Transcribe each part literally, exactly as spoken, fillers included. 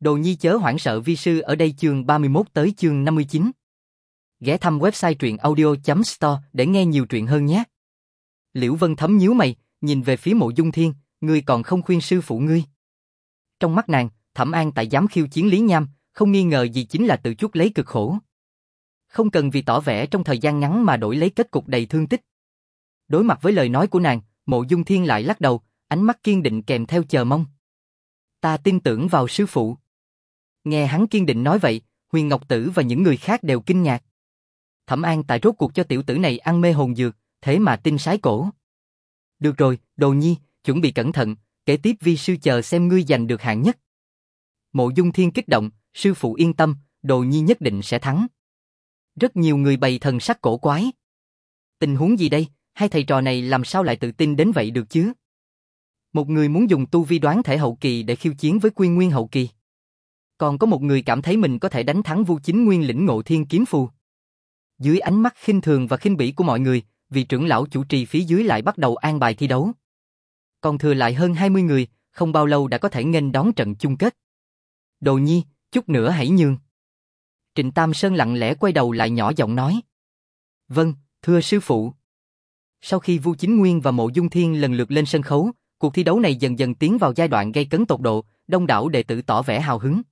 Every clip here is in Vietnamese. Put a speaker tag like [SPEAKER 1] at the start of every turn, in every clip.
[SPEAKER 1] Đồ nhi chớ hoảng sợ vi sư ở đây chương ba mươi mốt tới chương năm mươi chín. Ghé thăm website truyện audio chấm store để nghe nhiều truyện hơn nhé. Liễu Vân Thấm nhíu mày, nhìn về phía Mộ Dung Thiên, ngươi còn không khuyên sư phụ ngươi. Trong mắt nàng, Thẩm An tại dám khiêu chiến Lý Nham, không nghi ngờ gì chính là tự chuốc lấy cực khổ. Không cần vì tỏ vẻ trong thời gian ngắn mà đổi lấy kết cục đầy thương tích. Đối mặt với lời nói của nàng, Mộ Dung Thiên lại lắc đầu, ánh mắt kiên định kèm theo chờ mong. Ta tin tưởng vào sư phụ. Nghe hắn kiên định nói vậy, Huyền Ngọc Tử và những người khác đều kinh ngạc. Thẩm An tại rốt cuộc cho tiểu tử này ăn mê hồn dược, thế mà tin sái cổ. Được rồi, Đồ nhi, chuẩn bị cẩn thận, kể tiếp vi sư chờ xem ngươi giành được hạng nhất. Mộ Dung Thiên kích động, sư phụ yên tâm, Đồ nhi nhất định sẽ thắng. Rất nhiều người bày thần sắc cổ quái. Tình huống gì đây, hai thầy trò này làm sao lại tự tin đến vậy được chứ? Một người muốn dùng tu vi đoán thể hậu kỳ để khiêu chiến với Quy Nguyên hậu kỳ. Còn có một người cảm thấy mình có thể đánh thắng Vu Chính Nguyên lĩnh ngộ thiên kiếm phù. Dưới ánh mắt khinh thường và khinh bỉ của mọi người, vị trưởng lão chủ trì phía dưới lại bắt đầu an bài thi đấu. Còn thừa lại hơn hai mươi người, không bao lâu đã có thể nghênh đón trận chung kết. Đồ nhi, chút nữa hãy nhường. Trịnh Tam Sơn lặng lẽ quay đầu lại nhỏ giọng nói. Vâng, thưa sư phụ. Sau khi Vu Chính Nguyên và Mộ Dung Thiên lần lượt lên sân khấu, cuộc thi đấu này dần dần tiến vào giai đoạn gay cấn tột độ, đông đảo đệ tử tỏ vẻ hào hứng.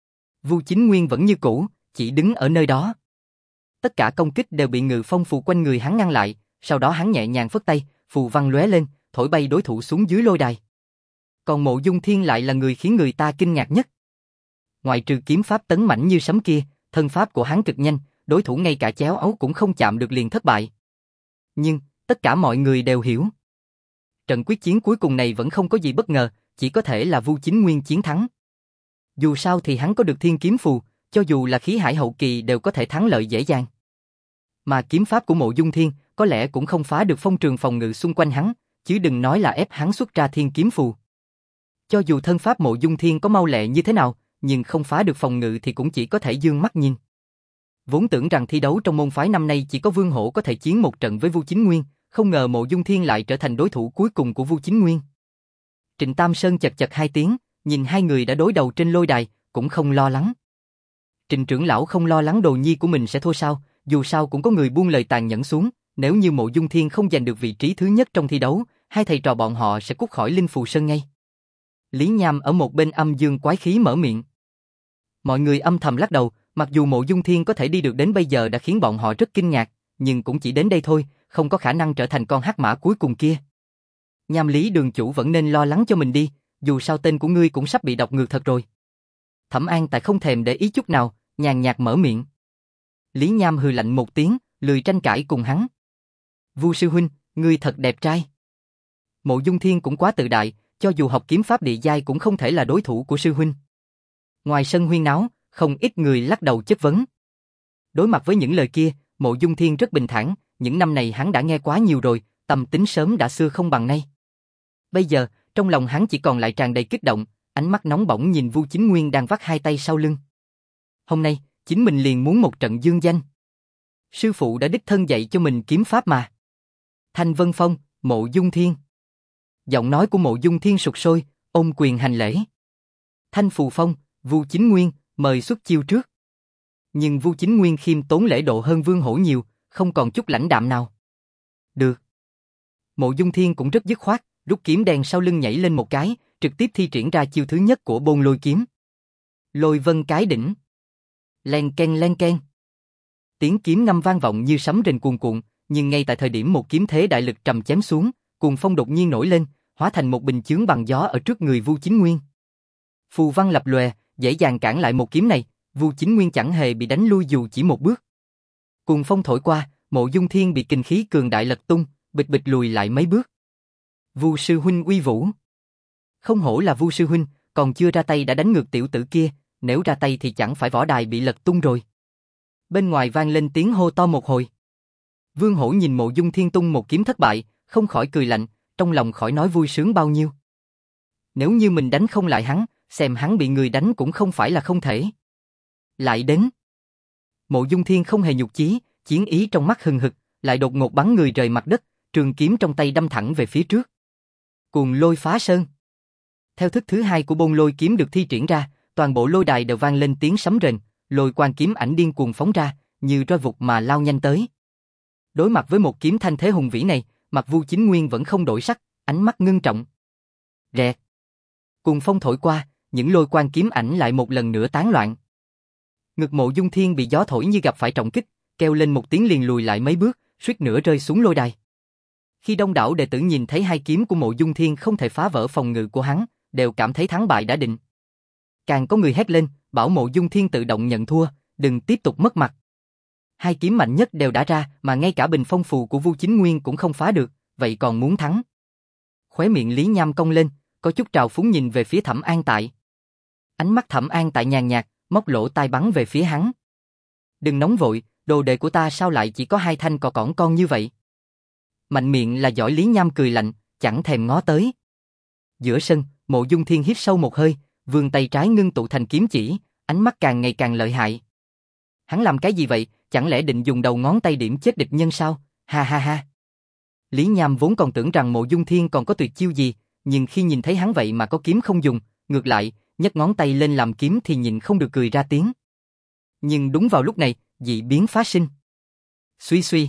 [SPEAKER 1] Vu Chính Nguyên vẫn như cũ, chỉ đứng ở nơi đó. Tất cả công kích đều bị ngự phong phù quanh người hắn ngăn lại, sau đó hắn nhẹ nhàng phất tay, phù văn lóe lên, thổi bay đối thủ xuống dưới lôi đài. Còn Mộ Dung Thiên lại là người khiến người ta kinh ngạc nhất. Ngoài trừ kiếm pháp tấn mãnh như sấm kia, thân pháp của hắn cực nhanh, đối thủ ngay cả chéo ấu cũng không chạm được liền thất bại. Nhưng, tất cả mọi người đều hiểu. Trận quyết chiến cuối cùng này vẫn không có gì bất ngờ, chỉ có thể là Vu Chính Nguyên chiến thắng. Dù sao thì hắn có được thiên kiếm phù, cho dù là khí hải hậu kỳ đều có thể thắng lợi dễ dàng. Mà kiếm pháp của Mộ Dung Thiên có lẽ cũng không phá được phong trường phòng ngự xung quanh hắn, chứ đừng nói là ép hắn xuất ra thiên kiếm phù. Cho dù thân pháp Mộ Dung Thiên có mau lẹ như thế nào, nhưng không phá được phòng ngự thì cũng chỉ có thể dương mắt nhìn. Vốn tưởng rằng thi đấu trong môn phái năm nay chỉ có Vương Hổ có thể chiến một trận với Vu Chính Nguyên, không ngờ Mộ Dung Thiên lại trở thành đối thủ cuối cùng của Vu Chính Nguyên. Trịnh Tam Sơn chật chật hai tiếng, nhìn hai người đã đối đầu trên lôi đài, cũng không lo lắng. Trịnh trưởng lão không lo lắng đồ nhi của mình sẽ thua sao, dù sao cũng có người buông lời tàn nhẫn xuống, nếu như Mộ Dung Thiên không giành được vị trí thứ nhất trong thi đấu, hai thầy trò bọn họ sẽ cút khỏi Linh Phù Sơn ngay. Lý Nham ở một bên âm dương quái khí mở miệng. Mọi người âm thầm lắc đầu, mặc dù Mộ Dung Thiên có thể đi được đến bây giờ đã khiến bọn họ rất kinh ngạc, nhưng cũng chỉ đến đây thôi, không có khả năng trở thành con hắc mã cuối cùng kia. Nham Lý đường chủ vẫn nên lo lắng cho mình đi, dù sao tên của ngươi cũng sắp bị đọc ngược thật rồi. Thẩm An tại không thèm để ý chút nào, nhàn nhạt mở miệng. Lý Nham hừ lạnh một tiếng, lười tranh cãi cùng hắn. Vu sư huynh, ngươi thật đẹp trai. Mộ Dung Thiên cũng quá tự đại, cho dù học kiếm pháp địa giai cũng không thể là đối thủ của sư huynh. Ngoài sân huyên náo, không ít người lắc đầu chất vấn. Đối mặt với những lời kia, Mộ Dung Thiên rất bình thản, những năm này hắn đã nghe quá nhiều rồi, tâm tính sớm đã xưa không bằng nay. Bây giờ, trong lòng hắn chỉ còn lại tràn đầy kích động, ánh mắt nóng bỏng nhìn Vu Chính Nguyên đang vắt hai tay sau lưng. Hôm nay, chính mình liền muốn một trận dương danh. Sư phụ đã đích thân dạy cho mình kiếm pháp mà. Thanh Vân Phong, Mộ Dung Thiên. Giọng nói của Mộ Dung Thiên sục sôi, ôm quyền hành lễ. Thanh Phù Phong, Vu Chính Nguyên, mời xuất chiêu trước. Nhưng Vu Chính Nguyên khiêm tốn lễ độ hơn Vương Hổ nhiều, không còn chút lãnh đạm nào. Được. Mộ Dung Thiên cũng rất dứt khoát, rút kiếm đen sau lưng nhảy lên một cái, trực tiếp thi triển ra chiêu thứ nhất của Bôn Lôi kiếm. Lôi vân cái đỉnh. Len ken len ken. Tiếng kiếm ngâm vang vọng như sấm rền cuồn cuộn, nhưng ngay tại thời điểm một kiếm thế đại lực trầm chém xuống, cuồng phong đột nhiên nổi lên, hóa thành một bình chướng bằng gió ở trước người Vu Chính Nguyên. Phù văn lập lòe, dễ dàng cản lại một kiếm này, Vu Chính Nguyên chẳng hề bị đánh lui dù chỉ một bước. Cuồng phong thổi qua, Mộ Dung Thiên bị kình khí cường đại lật tung, bịch bịch lùi lại mấy bước. Vu sư huynh uy vũ. Không hổ là Vu sư huynh, còn chưa ra tay đã đánh ngược tiểu tử kia, nếu ra tay thì chẳng phải võ đài bị lật tung rồi. Bên ngoài vang lên tiếng hô to một hồi. Vương Hổ nhìn Mộ Dung Thiên tung một kiếm thất bại, không khỏi cười lạnh, trong lòng khỏi nói vui sướng bao nhiêu. Nếu như mình đánh không lại hắn, xem hắn bị người đánh cũng không phải là không thể. Lại đến. Mộ Dung Thiên không hề nhục chí, chiến ý trong mắt hừng hực, lại đột ngột bắn người rời mặt đất, trường kiếm trong tay đâm thẳng về phía trước. Cuồng lôi phá sơn. Theo thức thứ hai của Bôn Lôi kiếm được thi triển ra, toàn bộ lôi đài đều vang lên tiếng sấm rền, lôi quang kiếm ảnh điên cuồng phóng ra, như roi vụt mà lao nhanh tới. Đối mặt với một kiếm thanh thế hùng vĩ này, mặt Vu Chính Nguyên vẫn không đổi sắc, ánh mắt ngưng trọng. Rẹt. Cuồng phong thổi qua, những lôi quang kiếm ảnh lại một lần nữa tán loạn. Ngực Mộ Dung Thiên bị gió thổi như gặp phải trọng kích, kêu lên một tiếng liền lùi lại mấy bước, suýt nữa rơi xuống lôi đài. Khi đông đảo đệ tử nhìn thấy hai kiếm của Mộ Dung Thiên không thể phá vỡ phòng ngự của hắn, đều cảm thấy thắng bại đã định. Càng có người hét lên, bảo Mộ Dung Thiên tự động nhận thua, đừng tiếp tục mất mặt. Hai kiếm mạnh nhất đều đã ra, mà ngay cả bình phong phù của Vu Chính Nguyên cũng không phá được, vậy còn muốn thắng? Khóe miệng Lý Nham cong lên, có chút trào phúng nhìn về phía Thẩm An Tại. Ánh mắt Thẩm An Tại nhàn nhạt, móc lỗ tai bắn về phía hắn. Đừng nóng vội, đồ đệ của ta sao lại chỉ có hai thanh cò cỏn con như vậy? Mạnh miệng là giỏi. Lý Nham cười lạnh, chẳng thèm ngó tới. Giữa sân, Mộ Dung Thiên hít sâu một hơi, vươn tay trái ngưng tụ thành kiếm chỉ, ánh mắt càng ngày càng lợi hại. Hắn làm cái gì vậy, chẳng lẽ định dùng đầu ngón tay điểm chết địch nhân sao? Ha ha ha. Lý Nham vốn còn tưởng rằng Mộ Dung Thiên còn có tuyệt chiêu gì, nhưng khi nhìn thấy hắn vậy mà có kiếm không dùng, ngược lại, nhấc ngón tay lên làm kiếm thì nhịn không được cười ra tiếng. Nhưng đúng vào lúc này, dị biến phát sinh. Suy suy.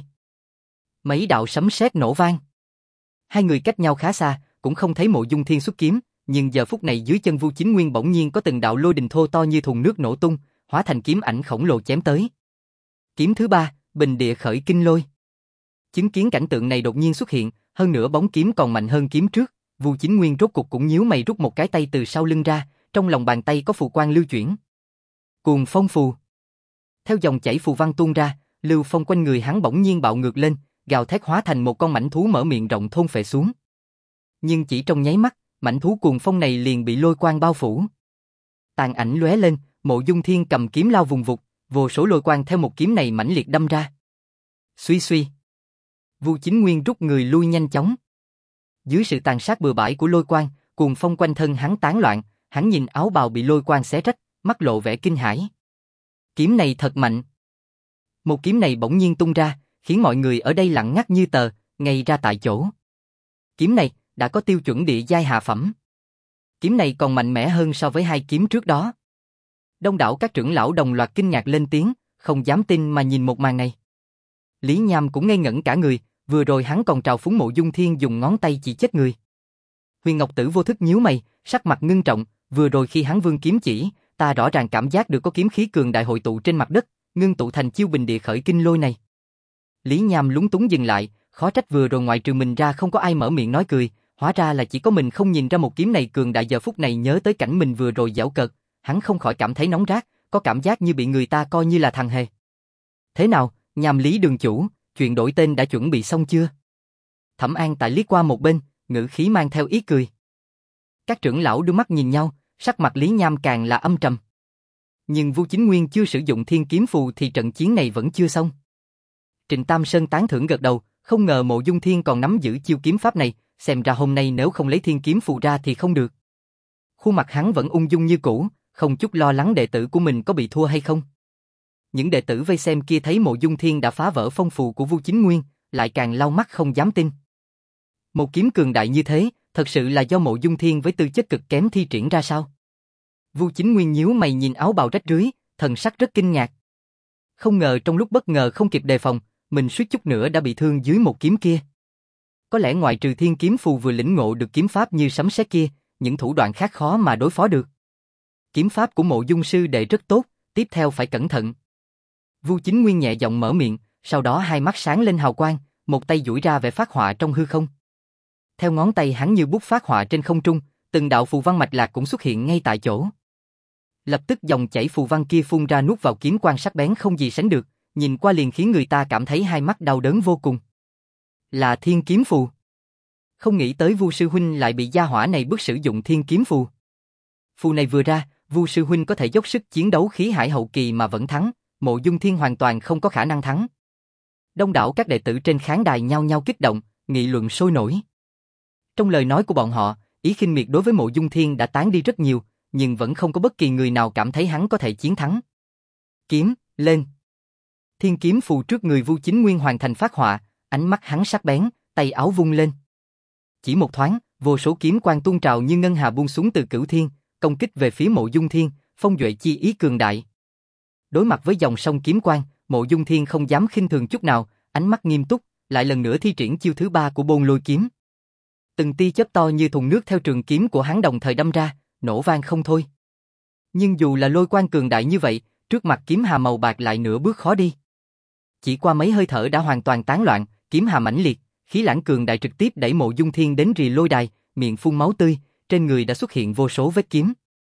[SPEAKER 1] Mấy đạo sấm sét nổ vang. Hai người cách nhau khá xa, cũng không thấy Mộ Dung Thiên xuất kiếm, nhưng giờ phút này dưới chân Vu Chính Nguyên bỗng nhiên có từng đạo lôi đình thô to như thùng nước nổ tung, hóa thành kiếm ảnh khổng lồ chém tới. Kiếm thứ ba, bình địa khởi kinh lôi. Chứng kiến cảnh tượng này đột nhiên xuất hiện, hơn nữa bóng kiếm còn mạnh hơn kiếm trước, Vu Chính Nguyên rốt cục cũng nhíu mày rút một cái tay từ sau lưng ra, trong lòng bàn tay có phù quang lưu chuyển. Cuồng phong phù. Theo dòng chảy phù văn tuôn ra, lưu phong quanh người hắn bỗng nhiên bạo ngược lên, gào thét hóa thành một con mãnh thú mở miệng rộng thôn phệ xuống. Nhưng chỉ trong nháy mắt, mãnh thú cuồng phong này liền bị lôi quang bao phủ. Tàn ảnh lóe lên, Mộ Dung Thiên cầm kiếm lao vùng vụt, vô số lôi quang theo một kiếm này mãnh liệt đâm ra. Suy suy. Vu Chính Nguyên rút người lui nhanh chóng. Dưới sự tàn sát bừa bãi của lôi quang, cuồng phong quanh thân hắn tán loạn, hắn nhìn áo bào bị lôi quang xé rách, mắt lộ vẻ kinh hãi. Kiếm này thật mạnh. Một kiếm này bỗng nhiên tung ra, khiến mọi người ở đây lặng ngắt như tờ, ngay ra tại chỗ. Kiếm này đã có tiêu chuẩn địa giai hạ phẩm. Kiếm này còn mạnh mẽ hơn so với hai kiếm trước đó. Đông đảo các trưởng lão đồng loạt kinh ngạc lên tiếng, không dám tin mà nhìn một màn này. Lý Nham cũng ngây ngẩn cả người, vừa rồi hắn còn trào phúng Mộ Dung Thiên dùng ngón tay chỉ chết người. Huyền Ngọc Tử vô thức nhíu mày, sắc mặt ngưng trọng, vừa rồi khi hắn vươn kiếm chỉ, ta rõ ràng cảm giác được có kiếm khí cường đại hội tụ trên mặt đất, ngưng tụ thành chiêu bình địa khởi kinh lôi này. Lý Nham lúng túng dừng lại, khó trách vừa rồi ngoại trừ mình ra không có ai mở miệng nói cười, hóa ra là chỉ có mình không nhìn ra một kiếm này cường đại. Giờ phút này nhớ tới cảnh mình vừa rồi giễu cợt, hắn không khỏi cảm thấy nóng rát, có cảm giác như bị người ta coi như là thằng hề. Thế nào, Nham Lý đường chủ, chuyện đổi tên đã chuẩn bị xong chưa? Thẩm An Tại liếc qua một bên, ngữ khí mang theo ý cười. Các trưởng lão đưa mắt nhìn nhau, sắc mặt Lý Nham càng là âm trầm. Nhưng Vu Chính Nguyên chưa sử dụng thiên kiếm phù thì trận chiến này vẫn chưa xong. Trịnh Tam Sơn tán thưởng gật đầu, không ngờ Mộ Dung Thiên còn nắm giữ chiêu kiếm pháp này, xem ra hôm nay nếu không lấy thiên kiếm phù ra thì không được. Khuôn mặt hắn vẫn ung dung như cũ, không chút lo lắng đệ tử của mình có bị thua hay không. Những đệ tử vây xem kia thấy Mộ Dung Thiên đã phá vỡ phong phù của Vu Chính Nguyên, lại càng lau mắt không dám tin. Một kiếm cường đại như thế, thật sự là do Mộ Dung Thiên với tư chất cực kém thi triển ra sao? Vu Chính Nguyên nhíu mày nhìn áo bào rách rưới, thần sắc rất kinh ngạc. Không ngờ trong lúc bất ngờ không kịp đề phòng, mình suýt chút nữa đã bị thương dưới một kiếm kia. Có lẽ ngoại trừ thiên kiếm phù vừa lĩnh ngộ được kiếm pháp như sấm sét kia, những thủ đoạn khác khó mà đối phó được. Kiếm pháp của Mộ Dung sư đệ rất tốt, tiếp theo phải cẩn thận. Vu Chính Nguyên nhẹ giọng mở miệng, sau đó hai mắt sáng lên hào quang, một tay duỗi ra vẽ phác họa trong hư không. Theo ngón tay hắn như bút phác họa trên không trung, từng đạo phù văn mạch lạc cũng xuất hiện ngay tại chỗ. Lập tức dòng chảy phù văn kia phun ra nuốt vào kiếm quang sắc bén không gì sánh được, nhìn qua liền khiến người ta cảm thấy hai mắt đau đớn vô cùng. Là thiên kiếm phù. Không nghĩ tới Vu sư huynh lại bị gia hỏa này bức sử dụng thiên kiếm phù. Phù này vừa ra, Vu sư huynh có thể dốc sức chiến đấu khí hải hậu kỳ mà vẫn thắng, Mộ Dung Thiên hoàn toàn không có khả năng thắng. Đông đảo các đệ tử trên khán đài nhao nhao kích động, nghị luận sôi nổi. Trong lời nói của bọn họ, ý khinh miệt đối với Mộ Dung Thiên đã tán đi rất nhiều, nhưng vẫn không có bất kỳ người nào cảm thấy hắn có thể chiến thắng. Kiếm, lên. Thiên kiếm phù trước người Vu Chính Nguyên hoàn thành phác họa, ánh mắt hắn sắc bén, tay áo vung lên. Chỉ một thoáng, vô số kiếm quang tuôn trào như ngân hà buông xuống từ cửu thiên, công kích về phía Mộ Dung Thiên, phong duệ chi ý cường đại. Đối mặt với dòng sông kiếm quang, Mộ Dung Thiên không dám khinh thường chút nào, ánh mắt nghiêm túc, lại lần nữa thi triển chiêu thứ ba của Bôn Lôi kiếm. Từng tia chớp to như thùng nước theo trường kiếm của hắn đồng thời đâm ra, nổ vang không thôi. Nhưng dù là lôi quang cường đại như vậy, trước mặt kiếm hà màu bạc lại nửa bước khó đi. Chỉ qua mấy hơi thở đã hoàn toàn tán loạn, kiếm hà mãnh liệt, khí lãng cường đại trực tiếp đẩy Mộ Dung Thiên đến rì lôi đài, miệng phun máu tươi, trên người đã xuất hiện vô số vết kiếm.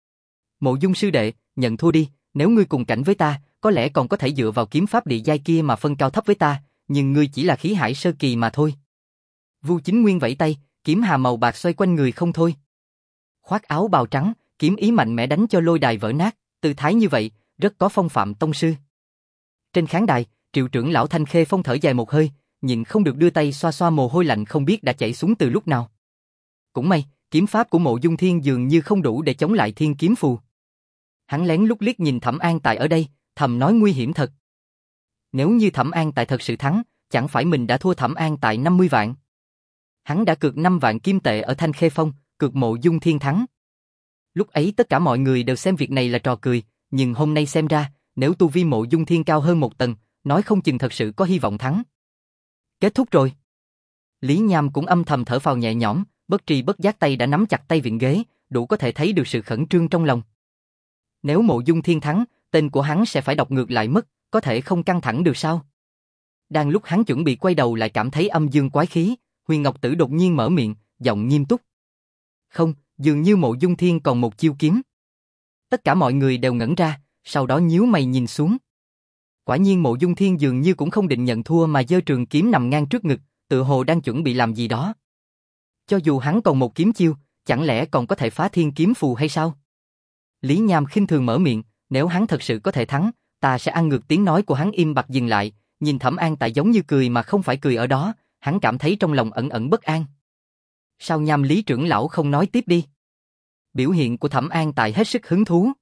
[SPEAKER 1] Mộ Dung sư đệ, nhận thua đi, nếu ngươi cùng cảnh với ta, có lẽ còn có thể dựa vào kiếm pháp địa giai kia mà phân cao thấp với ta, nhưng ngươi chỉ là khí hải sơ kỳ mà thôi. Vu Chính Nguyên vẫy tay, kiếm hà màu bạc xoay quanh người không thôi. Khoác áo bào trắng, kiếm ý mạnh mẽ đánh cho lôi đài vỡ nát, tư thái như vậy, rất có phong phạm tông sư. Trên khán đài, Triệu trưởng lão Thanh Khê Phong thở dài một hơi, nhìn không được đưa tay xoa xoa mồ hôi lạnh không biết đã chảy xuống từ lúc nào. Cũng may, kiếm pháp của Mộ Dung Thiên dường như không đủ để chống lại thiên kiếm phù. Hắn lén lút liếc nhìn Thẩm An Tài ở đây, thầm nói nguy hiểm thật. Nếu như Thẩm An Tài thật sự thắng, chẳng phải mình đã thua Thẩm An Tài năm mươi vạn. Hắn đã cược năm vạn kim tệ ở Thanh Khê Phong, cược Mộ Dung Thiên thắng. Lúc ấy tất cả mọi người đều xem việc này là trò cười, nhưng hôm nay xem ra, nếu tu vi Mộ Dung Thiên cao hơn một tầng, nói không chừng thật sự có hy vọng thắng. Kết thúc rồi. Lý Nham cũng âm thầm thở phào nhẹ nhõm, bất tri bất giác tay đã nắm chặt tay vịn ghế, đủ có thể thấy được sự khẩn trương trong lòng. Nếu Mộ Dung Thiên thắng, tên của hắn sẽ phải đọc ngược lại mất, có thể không căng thẳng được sao? Đang lúc hắn chuẩn bị quay đầu lại cảm thấy âm dương quái khí, Huyền Ngọc Tử đột nhiên mở miệng, giọng nghiêm túc. Không, dường như Mộ Dung Thiên còn một chiêu kiếm. Tất cả mọi người đều ngẩn ra, sau đó nhíu mày nhìn xuống. Quả nhiên Mộ Dung Thiên dường như cũng không định nhận thua mà giơ trường kiếm nằm ngang trước ngực, tự hồ đang chuẩn bị làm gì đó. Cho dù hắn còn một kiếm chiêu, chẳng lẽ còn có thể phá thiên kiếm phù hay sao? Lý Nham khinh thường mở miệng, nếu hắn thật sự có thể thắng, ta sẽ ăn ngược tiếng nói của hắn. Im bặt dừng lại, nhìn Thẩm An Tài giống như cười mà không phải cười ở đó, hắn cảm thấy trong lòng ẩn ẩn bất an. Sao Nham Lý trưởng lão không nói tiếp đi? Biểu hiện của Thẩm An Tài hết sức hứng thú.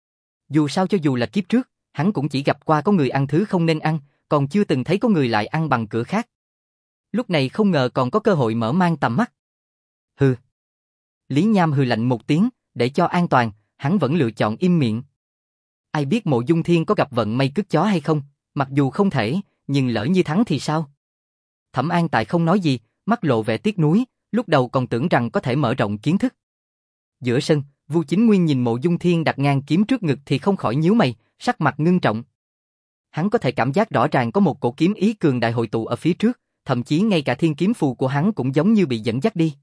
[SPEAKER 1] Dù sao cho dù là kiếp trước, hắn cũng chỉ gặp qua có người ăn thứ không nên ăn, còn chưa từng thấy có người lại ăn bằng cửa khác. Lúc này không ngờ còn có cơ hội mở mang tầm mắt. Hừ. Lý Nham hừ lạnh một tiếng, để cho an toàn, hắn vẫn lựa chọn im miệng. Ai biết Mộ Dung Thiên có gặp vận may cứt chó hay không, mặc dù không thể, nhưng lỡ như thắng thì sao? Thẩm An Tài không nói gì, mắt lộ vẻ tiếc nuối, lúc đầu còn tưởng rằng có thể mở rộng kiến thức. Giữa sân, Vu Chính Nguyên nhìn Mộ Dung Thiên đặt ngang kiếm trước ngực thì không khỏi nhíu mày, sắc mặt ngưng trọng. Hắn có thể cảm giác rõ ràng có một cổ kiếm ý cường đại hội tụ ở phía trước, thậm chí ngay cả thiên kiếm phù của hắn cũng giống như bị dẫn dắt đi.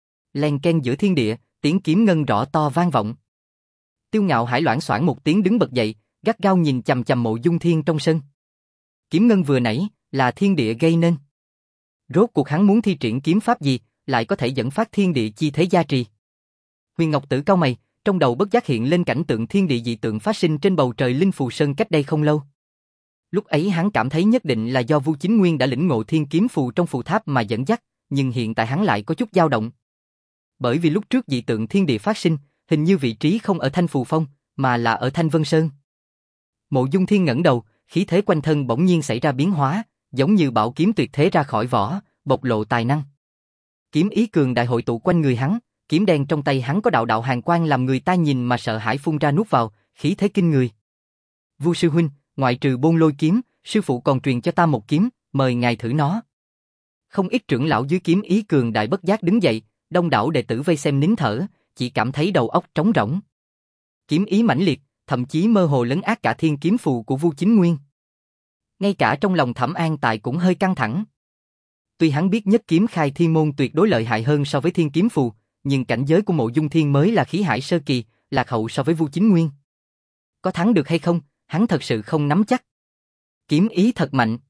[SPEAKER 1] Len keng giữa thiên địa, tiếng kiếm ngân rõ to vang vọng. Tiêu Ngạo Hải loảng xoảng một tiếng đứng bật dậy, gắt gao nhìn chằm chằm Mộ Dung Thiên trong sân. Kiếm ngân vừa nãy là thiên địa gây nên. Rốt cuộc hắn muốn thi triển kiếm pháp gì, lại có thể dẫn phát thiên địa chi thế gia trì. Huyền Ngọc Tử cau mày, trong đầu bất giác hiện lên cảnh tượng thiên địa dị tượng phát sinh trên bầu trời Linh Phù Sơn cách đây không lâu. Lúc ấy hắn cảm thấy nhất định là do Vu Chính Nguyên đã lĩnh ngộ thiên kiếm phù trong phù tháp mà dẫn dắt, nhưng hiện tại hắn lại có chút dao động. Bởi vì lúc trước dị tượng thiên địa phát sinh, hình như vị trí không ở Thanh Phù Phong, mà là ở Thanh Vân Sơn. Mộ Dung Thiên ngẩng đầu, khí thế quanh thân bỗng nhiên xảy ra biến hóa, giống như bảo kiếm tuyệt thế ra khỏi vỏ, bộc lộ tài năng. Kiếm ý cường đại hội tụ quanh người hắn, kiếm đen trong tay hắn có đạo đạo hàn quang làm người ta nhìn mà sợ hãi phun ra nuốt vào, khí thế kinh người. Vu sư huynh, ngoại trừ Bôn Lôi kiếm, sư phụ còn truyền cho ta một kiếm, mời ngài thử nó. Không ít trưởng lão dưới kiếm ý cường đại bất giác đứng dậy, đông đảo đệ tử vây xem nín thở, chỉ cảm thấy đầu óc trống rỗng. Kiếm ý mãnh liệt, thậm chí mơ hồ lấn át cả thiên kiếm phù của Vu Chính Nguyên. Ngay cả trong lòng Thẩm An Tài cũng hơi căng thẳng. Tuy hắn biết nhất kiếm khai thiên môn tuyệt đối lợi hại hơn so với thiên kiếm phù, nhưng cảnh giới của Mộ Dung Thiên mới là khí hải sơ kỳ, lạc hậu so với Vu Chính Nguyên. Có thắng được hay không, hắn thật sự không nắm chắc. Kiếm ý thật mạnh.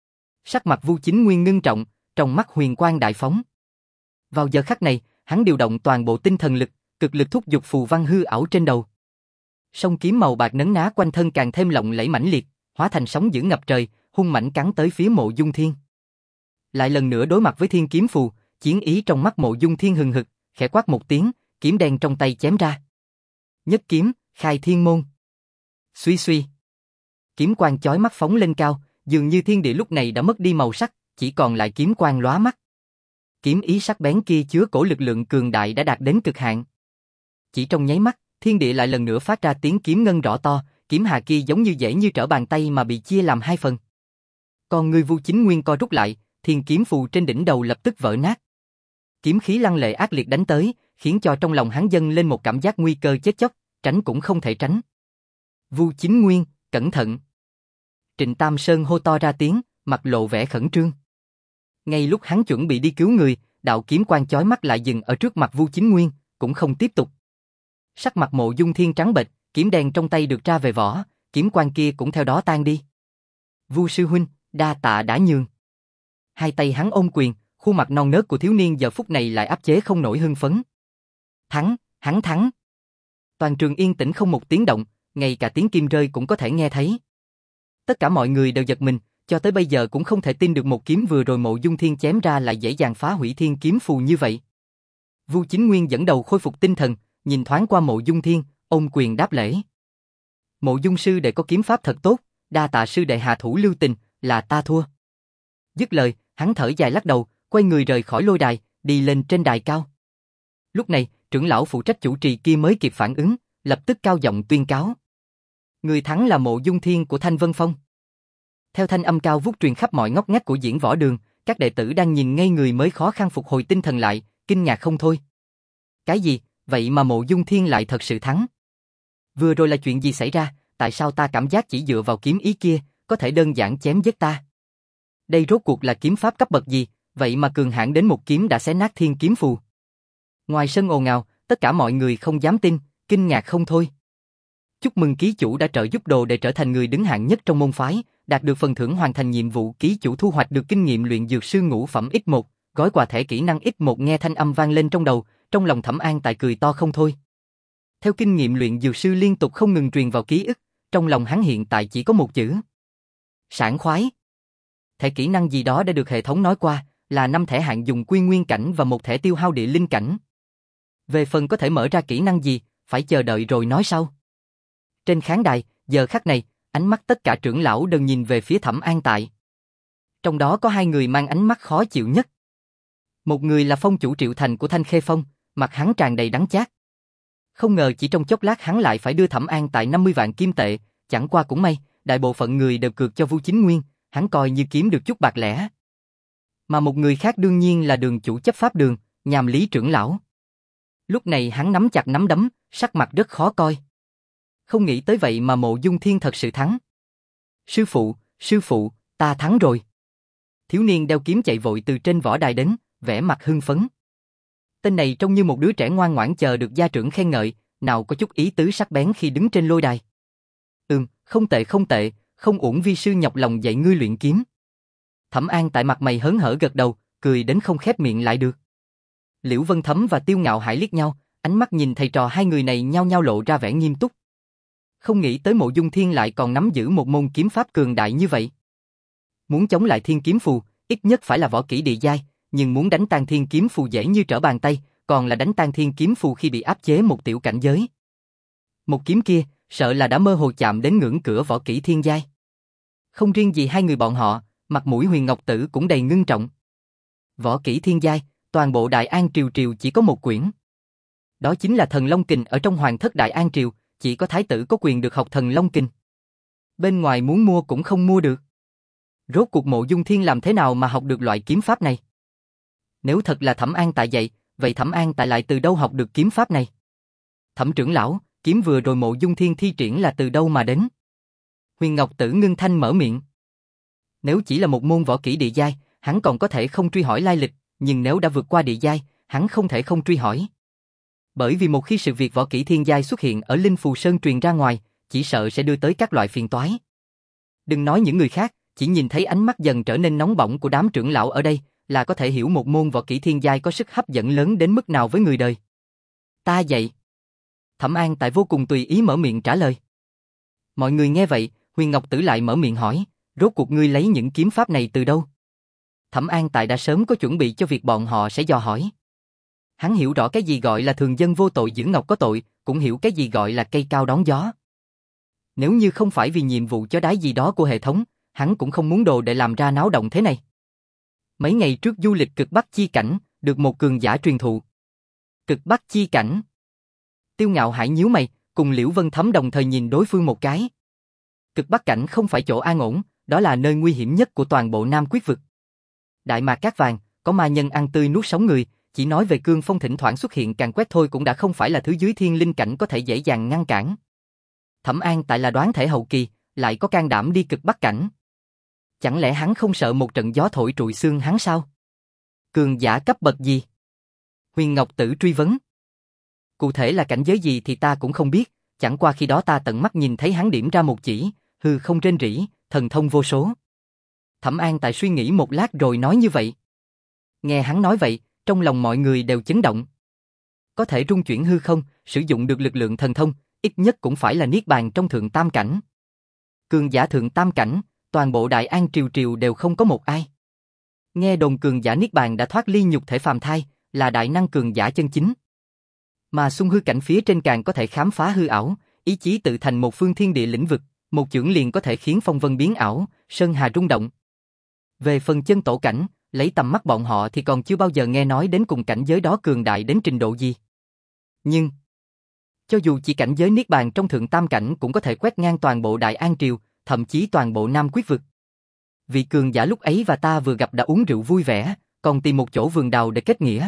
[SPEAKER 1] Sắc mặt Vu Chính Nguyên ngưng trọng, trong mắt huyền quang đại phóng. Vào giờ khắc này, hắn điều động toàn bộ tinh thần lực, cực lực thúc giục phù văn hư ảo trên đầu. Song kiếm màu bạc nấn ná quanh thân càng thêm lộng lẫy mãnh liệt, hóa thành sóng dữ ngập trời, hung mãnh cắn tới phía Mộ Dung Thiên. Lại lần nữa đối mặt với thiên kiếm phù, chiến ý trong mắt Mộ Dung Thiên hừng hực, khẽ quát một tiếng, kiếm đen trong tay chém ra. Nhất kiếm, khai thiên môn. Suy suy. Kiếm quang chói mắt phóng lên cao, dường như thiên địa lúc này đã mất đi màu sắc, chỉ còn lại kiếm quang lóa mắt. Kiếm ý sắc bén kia chứa cổ lực lượng cường đại đã đạt đến cực hạn. Chỉ trong nháy mắt, Thiên địa lại lần nữa phát ra tiếng kiếm ngân rõ to, kiếm hà kia giống như dễ như trở bàn tay mà bị chia làm hai phần. Còn người Vu Chính Nguyên co rút lại, thiên kiếm phù trên đỉnh đầu lập tức vỡ nát. Kiếm khí lăng lệ ác liệt đánh tới, khiến cho trong lòng hắn dâng lên một cảm giác nguy cơ chết chóc, tránh cũng không thể tránh. Vu Chính Nguyên, cẩn thận! Trịnh Tam Sơn hô to ra tiếng, mặt lộ vẻ khẩn trương. Ngay lúc hắn chuẩn bị đi cứu người, đạo kiếm quang chói mắt lại dừng ở trước mặt Vu Chính Nguyên, cũng không tiếp tục. Sắc mặt Mộ Dung Thiên trắng bệch, kiếm đen trong tay được tra về vỏ, kiếm quang kia cũng theo đó tan đi. Vu sư huynh, đa tạ đã nhường. Hai tay hắn ôm quyền, khuôn mặt non nớt của thiếu niên giờ phút này lại áp chế không nổi hưng phấn. Thắng, hắn thắng. Toàn trường yên tĩnh không một tiếng động, ngay cả tiếng kim rơi cũng có thể nghe thấy. Tất cả mọi người đều giật mình, cho tới bây giờ cũng không thể tin được một kiếm vừa rồi Mộ Dung Thiên chém ra lại dễ dàng phá hủy thiên kiếm phù như vậy. Vu Chính Nguyên dẫn đầu khôi phục tinh thần, nhìn thoáng qua Mộ Dung Thiên, ôm quyền đáp lễ. Mộ Dung sư đệ có kiếm pháp thật tốt, đa tạ sư đệ hạ thủ lưu tình, là ta thua. Dứt lời, hắn thở dài lắc đầu, quay người rời khỏi lôi đài, đi lên trên đài cao. Lúc này, trưởng lão phụ trách chủ trì kia mới kịp phản ứng, lập tức cao giọng tuyên cáo. Người thắng là Mộ Dung Thiên của Thanh Vân Phong. Theo thanh âm cao vút truyền khắp mọi ngóc ngách của diễn võ đường, các đệ tử đang nhìn ngây người mới khó khăn phục hồi tinh thần lại, kinh ngạc không thôi. Cái gì, vậy mà Mộ Dung Thiên lại thật sự thắng? Vừa rồi là chuyện gì xảy ra, tại sao ta cảm giác chỉ dựa vào kiếm ý kia, có thể đơn giản chém giết ta? Đây rốt cuộc là kiếm pháp cấp bậc gì, vậy mà cường hãn đến một kiếm đã xé nát thiên kiếm phù. Ngoài sân ồn ào, tất cả mọi người không dám tin, kinh ngạc không thôi. Chúc mừng ký chủ đã trợ giúp đồ để trở thành người đứng hạng nhất trong môn phái, đạt được phần thưởng hoàn thành nhiệm vụ, ký chủ thu hoạch được kinh nghiệm luyện dược sư ngũ phẩm x một, gói quà thẻ kỹ năng x một. Nghe thanh âm vang lên trong đầu, trong lòng Thẩm An Tại cười to không thôi. Theo kinh nghiệm luyện dược sư liên tục không ngừng truyền vào ký ức, trong lòng hắn hiện tại chỉ có một chữ: sảng khoái. Thẻ kỹ năng gì đó đã được hệ thống nói qua, là năm thẻ hạn dùng quy nguyên cảnh và một thẻ tiêu hao địa linh cảnh. Về phần có thể mở ra kỹ năng gì, phải chờ đợi rồi nói sau. Trên khán đài, giờ khắc này, ánh mắt tất cả trưởng lão đều nhìn về phía Thẩm An Tại. Trong đó có hai người mang ánh mắt khó chịu nhất. Một người là phong chủ Triệu Thành của Thanh Khê Phong, mặt hắn tràn đầy đắng chát. Không ngờ chỉ trong chốc lát hắn lại phải đưa Thẩm An Tại năm mươi vạn kim tệ, chẳng qua cũng may, đại bộ phận người đều cược cho Vu Chính Nguyên, hắn coi như kiếm được chút bạc lẻ. Mà một người khác đương nhiên là đường chủ chấp pháp đường, Nhàm Lý trưởng lão. Lúc này hắn nắm chặt nắm đấm, sắc mặt rất khó coi. Không nghĩ tới vậy mà Mộ Dung Thiên thật sự thắng. Sư phụ, sư phụ, ta thắng rồi. Thiếu niên đeo kiếm chạy vội từ trên võ đài đến, vẻ mặt hưng phấn. Tên này trông như một đứa trẻ ngoan ngoãn chờ được gia trưởng khen ngợi, nào có chút ý tứ sắc bén khi đứng trên lôi đài. Ừm, không tệ không tệ, không uổng vi sư nhọc lòng dạy ngươi luyện kiếm. Thẩm An Tại mặt mày hớn hở gật đầu, cười đến không khép miệng lại được. Liễu Vân Thấm và Tiêu Ngạo Hải liếc nhau, ánh mắt nhìn thầy trò hai người này nhao nhao lộ ra vẻ nghiêm túc. Không nghĩ tới Mộ Dung Thiên lại còn nắm giữ một môn kiếm pháp cường đại như vậy. Muốn chống lại thiên kiếm phù, ít nhất phải là võ kỹ địa giai, nhưng muốn đánh tan thiên kiếm phù dễ như trở bàn tay, còn là đánh tan thiên kiếm phù khi bị áp chế một tiểu cảnh giới. Một kiếm kia, sợ là đã mơ hồ chạm đến ngưỡng cửa võ kỹ thiên giai. Không riêng gì hai người bọn họ, mặt mũi Huyền Ngọc Tử cũng đầy ngưng trọng. Võ kỹ thiên giai, toàn bộ Đại An Triều Triều chỉ có một quyển. Đó chính là Thần Long Kình ở trong Hoàng thất Đại An Triều, chỉ có thái tử có quyền được học Thần Long Kình. Bên ngoài muốn mua cũng không mua được. Rốt cuộc Mộ Dung Thiên làm thế nào mà học được loại kiếm pháp này? Nếu thật là Thẩm An Tại dạy, vậy Thẩm An Tại lại từ đâu học được kiếm pháp này? Thẩm trưởng lão, kiếm vừa rồi Mộ Dung Thiên thi triển là từ đâu mà đến? Huyền Ngọc Tử ngưng thanh mở miệng. Nếu chỉ là một môn võ kỹ địa giai, hắn còn có thể không truy hỏi lai lịch, nhưng nếu đã vượt qua địa giai, hắn không thể không truy hỏi. Bởi vì một khi sự việc võ kỹ thiên giai xuất hiện ở Linh Phù Sơn truyền ra ngoài, chỉ sợ sẽ đưa tới các loại phiền toái. Đừng nói những người khác, chỉ nhìn thấy ánh mắt dần trở nên nóng bỏng của đám trưởng lão ở đây, là có thể hiểu một môn võ kỹ thiên giai có sức hấp dẫn lớn đến mức nào với người đời. Ta dạy. Thẩm An Tại vô cùng tùy ý mở miệng trả lời. Mọi người nghe vậy, Huyền Ngọc Tử lại mở miệng hỏi, rốt cuộc ngươi lấy những kiếm pháp này từ đâu? Thẩm An Tại đã sớm có chuẩn bị cho việc bọn họ sẽ dò hỏi. Hắn hiểu rõ cái gì gọi là thường dân vô tội giữ ngọc có tội, cũng hiểu cái gì gọi là cây cao đón gió. Nếu như không phải vì nhiệm vụ chó đái gì đó của hệ thống, hắn cũng không muốn đồ để làm ra náo động thế này. Mấy ngày trước du lịch cực Bắc chi cảnh, được một cường giả truyền thụ. Cực Bắc chi cảnh. Tiêu Ngạo Hải nhíu mày, cùng Liễu Vân Thấm đồng thời nhìn đối phương một cái. Cực Bắc cảnh không phải chỗ an ổn, đó là nơi nguy hiểm nhất của toàn bộ Nam Quyết vực. Đại Mạc Cát Vàng, có ma nhân ăn tươi nuốt sống người, chỉ nói về cương phong thỉnh thoảng xuất hiện càn quét thôi cũng đã không phải là thứ dưới thiên linh cảnh có thể dễ dàng ngăn cản. Thẩm An tại là đoán thể hậu kỳ, lại có can đảm đi Cực Bắc cảnh. Chẳng lẽ hắn không sợ một trận gió thổi trụi xương hắn sao? Cường giả cấp bậc gì? Huyền Ngọc Tử truy vấn. Cụ thể là cảnh giới gì thì ta cũng không biết, chẳng qua khi đó ta tận mắt nhìn thấy hắn điểm ra một chỉ, hư không rên rỉ, thần thông vô số. Thẩm An tại suy nghĩ một lát rồi nói như vậy. Nghe hắn nói vậy, trong lòng mọi người đều chấn động. Có thể rung chuyển hư không, sử dụng được lực lượng thần thông, ít nhất cũng phải là niết bàn trong thượng tam cảnh. Cường giả thượng tam cảnh, toàn bộ Đại An triều triều đều không có một ai. Nghe đồn cường giả niết bàn đã thoát ly nhục thể phàm thai, là đại năng cường giả chân chính. Mà xung hư cảnh phía trên càng có thể khám phá hư ảo, ý chí tự thành một phương thiên địa lĩnh vực, một chưởng liền có thể khiến phong vân biến ảo, sơn hà rung động. Về phần chân tổ cảnh, lấy tầm mắt bọn họ thì còn chưa bao giờ nghe nói đến cùng cảnh giới đó cường đại đến trình độ gì. Nhưng, cho dù chỉ cảnh giới niết bàn trong thượng tam cảnh cũng có thể quét ngang toàn bộ Đại An triều, thậm chí toàn bộ Nam Quyết vực. Vị cường giả lúc ấy và ta vừa gặp đã uống rượu vui vẻ, còn tìm một chỗ vườn đào để kết nghĩa.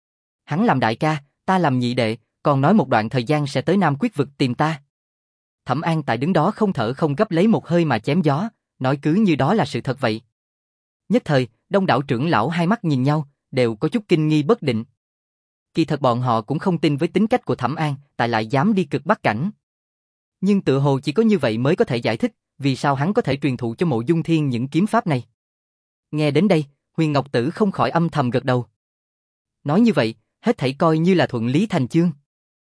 [SPEAKER 1] Hắn làm đại ca, ta làm nhị đệ, còn nói một đoạn thời gian sẽ tới Nam Quyết vực tìm ta. Thẩm An tại đứng đó không thở không gấp lấy một hơi mà chém gió, nói cứ như đó là sự thật vậy. Nhất thời, đông đảo trưởng lão hai mắt nhìn nhau, đều có chút kinh nghi bất định. Kỳ thật bọn họ cũng không tin với tính cách của Thẩm An, tại lại dám đi Cực Bắc cảnh. Nhưng tự hồ chỉ có như vậy mới có thể giải thích, vì sao hắn có thể truyền thụ cho Mộ Dung Thiên những kiếm pháp này. Nghe đến đây, Huyền Ngọc Tử không khỏi âm thầm gật đầu. Nói như vậy, hết thảy coi như là thuận lý thành chương.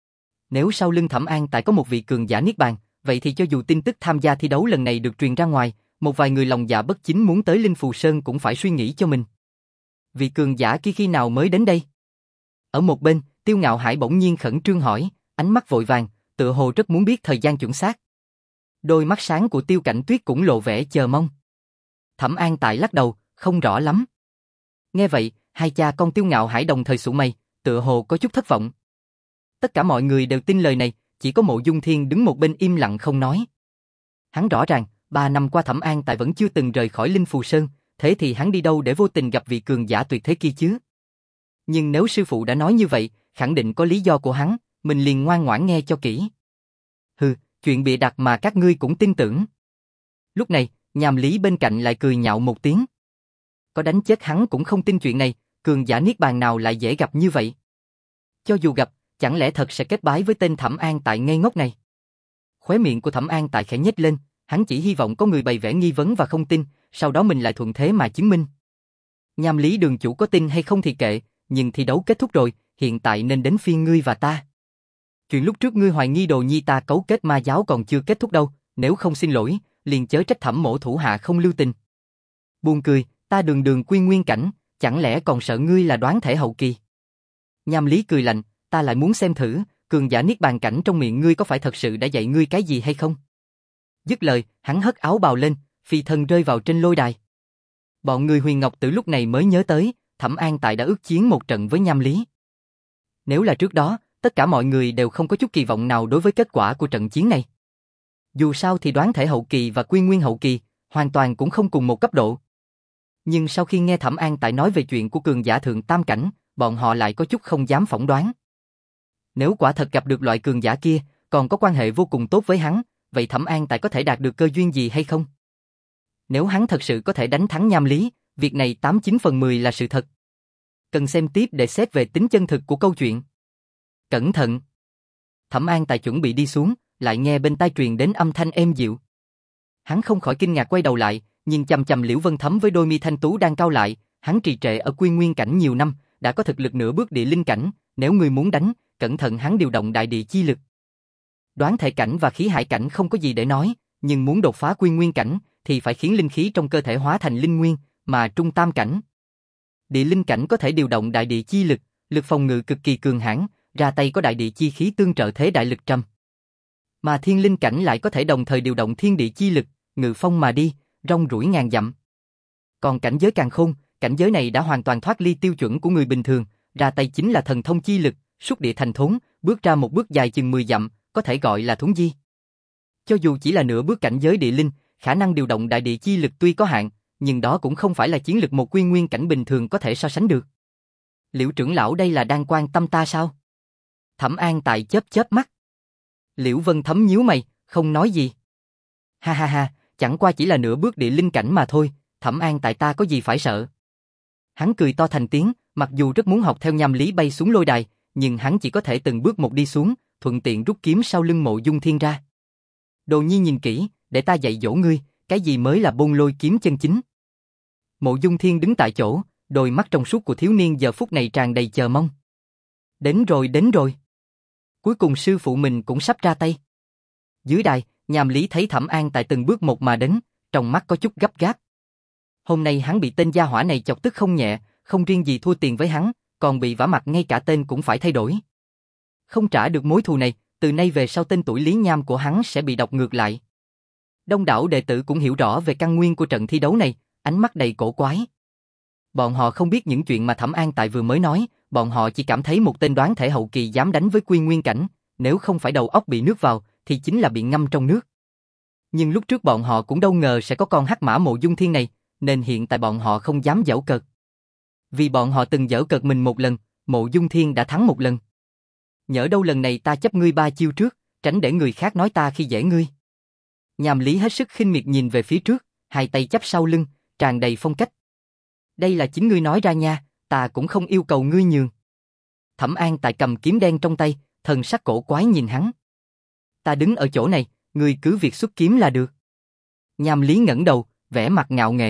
[SPEAKER 1] Nếu sau lưng Thẩm An tại có một vị cường giả niết bàn, vậy thì cho dù tin tức tham gia thi đấu lần này được truyền ra ngoài, một vài người lòng dạ bất chính muốn tới Linh Phù Sơn cũng phải suy nghĩ cho mình. Vị cường giả kia khi nào mới đến đây? Ở một bên, Tiêu Ngạo Hải bỗng nhiên khẩn trương hỏi, ánh mắt vội vàng, tựa hồ rất muốn biết thời gian chuẩn xác. Đôi mắt sáng của Tiêu Cảnh Tuyết cũng lộ vẻ chờ mong. Thẩm An tại lắc đầu, không rõ lắm. Nghe vậy, hai cha con Tiêu Ngạo Hải đồng thời sụ mày, tựa hồ có chút thất vọng. Tất cả mọi người đều tin lời này, chỉ có Mộ Dung Thiên đứng một bên im lặng không nói. Hắn rõ ràng, ba năm qua Thẩm An tại vẫn chưa từng rời khỏi Linh Phù Sơn, thế thì hắn đi đâu để vô tình gặp vị cường giả tuyệt thế kia chứ? Nhưng nếu sư phụ đã nói như vậy, khẳng định có lý do của hắn, mình liền ngoan ngoãn nghe cho kỹ. Hừ, chuyện bịa đặt mà các ngươi cũng tin tưởng. Lúc này, Nhàm Lý bên cạnh lại cười nhạo một tiếng. Có đánh chết hắn cũng không tin chuyện này, cường giả niết bàn nào lại dễ gặp như vậy. Cho dù gặp, chẳng lẽ thật sẽ kết bái với tên Thẩm An tại ngây ngốc này? Khóe miệng của Thẩm An tại khẽ nhếch lên, hắn chỉ hy vọng có người bày vẽ nghi vấn và không tin, sau đó mình lại thuận thế mà chứng minh. Nhàm Lý đường chủ có tin hay không thì kệ, nhưng thi đấu kết thúc rồi, hiện tại nên đến phiên ngươi và ta. Chuyện lúc trước ngươi hoài nghi Đồ Nhi ta cấu kết ma giáo còn chưa kết thúc đâu, nếu không xin lỗi, liền chớ trách Thẩm mỗ thủ hạ không lưu tình. Buồn cười, ta đường đường quy nguyên cảnh, chẳng lẽ còn sợ ngươi là đoán thể hậu kỳ? Nhàm Lý cười lạnh, ta lại muốn xem thử, cường giả niết bàn cảnh trong miệng ngươi có phải thật sự đã dạy ngươi cái gì hay không? Dứt lời, hắn hất áo bào lên, phi thân rơi vào trên lôi đài. Bọn người Huyền Ngọc Tử lúc này mới nhớ tới, Thẩm An tại đã ước chiến một trận với Nham Lý. Nếu là trước đó, tất cả mọi người đều không có chút kỳ vọng nào đối với kết quả của trận chiến này. Dù sao thì đoán thể hậu kỳ và quy nguyên hậu kỳ, hoàn toàn cũng không cùng một cấp độ. Nhưng sau khi nghe Thẩm An tại nói về chuyện của cường giả thượng tam cảnh, bọn họ lại có chút không dám phỏng đoán. Nếu quả thật gặp được loại cường giả kia, còn có quan hệ vô cùng tốt với hắn, vậy Thẩm An tại có thể đạt được cơ duyên gì hay không? Nếu hắn thật sự có thể đánh thắng Nham Lý, việc này tám chín phần mười là sự thật. Cần xem tiếp để xét về tính chân thực của câu chuyện. Cẩn thận! Thẩm An tại chuẩn bị đi xuống, lại nghe bên tai truyền đến âm thanh êm dịu. Hắn không khỏi kinh ngạc quay đầu lại, nhìn chằm chằm Liễu Vân Thấm với đôi mi thanh tú đang cau lại, hắn trì trệ ở quy nguyên cảnh nhiều năm, đã có thực lực nửa bước địa linh cảnh, nếu người muốn đánh, cẩn thận hắn điều động đại địa chi lực. Đoán thể cảnh và khí hải cảnh không có gì để nói, nhưng muốn đột phá quy nguyên cảnh, thì phải khiến linh khí trong cơ thể hóa thành linh nguyên, mà trung tam cảnh. Địa linh cảnh có thể điều động đại địa chi lực, lực phòng ngự cực kỳ cường hãn, ra tay có đại địa chi khí tương trợ thế đại lực trăm. Mà thiên linh cảnh lại có thể đồng thời điều động thiên địa chi lực, ngự phong mà đi, rong ruổi ngàn dặm. Còn cảnh giới càn khôn, cảnh giới này đã hoàn toàn thoát ly tiêu chuẩn của người bình thường, ra tay chính là thần thông chi lực, xúc địa thành thốn, bước ra một bước dài chừng mười dặm, có thể gọi là thuấn di. Cho dù chỉ là nửa bước cảnh giới địa linh, khả năng điều động đại địa chi lực tuy có hạn, nhưng đó cũng không phải là chiến lực một quy nguyên cảnh bình thường có thể so sánh được. Liễu trưởng lão đây là đang quan tâm ta sao? Thẩm An Tại chớp chớp mắt. Liễu Vân Thấm nhíu mày, không nói gì. Ha ha ha, chẳng qua chỉ là nửa bước địa linh cảnh mà thôi, Thẩm An Tại ta có gì phải sợ. Hắn cười to thành tiếng, mặc dù rất muốn học theo Nham Lý bay xuống lôi đài, nhưng hắn chỉ có thể từng bước một đi xuống, thuận tiện rút kiếm sau lưng Mộ Dung Thiên ra. Đồ Nhi nhìn kỹ, để ta dạy dỗ ngươi, cái gì mới là bôn lôi kiếm chân chính. Mộ Dung Thiên đứng tại chỗ, đôi mắt trong suốt của thiếu niên giờ phút này tràn đầy chờ mong. Đến rồi, đến rồi. Cuối cùng sư phụ mình cũng sắp ra tay. Dưới đài, Nham Lý thấy Thẩm An Tại từng bước một mà đến, trong mắt có chút gấp gáp. Hôm nay hắn bị tên gia hỏa này chọc tức không nhẹ, không riêng gì thua tiền với hắn, còn bị vả mặt ngay cả tên cũng phải thay đổi. Không trả được mối thù này, từ nay về sau tên tuổi Lý Nham của hắn sẽ bị đọc ngược lại. Đông đảo đệ tử cũng hiểu rõ về căn nguyên của trận thi đấu này, ánh mắt đầy cổ quái. Bọn họ không biết những chuyện mà Thẩm An Tại vừa mới nói, bọn họ chỉ cảm thấy một tên đoán thể hậu kỳ dám đánh với quy nguyên cảnh, nếu không phải đầu óc bị nước vào, thì chính là bị ngâm trong nước. Nhưng lúc trước bọn họ cũng đâu ngờ sẽ có con hắc mã Mộ Dung Thiên này, nên hiện tại bọn họ không dám giễu cợt. Vì bọn họ từng giễu cợt mình một lần, Mộ Dung Thiên đã thắng một lần. Nhỡ đâu lần này ta chấp ngươi ba chiêu trước, tránh để người khác nói ta khi dễ ngươi. Nham Lý hết sức khinh miệt nhìn về phía trước, hai tay chắp sau lưng, tràn đầy phong cách. Đây là chính ngươi nói ra nha, ta cũng không yêu cầu ngươi nhường. Thẩm An Tại cầm kiếm đen trong tay, thần sắc cổ quái nhìn hắn. Ta đứng ở chỗ này, ngươi cứ việc xuất kiếm là được. Nham Lý ngẩng đầu, vẻ mặt ngạo nghễ.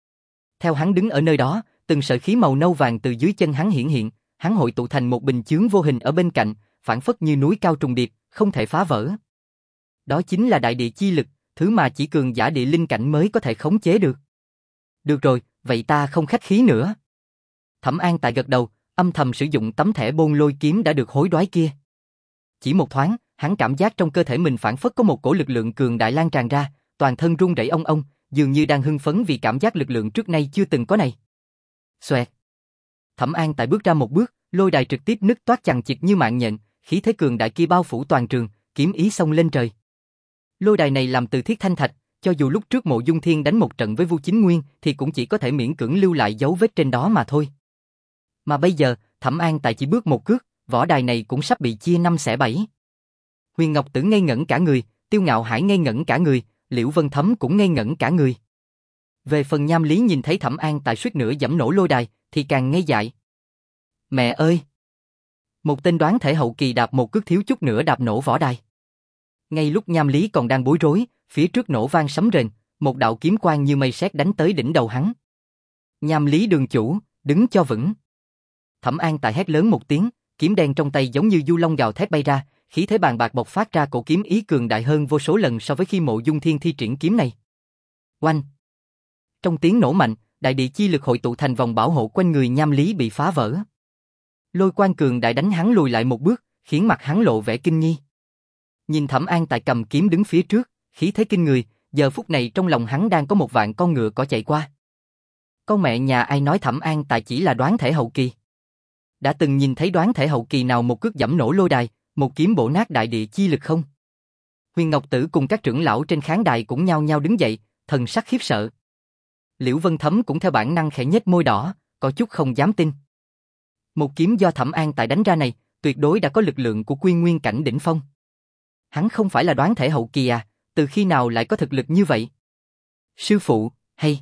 [SPEAKER 1] Theo hắn đứng ở nơi đó, từng sợi khí màu nâu vàng từ dưới chân hắn hiển hiện, hắn hội tụ thành một bình chướng vô hình ở bên cạnh, phảng phất như núi cao trùng điệp, không thể phá vỡ. Đó chính là đại địa chi lực, thứ mà chỉ cường giả địa linh cảnh mới có thể khống chế được. Được rồi, vậy ta không khách khí nữa. Thẩm An Tại gật đầu, âm thầm sử dụng tấm thẻ bôn lôi kiếm đã được hối đoái kia. Chỉ một thoáng, hắn cảm giác trong cơ thể mình phảng phất có một cổ lực lượng cường đại lan tràn ra, toàn thân run rẩy ong ong, dường như đang hưng phấn vì cảm giác lực lượng trước nay chưa từng có này. Xoẹt. Thẩm An Tại bước ra một bước, lôi đài trực tiếp nứt toát chằng chịt như mạng nhện, khí thế cường đại kia bao phủ toàn trường, kiếm ý xông lên trời. Lôi đài này làm từ thiết thanh thạch, cho dù lúc trước Mộ Dung Thiên đánh một trận với Vu Chính Nguyên thì cũng chỉ có thể miễn cưỡng lưu lại dấu vết trên đó mà thôi. Mà bây giờ, Thẩm An Tại chỉ bước một cước, võ đài này cũng sắp bị chia năm xẻ bảy. Huyền Ngọc Tử ngây ngẩn cả người, Tiêu Ngạo Hải ngây ngẩn cả người, Liễu Vân Thấm cũng ngây ngẩn cả người. Về phần Nham Lý nhìn thấy Thẩm An Tại suýt nữa giẫm nổ lôi đài, thì càng ngây dại. Mẹ ơi! Một tên đoán thể hậu kỳ đạp một cước thiếu chút nữa đạp nổ võ đài. Ngay lúc Nham Lý còn đang bối rối, phía trước nổ vang sấm rền, một đạo kiếm quang như mây sét đánh tới đỉnh đầu hắn. Nham Lý đường chủ, đứng cho vững. Thẩm An Tại hét lớn một tiếng, kiếm đen trong tay giống như du long gào thét bay ra, khí thế bàn bạc bộc phát ra cổ kiếm ý cường đại hơn vô số lần so với khi Mộ Dung Thiên thi triển kiếm này. Oanh! Trong tiếng nổ mạnh, đại địa chi lực hội tụ thành vòng bảo hộ quanh người Nham Lý bị phá vỡ. Lôi quang cường đại đánh hắn lùi lại một bước, khiến mặt hắn lộ vẻ kinh nghi. Nhìn Thẩm An Tại cầm kiếm đứng phía trước, khí thế kinh người, giờ phút này trong lòng hắn đang có một vạn con ngựa cỏ chạy qua. Con mẹ nhà ai nói Thẩm An Tại chỉ là đoán thể hậu kỳ? Đã từng nhìn thấy đoán thể hậu kỳ nào một cước giẫm nổ lôi đài, một kiếm bổ nát đại địa chi lực không? Huyền Ngọc Tử cùng các trưởng lão trên khán đài cũng nhao nhao đứng dậy, thần sắc khiếp sợ. Liễu Vân Thấm cũng theo bản năng khẽ nhếch môi đỏ, có chút không dám tin. Một kiếm do Thẩm An Tại đánh ra này, tuyệt đối đã có lực lượng của quy nguyên cảnh đỉnh phong. Hắn không phải là đoán thể hậu kỳ à, từ khi nào lại có thực lực như vậy? Sư phụ, hay!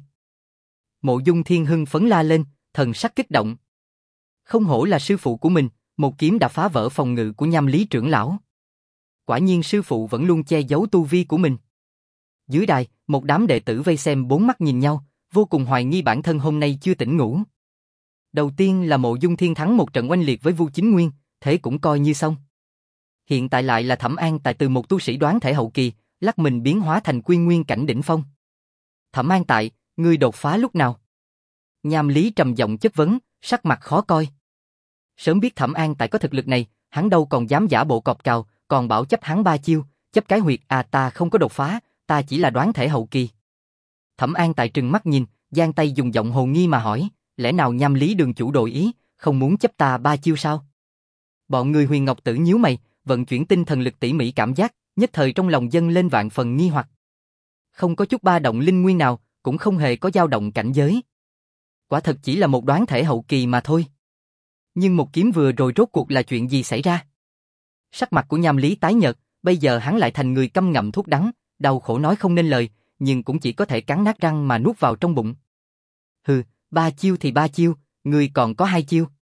[SPEAKER 1] Mộ Dung Thiên hưng phấn la lên, thần sắc kích động. Không hổ là sư phụ của mình, một kiếm đã phá vỡ phòng ngự của Nham Lý trưởng lão. Quả nhiên sư phụ vẫn luôn che giấu tu vi của mình. Dưới đài, một đám đệ tử vây xem bốn mắt nhìn nhau, vô cùng hoài nghi bản thân hôm nay chưa tỉnh ngủ. Đầu tiên là Mộ Dung Thiên thắng một trận oanh liệt với Vu Chính Nguyên, thế cũng coi như xong. Hiện tại lại là Thẩm An Tại từ một tu sĩ đoán thể hậu kỳ, lắc mình biến hóa thành quy nguyên cảnh đỉnh phong. Thẩm An Tại, ngươi đột phá lúc nào? Nham Lý trầm giọng chất vấn, sắc mặt khó coi. Sớm biết Thẩm An Tại có thực lực này, hắn đâu còn dám giả bộ cọp cào, còn bảo chấp hắn ba chiêu, chấp cái huyệt à ta không có đột phá, ta chỉ là đoán thể hậu kỳ. Thẩm An Tại trừng mắt nhìn, giang tay dùng giọng hồ nghi mà hỏi, lẽ nào Nham Lý đường chủ đổi ý, không muốn chấp ta ba chiêu sao? Bọn người Huyền Ngọc Tử nhíu mày, vận chuyển tinh thần lực tỉ mỉ cảm giác, nhất thời trong lòng dâng lên vạn phần nghi hoặc. Không có chút ba động linh nguyên nào, cũng không hề có dao động cảnh giới. Quả thật chỉ là một đoán thể hậu kỳ mà thôi. Nhưng một kiếm vừa rồi rốt cuộc là chuyện gì xảy ra? Sắc mặt của Nham Lý tái nhợt, bây giờ hắn lại thành người câm ngậm thuốc đắng, đau khổ nói không nên lời, nhưng cũng chỉ có thể cắn nát răng mà nuốt vào trong bụng. Hừ, ba chiêu thì ba chiêu, người còn có hai chiêu.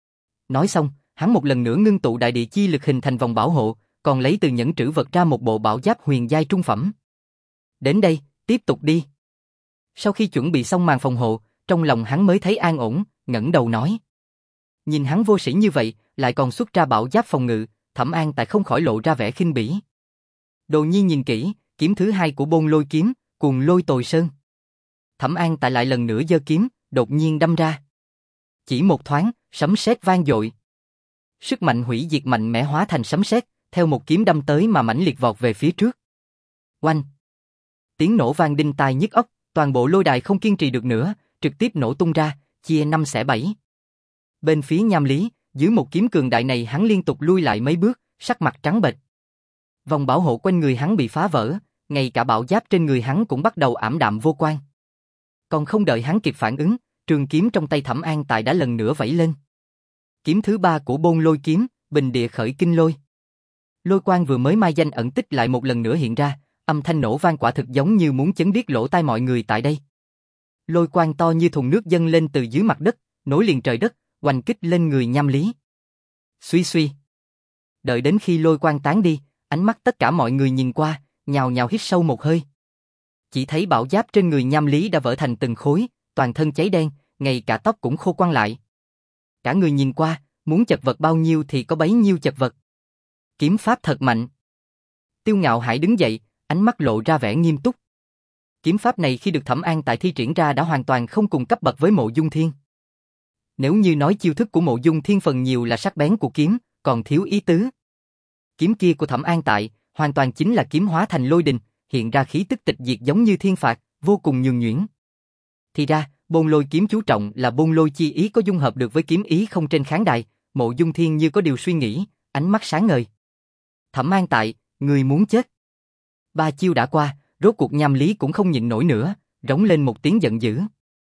[SPEAKER 1] Nói xong, hắn một lần nữa ngưng tụ đại địa chi lực hình thành vòng bảo hộ, còn lấy từ nhẫn trữ vật ra một bộ bảo giáp huyền giai trung phẩm. Đến đây, tiếp tục đi. Sau khi chuẩn bị xong màn phòng hộ, trong lòng hắn mới thấy an ổn, ngẩng đầu nói. Nhìn hắn vô sĩ như vậy, lại còn xuất ra bảo giáp phòng ngự, Thẩm An Tại không khỏi lộ ra vẻ khinh bỉ. Đồ Nhi nhìn kỹ, kiếm thứ hai của Bôn Lôi kiếm, Cuồng Lôi Tồi Sơn. Thẩm An Tại lại lần nữa giơ kiếm, đột nhiên đâm ra. Chỉ một thoáng, sấm sét vang dội. Sức mạnh hủy diệt mạnh mẽ hóa thành sấm sét, theo một kiếm đâm tới mà mãnh liệt vọt về phía trước. Oanh! Tiếng nổ vang đinh tai nhức óc, toàn bộ lôi đài không kiên trì được nữa, trực tiếp nổ tung ra, chia năm xẻ bảy. Bên phía Nham Lý, dưới một kiếm cường đại này hắn liên tục lui lại mấy bước, sắc mặt trắng bệch. Vòng bảo hộ quanh người hắn bị phá vỡ, ngay cả bảo giáp trên người hắn cũng bắt đầu ảm đạm vô quang. Còn không đợi hắn kịp phản ứng, trường kiếm trong tay Thẩm An Tại đã lần nữa vẫy lên. Kiếm thứ ba của Bôn Lôi kiếm, Bình Địa Khởi Kinh Lôi. Lôi quang vừa mới mai danh ẩn tích lại một lần nữa hiện ra, âm thanh nổ vang quả thực giống như muốn chấn điếc lỗ tai mọi người tại đây. Lôi quang to như thùng nước dâng lên từ dưới mặt đất, nối liền trời đất, oanh kích lên người Nham Lý. Suy suy. Đợi đến khi lôi quang tán đi, ánh mắt tất cả mọi người nhìn qua, nhào nhào hít sâu một hơi. Chỉ thấy bảo giáp trên người Nham Lý đã vỡ thành từng khối, toàn thân cháy đen, ngay cả tóc cũng khô quăn lại. Cả người nhìn qua, muốn chật vật bao nhiêu thì có bấy nhiêu chật vật. Kiếm pháp thật mạnh. Tiêu Ngạo Hải đứng dậy, ánh mắt lộ ra vẻ nghiêm túc. Kiếm pháp này khi được Thẩm An Tại thi triển ra đã hoàn toàn không cùng cấp bậc với Mộ Dung Thiên. Nếu như nói chiêu thức của Mộ Dung Thiên phần nhiều là sắc bén của kiếm, còn thiếu ý tứ. Kiếm kia của Thẩm An Tại hoàn toàn chính là kiếm hóa thành lôi đình, hiện ra khí tức tịch diệt giống như thiên phạt, vô cùng nhường nhuyễn. Thì ra, Bôn Lôi kiếm chú trọng là Bôn Lôi chi ý có dung hợp được với kiếm ý không trên khán đài. Mộ Dung Thiên như có điều suy nghĩ, ánh mắt sáng ngời. Thẩm An Tại, người muốn chết. Ba chiêu đã qua, rốt cuộc Nham Lý cũng không nhịn nổi nữa, rống lên một tiếng giận dữ.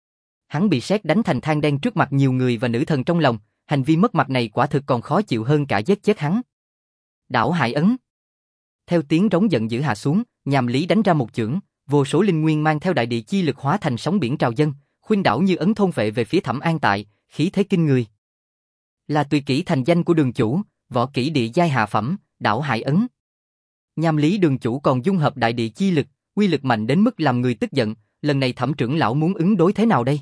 [SPEAKER 1] Hắn bị sét đánh thành than đen trước mặt nhiều người và nữ thần trong lòng, hành vi mất mặt này quả thực còn khó chịu hơn cả giết chết hắn. Đảo Hải Ấn. Theo tiếng rống giận dữ hạ xuống, Nham Lý đánh ra một chưởng, vô số linh nguyên mang theo đại địa chi lực hóa thành sóng biển trào dâng, khuynh đảo như ấn thôn vệ về phía Thẩm An Tại, khí thế kinh người. Là tuyệt kỹ thành danh của đường chủ, võ kỹ địa giai hạ phẩm, Đảo Hải Ấn. Nham Lý đường chủ còn dung hợp đại địa chi lực, uy lực mạnh đến mức làm người tức giận, lần này Thẩm trưởng lão muốn ứng đối thế nào đây?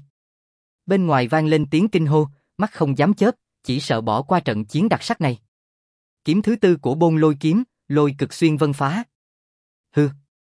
[SPEAKER 1] Bên ngoài vang lên tiếng kinh hô, mắt không dám chớp, chỉ sợ bỏ qua trận chiến đặc sắc này. Kiếm thứ tư của Bôn Lôi kiếm, Lôi Cực Xuyên Vân Phá. Hừ.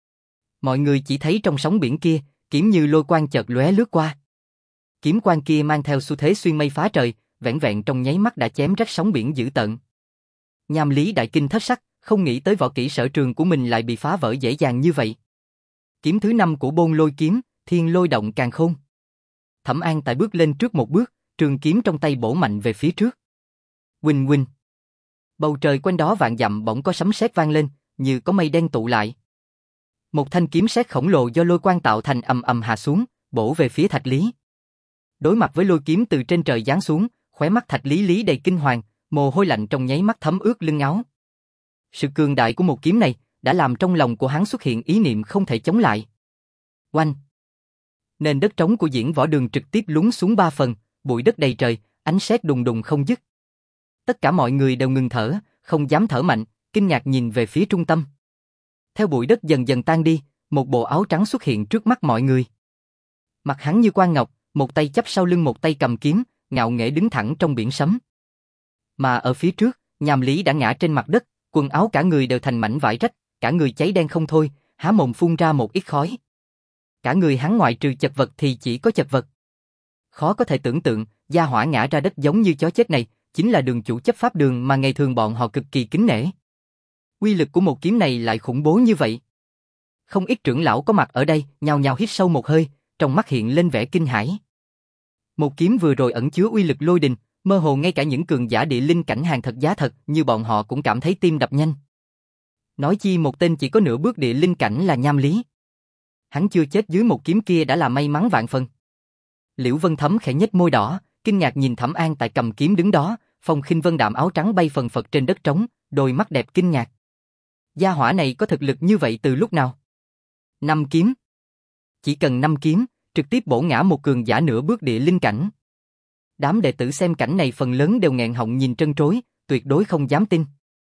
[SPEAKER 1] Mọi người chỉ thấy trong sóng biển kia, kiếm như lôi quang chợt lóe lướt qua. Kiếm quang kia mang theo xu thế xuyên mây phá trời, vẻn vẹn trong nháy mắt đã chém rách sóng biển dữ tợn. Nham Lý đại kinh thất sắc, không nghĩ tới võ kỹ sở trường của mình lại bị phá vỡ dễ dàng như vậy. Kiếm thứ năm của Bôn Lôi kiếm, Thiên Lôi Động Càn Khôn. Thẩm An Tại bước lên trước một bước, trường kiếm trong tay bổ mạnh về phía trước. Huỳnh huỳnh. Bầu trời quanh đó vạn dặm bỗng có sấm sét vang lên, như có mây đen tụ lại. Một thanh kiếm sét khổng lồ do lôi quang tạo thành ầm ầm hạ xuống, bổ về phía Thạch Lý. Đối mặt với lôi kiếm từ trên trời giáng xuống, khóe mắt Thạch Lý Lý đầy kinh hoàng, mồ hôi lạnh trong nháy mắt thấm ướt lưng áo. Sự cường đại của một kiếm này đã làm trong lòng của hắn xuất hiện ý niệm không thể chống lại. Oanh! Nền đất trống của diễn võ đường trực tiếp lún xuống ba phần, bụi đất đầy trời, ánh sét đùng đùng không dứt. Tất cả mọi người đều ngừng thở, không dám thở mạnh, kinh ngạc nhìn về phía trung tâm. Theo bụi đất dần dần tan đi, một bộ áo trắng xuất hiện trước mắt mọi người. Mặt hắn như quan ngọc, một tay chắp sau lưng một tay cầm kiếm, ngạo nghễ đứng thẳng trong biển sấm. Mà ở phía trước, Nham Lý đã ngã trên mặt đất, quần áo cả người đều thành mảnh vải rách, cả người cháy đen không thôi, há mồm phun ra một ít khói. Cả người hắn ngoại trừ chật vật thì chỉ có chật vật. Khó có thể tưởng tượng, gia hỏa ngã ra đất giống như chó chết này, chính là đường chủ chấp pháp đường mà ngày thường bọn họ cực kỳ kính nể. Uy lực của một kiếm này lại khủng bố như vậy. Không ít trưởng lão có mặt ở đây, nhao nhao hít sâu một hơi, trong mắt hiện lên vẻ kinh hãi. Một kiếm vừa rồi ẩn chứa uy lực lôi đình, Mơ hồ ngay cả những cường giả địa linh cảnh hàng thật giá thật như bọn họ cũng cảm thấy tim đập nhanh. Nói chi một tên chỉ có nửa bước địa linh cảnh là Nham Lý. Hắn chưa chết dưới một kiếm kia đã là may mắn vạn phần. Liễu Vân Thấm khẽ nhếch môi đỏ, kinh ngạc nhìn Thẩm An Tại cầm kiếm đứng đó, phong khinh vân đạm áo trắng bay phần phật trên đất trống, đôi mắt đẹp kinh ngạc. Gia hỏa này có thực lực như vậy từ lúc nào? Năm kiếm. Chỉ cần năm kiếm, trực tiếp bổ ngã một cường giả nửa bước địa linh cảnh. Đám đệ tử xem cảnh này phần lớn đều nghẹn họng nhìn trân trối, tuyệt đối không dám tin.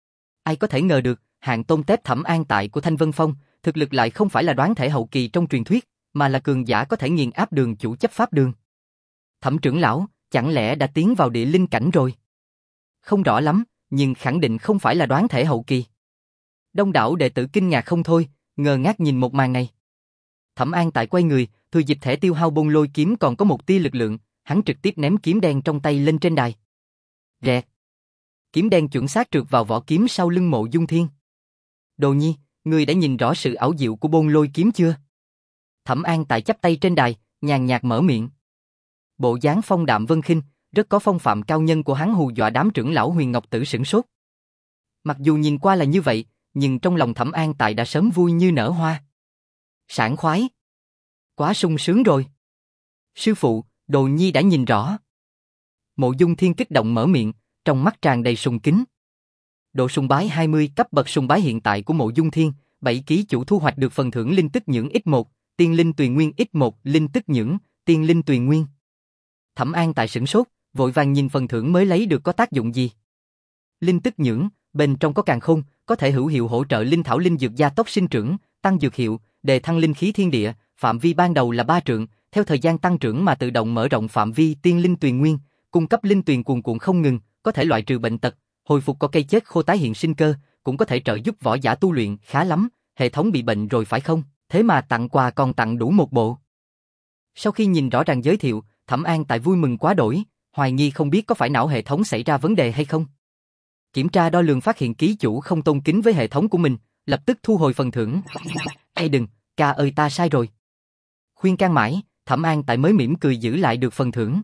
[SPEAKER 1] Ai có thể ngờ được, hạng tôn tép Thẩm An Tại của Thanh Vân Phong, thực lực lại không phải là đoán thể hậu kỳ trong truyền thuyết, mà là cường giả có thể nghiền áp đường chủ chấp pháp đường. Thẩm trưởng lão, chẳng lẽ đã tiến vào địa linh cảnh rồi? Không rõ lắm, nhưng khẳng định không phải là đoán thể hậu kỳ. Đông đảo đệ tử kinh ngạc không thôi, ngơ ngác nhìn một màn này. Thẩm An Tại quay người, thừa dịp thẻ tiêu hao bôn lôi kiếm còn có một tia lực lượng, hắn trực tiếp ném kiếm đen trong tay lên trên đài. Rẹt. Kiếm đen chuẩn xác trượt vào vỏ kiếm sau lưng Mộ Dung Thiên. Đồ Nhi, ngươi đã nhìn rõ sự ảo diệu của bôn lôi kiếm chưa? Thẩm An Tại chắp tay trên đài, nhàn nhạt mở miệng. Bộ dáng phong đạm vân khinh, rất có phong phạm cao nhân của hắn hù dọa đám trưởng lão Huyền Ngọc Tử sửng sốt. Mặc dù nhìn qua là như vậy, nhưng trong lòng Thẩm An Tại đã sớm vui như nở hoa. Sảng khoái. Quá sung sướng rồi. Sư phụ, Đồ Nhi đã nhìn rõ. Mộ Dung Thiên kích động mở miệng, trong mắt tràn đầy sùng kính. Độ sùng bái hai mươi cấp bậc sùng bái hiện tại của Mộ Dung Thiên, bảy ký chủ thu hoạch được phần thưởng linh tức nhưỡng x một, tiên linh tùy nguyên x một, linh tức nhưỡng, tiên linh tùy nguyên. Thẩm An Tại sửng sốt, vội vàng nhìn phần thưởng mới lấy được có tác dụng gì. Linh tức nhưỡng, bên trong có càn khôn, có thể hữu hiệu hỗ trợ linh thảo linh dược gia tốc sinh trưởng, tăng dược hiệu, đề thăng linh khí thiên địa, phạm vi ban đầu là ba trượng, theo thời gian tăng trưởng mà tự động mở rộng phạm vi, tiên linh tùy nguyên, cung cấp linh tuyền cuồn cuộn không ngừng, có thể loại trừ bệnh tật, hồi phục cỏ cây chết khô tái hiện sinh cơ, cũng có thể trợ giúp võ giả tu luyện, khá lắm, hệ thống bị bệnh rồi phải không? Thế mà tặng quà còn tặng đủ một bộ. Sau khi nhìn rõ ràng giới thiệu, Thẩm An Tại vui mừng quá đổi, hoài nghi không biết có phải não hệ thống xảy ra vấn đề hay không. Kiểm tra đo lường phát hiện ký chủ không tôn kính với hệ thống của mình, lập tức thu hồi phần thưởng. Ê đừng, ca ơi ta sai rồi. Khuyên can mãi, Thẩm An Tại mới mỉm cười giữ lại được phần thưởng.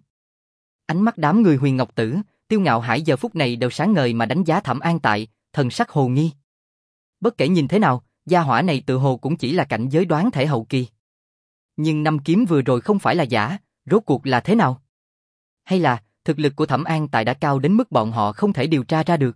[SPEAKER 1] Ánh mắt đám người Huyền Ngọc Tử, Tiêu Ngạo Hải giờ phút này đều sáng ngời mà đánh giá Thẩm An Tại, thần sắc hồ nghi. Bất kể nhìn thế nào, gia hỏa này tự hồ cũng chỉ là cảnh giới đoán thể hậu kỳ. Nhưng năm kiếm vừa rồi không phải là giả, rốt cuộc là thế nào? Hay là, thực lực của Thẩm An Tại đã cao đến mức bọn họ không thể điều tra ra được?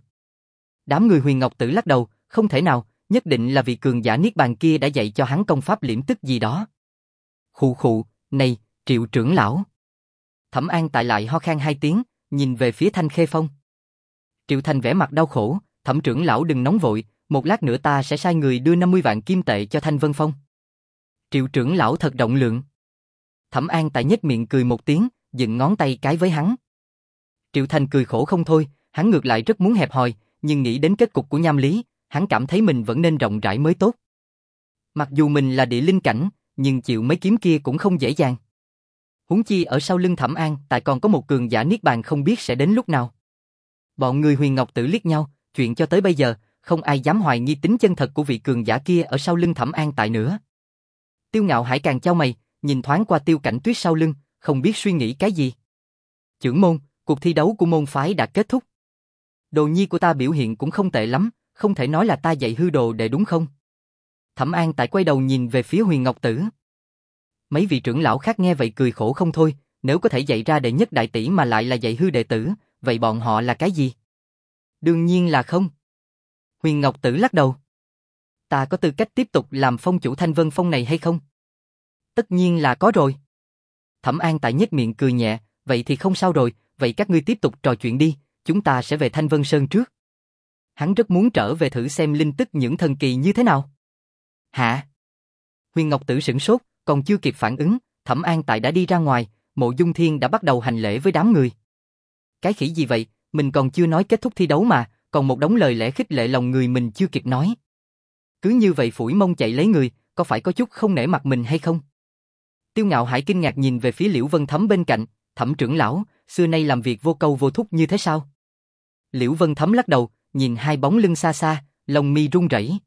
[SPEAKER 1] Đám người Huyền Ngọc Tử lắc đầu, không thể nào, nhất định là vị cường giả Niết Bàn kia đã dạy cho hắn công pháp liễm tức gì đó. Khụ khụ, này, Triệu trưởng lão. Thẩm An Tại lại ho khan hai tiếng, nhìn về phía Thanh Khê Phong. Triệu Thành vẻ mặt đau khổ, Thẩm trưởng lão đừng nóng vội, một lát nữa ta sẽ sai người đưa năm mươi vạn kim tệ cho Thanh Vân Phong. Triệu trưởng lão thật rộng lượng. Thẩm An Tại nhếch miệng cười một tiếng, dựng ngón tay cái với hắn. Triệu Thành cười khổ không thôi, hắn ngược lại rất muốn hẹp hòi, nhưng nghĩ đến kết cục của Nham Lý, hắn cảm thấy mình vẫn nên rộng rãi mới tốt. Mặc dù mình là địa linh cảnh, nhưng chịu mấy kiếm kia cũng không dễ dàng. Huống chi ở sau lưng Thẩm An Tại còn có một cường giả Niết Bàn không biết sẽ đến lúc nào. Bọn người Huyền Ngọc Tử liếc nhau, chuyện cho tới bây giờ, không ai dám hoài nghi tính chân thật của vị cường giả kia ở sau lưng Thẩm An Tại nữa. Tiêu Ngạo Hải càng chau mày, nhìn thoáng qua Tiêu Cảnh Tuyết sau lưng, không biết suy nghĩ cái gì. Trưởng môn, cuộc thi đấu của môn phái đã kết thúc. Đồ nhi của ta biểu hiện cũng không tệ lắm, không thể nói là ta dạy hư đồ đệ đúng không? Thẩm An Tại quay đầu nhìn về phía Huyền Ngọc Tử. Mấy vị trưởng lão khác nghe vậy cười khổ không thôi, nếu có thể dạy ra đệ nhất đại tỷ mà lại là dạy hư đệ tử, vậy bọn họ là cái gì? Đương nhiên là không. Huyền Ngọc Tử lắc đầu. Ta có tư cách tiếp tục làm phong chủ Thanh Vân Phong này hay không? Tất nhiên là có rồi. Thẩm An Tại nhếch miệng cười nhẹ, vậy thì không sao rồi, vậy các ngươi tiếp tục trò chuyện đi, chúng ta sẽ về Thanh Vân Sơn trước. Hắn rất muốn trở về thử xem linh tức những thần kỳ như thế nào. Hả? Huyền Ngọc Tử sửng sốt, còn chưa kịp phản ứng, Thẩm An Tại đã đi ra ngoài, Mộ Dung Thiên đã bắt đầu hành lễ với đám người. Cái khỉ gì vậy, mình còn chưa nói kết thúc thi đấu mà, còn một đống lời lẽ khích lệ lòng người mình chưa kịp nói. Cứ như vậy phủi mông chạy lấy người, có phải có chút không nể mặt mình hay không? Tiêu Ngạo Hải kinh ngạc nhìn về phía Liễu Vân Thấm bên cạnh, Thẩm trưởng lão, xưa nay làm việc vô câu vô thúc như thế sao? Liễu Vân Thấm lắc đầu, nhìn hai bóng lưng xa xa, lông mi run rẩy.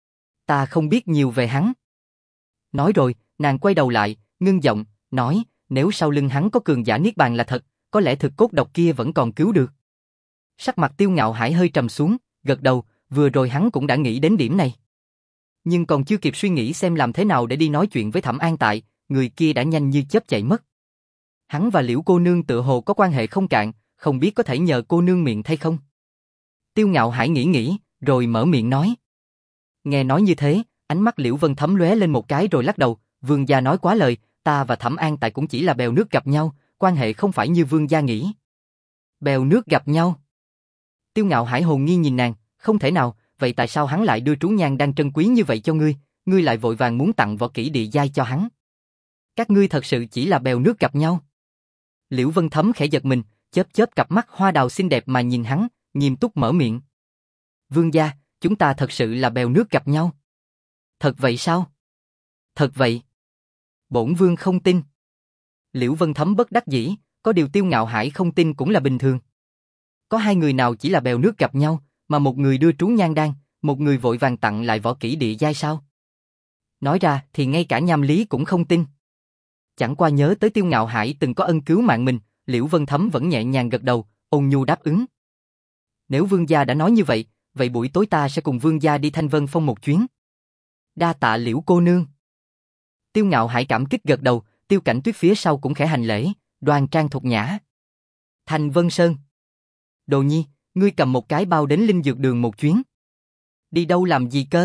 [SPEAKER 1] Ta không biết nhiều về hắn. Nói rồi, nàng quay đầu lại, ngưng giọng, nói, nếu sau lưng hắn có cường giả Niết Bàn là thật, có lẽ thực cốt độc kia vẫn còn cứu được. Sắc mặt Tiêu Ngạo Hải hơi trầm xuống, gật đầu, vừa rồi hắn cũng đã nghĩ đến điểm này. Nhưng còn chưa kịp suy nghĩ xem làm thế nào để đi nói chuyện với Thẩm An Tại, người kia đã nhanh như chớp chạy mất. Hắn và Liễu cô nương tựa hồ có quan hệ không cạn, không biết có thể nhờ cô nương miệng thay không? Tiêu Ngạo Hải nghĩ nghĩ, rồi mở miệng nói. Nghe nói như thế, ánh mắt Liễu Vân Thấm lóe lên một cái rồi lắc đầu, vương gia nói quá lời, ta và Thẩm An Tại cũng chỉ là bèo nước gặp nhau, quan hệ không phải như vương gia nghĩ. Bèo nước gặp nhau? Tiêu Ngạo Hải hồn nghi nhìn nàng, không thể nào, vậy tại sao hắn lại đưa trú nhang đang trân quý như vậy cho ngươi, ngươi lại vội vàng muốn tặng võ kỹ địa giai cho hắn? Các ngươi thật sự chỉ là bèo nước gặp nhau? Liễu Vân Thấm khẽ giật mình, chớp chớp cặp mắt hoa đào xinh đẹp mà nhìn hắn, nghiêm túc mở miệng. Vương gia, chúng ta thật sự là bèo nước gặp nhau. Thật vậy sao? Thật vậy. Bổn vương không tin. Liễu Vân Thấm bất đắc dĩ, có điều Tiêu Ngạo Hải không tin cũng là bình thường. Có hai người nào chỉ là bèo nước gặp nhau, mà một người đưa trú nhang đan, một người vội vàng tặng lại võ kỹ địa giai sao? Nói ra thì ngay cả Nham Lý cũng không tin. Chẳng qua nhớ tới Tiêu Ngạo Hải từng có ân cứu mạng mình, Liễu Vân Thấm vẫn nhẹ nhàng gật đầu, ôn nhu đáp ứng. Nếu vương gia đã nói như vậy, vậy buổi tối ta sẽ cùng vương gia đi Thanh Vân Phong một chuyến. Đa tạ Liễu cô nương. Tiêu Ngạo Hải cảm kích gật đầu, Tiêu Cảnh Tuyết phía sau cũng khẽ hành lễ, đoan trang thục nhã. Thanh Vân Sơn. Đồ Nhi, ngươi cầm một cái bao đến Linh Dược Đường một chuyến. Đi đâu làm gì cơ?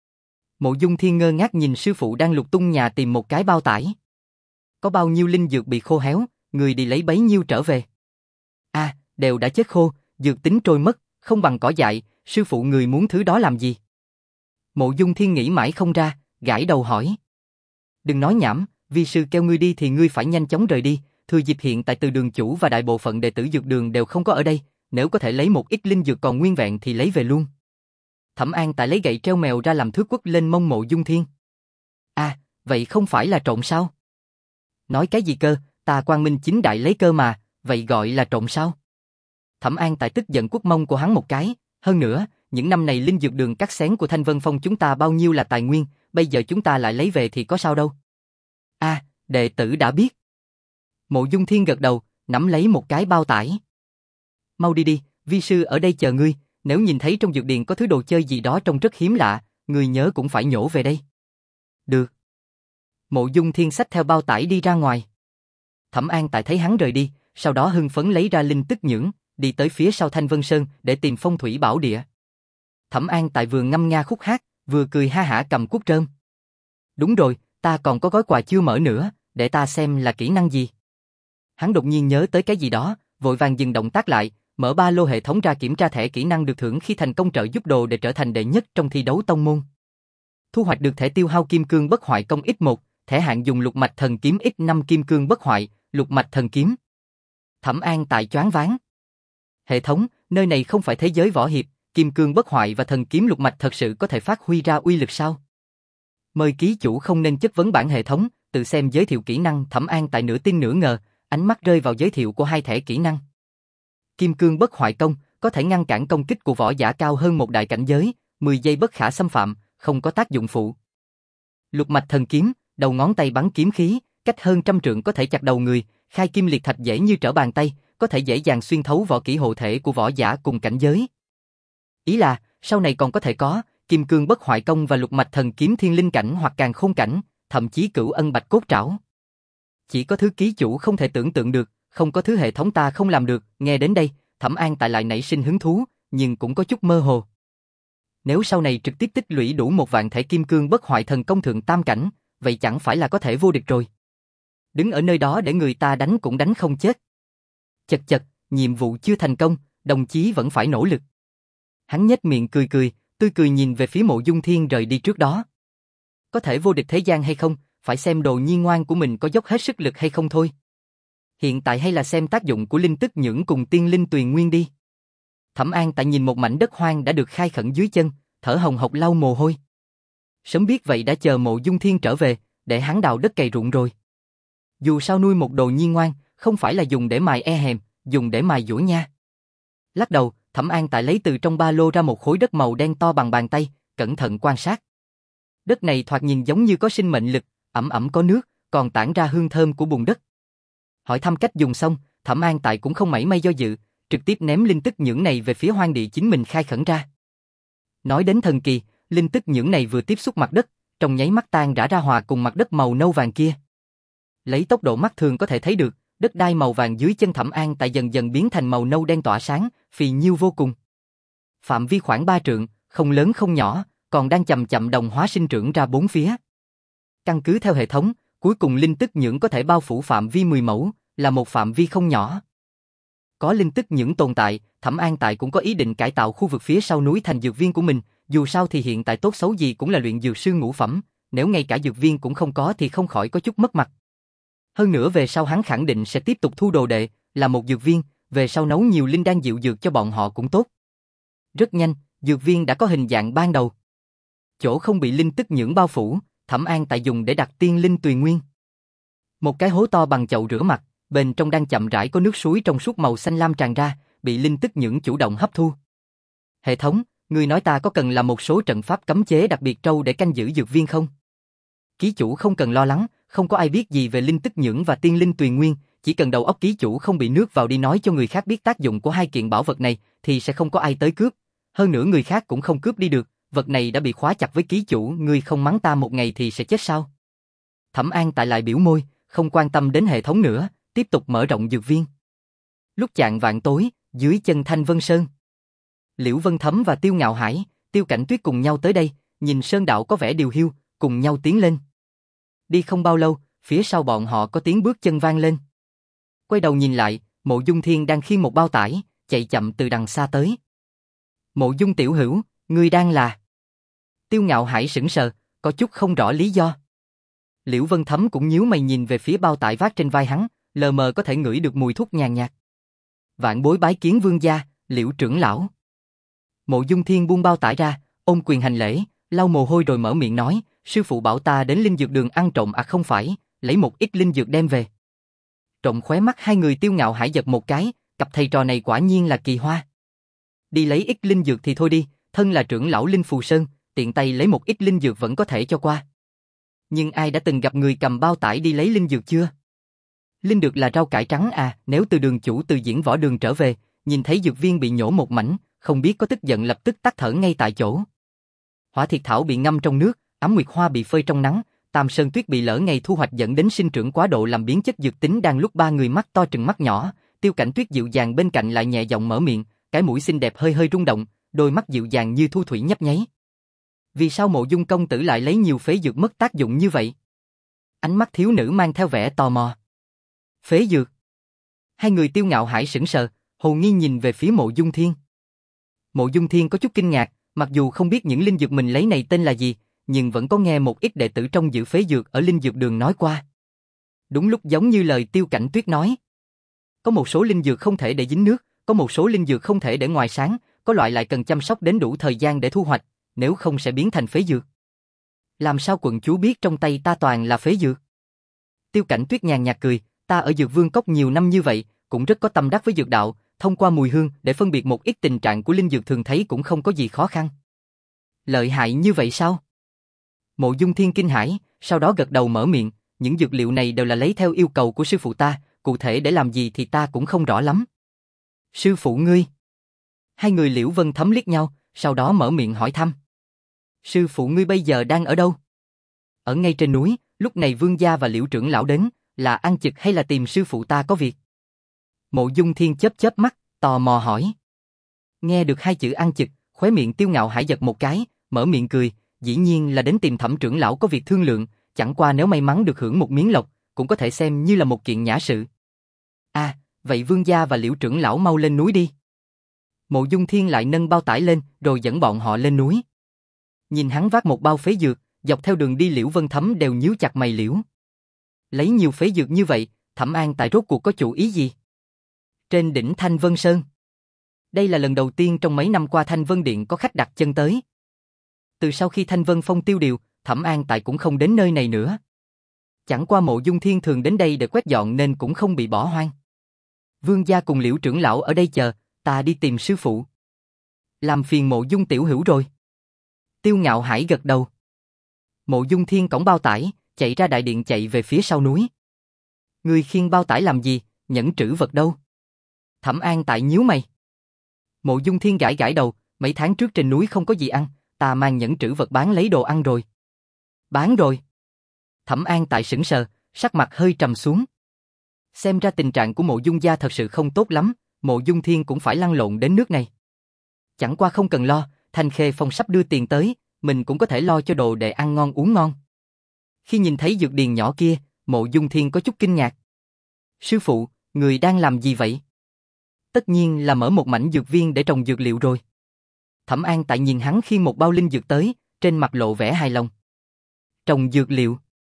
[SPEAKER 1] Mộ Dung Thiên ngơ ngác nhìn sư phụ đang lục tung nhà tìm một cái bao tải. Có bao nhiêu linh dược bị khô héo, người đi lấy bấy nhiêu trở về. À, đều đã chết khô, dược tính trôi mất, không bằng cỏ dại, sư phụ người muốn thứ đó làm gì? Mộ Dung Thiên nghĩ mãi không ra, gãi đầu hỏi. Đừng nói nhảm, vi sư kêu ngươi đi thì ngươi phải nhanh chóng rời đi, thừa dịp hiện tại Từ đường chủ và đại bộ phận đệ tử dược đường đều không có ở đây, nếu có thể lấy một ít linh dược còn nguyên vẹn thì lấy về luôn. Thẩm An Tại lấy gậy treo mèo ra làm thước quất lên mông Mộ Dung Thiên. À, vậy không phải là trộm sao? Nói cái gì cơ, ta quang minh chính đại lấy cơ mà, vậy gọi là trộm sao? Thẩm An Tại tức giận quất mông của hắn một cái, hơn nữa, những năm này linh dược đường cắt xén của Thanh Vân Phong chúng ta bao nhiêu là tài nguyên, bây giờ chúng ta lại lấy về thì có sao đâu. À, đệ tử đã biết. Mộ Dung Thiên gật đầu, nắm lấy một cái bao tải. Mau đi đi, vi sư ở đây chờ ngươi, nếu nhìn thấy trong dược điền có thứ đồ chơi gì đó trông rất hiếm lạ, ngươi nhớ cũng phải nhổ về đây. Được. Mộ Dung Thiên xách theo bao tải đi ra ngoài. Thẩm An Tại thấy hắn rời đi, sau đó hưng phấn lấy ra linh tức nhưỡng, đi tới phía sau Thanh Vân Sơn để tìm phong thủy bảo địa. Thẩm An Tại vừa ngâm nga khúc hát, vừa cười ha hả cầm cuốc rơm. Đúng rồi, ta còn có gói quà chưa mở nữa, để ta xem là kỹ năng gì. Hắn đột nhiên nhớ tới cái gì đó, vội vàng dừng động tác lại, mở ba lô hệ thống ra kiểm tra thẻ kỹ năng được thưởng khi thành công trợ giúp đồ để trở thành đệ nhất trong thi đấu tông môn. Thu hoạch được thẻ tiêu hao kim cương bất hoại công ích một, thẻ hạn dùng lục mạch thần kiếm ích năm kim cương bất hoại, lục mạch thần kiếm. Thẩm An Tại choáng váng. Hệ thống, nơi này không phải thế giới võ hiệp, kim cương bất hoại và thần kiếm lục mạch thật sự có thể phát huy ra uy lực sao? Mời ký chủ không nên chất vấn bản hệ thống, tự xem giới thiệu kỹ năng. Thẩm An Tại nửa tin nửa ngờ, ánh mắt rơi vào giới thiệu của hai thẻ kỹ năng. Kim cương bất hoại công, có thể ngăn cản công kích của võ giả cao hơn một đại cảnh giới, mười giây bất khả xâm phạm, không có tác dụng phụ. Lục mạch thần kiếm, đầu ngón tay bắn kiếm khí, cách hơn trăm trượng có thể chặt đầu người, khai kim liệt thạch dễ như trở bàn tay, có thể dễ dàng xuyên thấu võ kỹ hộ thể của võ giả cùng cảnh giới. Ý là, sau này còn có thể có kim cương bất hoại công và lục mạch thần kiếm thiên linh cảnh hoặc càng khôn cảnh, thậm chí cửu ân bạch cốt trảo. Chỉ có thứ ký chủ không thể tưởng tượng được, không có thứ hệ thống ta không làm được. Nghe đến đây, Thẩm An Tại lại nảy sinh hứng thú, nhưng cũng có chút mơ hồ. Nếu sau này trực tiếp tích lũy đủ một vạn thẻ kim cương bất hoại thần công thượng tam cảnh, vậy chẳng phải là có thể vô địch rồi. Đứng ở nơi đó để người ta đánh cũng đánh không chết. Chật chật, nhiệm vụ chưa thành công, đồng chí vẫn phải nỗ lực. Hắn nhếch miệng cười cười, tươi cười nhìn về phía Mộ Dung Thiên rời đi trước đó. Có thể vô địch thế gian hay không, phải xem Đồ Nhi ngoan của mình có dốc hết sức lực hay không thôi. Hiện tại hay là xem tác dụng của linh tức nhưỡng cùng tiên linh tuyền nguyên đi. Thẩm An Tại nhìn một mảnh đất hoang đã được khai khẩn dưới chân, thở hồng hộc lau mồ hôi. Sớm biết vậy đã chờ Mộ Dung Thiên trở về, để hắn đào đất cày ruộng rồi. Dù sao nuôi một Đồ Nhi ngoan, không phải là dùng để mài e hèm, dùng để mài dũa nha. Lắc đầu, Thẩm An Tại lấy từ trong ba lô ra một khối đất màu đen to bằng bàn tay, cẩn thận quan sát. Đất này thoạt nhìn giống như có sinh mệnh lực, ẩm ẩm có nước, còn tản ra hương thơm của bùn đất. Hỏi thăm cách dùng xong, Thẩm An Tại cũng không mảy may do dự, trực tiếp ném linh tức nhưỡng này về phía hoang địa chính mình khai khẩn ra. Nói đến thần kỳ, linh tức nhưỡng này vừa tiếp xúc mặt đất, trong nháy mắt tan rã ra hòa cùng mặt đất màu nâu vàng kia. Lấy tốc độ mắt thường có thể thấy được, đất đai màu vàng dưới chân Thẩm An Tại dần dần biến thành màu nâu đen tỏa sáng, phì nhiêu vô cùng. Phạm vi khoảng ba trượng, không lớn không nhỏ, còn đang chậm chậm đồng hóa sinh trưởng ra bốn phía. Căn cứ theo hệ thống, cuối cùng linh tức nhưỡng có thể bao phủ phạm vi mười mẫu, là một phạm vi không nhỏ. Có linh tức nhưỡng tồn tại, Thẩm An Tại cũng có ý định cải tạo khu vực phía sau núi thành dược viên của mình, dù sao thì hiện tại tốt xấu gì cũng là luyện dược sư ngũ phẩm, nếu ngay cả dược viên cũng không có thì không khỏi có chút mất mặt. Hơn nữa về sau hắn khẳng định sẽ tiếp tục thu đồ đệ, là một dược viên, về sau nấu nhiều linh đan dịu dược cho bọn họ cũng tốt. Rất nhanh, dược viên đã có hình dạng ban đầu. Chỗ không bị linh tức nhưỡng bao phủ, Thẩm An Tại dùng để đặt tiên linh tùy nguyên. Một cái hố to bằng chậu rửa mặt, bên trong đang chậm rãi có nước suối trong suốt màu xanh lam tràn ra, bị linh tức nhưỡng chủ động hấp thu. Hệ thống, ngươi nói ta có cần làm một số trận pháp cấm chế đặc biệt trâu để canh giữ dược viên không? Ký chủ không cần lo lắng, không có ai biết gì về linh tức nhưỡng và tiên linh tùy nguyên, chỉ cần đầu óc ký chủ không bị nước vào đi nói cho người khác biết tác dụng của hai kiện bảo vật này thì sẽ không có ai tới cướp. Hơn nữa người khác cũng không cướp đi được, vật này đã bị khóa chặt với ký chủ, ngươi không mắng ta một ngày thì sẽ chết sao? Thẩm An Tại lại biểu môi, không quan tâm đến hệ thống nữa, tiếp tục mở rộng dược viên. Lúc chạng vạn tối, dưới chân Thanh Vân Sơn, Liễu Vân Thấm và Tiêu Ngạo Hải, Tiêu Cảnh Tuyết cùng nhau tới đây, nhìn sơn đạo có vẻ điều hiu, cùng nhau tiến lên. Đi không bao lâu, phía sau bọn họ có tiếng bước chân vang lên. Quay đầu nhìn lại, Mộ Dung Thiên đang khiêng một bao tải, chạy chậm từ đằng xa tới. Mộ Dung tiểu hữu, ngươi đang là... Tiêu Ngạo Hải sững sờ, có chút không rõ lý do. Liễu Vân Thấm cũng nhíu mày nhìn về phía bao tải vác trên vai hắn, lờ mờ có thể ngửi được mùi thuốc nhàn nhạt. Vạn bối bái kiến vương gia, Liễu trưởng lão. Mộ Dung Thiên buông bao tải ra, ôm quyền hành lễ, lau mồ hôi rồi mở miệng nói, sư phụ bảo ta đến linh dược đường ăn trộm à không phải, lấy một ít linh dược đem về. Trộm khóe mắt hai người Tiêu Ngạo Hải giật một cái, cặp thầy trò này quả nhiên là kỳ hoa. Đi lấy ít linh dược thì thôi đi, thân là trưởng lão Linh Phù Sơn, tiện tay lấy một ít linh dược vẫn có thể cho qua. Nhưng ai đã từng gặp người cầm bao tải đi lấy linh dược chưa? Linh dược là rau cải trắng à, nếu từ đường chủ từ diễn võ đường trở về, nhìn thấy dược viên bị nhổ một mảnh, không biết có tức giận lập tức tắt thở ngay tại chỗ. Hỏa thiệt thảo bị ngâm trong nước, ám nguyệt hoa bị phơi trong nắng, tam sơn tuyết bị lỡ ngày thu hoạch dẫn đến sinh trưởng quá độ làm biến chất dược tính, đang lúc ba người mắt to trừng mắt nhỏ, Tiêu Cảnh Tuyết dịu dàng bên cạnh lại nhẹ giọng mở miệng, cái mũi xinh đẹp hơi hơi rung động, đôi mắt dịu dàng như thu thủy nhấp nháy. Vì sao Mộ Dung công tử lại lấy nhiều phế dược mất tác dụng như vậy? Ánh mắt thiếu nữ mang theo vẻ tò mò. Phế dược? Hai người Tiêu Ngạo Hải sững sờ, hồ nghi nhìn về phía Mộ Dung Thiên. Mộ Dung Thiên có chút kinh ngạc, mặc dù không biết những linh dược mình lấy này tên là gì, nhưng vẫn có nghe một ít đệ tử trong giữ phế dược ở linh dược đường nói qua. Đúng lúc giống như lời Tiêu Cảnh Tuyết nói. Có một số linh dược không thể để dính nước, có một số linh dược không thể để ngoài sáng, có loại lại cần chăm sóc đến đủ thời gian để thu hoạch, nếu không sẽ biến thành phế dược. Làm sao quận chúa biết trong tay ta toàn là phế dược? Tiêu Cảnh Tuyết nhàn nhạt cười, ta ở Dược Vương Cốc nhiều năm như vậy, cũng rất có tâm đắc với dược đạo, thông qua mùi hương để phân biệt một ít tình trạng của linh dược thường thấy cũng không có gì khó khăn. Lợi hại như vậy sao? Mộ Dung Thiên kinh hãi, sau đó gật đầu mở miệng, những dược liệu này đều là lấy theo yêu cầu của sư phụ ta, cụ thể để làm gì thì ta cũng không rõ lắm. Sư phụ ngươi? Hai người Liễu Vân Thấm liếc nhau, sau đó mở miệng hỏi thăm. Sư phụ ngươi bây giờ đang ở đâu? Ở ngay trên núi, lúc này vương gia và Liễu trưởng lão đến, là ăn chực hay là tìm sư phụ ta có việc? Mộ Dung Thiên chớp chớp mắt, tò mò hỏi. Nghe được hai chữ ăn chực, khóe miệng Tiêu Ngạo Hải giật một cái, mở miệng cười, dĩ nhiên là đến tìm Thẩm trưởng lão có việc thương lượng, chẳng qua nếu may mắn được hưởng một miếng lộc, cũng có thể xem như là một kiện nhã sự. À, vậy vương gia và Liễu trưởng lão mau lên núi đi. Mộ Dung Thiên lại nâng bao tải lên, rồi dẫn bọn họ lên núi. Nhìn hắn vác một bao phế dược, dọc theo đường đi Liễu Vân Thấm đều nhíu chặt mày liễu. Lấy nhiều phế dược như vậy, Thẩm An Tại rốt cuộc có chủ ý gì? Trên đỉnh Thanh Vân Sơn. Đây là lần đầu tiên trong mấy năm qua Thanh Vân Điện có khách đặt chân tới. Từ sau khi Thanh Vân Phong tiêu điều, Thẩm An Tại cũng không đến nơi này nữa. Chẳng qua Mộ Dung Thiên thường đến đây để quét dọn nên cũng không bị bỏ hoang. Vương gia cùng Liễu trưởng lão ở đây chờ, ta đi tìm sư phụ. Làm phiền Mộ Dung tiểu hữu rồi. Tiêu Ngạo Hải gật đầu. Mộ Dung Thiên cõng bao tải, chạy ra đại điện chạy về phía sau núi. Người khiêng bao tải làm gì, nhẫn trữ vật đâu? Thẩm An Tại nhíu mày. Mộ Dung Thiên gãi gãi đầu, mấy tháng trước trên núi không có gì ăn, ta mang nhẫn trữ vật bán lấy đồ ăn rồi. Bán rồi? Thẩm An Tại sững sờ, sắc mặt hơi trầm xuống. Xem ra tình trạng của Mộ Dung gia thật sự không tốt lắm, Mộ Dung Thiên cũng phải lăn lộn đến nước này. Chẳng qua không cần lo, Thanh Khê Phong sắp đưa tiền tới, mình cũng có thể lo cho đồ để ăn ngon uống ngon. Khi nhìn thấy dược điền nhỏ kia, Mộ Dung Thiên có chút kinh ngạc. Sư phụ, người đang làm gì vậy? Tất nhiên là mở một mảnh dược viên để trồng dược liệu rồi. Thẩm An Tại nhìn hắn khi một bao linh dược tới, trên mặt lộ vẻ hài lòng. Trồng dược liệu?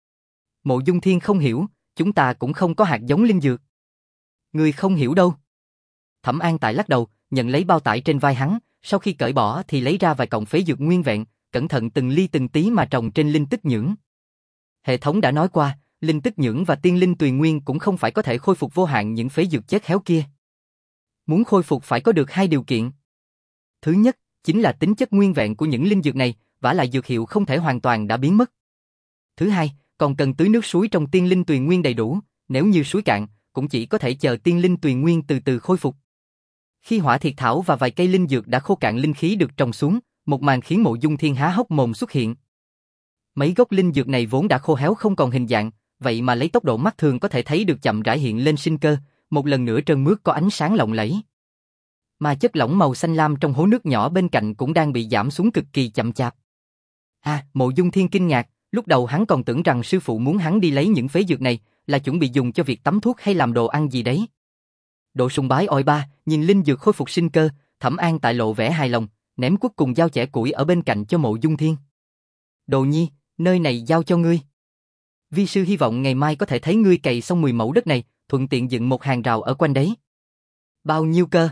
[SPEAKER 1] Mộ Dung Thiên không hiểu, chúng ta cũng không có hạt giống linh dược. Người không hiểu đâu. Thẩm An Tại lắc đầu, nhận lấy bao tải trên vai hắn, sau khi cởi bỏ thì lấy ra vài cọng phế dược nguyên vẹn, cẩn thận từng ly từng tí mà trồng trên linh tức nhưỡng. Hệ thống đã nói qua, linh tức nhưỡng và tiên linh tùy nguyên cũng không phải có thể khôi phục vô hạn những phế dược chết héo kia. Muốn khôi phục phải có được hai điều kiện. Thứ nhất, chính là tính chất nguyên vẹn của những linh dược này, vả lại dược hiệu không thể hoàn toàn đã biến mất. Thứ hai, còn cần tưới nước suối trong tiên linh tùy nguyên đầy đủ, nếu như suối cạn, cũng chỉ có thể chờ tiên linh tùy nguyên từ từ khôi phục. Khi hỏa thiệt thảo và vài cây linh dược đã khô cạn linh khí được trồng xuống, một màn khiến Mộ Dung Thiên há hốc mồm xuất hiện. Mấy gốc linh dược này vốn đã khô héo không còn hình dạng, vậy mà lấy tốc độ mắt thường có thể thấy được chậm rãi hiện lên sinh cơ, một lần nữa trơn mướt có ánh sáng lộng lẫy. Mà chất lỏng màu xanh lam trong hố nước nhỏ bên cạnh cũng đang bị giảm xuống cực kỳ chậm chạp. À, Mộ Dung Thiên kinh ngạc, lúc đầu hắn còn tưởng rằng sư phụ muốn hắn đi lấy những phế dược này, là chuẩn bị dùng cho việc tắm thuốc hay làm đồ ăn gì đấy. Độ sùng bái oi ba, nhìn linh dược khôi phục sinh cơ, Thẩm An Tại lộ vẻ hài lòng, ném cuốc cùng dao chẻ củi ở bên cạnh cho Mộ Dung Thiên. Đồ nhi, nơi này giao cho ngươi. Vi sư hy vọng ngày mai có thể thấy ngươi cày xong mười mẫu đất này, thuận tiện dựng một hàng rào ở quanh đấy. Bao nhiêu cơ?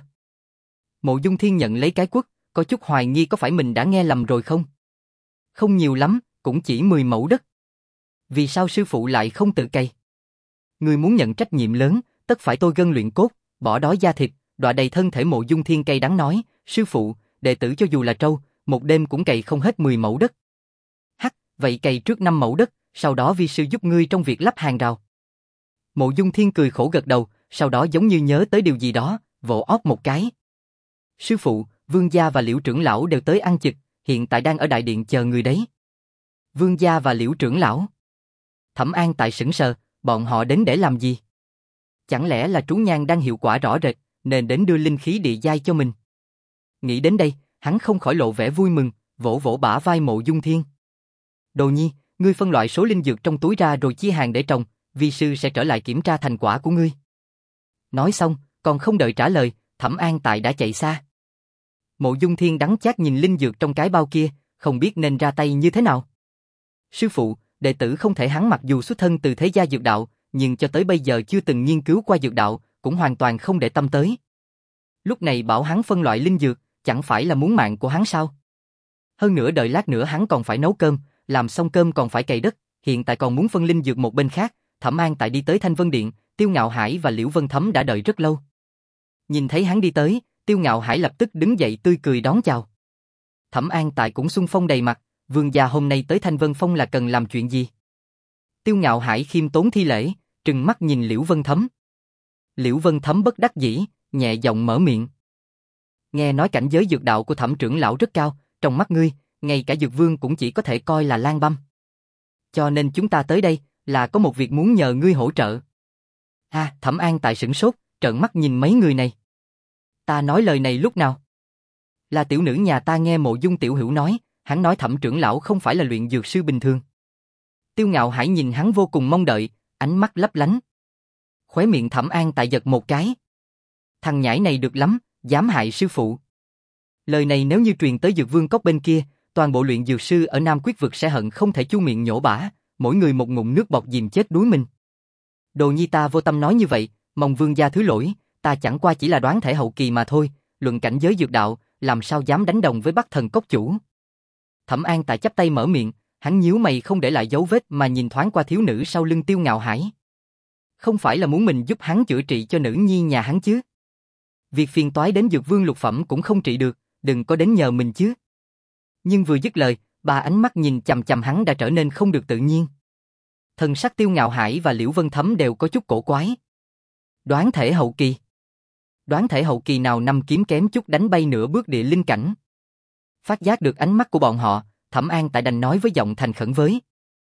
[SPEAKER 1] Mộ Dung Thiên nhận lấy cái cuốc, có chút hoài nghi có phải mình đã nghe lầm rồi không? Không nhiều lắm, cũng chỉ mười mẫu đất. Vì sao sư phụ lại không tự cày? Ngươi muốn nhận trách nhiệm lớn, tất phải tôi gân luyện cốt, bỏ đói da thịt, đọa đầy thân thể. Mộ Dung Thiên cay đắng nói, sư phụ, đệ tử cho dù là trâu, một đêm cũng cày không hết mười mẫu đất. Hắc, vậy cày trước năm mẫu đất, sau đó vi sư giúp ngươi trong việc lắp hàng rào. Mộ Dung Thiên cười khổ gật đầu, sau đó giống như nhớ tới điều gì đó, vỗ ót một cái. Sư phụ, Vương gia và Liễu trưởng lão đều tới ăn chực, hiện tại đang ở đại điện chờ người đấy. Vương gia và Liễu trưởng lão? Thẩm An Tại sững sờ, bọn họ đến để làm gì? Chẳng lẽ là trú nhang đang hiệu quả rõ rệt, nên đến đưa linh khí địa giai cho mình? Nghĩ đến đây, hắn không khỏi lộ vẻ vui mừng, vỗ vỗ bả vai Mộ Dung Thiên. Đồ nhi, ngươi phân loại số linh dược trong túi ra rồi chia hàng để trồng, vi sư sẽ trở lại kiểm tra thành quả của ngươi. Nói xong, còn không đợi trả lời, Thẩm An Tại đã chạy xa. Mộ Dung Thiên đắng chát nhìn linh dược trong cái bao kia, không biết nên ra tay như thế nào. Sư phụ, đệ tử không thể hắn mặc dù xuất thân từ thế gia dược đạo, nhưng cho tới bây giờ chưa từng nghiên cứu qua dược đạo, cũng hoàn toàn không để tâm tới. Lúc này bảo hắn phân loại linh dược, chẳng phải là muốn mạng của hắn sao? Hơn nữa đợi lát nữa hắn còn phải nấu cơm, làm xong cơm còn phải cày đất, hiện tại còn muốn phân linh dược một bên khác. Thẩm An Tại đi tới Thanh Vân Điện, Tiêu Ngạo Hải và Liễu Vân Thấm đã đợi rất lâu. Nhìn thấy hắn đi tới, Tiêu Ngạo Hải lập tức đứng dậy tươi cười đón chào. Thẩm An Tại cũng xung phong đầy mặt, vương gia hôm nay tới Thanh Vân Phong là cần làm chuyện gì? Tiêu Ngạo Hải khiêm tốn thi lễ, trừng mắt nhìn Liễu Vân Thấm. Liễu Vân Thấm bất đắc dĩ, nhẹ giọng mở miệng. Nghe nói cảnh giới dược đạo của Thẩm trưởng lão rất cao, trong mắt ngươi, ngay cả dược vương cũng chỉ có thể coi là lang băm. Cho nên chúng ta tới đây, là có một việc muốn nhờ ngươi hỗ trợ. À, Thẩm An Tại sửng sốt, trợn mắt nhìn mấy người này. Ta nói lời này lúc nào? Là tiểu nữ nhà ta nghe Mộ Dung tiểu hữu nói, hắn nói Thẩm trưởng lão không phải là luyện dược sư bình thường. Tiêu Ngạo Hải nhìn hắn vô cùng mong đợi, ánh mắt lấp lánh. Khóe miệng Thẩm An Tại giật một cái. Thằng nhãi này được lắm, dám hại sư phụ. Lời này nếu như truyền tới dược vương cốc bên kia, toàn bộ luyện dược sư ở Nam Quyết vực sẽ hận không thể chu miệng nhổ bả, mỗi người một ngụm nước bọt dìm chết đuối mình. Đồ nhi ta vô tâm nói như vậy, mong vương gia thứ lỗi, ta chẳng qua chỉ là đoán thể hậu kỳ mà thôi, luận cảnh giới dược đạo, làm sao dám đánh đồng với Bắc Thần cốc chủ. Thẩm An Tại chắp tay mở miệng, hắn nhíu mày không để lại dấu vết mà nhìn thoáng qua thiếu nữ sau lưng Tiêu Ngạo Hải. Không phải là muốn mình giúp hắn chữa trị cho nữ nhi nhà hắn chứ? Việc phiền toái đến dược vương lục phẩm cũng không trị được, đừng có đến nhờ mình chứ. Nhưng vừa dứt lời, ba ánh mắt nhìn chằm chằm hắn đã trở nên không được tự nhiên. Thần sắc Tiêu Ngạo Hải và Liễu Vân Thấm đều có chút cổ quái. Đoán thể hậu kỳ. Đoán thể hậu kỳ nào năm kiếm kém chút đánh bay nửa bước địa linh cảnh. Phát giác được ánh mắt của bọn họ, Thẩm An Tại đành nói với giọng thành khẩn với.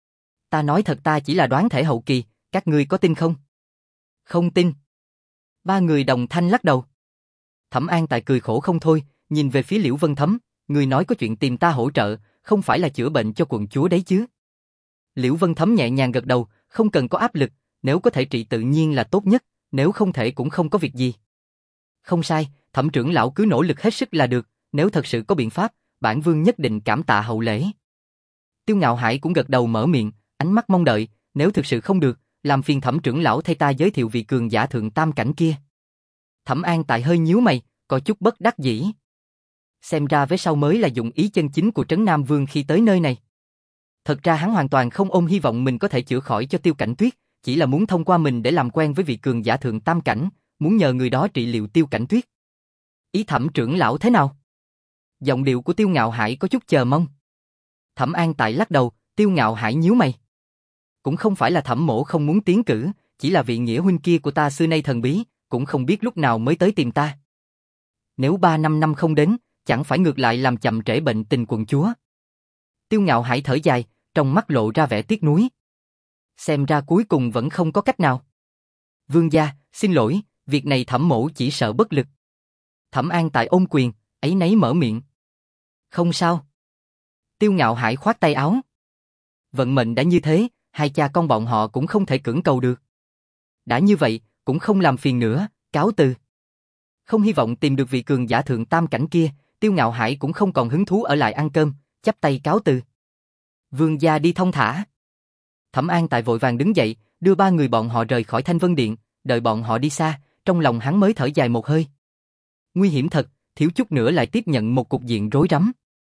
[SPEAKER 1] Ta nói thật, ta chỉ là đoán thể hậu kỳ, các ngươi có tin không? Không tin. Ba người đồng thanh lắc đầu. Thẩm An Tại cười khổ không thôi, nhìn về phía Liễu Vân Thấm, người nói có chuyện tìm ta hỗ trợ, không phải là chữa bệnh cho quận chúa đấy chứ? Liễu Vân Thấm nhẹ nhàng gật đầu, không cần có áp lực, nếu có thể trị tự nhiên là tốt nhất, nếu không thể cũng không có việc gì. Không sai, Thẩm trưởng lão cứ nỗ lực hết sức là được, nếu thật sự có biện pháp, bản vương nhất định cảm tạ hậu lễ. Tiêu Ngạo Hải cũng gật đầu mở miệng, ánh mắt mong đợi, nếu thực sự không được, làm phiền Thẩm trưởng lão thay ta giới thiệu vị cường giả thượng tam cảnh kia. Thẩm An Tại hơi nhíu mày, có chút bất đắc dĩ. Xem ra về sau mới là dụng ý chân chính của Trấn Nam Vương khi tới nơi này. Thật ra hắn hoàn toàn không ôm hy vọng mình có thể chữa khỏi cho Tiêu Cảnh Tuyết, chỉ là muốn thông qua mình để làm quen với vị cường giả thượng tam cảnh, muốn nhờ người đó trị liệu Tiêu Cảnh Tuyết. Ý Thẩm trưởng lão thế nào? Giọng điệu của Tiêu Ngạo Hải có chút chờ mong. Thẩm An Tại lắc đầu, Tiêu Ngạo Hải nhíu mày. Cũng không phải là Thẩm mỗ không muốn tiến cử, chỉ là vị nghĩa huynh kia của ta xưa nay thần bí, cũng không biết lúc nào mới tới tìm ta. Nếu ba năm năm không đến, chẳng phải ngược lại làm chậm trễ bệnh tình quận chúa. Tiêu Ngạo Hải thở dài, trong mắt lộ ra vẻ tiếc nuối. Xem ra cuối cùng vẫn không có cách nào. Vương gia, xin lỗi, việc này Thẩm mỗ chỉ sợ bất lực. Thẩm An Tại ôm quyền, ấy nấy mở miệng. Không sao. Tiêu Ngạo Hải khoát tay áo. Vận mệnh đã như thế, hai cha con bọn họ cũng không thể cưỡng cầu được. Đã như vậy, cũng không làm phiền nữa, cáo từ. Không hy vọng tìm được vị cường giả thượng tam cảnh kia, Tiêu Ngạo Hải cũng không còn hứng thú ở lại ăn cơm, chắp tay cáo từ. Vương gia đi thong thả. Thẩm An Tại vội vàng đứng dậy, đưa ba người bọn họ rời khỏi Thanh Vân Điện, đợi bọn họ đi xa, trong lòng hắn mới thở dài một hơi. Nguy hiểm thật, thiếu chút nữa lại tiếp nhận một cục diện rối rắm.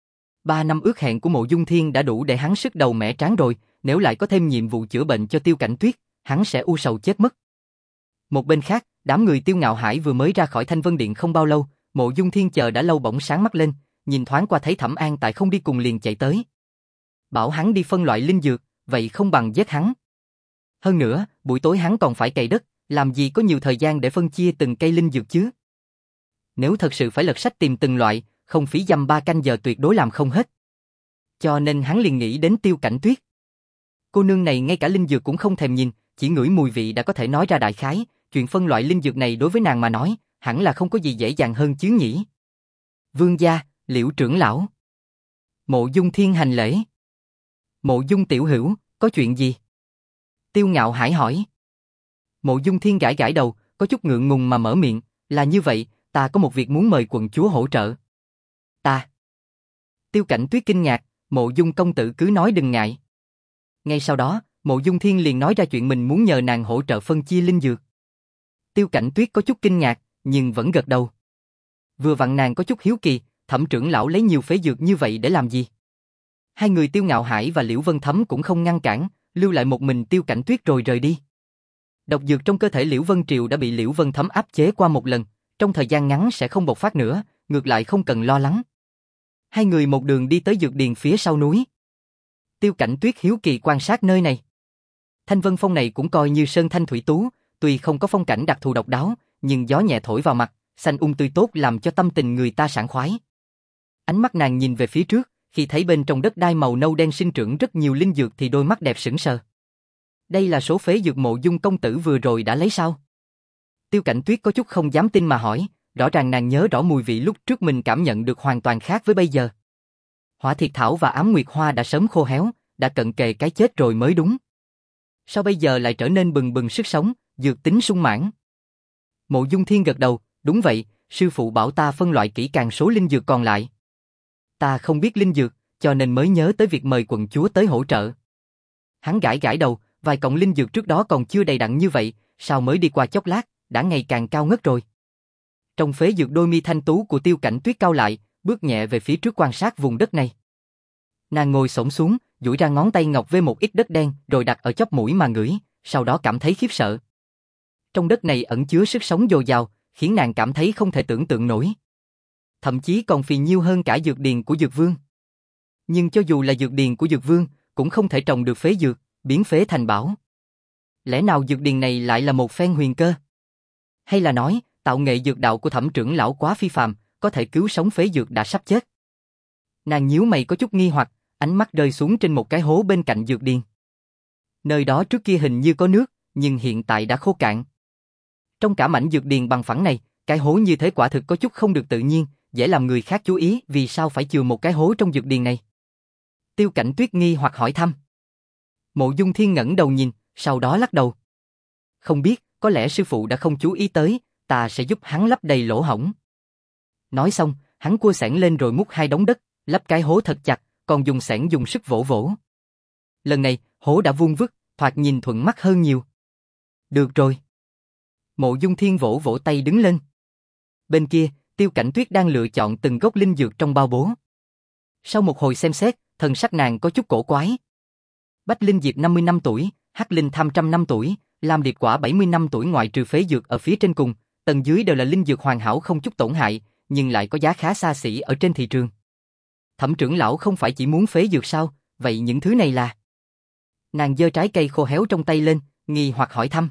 [SPEAKER 1] Ba năm ước hẹn của Mộ Dung Thiên đã đủ để hắn sức đầu mẻ trán rồi, nếu lại có thêm nhiệm vụ chữa bệnh cho Tiêu Cảnh Tuyết, hắn sẽ u sầu chết mất. Một bên khác, đám người Tiêu Ngạo Hải vừa mới ra khỏi Thanh Vân Điện không bao lâu, Mộ Dung Thiên chờ đã lâu bỗng sáng mắt lên, nhìn thoáng qua thấy Thẩm An Tại không đi cùng liền chạy tới. Bảo hắn đi phân loại linh dược, vậy không bằng giết hắn. Hơn nữa, buổi tối hắn còn phải cày đất, làm gì có nhiều thời gian để phân chia từng cây linh dược chứ. Nếu thật sự phải lật sách tìm từng loại, không phí dăm ba canh giờ tuyệt đối làm không hết. Cho nên hắn liền nghĩ đến Tiêu Cảnh Tuyết. Cô nương này ngay cả linh dược cũng không thèm nhìn, chỉ ngửi mùi vị đã có thể nói ra đại khái, chuyện phân loại linh dược này đối với nàng mà nói, hẳn là không có gì dễ dàng hơn chứ nhỉ. Vương gia, Liễu trưởng lão. Mộ Dung Thiên hành lễ. Mộ Dung tiểu hữu, có chuyện gì? Tiêu Ngạo Hải hỏi. Mộ Dung Thiên gãi gãi đầu, có chút ngượng ngùng mà mở miệng, là như vậy, ta có một việc muốn mời quận chúa hỗ trợ. Ta. Tiêu Cảnh Tuyết kinh ngạc, Mộ Dung công tử cứ nói đừng ngại. Ngay sau đó, Mộ Dung Thiên liền nói ra chuyện mình muốn nhờ nàng hỗ trợ phân chia linh dược. Tiêu Cảnh Tuyết có chút kinh ngạc, nhưng vẫn gật đầu. Vừa vặn nàng có chút hiếu kỳ, Thẩm trưởng lão lấy nhiều phế dược như vậy để làm gì? Hai người Tiêu Ngạo Hải và Liễu Vân Thấm cũng không ngăn cản, lưu lại một mình Tiêu Cảnh Tuyết rồi rời đi. Độc dược trong cơ thể Liễu Vân Triều đã bị Liễu Vân Thấm áp chế qua một lần, trong thời gian ngắn sẽ không bộc phát nữa, ngược lại không cần lo lắng. Hai người một đường đi tới dược điền phía sau núi. Tiêu Cảnh Tuyết hiếu kỳ quan sát nơi này. Thanh Vân Phong này cũng coi như sơn thanh thủy tú, tuy không có phong cảnh đặc thù độc đáo, nhưng gió nhẹ thổi vào mặt, xanh ung tươi tốt làm cho tâm tình người ta sảng khoái. Ánh mắt nàng nhìn về phía trước, khi thấy bên trong đất đai màu nâu đen sinh trưởng rất nhiều linh dược thì đôi mắt đẹp sững sờ. Đây là số phế dược Mộ Dung công tử vừa rồi đã lấy sao? Tiêu Cảnh Tuyết có chút không dám tin mà hỏi, rõ ràng nàng nhớ rõ mùi vị lúc trước mình cảm nhận được hoàn toàn khác với bây giờ. Hỏa Thiệt Thảo và Ám Nguyệt Hoa đã sớm khô héo, đã cận kề cái chết rồi mới đúng. Sao bây giờ lại trở nên bừng bừng sức sống, dược tính sung mãn? Mộ Dung Thiên gật đầu, đúng vậy, sư phụ bảo ta phân loại kỹ càng số linh dược còn lại. Ta không biết linh dược, cho nên mới nhớ tới việc mời quận chúa tới hỗ trợ. Hắn gãi gãi đầu, vài cọng linh dược trước đó còn chưa đầy đặn như vậy, sao mới đi qua chốc lát, đã ngày càng cao ngất rồi. Trong phế dược đôi mi thanh tú của Tiêu Cảnh Tuyết cao lại, bước nhẹ về phía trước quan sát vùng đất này. Nàng ngồi xổm xuống, duỗi ra ngón tay ngọc với một ít đất đen, rồi đặt ở chóp mũi mà ngửi, sau đó cảm thấy khiếp sợ. Trong đất này ẩn chứa sức sống dồi dào, khiến nàng cảm thấy không thể tưởng tượng nổi. Thậm chí còn phì nhiêu hơn cả dược điền của Dược Vương. Nhưng cho dù là dược điền của Dược Vương, cũng không thể trồng được phế dược, biến phế thành bảo. Lẽ nào dược điền này lại là một phen huyền cơ? Hay là nói, tạo nghệ dược đạo của Thẩm trưởng lão quá phi phàm, có thể cứu sống phế dược đã sắp chết. Nàng nhíu mày có chút nghi hoặc, ánh mắt rơi xuống trên một cái hố bên cạnh dược điền. Nơi đó trước kia hình như có nước, nhưng hiện tại đã khô cạn. Trong cả mảnh dược điền bằng phẳng này, cái hố như thế quả thực có chút không được tự nhiên, dễ làm người khác chú ý, vì sao phải chừa một cái hố trong dược điền này. Tiêu Cảnh Tuyết nghi hoặc hỏi thăm. Mộ Dung Thiên ngẩng đầu nhìn, sau đó lắc đầu. Không biết, có lẽ sư phụ đã không chú ý tới, ta sẽ giúp hắn lấp đầy lỗ hổng. Nói xong, hắn cua xẻng lên rồi múc hai đống đất, lấp cái hố thật chặt, còn dùng xẻng dùng sức vỗ vỗ. Lần này, hố đã vuông vức, thoạt nhìn thuận mắt hơn nhiều. Được rồi. Mộ Dung Thiên vỗ vỗ tay đứng lên. Bên kia, Tiêu Cảnh Tuyết đang lựa chọn từng gốc linh dược trong bao bố. Sau một hồi xem xét, thần sắc nàng có chút cổ quái. Bách Linh Diệp năm mươi năm tuổi, Hắc Linh Tham trăm năm tuổi, Lam Điệp Quả bảy mươi năm tuổi, ngoại trừ phế dược ở phía trên cùng, tầng dưới đều là linh dược hoàn hảo không chút tổn hại, nhưng lại có giá khá xa xỉ ở trên thị trường. Thẩm trưởng lão không phải chỉ muốn phế dược sao, vậy những thứ này là? Nàng giơ trái cây khô héo trong tay lên, nghi hoặc hỏi thăm.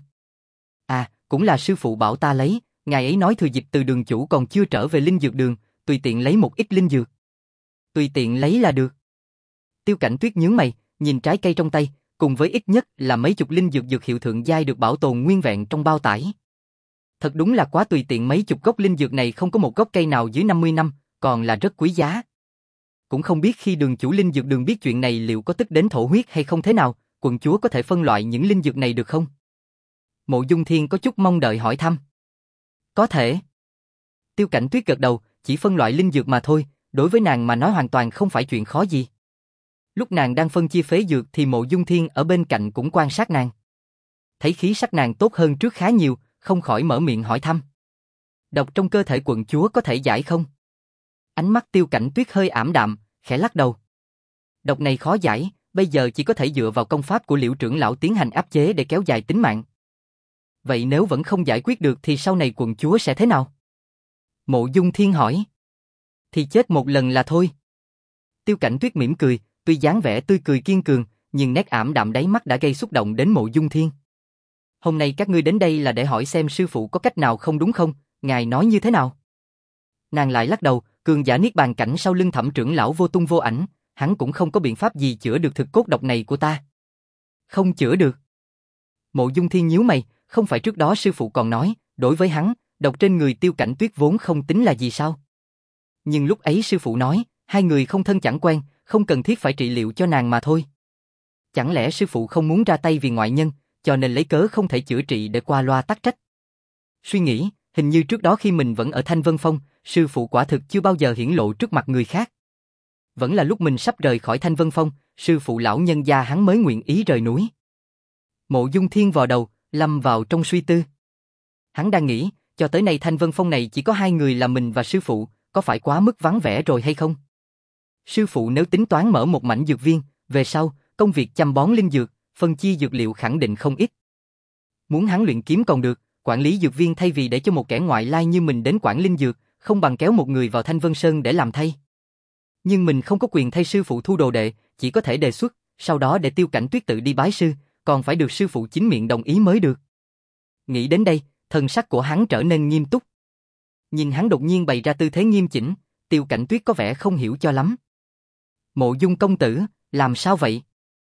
[SPEAKER 1] À, cũng là sư phụ bảo ta lấy, ngài ấy nói thừa dịp từ đường chủ còn chưa trở về linh dược đường, tùy tiện lấy một ít linh dược. Tùy tiện lấy là được. Tiêu Cảnh Tuyết nhướng mày, nhìn trái cây trong tay, cùng với ít nhất là mấy chục linh dược dược hiệu thượng giai được bảo tồn nguyên vẹn trong bao tải. Thật đúng là quá tùy tiện, mấy chục gốc linh dược này không có một gốc cây nào dưới năm mươi năm, còn là rất quý giá. Cũng không biết khi đường chủ linh dược đường biết chuyện này liệu có tức đến thổ huyết hay không thế nào, quận chúa có thể phân loại những linh dược này được không? Mộ Dung Thiên có chút mong đợi hỏi thăm. Có thể. Tiêu Cảnh Tuyết gật đầu, chỉ phân loại linh dược mà thôi, đối với nàng mà nói hoàn toàn không phải chuyện khó gì. Lúc nàng đang phân chia phế dược thì Mộ Dung Thiên ở bên cạnh cũng quan sát nàng. Thấy khí sắc nàng tốt hơn trước khá nhiều, không khỏi mở miệng hỏi thăm. Độc trong cơ thể quận chúa có thể giải không? Ánh mắt Tiêu Cảnh Tuyết hơi ảm đạm, khẽ lắc đầu. Độc này khó giải, bây giờ chỉ có thể dựa vào công pháp của Liễu trưởng lão tiến hành áp chế để kéo dài tính mạng. Vậy nếu vẫn không giải quyết được thì sau này quận chúa sẽ thế nào? Mộ Dung Thiên hỏi. Thì chết một lần là thôi. Tiêu Cảnh Tuyết mỉm cười, tuy dáng vẻ tươi cười kiên cường, nhưng nét ảm đạm đáy mắt đã gây xúc động đến Mộ Dung Thiên. Hôm nay các ngươi đến đây là để hỏi xem sư phụ có cách nào không đúng không, ngài nói như thế nào? Nàng lại lắc đầu, cường giả niết bàn cảnh sau lưng Thẩm trưởng lão vô tung vô ảnh, hắn cũng không có biện pháp gì chữa được thực cốt độc này của ta. Không chữa được. Mộ Dung Thiên nhíu mày, không phải trước đó sư phụ còn nói, đối với hắn, độc trên người Tiêu Cảnh Tuyết vốn không tính là gì sao? Nhưng lúc ấy sư phụ nói, hai người không thân chẳng quen, không cần thiết phải trị liệu cho nàng mà thôi. Chẳng lẽ sư phụ không muốn ra tay vì ngoại nhân, cho nên lấy cớ không thể chữa trị để qua loa tắc trách? Suy nghĩ, hình như trước đó khi mình vẫn ở Thanh Vân Phong, sư phụ quả thực chưa bao giờ hiển lộ trước mặt người khác. Vẫn là lúc mình sắp rời khỏi Thanh Vân Phong, sư phụ lão nhân gia hắn mới nguyện ý rời núi. Mộ Dung Thiên vò đầu, lâm vào trong suy tư. Hắn đang nghĩ, cho tới nay Thanh Vân Phong này chỉ có hai người là mình và sư phụ, có phải quá mức vắng vẻ rồi hay không? Sư phụ nếu tính toán mở một mảnh dược viên, về sau, công việc chăm bón linh dược, phân chia dược liệu khẳng định không ít. Muốn hắn luyện kiếm còn được, quản lý dược viên thay vì để cho một kẻ ngoại lai như mình đến quản linh dược, không bằng kéo một người vào Thanh Vân Sơn để làm thay. Nhưng mình không có quyền thay sư phụ thu đồ đệ, chỉ có thể đề xuất, sau đó để Tiêu Cảnh Tuyết tự đi bái sư, còn phải được sư phụ chính miệng đồng ý mới được. Nghĩ đến đây, thần sắc của hắn trở nên nghiêm túc. Nhìn hắn đột nhiên bày ra tư thế nghiêm chỉnh, Tiêu Cảnh Tuyết có vẻ không hiểu cho lắm. Mộ Dung công tử, làm sao vậy?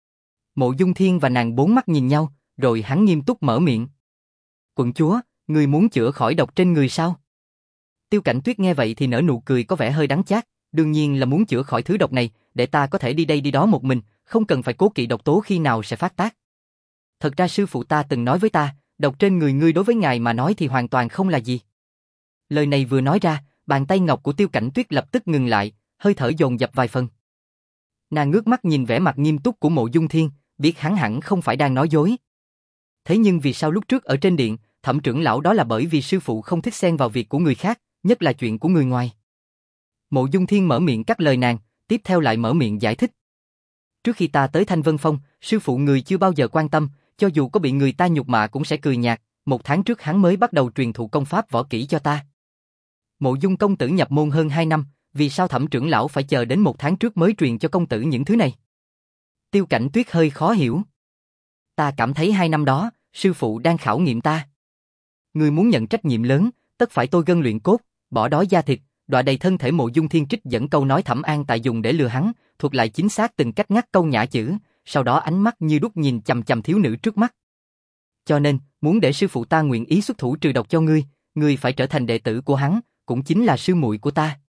[SPEAKER 1] Mộ Dung Thiên và nàng bốn mắt nhìn nhau, rồi hắn nghiêm túc mở miệng. Quận chúa, người muốn chữa khỏi độc trên người sao? Tiêu Cảnh Tuyết nghe vậy thì nở nụ cười có vẻ hơi đắng chát, đương nhiên là muốn chữa khỏi thứ độc này, để ta có thể đi đây đi đó một mình, không cần phải cố kỵ độc tố khi nào sẽ phát tác. Thật ra sư phụ ta từng nói với ta, độc trên người ngươi đối với ngài mà nói thì hoàn toàn không là gì. Lời này vừa nói ra, bàn tay ngọc của Tiêu Cảnh Tuyết lập tức ngừng lại, hơi thở dồn dập vài phần. Nàng ngước mắt nhìn vẻ mặt nghiêm túc của Mộ Dung Thiên, biết hắn hẳn không phải đang nói dối. Thế nhưng vì sao lúc trước ở trên điện, Thẩm trưởng lão đó là bởi vì sư phụ không thích xen vào việc của người khác, nhất là chuyện của người ngoài. Mộ Dung Thiên mở miệng cắt lời nàng, tiếp theo lại mở miệng giải thích. Trước khi ta tới Thanh Vân Phong, sư phụ người chưa bao giờ quan tâm, cho dù có bị người ta nhục mạ cũng sẽ cười nhạt, một tháng trước hắn mới bắt đầu truyền thụ công pháp võ kỹ cho ta. Mộ Dung công tử nhập môn hơn hai năm, vì sao Thẩm trưởng lão phải chờ đến một tháng trước mới truyền cho công tử những thứ này? Tiêu Cảnh Tuyết hơi khó hiểu. Ta cảm thấy hai năm đó, sư phụ đang khảo nghiệm ta. Ngươi muốn nhận trách nhiệm lớn, tất phải tôi gân luyện cốt, bỏ đói da thịt, đọa đầy thân thể. Mộ Dung Thiên trích dẫn câu nói Thẩm An Tại dùng để lừa hắn, thuật lại chính xác từng cách ngắt câu nhã chữ, sau đó ánh mắt như đúc nhìn chằm chằm thiếu nữ trước mắt. Cho nên, muốn để sư phụ ta nguyện ý xuất thủ trừ độc cho ngươi, ngươi phải trở thành đệ tử của hắn, cũng chính là sư muội của ta.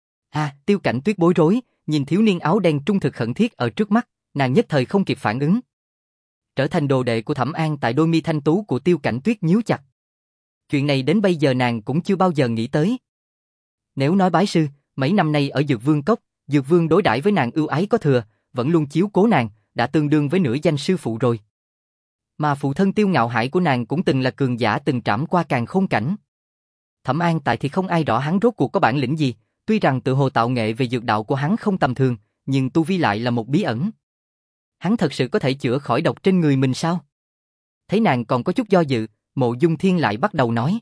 [SPEAKER 1] À, Tiêu Cảnh Tuyết bối rối, nhìn thiếu niên áo đen trung thực khẩn thiết ở trước mắt, nàng nhất thời không kịp phản ứng. Trở thành đồ đệ của Thẩm An Tại, đôi mi thanh tú của Tiêu Cảnh Tuyết nhíu chặt. Chuyện này đến bây giờ nàng cũng chưa bao giờ nghĩ tới. Nếu nói bái sư, mấy năm nay ở Dược Vương Cốc, Dược Vương đối đãi với nàng ưu ái có thừa, vẫn luôn chiếu cố nàng, đã tương đương với nửa danh sư phụ rồi. Mà phụ thân Tiêu Ngạo Hải của nàng cũng từng là cường giả từng trảm qua càn khôn cảnh. Thẩm An Tại thì không ai rõ hắn rốt cuộc có bản lĩnh gì, tuy rằng tự hồ tạo nghệ về dược đạo của hắn không tầm thường, nhưng tu vi lại là một bí ẩn. Hắn thật sự có thể chữa khỏi độc trên người mình sao? Thấy nàng còn có chút do dự, Mộ Dung Thiên lại bắt đầu nói.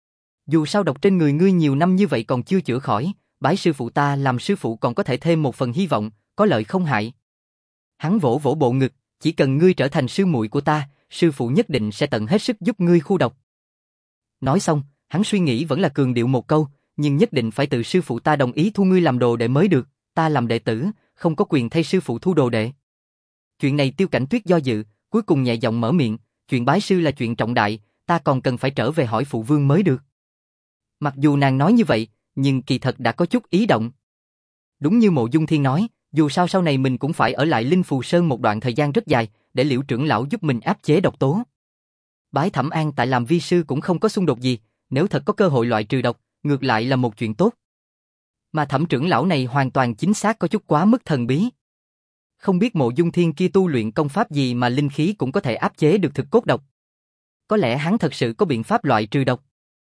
[SPEAKER 1] Dù sao độc trên người ngươi nhiều năm như vậy còn chưa chữa khỏi, bái sư phụ ta làm sư phụ còn có thể thêm một phần hy vọng, có lợi không hại. Hắn vỗ vỗ bộ ngực, chỉ cần ngươi trở thành sư muội của ta, sư phụ nhất định sẽ tận hết sức giúp ngươi khu độc. Nói xong, hắn suy nghĩ vẫn là cường điệu một câu, nhưng nhất định phải tự sư phụ ta đồng ý thu ngươi làm đồ đệ mới được, ta làm đệ tử, không có quyền thay sư phụ thu đồ đệ. Chuyện này Tiêu Cảnh Tuyết do dự, cuối cùng nhẹ giọng mở miệng, chuyện bái sư là chuyện trọng đại, ta còn cần phải trở về hỏi phụ vương mới được. Mặc dù nàng nói như vậy, nhưng kỳ thật đã có chút ý động. Đúng như Mộ Dung Thiên nói, dù sao sau này mình cũng phải ở lại Linh Phù Sơn một đoạn thời gian rất dài, để Liễu trưởng lão giúp mình áp chế độc tố. Bái Thẩm An Tại làm vi sư cũng không có xung đột gì, nếu thật có cơ hội loại trừ độc, ngược lại là một chuyện tốt. Mà Thẩm trưởng lão này hoàn toàn chính xác có chút quá mức thần bí. Không biết Mộ Dung Thiên kia tu luyện công pháp gì mà linh khí cũng có thể áp chế được thực cốt độc. Có lẽ hắn thật sự có biện pháp loại trừ độc.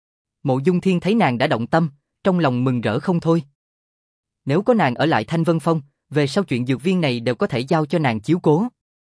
[SPEAKER 1] Mộ Dung Thiên thấy nàng đã động tâm, trong lòng mừng rỡ không thôi. Nếu có nàng ở lại Thanh Vân Phong, về sau chuyện dược viên này đều có thể giao cho nàng chiếu cố.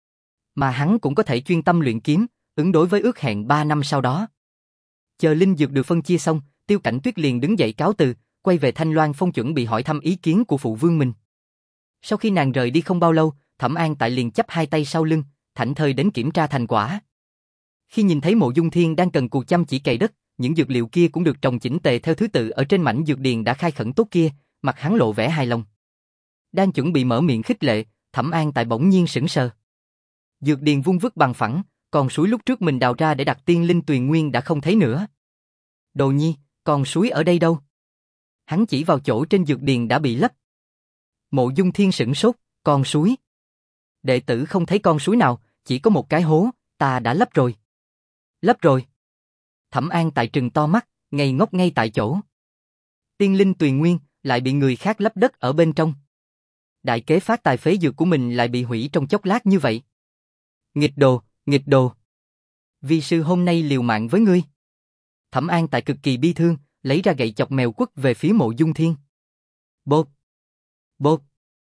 [SPEAKER 1] Mà hắn cũng có thể chuyên tâm luyện kiếm, ứng đối với ước hẹn ba năm sau đó. Chờ linh dược được phân chia xong, Tiêu Cảnh Tuyết liền đứng dậy cáo từ, quay về Thanh Loan Phong chuẩn bị hỏi thăm ý kiến của phụ vương mình. Sau khi nàng rời đi không bao lâu, Thẩm An Tại liền chắp hai tay sau lưng, thảnh thơi đến kiểm tra thành quả. Khi nhìn thấy Mộ Dung Thiên đang cần cù chăm chỉ cày đất, những dược liệu kia cũng được trồng chỉnh tề theo thứ tự ở trên mảnh dược điền đã khai khẩn tốt kia, mặt hắn lộ vẻ hài lòng. Đang chuẩn bị mở miệng khích lệ, Thẩm An Tại bỗng nhiên sững sờ. Dược điền vuông vức bằng phẳng, còn suối lúc trước mình đào ra để đặt tiên linh tuyền nguyên đã không thấy nữa. Đồ nhi, còn suối ở đây đâu? Hắn chỉ vào chỗ trên dược điền đã bị lấp. Mộ Dung Thiên sửng sốt, con suối. Đệ tử không thấy con suối nào, chỉ có một cái hố, ta đã lấp rồi. Lấp rồi. Thẩm An Tại trừng to mắt, ngây ngốc ngay tại chỗ. Tiên linh tuyền nguyên lại bị người khác lấp đất ở bên trong. Đại kế phát tài phế dược của mình lại bị hủy trong chốc lát như vậy. Nghịch đồ, nghịch đồ. Vi sư hôm nay liều mạng với ngươi. Thẩm An Tại cực kỳ bi thương, lấy ra gậy chọc mèo quất về phía Mộ Dung Thiên. Bộp. Bộp.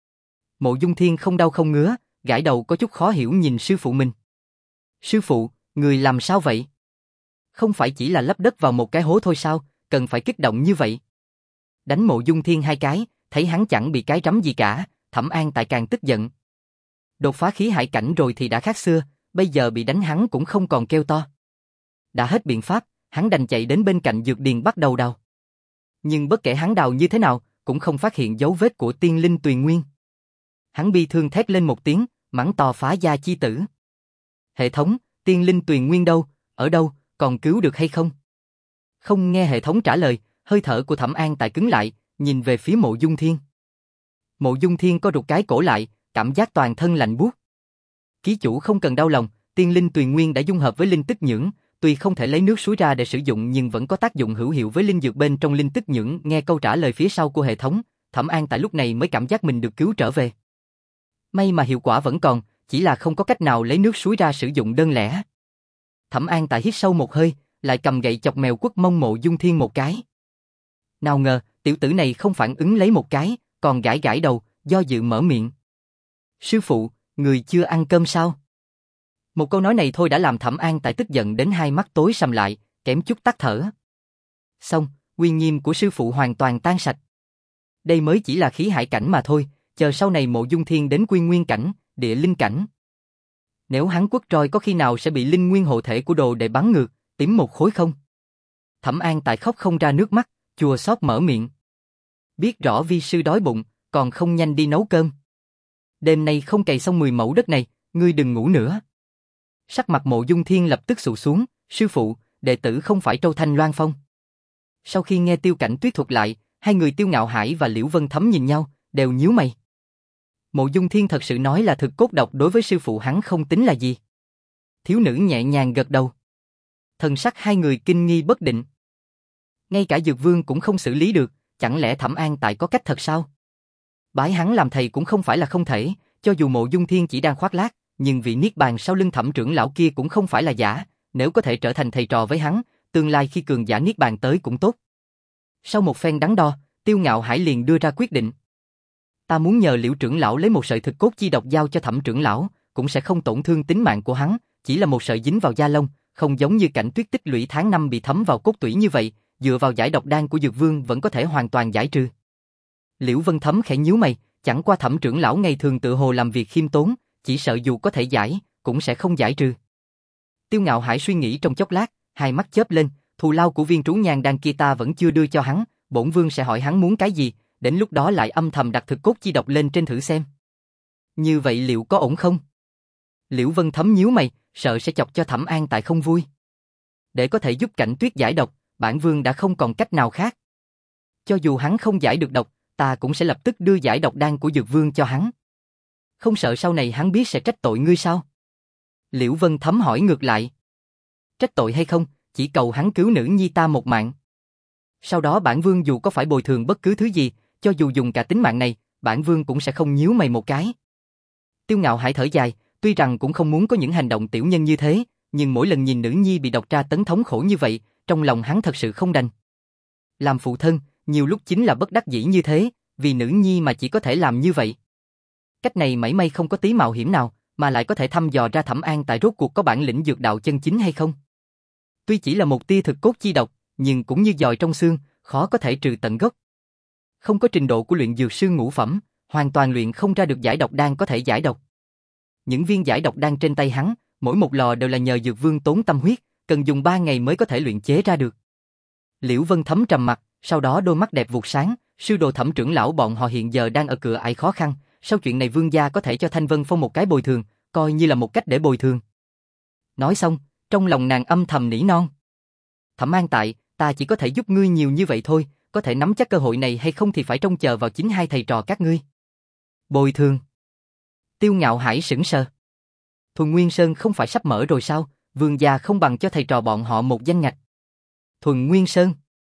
[SPEAKER 1] Mộ Dung Thiên không đau không ngứa, gãi đầu có chút khó hiểu nhìn sư phụ mình. Sư phụ, người làm sao vậy? Không phải chỉ là lấp đất vào một cái hố thôi sao, cần phải kích động như vậy? Đánh Mộ Dung Thiên hai cái, thấy hắn chẳng bị cái rắm gì cả, Thẩm An Tại càng tức giận. Đột phá khí hải cảnh rồi thì đã khác xưa, bây giờ bị đánh hắn cũng không còn kêu to. Đã hết biện pháp, hắn đành chạy đến bên cạnh dược điền bắt đầu đào. Nhưng bất kể hắn đào như thế nào, cũng không phát hiện dấu vết của tiên linh tuyền nguyên. Hắn bi thương thét lên một tiếng, mắng to phá gia chi tử. Hệ thống, tiên linh tuyền nguyên đâu, ở đâu, còn cứu được hay không? Không nghe hệ thống trả lời, hơi thở của Thẩm An Tại cứng lại, nhìn về phía Mộ Dung Thiên. Mộ Dung Thiên co rụt cái cổ lại, cảm giác toàn thân lạnh buốt. Ký chủ không cần đau lòng, tiên linh tuyền nguyên đã dung hợp với linh tức nhưỡng, tuy không thể lấy nước suối ra để sử dụng nhưng vẫn có tác dụng hữu hiệu với linh dược bên trong linh tức nhưỡng. Nghe câu trả lời phía sau của hệ thống, Thẩm An Tại lúc này mới cảm giác mình được cứu trở về. May mà hiệu quả vẫn còn, chỉ là không có cách nào lấy nước suối ra sử dụng đơn lẻ. Thẩm An Tại hít sâu một hơi, lại cầm gậy chọc mèo quất mông Mộ Dung Thiên một cái. Nào ngờ, tiểu tử này không phản ứng lấy một cái, còn gãi gãi đầu, do dự mở miệng. Sư phụ, người chưa ăn cơm sao? Một câu nói này thôi đã làm Thẩm An Tại tức giận đến hai mắt tối sầm lại, kém chút tắt thở. Xong, uy nghiêm của sư phụ hoàn toàn tan sạch. Đây mới chỉ là khí hải cảnh mà thôi, chờ sau này Mộ Dung Thiên đến quy nguyên cảnh, địa linh cảnh. Nếu hắn quất roi có khi nào sẽ bị linh nguyên hộ thể của đồ để bắn ngược, tím một khối không? Thẩm An Tại khóc không ra nước mắt, chua xót mở miệng. Biết rõ vi sư đói bụng, còn không nhanh đi nấu cơm. Đêm nay không cày xong mười mẫu đất này, ngươi đừng ngủ nữa. Sắc mặt Mộ Dung Thiên lập tức sụ xuống, sư phụ, đệ tử không phải Trâu Thanh Loan Phong. Sau khi nghe Tiêu Cảnh Tuyết thuật lại, hai người Tiêu Ngạo Hải và Liễu Vân Thấm nhìn nhau, đều nhíu mày. Mộ Dung Thiên thật sự nói là thực cốt độc đối với sư phụ hắn không tính là gì. Thiếu nữ nhẹ nhàng gật đầu. Thần sắc hai người kinh nghi bất định. Ngay cả Dược Vương cũng không xử lý được, chẳng lẽ Thẩm An Tại có cách thật sao? Bái hắn làm thầy cũng không phải là không thể, cho dù Mộ Dung Thiên chỉ đang khoác lác, nhưng vị niết bàn sau lưng Thẩm trưởng lão kia cũng không phải là giả, nếu có thể trở thành thầy trò với hắn, tương lai khi cường giả niết bàn tới cũng tốt. Sau một phen đắn đo, Tiêu Ngạo Hải liền đưa ra quyết định. Ta muốn nhờ Liễu trưởng lão lấy một sợi thực cốt chi độc giao cho Thẩm trưởng lão, cũng sẽ không tổn thương tính mạng của hắn, chỉ là một sợi dính vào da lông, không giống như Cảnh Tuyết tích lũy tháng năm bị thấm vào cốt tủy như vậy, dựa vào giải độc đan của Dược Vương vẫn có thể hoàn toàn giải trừ. Liễu Vân Thấm khẽ nhíu mày, chẳng qua Thẩm trưởng lão ngày thường tự hồ làm việc khiêm tốn, chỉ sợ dù có thể giải, cũng sẽ không giải trừ. Tiêu Ngạo Hải suy nghĩ trong chốc lát, hai mắt chớp lên, thù lao của viên trú nhang đan kia ta vẫn chưa đưa cho hắn, bổn vương sẽ hỏi hắn muốn cái gì, đến lúc đó lại âm thầm đặt thực cốt chi độc lên trên thử xem. Như vậy liệu có ổn không? Liễu Vân Thấm nhíu mày, sợ sẽ chọc cho Thẩm An Tại không vui. Để có thể giúp Cảnh Tuyết giải độc, bản vương đã không còn cách nào khác. Cho dù hắn không giải được độc, ta cũng sẽ lập tức đưa giải độc đan của Dược Vương cho hắn. Không sợ sau này hắn biết sẽ trách tội ngươi sao? Liễu Vân Thấm hỏi ngược lại. Trách tội hay không, chỉ cầu hắn cứu nữ nhi ta một mạng. Sau đó bản vương dù có phải bồi thường bất cứ thứ gì, cho dù dùng cả tính mạng này, bản vương cũng sẽ không nhíu mày một cái. Tiêu Ngạo Hải thở dài, tuy rằng cũng không muốn có những hành động tiểu nhân như thế, nhưng mỗi lần nhìn nữ nhi bị độc tra tấn thống khổ như vậy, trong lòng hắn thật sự không đành. Làm phụ thân, nhiều lúc chính là bất đắc dĩ như thế, vì nữ nhi mà chỉ có thể làm như vậy. Cách này mảy may không có tí mạo hiểm nào, mà lại có thể thăm dò ra Thẩm An Tại rốt cuộc có bản lĩnh dược đạo chân chính hay không. Tuy chỉ là một tia thực cốt chi độc, nhưng cũng như dòi trong xương, khó có thể trừ tận gốc. Không có trình độ của luyện dược sư ngũ phẩm, hoàn toàn luyện không ra được giải độc đan có thể giải độc. Những viên giải độc đan trên tay hắn, mỗi một lò đều là nhờ Dược Vương tốn tâm huyết, cần dùng ba ngày mới có thể luyện chế ra được. Liễu Vân Thấm trầm mặt, sau đó đôi mắt đẹp vụt sáng, sư đồ Thẩm trưởng lão bọn họ hiện giờ đang ở cửa ải khó khăn, sau chuyện này vương gia có thể cho Thanh Vân Phong một cái bồi thường, coi như là một cách để bồi thường. Nói xong, trong lòng nàng âm thầm nỉ non. Thẩm An Tại, ta chỉ có thể giúp ngươi nhiều như vậy thôi, có thể nắm chắc cơ hội này hay không thì phải trông chờ vào chính hai thầy trò các ngươi. Bồi thường. Tiêu Ngạo Hải sững sờ. Thuần Nguyên Sơn không phải sắp mở rồi sao, vương gia không bằng cho thầy trò bọn họ một danh ngạch. Thuần Nguyên Sơn.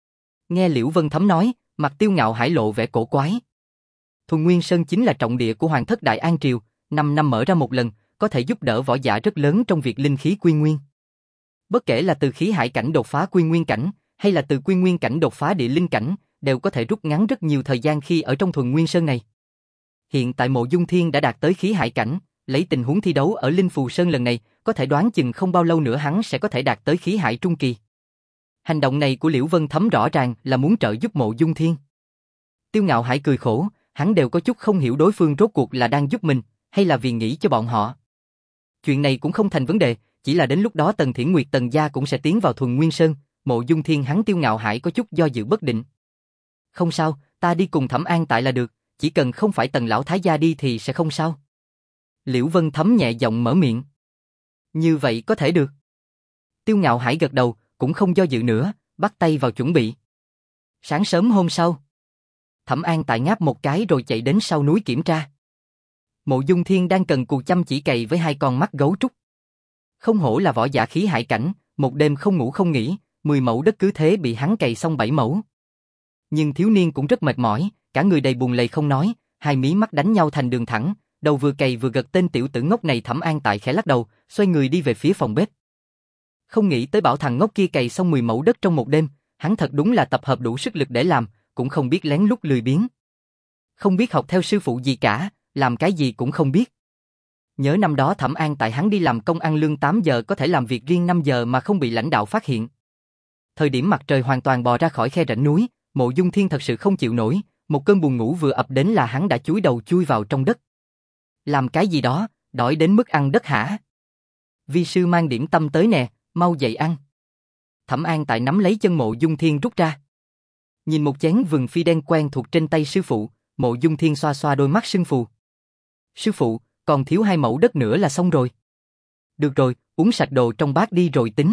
[SPEAKER 1] Nghe Liễu Vân Thấm nói, mặt Tiêu Ngạo Hải lộ vẻ cổ quái. Thuần Nguyên Sơn chính là trọng địa của Hoàng thất Đại An Triều, năm năm mở ra một lần, có thể giúp đỡ võ giả rất lớn trong việc linh khí quy nguyên. Bất kể là từ khí hải cảnh đột phá quy nguyên cảnh, hay là từ quy nguyên cảnh đột phá địa linh cảnh, đều có thể rút ngắn rất nhiều thời gian khi ở trong Thuần Nguyên Sơn này. Hiện tại Mộ Dung Thiên đã đạt tới khí hải cảnh, lấy tình huống thi đấu ở Linh Phù Sơn lần này, có thể đoán chừng không bao lâu nữa hắn sẽ có thể đạt tới khí hải trung kỳ. Hành động này của Liễu Vân Thấm rõ ràng là muốn trợ giúp Mộ Dung Thiên. Tiêu Ngạo Hải cười khổ, hắn đều có chút không hiểu đối phương rốt cuộc là đang giúp mình, hay là vì nghĩ cho bọn họ. Chuyện này cũng không thành vấn đề, chỉ là đến lúc đó Tần Thiển Nguyệt Tần gia cũng sẽ tiến vào Thuần Nguyên Sơn, Mộ Dung Thiên hắn Tiêu Ngạo Hải có chút do dự bất định. Không sao, ta đi cùng Thẩm An Tại là được, chỉ cần không phải Tần lão thái gia đi thì sẽ không sao. Liễu Vân Thấm nhẹ giọng mở miệng. Như vậy có thể được. Tiêu Ngạo Hải gật đầu, cũng không do dự nữa, bắt tay vào chuẩn bị. Sáng sớm hôm sau, Thẩm An Tại ngáp một cái rồi chạy đến sau núi kiểm tra. Mộ Dung Thiên đang cần cù chăm chỉ cày với hai con mắt gấu trúc. Không hổ là võ giả khí hải cảnh, một đêm không ngủ không nghỉ, mười mẫu đất cứ thế bị hắn cày xong bảy mẫu. Nhưng thiếu niên cũng rất mệt mỏi, cả người đầy buồn lầy không nói, hai mí mắt đánh nhau thành đường thẳng, đầu vừa cày vừa gật tên tiểu tử ngốc này. Thẩm An Tại khẽ lắc đầu, xoay người đi về phía phòng bếp. Không nghĩ tới bảo thằng ngốc kia cày xong mười mẫu đất trong một đêm, hắn thật đúng là tập hợp đủ sức lực để làm, cũng không biết lén lút lười biếng. Không biết học theo sư phụ gì cả, làm cái gì cũng không biết. Nhớ năm đó Thẩm An Tại hắn đi làm công ăn lương tám giờ có thể làm việc riêng năm giờ mà không bị lãnh đạo phát hiện. Thời điểm mặt trời hoàn toàn bò ra khỏi khe rãnh núi, Mộ Dung Thiên thật sự không chịu nổi, một cơn buồn ngủ vừa ập đến là hắn đã chúi đầu chui vào trong đất. Làm cái gì đó, đói đến mức ăn đất hả? Vi sư mang điểm tâm tới nè, mau dậy ăn. Thẩm An Tại nắm lấy chân Mộ Dung Thiên rút ra. Nhìn một chén vừng phi đen quen thuộc trên tay sư phụ, Mộ Dung Thiên xoa xoa đôi mắt sưng phù. Sư phụ, còn thiếu hai mẫu đất nữa là xong rồi. Được rồi, uống sạch đồ trong bát đi rồi tính.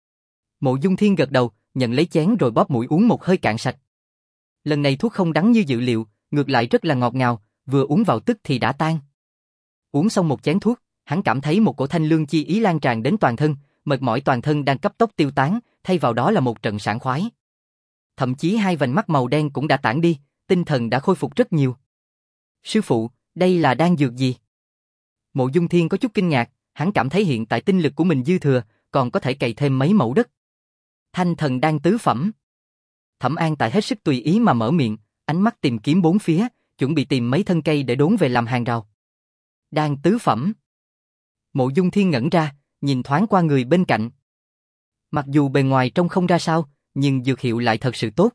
[SPEAKER 1] Mộ Dung Thiên gật đầu, nhận lấy chén rồi bóp mũi uống một hơi cạn sạch. Lần này thuốc không đắng như dự liệu, ngược lại rất là ngọt ngào, vừa uống vào tức thì đã tan. Uống xong một chén thuốc, hắn cảm thấy một cổ thanh lương chi ý lan tràn đến toàn thân, mệt mỏi toàn thân đang cấp tốc tiêu tán, thay vào đó là một trận sảng khoái. Thậm chí hai vành mắt màu đen cũng đã tản đi, tinh thần đã khôi phục rất nhiều. Sư phụ, đây là đan dược gì? Mộ Dung Thiên có chút kinh ngạc, hắn cảm thấy hiện tại tinh lực của mình dư thừa, còn có thể cày thêm mấy mẫu đất. Thanh thần đan tứ phẩm. Thẩm An Tại hết sức tùy ý mà mở miệng, ánh mắt tìm kiếm bốn phía, chuẩn bị tìm mấy thân cây để đốn về làm hàng rào. Đan tứ phẩm. Mộ Dung Thiên ngẩn ra, nhìn thoáng qua người bên cạnh. Mặc dù bề ngoài trông không ra sao, nhưng dược hiệu lại thật sự tốt.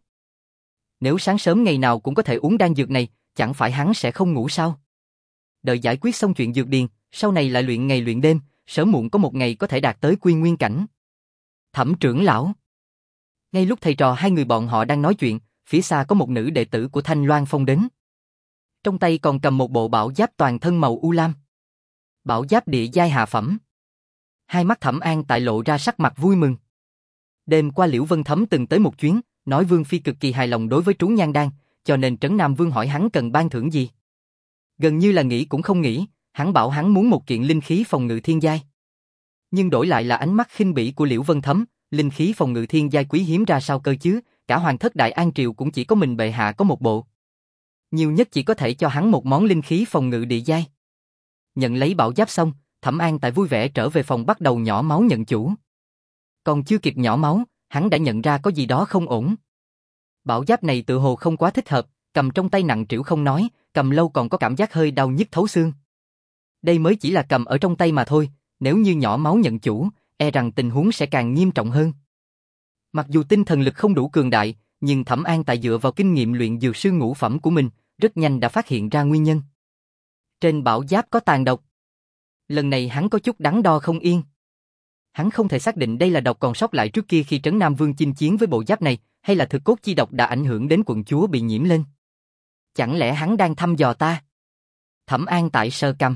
[SPEAKER 1] Nếu sáng sớm ngày nào cũng có thể uống đan dược này, chẳng phải hắn sẽ không ngủ sao? Đợi giải quyết xong chuyện dược điền, sau này lại luyện ngày luyện đêm, sớm muộn có một ngày có thể đạt tới quy nguyên cảnh. Thẩm trưởng lão. Ngay lúc thầy trò hai người bọn họ đang nói chuyện, phía xa có một nữ đệ tử của Thanh Loan Phong đến. Trong tay còn cầm một bộ bảo giáp toàn thân màu u lam. Bảo giáp địa giai hạ phẩm. Hai mắt Thẩm An Tại lộ ra sắc mặt vui mừng. Đêm qua Liễu Vân Thấm từng tới một chuyến, nói Vương Phi cực kỳ hài lòng đối với trú nhan đan, cho nên Trấn Nam Vương hỏi hắn cần ban thưởng gì. Gần như là nghĩ cũng không nghĩ, hắn bảo hắn muốn một kiện linh khí phòng ngự thiên giai. Nhưng đổi lại là ánh mắt khinh bỉ của Liễu Vân Thấm, linh khí phòng ngự thiên giai quý hiếm ra sao cơ chứ, cả hoàng thất Đại An Triều cũng chỉ có mình bệ hạ có một bộ. Nhiều nhất chỉ có thể cho hắn một món linh khí phòng ngự địa giai. Nhận lấy bảo giáp xong, Thẩm An Tại vui vẻ trở về phòng bắt đầu nhỏ máu nhận chủ. Còn chưa kịp nhỏ máu, hắn đã nhận ra có gì đó không ổn. Bảo giáp này tự hồ không quá thích hợp, cầm trong tay nặng trĩu không nói, cầm lâu còn có cảm giác hơi đau nhức thấu xương. Đây mới chỉ là cầm ở trong tay mà thôi, nếu như nhỏ máu nhận chủ, e rằng tình huống sẽ càng nghiêm trọng hơn. Mặc dù tinh thần lực không đủ cường đại, nhưng Thẩm An Tại dựa vào kinh nghiệm luyện dược sư ngũ phẩm của mình, rất nhanh đã phát hiện ra nguyên nhân. Trên bảo giáp có tàn độc. Lần này hắn có chút đắn đo không yên. Hắn không thể xác định đây là độc còn sót lại trước kia khi Trấn Nam Vương chinh chiến với bộ giáp này, hay là thực cốt chi độc đã ảnh hưởng đến quận chúa bị nhiễm lên. Chẳng lẽ hắn đang thăm dò ta? Thẩm An Tại sơ cằm.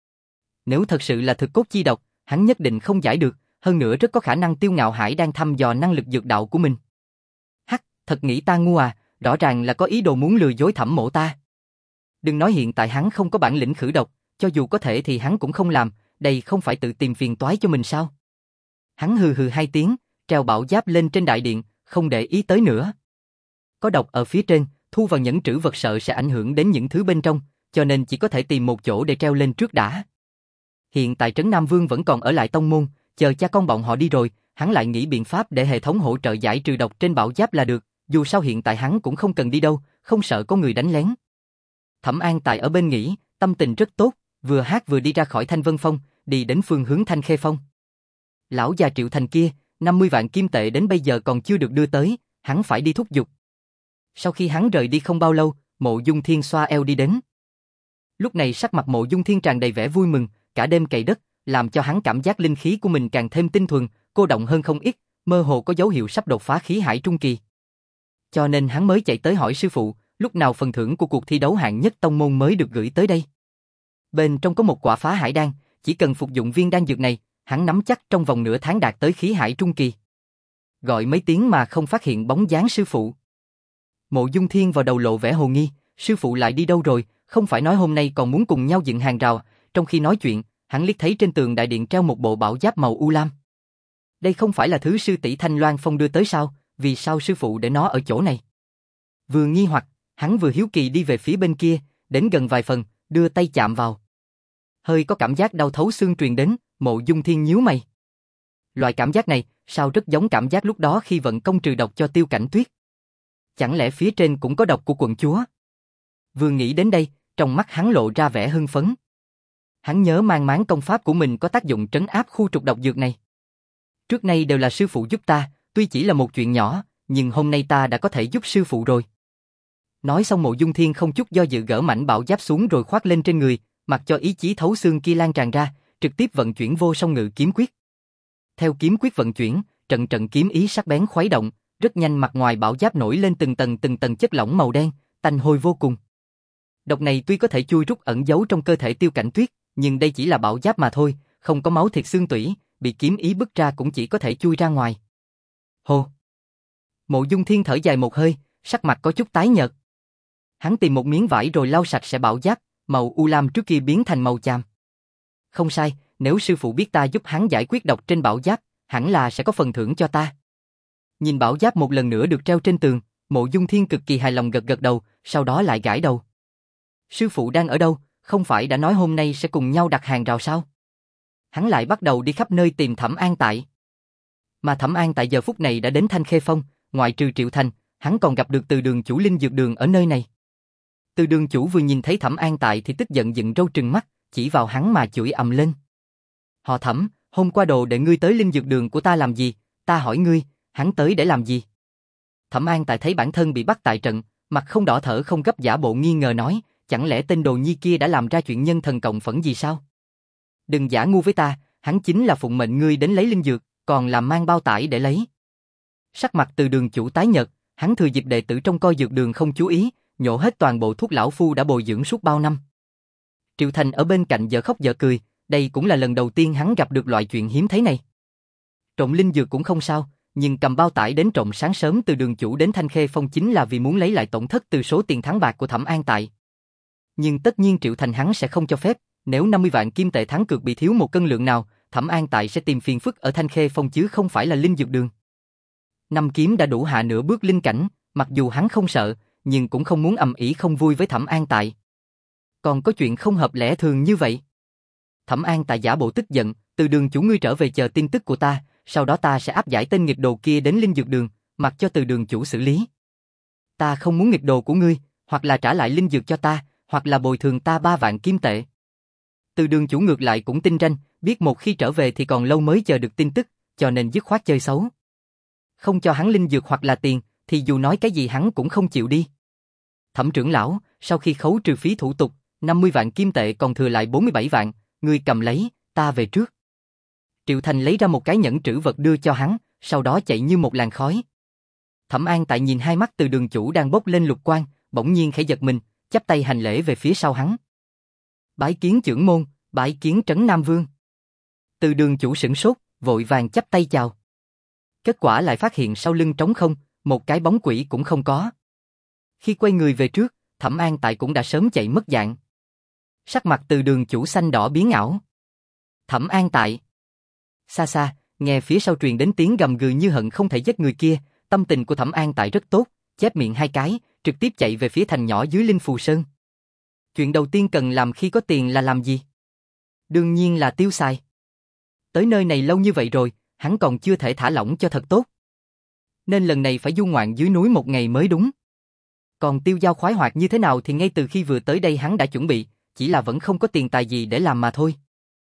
[SPEAKER 1] Nếu thật sự là thực cốt chi độc, hắn nhất định không giải được, hơn nữa rất có khả năng Tiêu Ngạo Hải đang thăm dò năng lực dược đạo của mình. Hắc, thật nghĩ ta ngu à, rõ ràng là có ý đồ muốn lừa dối Thẩm mộ ta. Đừng nói hiện tại hắn không có bản lĩnh khử độc, cho dù có thể thì hắn cũng không làm, đây không phải tự tìm phiền toái cho mình sao? Hắn hừ hừ hai tiếng, treo bảo giáp lên trên đại điện, không để ý tới nữa. Có độc ở phía trên, thu vào nhẫn trữ vật sợ sẽ ảnh hưởng đến những thứ bên trong, cho nên chỉ có thể tìm một chỗ để treo lên trước đã. Hiện tại Trấn Nam Vương vẫn còn ở lại tông môn, chờ cha con bọn họ đi rồi, hắn lại nghĩ biện pháp để hệ thống hỗ trợ giải trừ độc trên bảo giáp là được, dù sao hiện tại hắn cũng không cần đi đâu, không sợ có người đánh lén. Thẩm An Tại ở bên nghỉ, tâm tình rất tốt, vừa hát vừa đi ra khỏi Thanh Vân Phong, đi đến phương hướng Thanh Khê Phong. Lão già Triệu Thành kia, năm mươi vạn kim tệ đến bây giờ còn chưa được đưa tới, hắn phải đi thúc giục. Sau khi hắn rời đi không bao lâu, Mộ Dung Thiên xoa eo đi đến. Lúc này sắc mặt Mộ Dung Thiên tràn đầy vẻ vui mừng, cả đêm cày đất, làm cho hắn cảm giác linh khí của mình càng thêm tinh thuần, cô động hơn không ít, mơ hồ có dấu hiệu sắp đột phá khí hải trung kỳ. Cho nên hắn mới chạy tới hỏi sư phụ, lúc nào phần thưởng của cuộc thi đấu hạng nhất tông môn mới được gửi tới đây. Bên trong có một quả phá hải đan, chỉ cần phục dụng viên đan dược này, hắn nắm chắc trong vòng nửa tháng đạt tới khí hải trung kỳ. Gọi mấy tiếng mà không phát hiện bóng dáng sư phụ. Mộ Dung Thiên vào đầu lộ vẻ hồ nghi, sư phụ lại đi đâu rồi, không phải nói hôm nay còn muốn cùng nhau dựng hàng rào. Trong khi nói chuyện, hắn liếc thấy trên tường đại điện treo một bộ bảo giáp màu u lam. Đây không phải là thứ sư tỷ Thanh Loan Phong đưa tới sao, vì sao sư phụ để nó ở chỗ này? Vừa nghi hoặc, hắn vừa hiếu kỳ đi về phía bên kia, đến gần vài phần, đưa tay chạm vào. Hơi có cảm giác đau thấu xương truyền đến, Mộ Dung Thiên nhíu mày. Loại cảm giác này, sao rất giống cảm giác lúc đó khi vận công trừ độc cho Tiêu Cảnh Tuyết. Chẳng lẽ phía trên cũng có độc của quận chúa? Vừa nghĩ đến đây, trong mắt hắn lộ ra vẻ hưng phấn. Hắn nhớ mang máng công pháp của mình có tác dụng trấn áp khu trục độc dược này. Trước nay đều là sư phụ giúp ta, tuy chỉ là một chuyện nhỏ, nhưng hôm nay ta đã có thể giúp sư phụ rồi. Nói xong Mộ Dung Thiên không chút do dự gỡ mảnh bảo giáp xuống rồi khoác lên trên người, mặc cho ý chí thấu xương kia lan tràn ra, trực tiếp vận chuyển vô song ngự kiếm quyết. Theo kiếm quyết vận chuyển, trận trận kiếm ý sắc bén khuấy động, rất nhanh mặt ngoài bảo giáp nổi lên từng tầng từng tầng chất lỏng màu đen, tanh hôi vô cùng. Độc này tuy có thể chui rút ẩn giấu trong cơ thể Tiêu Cảnh Tuyết, nhưng đây chỉ là bảo giáp mà thôi, không có máu thịt xương tủy, bị kiếm ý bức ra cũng chỉ có thể chui ra ngoài. Hô! Mộ Dung Thiên thở dài một hơi, sắc mặt có chút tái nhợt. Hắn tìm một miếng vải rồi lau sạch sẽ bảo giáp, màu u lam trước kia biến thành màu chàm. Không sai, nếu sư phụ biết ta giúp hắn giải quyết độc trên bảo giáp, hẳn là sẽ có phần thưởng cho ta. Nhìn bảo giáp một lần nữa được treo trên tường, Mộ Dung Thiên cực kỳ hài lòng gật gật đầu, sau đó lại gãi đầu. Sư phụ đang ở đâu, không phải đã nói hôm nay sẽ cùng nhau đặt hàng rào sao? Hắn lại bắt đầu đi khắp nơi tìm Thẩm An Tại. Mà Thẩm An Tại giờ phút này đã đến Thanh Khê Phong, ngoại trừ Triệu Thành, hắn còn gặp được Từ Đường chủ Linh Dược Đường ở nơi này. Từ Đường chủ vừa nhìn thấy Thẩm An Tại thì tức giận dựng râu trừng mắt, chỉ vào hắn mà chửi ầm lên. Họ Thẩm, hôm qua đồ để ngươi tới Linh Dược Đường của ta làm gì? Ta hỏi ngươi, hắn tới để làm gì? Thẩm An Tại thấy bản thân bị bắt tại trận, mặt không đỏ thở không gấp giả bộ nghi ngờ nói, chẳng lẽ tên đồ nhi kia đã làm ra chuyện nhân thần cộng phẫn gì sao? Đừng giả ngu với ta, hắn chính là phụng mệnh ngươi đến lấy linh dược, còn làm mang bao tải để lấy. Sắc mặt Từ Đường chủ tái nhợt, hắn thừa dịp đệ tử trong coi dược đường không chú ý, nhổ hết toàn bộ thuốc lão phu đã bồi dưỡng suốt bao năm. Triệu Thành ở bên cạnh dở khóc dở cười, đây cũng là lần đầu tiên hắn gặp được loại chuyện hiếm thấy này. Trộm linh dược cũng không sao, nhưng cầm bao tải đến trộm sáng sớm Từ Đường chủ đến Thanh Khê Phong chính là vì muốn lấy lại tổn thất từ số tiền thắng bạc của Thẩm An Tại. Nhưng tất nhiên Triệu Thành hắn sẽ không cho phép, nếu năm mươi vạn kim tệ thắng cược bị thiếu một cân lượng nào, Thẩm An Tại sẽ tìm phiền phức ở Thanh Khê Phong chứ không phải là Linh Dược Đường. Năm kiếm đã đủ hạ nửa bước linh cảnh, mặc dù hắn không sợ, nhưng cũng không muốn ầm ĩ không vui với Thẩm An Tại. Còn có chuyện không hợp lẽ thường như vậy. Thẩm An Tại giả bộ tức giận, Từ Đường chủ ngươi trở về chờ tin tức của ta, sau đó ta sẽ áp giải tên nghịch đồ kia đến Linh Dược Đường, mặc cho Từ Đường chủ xử lý. Ta không muốn nghịch đồ của ngươi, hoặc là trả lại linh dược cho ta, hoặc là bồi thường ta ba vạn kim tệ. Từ Đường chủ ngược lại cũng tinh ranh, biết một khi trở về thì còn lâu mới chờ được tin tức, cho nên dứt khoát chơi xấu. Không cho hắn linh dược hoặc là tiền, thì dù nói cái gì hắn cũng không chịu đi. Thẩm trưởng lão, sau khi khấu trừ phí thủ tục, năm mươi vạn kim tệ còn thừa lại bốn mươi bảy vạn, ngươi cầm lấy, ta về trước. Triệu Thành lấy ra một cái nhẫn trữ vật đưa cho hắn, sau đó chạy như một làn khói. Thẩm An Tại nhìn hai mắt Từ Đường chủ đang bốc lên lục quang, bỗng nhiên khẽ giật mình, chắp tay hành lễ về phía sau hắn. Bái kiến trưởng môn, bái kiến Trấn Nam Vương. Từ Đường chủ sửng sốt, vội vàng chắp tay chào. Kết quả lại phát hiện sau lưng trống không, một cái bóng quỷ cũng không có. Khi quay người về trước, Thẩm An Tại cũng đã sớm chạy mất dạng. Sắc mặt Từ Đường chủ xanh đỏ biến ảo. Thẩm An Tại. Xa xa, nghe phía sau truyền đến tiếng gầm gừ như hận không thể giết người kia, tâm tình của Thẩm An Tại rất tốt, chép miệng hai cái, trực tiếp chạy về phía thành nhỏ dưới Linh Phù Sơn. Chuyện đầu tiên cần làm khi có tiền là làm gì? Đương nhiên là tiêu xài. Tới nơi này lâu như vậy rồi, hắn còn chưa thể thả lỏng cho thật tốt. Nên lần này phải du ngoạn dưới núi một ngày mới đúng. Còn tiêu dao khoái hoạt như thế nào thì ngay từ khi vừa tới đây hắn đã chuẩn bị, chỉ là vẫn không có tiền tài gì để làm mà thôi.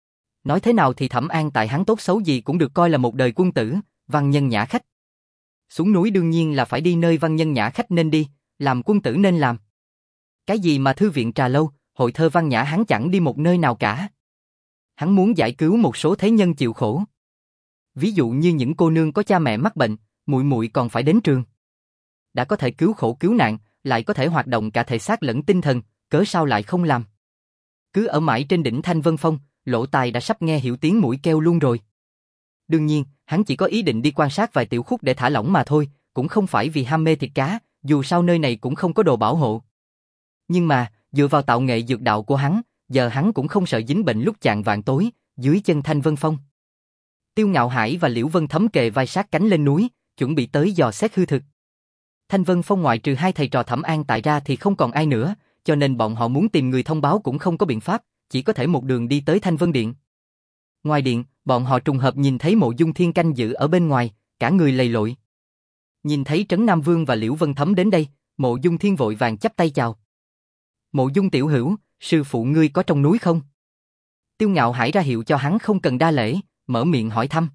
[SPEAKER 1] Nói thế nào thì Thẩm An Tại hắn tốt xấu gì cũng được coi là một đời quân tử, văn nhân nhã khách. Xuống núi đương nhiên là phải đi nơi văn nhân nhã khách nên đi, làm quân tử nên làm. Cái gì mà thư viện trà lâu, hội thơ văn nhã hắn chẳng đi một nơi nào cả. Hắn muốn giải cứu một số thế nhân chịu khổ. Ví dụ như những cô nương có cha mẹ mắc bệnh, muội muội còn phải đến trường. Đã có thể cứu khổ cứu nạn, lại có thể hoạt động cả thể xác lẫn tinh thần, cớ sao lại không làm? Cứ ở mãi trên đỉnh Thanh Vân Phong, lỗ tai đã sắp nghe hiểu tiếng mũi kêu luôn rồi. Đương nhiên, hắn chỉ có ý định đi quan sát vài tiểu khúc để thả lỏng mà thôi, cũng không phải vì ham mê thịt cá, dù sao nơi này cũng không có đồ bảo hộ. Nhưng mà, dựa vào tạo nghệ dược đạo của hắn, giờ hắn cũng không sợ dính bệnh lúc chạng vạng tối, dưới chân Thanh Vân Phong. Tiêu Ngạo Hải và Liễu Vân Thấm kề vai sát cánh lên núi, chuẩn bị tới dò xét hư thực. Thanh Vân Phong ngoại trừ hai thầy trò Thẩm An Tại ra thì không còn ai nữa, cho nên bọn họ muốn tìm người thông báo cũng không có biện pháp, chỉ có thể một đường đi tới Thanh Vân Điện. Ngoài điện, bọn họ trùng hợp nhìn thấy Mộ Dung Thiên canh giữ ở bên ngoài, cả người lầy lội. Nhìn thấy Trấn Nam Vương và Liễu Vân Thấm đến đây, Mộ Dung Thiên vội vàng chắp tay chào. Mộ Dung tiểu hữu, sư phụ ngươi có trong núi không? Tiêu Ngạo Hải ra hiệu cho hắn không cần đa lễ, mở miệng hỏi thăm.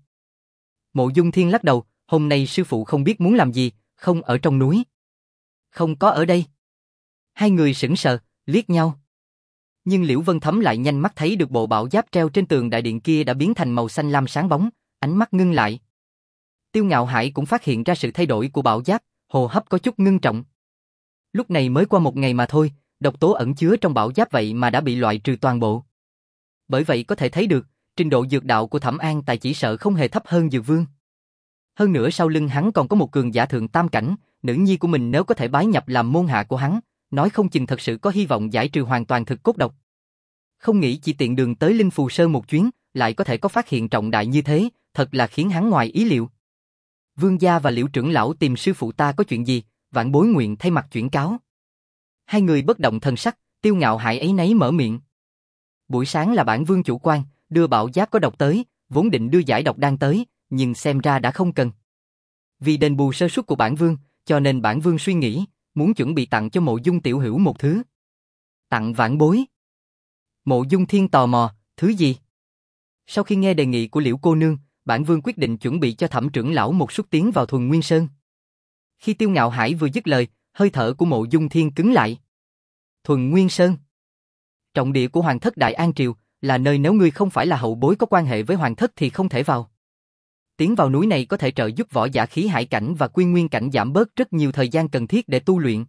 [SPEAKER 1] Mộ Dung Thiên lắc đầu, hôm nay sư phụ không biết muốn làm gì, không ở trong núi. Không có ở đây. Hai người sững sờ, liếc nhau. Nhưng Liễu Vân Thấm lại nhanh mắt thấy được bộ bảo giáp treo trên tường đại điện kia đã biến thành màu xanh lam sáng bóng, ánh mắt ngưng lại. Tiêu Ngạo Hải cũng phát hiện ra sự thay đổi của Bảo Giáp, hô hấp có chút ngưng trọng. Lúc này mới qua một ngày mà thôi, độc tố ẩn chứa trong Bảo Giáp vậy mà đã bị loại trừ toàn bộ. Bởi vậy có thể thấy được, trình độ dược đạo của Thẩm An Tài chỉ sợ không hề thấp hơn Dược Vương. Hơn nữa sau lưng hắn còn có một cường giả thượng tam cảnh, nữ nhi của mình nếu có thể bái nhập làm môn hạ của hắn, nói không chừng thật sự có hy vọng giải trừ hoàn toàn thực cốt độc. Không nghĩ chỉ tiện đường tới Linh Phù Sơn một chuyến, lại có thể có phát hiện trọng đại như thế, thật là khiến hắn ngoài ý liệu. Vương gia và Liễu trưởng lão tìm sư phụ ta có chuyện gì, vãn bối nguyện thay mặt chuyển cáo. Hai người bất động thần sắc, Tiêu Ngạo Hải ấy nấy mở miệng. Buổi sáng là bản vương chủ quan, đưa Bảo Giáp có độc tới, vốn định đưa giải độc đan tới, nhưng xem ra đã không cần. Vì đền bù sơ suất của bản vương, cho nên bản vương suy nghĩ, muốn chuẩn bị tặng cho Mộ Dung tiểu hữu một thứ. Tặng vãn bối. Mộ Dung Thiên tò mò, thứ gì? Sau khi nghe đề nghị của Liễu cô nương, bản vương quyết định chuẩn bị cho Thẩm trưởng lão một suất tiến vào Thuần Nguyên Sơn. Khi Tiêu Ngạo Hải vừa dứt lời, hơi thở của Mộ Dung Thiên cứng lại. Thuần Nguyên Sơn, trọng địa của Hoàng thất Đại An Triều, là nơi nếu ngươi không phải là hậu bối có quan hệ với Hoàng thất thì không thể vào. Tiến vào núi này có thể trợ giúp võ giả khí hải cảnh và quy nguyên cảnh giảm bớt rất nhiều thời gian cần thiết để tu luyện.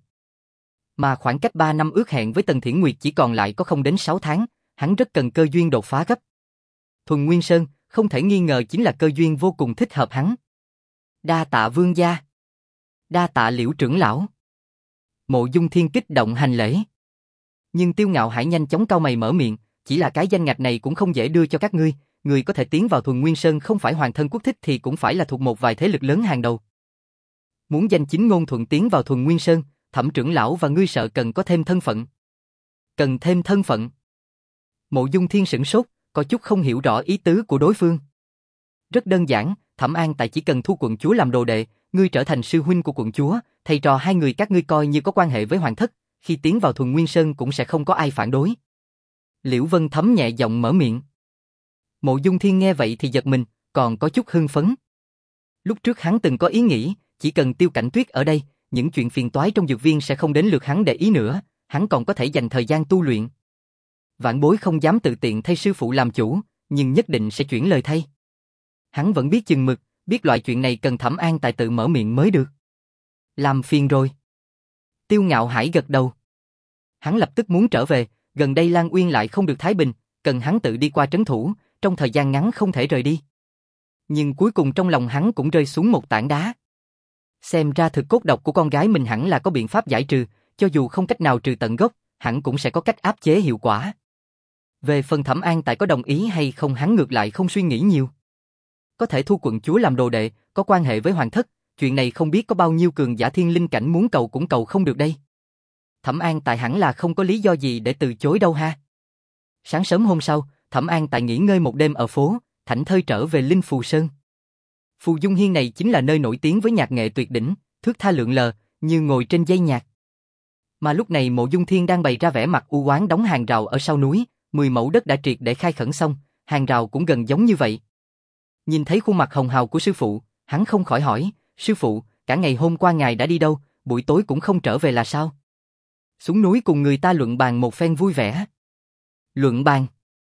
[SPEAKER 1] Mà khoảng cách ba năm ước hẹn với Tần Thiển Nguyệt chỉ còn lại có không đến sáu tháng, hắn rất cần cơ duyên đột phá gấp. Thuần Nguyên Sơn, không thể nghi ngờ chính là cơ duyên vô cùng thích hợp hắn. Đa tạ vương gia. Đa tạ Liễu trưởng lão. Mộ Dung Thiên kích động hành lễ. Nhưng Tiêu Ngạo Hải nhanh chóng cau mày mở miệng, chỉ là cái danh ngạch này cũng không dễ đưa cho các ngươi, người có thể tiến vào Thuần Nguyên Sơn không phải hoàng thân quốc thích thì cũng phải là thuộc một vài thế lực lớn hàng đầu. Muốn danh chính ngôn thuận tiến vào Thuần Nguyên Sơn, Thẩm trưởng lão và ngươi sợ cần có thêm thân phận. Cần thêm thân phận. Mộ Dung Thiên sửng sốt, có chút không hiểu rõ ý tứ của đối phương. Rất đơn giản, Thẩm An Tài chỉ cần thu quận chúa làm đồ đệ, ngươi trở thành sư huynh của quận chúa, thầy trò hai người các ngươi coi như có quan hệ với hoàng thất, khi tiến vào Thuần Nguyên Sơn cũng sẽ không có ai phản đối. Liễu Vân Thấm nhẹ giọng mở miệng. Mộ Dung Thiên nghe vậy thì giật mình, còn có chút hưng phấn. Lúc trước hắn từng có ý nghĩ, chỉ cần Tiêu Cảnh Tuyết ở đây, những chuyện phiền toái trong dược viên sẽ không đến lượt hắn để ý nữa, hắn còn có thể dành thời gian tu luyện. Vãn bối không dám tự tiện thay sư phụ làm chủ, nhưng nhất định sẽ chuyển lời thay. Hắn vẫn biết chừng mực, biết loại chuyện này cần Thẩm An Tài tự mở miệng mới được. Làm phiền rồi. Tiêu Ngạo Hải gật đầu. Hắn lập tức muốn trở về, gần đây Lan Uyên lại không được thái bình, cần hắn tự đi qua trấn thủ, trong thời gian ngắn không thể rời đi. Nhưng cuối cùng trong lòng hắn cũng rơi xuống một tảng đá. Xem ra thực cốt độc của con gái mình hẳn là có biện pháp giải trừ, cho dù không cách nào trừ tận gốc, hẳn cũng sẽ có cách áp chế hiệu quả. Về phần Thẩm An Tài có đồng ý hay không hắn ngược lại không suy nghĩ nhiều. Có thể thu quận chúa làm đồ đệ, có quan hệ với hoàng thất, chuyện này không biết có bao nhiêu cường giả thiên linh cảnh muốn cầu cũng cầu không được đây. Thẩm An Tài hẳn là không có lý do gì để từ chối đâu ha. Sáng sớm hôm sau, Thẩm An Tài nghỉ ngơi một đêm ở phố, thảnh thơi trở về Linh Phù Sơn. Phù Dung Hiên này chính là nơi nổi tiếng với nhạc nghệ tuyệt đỉnh, thước tha lượn lờ, như ngồi trên dây nhạc. Mà lúc này Mộ Dung Thiên đang bày ra vẻ mặt u oán đóng hàng rào ở sau núi, mười mẫu đất đã triệt để khai khẩn xong, hàng rào cũng gần giống như vậy. Nhìn thấy khuôn mặt hồng hào của sư phụ, hắn không khỏi hỏi, sư phụ, cả ngày hôm qua ngài đã đi đâu, buổi tối cũng không trở về là sao? Xuống núi cùng người ta luận bàn một phen vui vẻ. Luận bàn?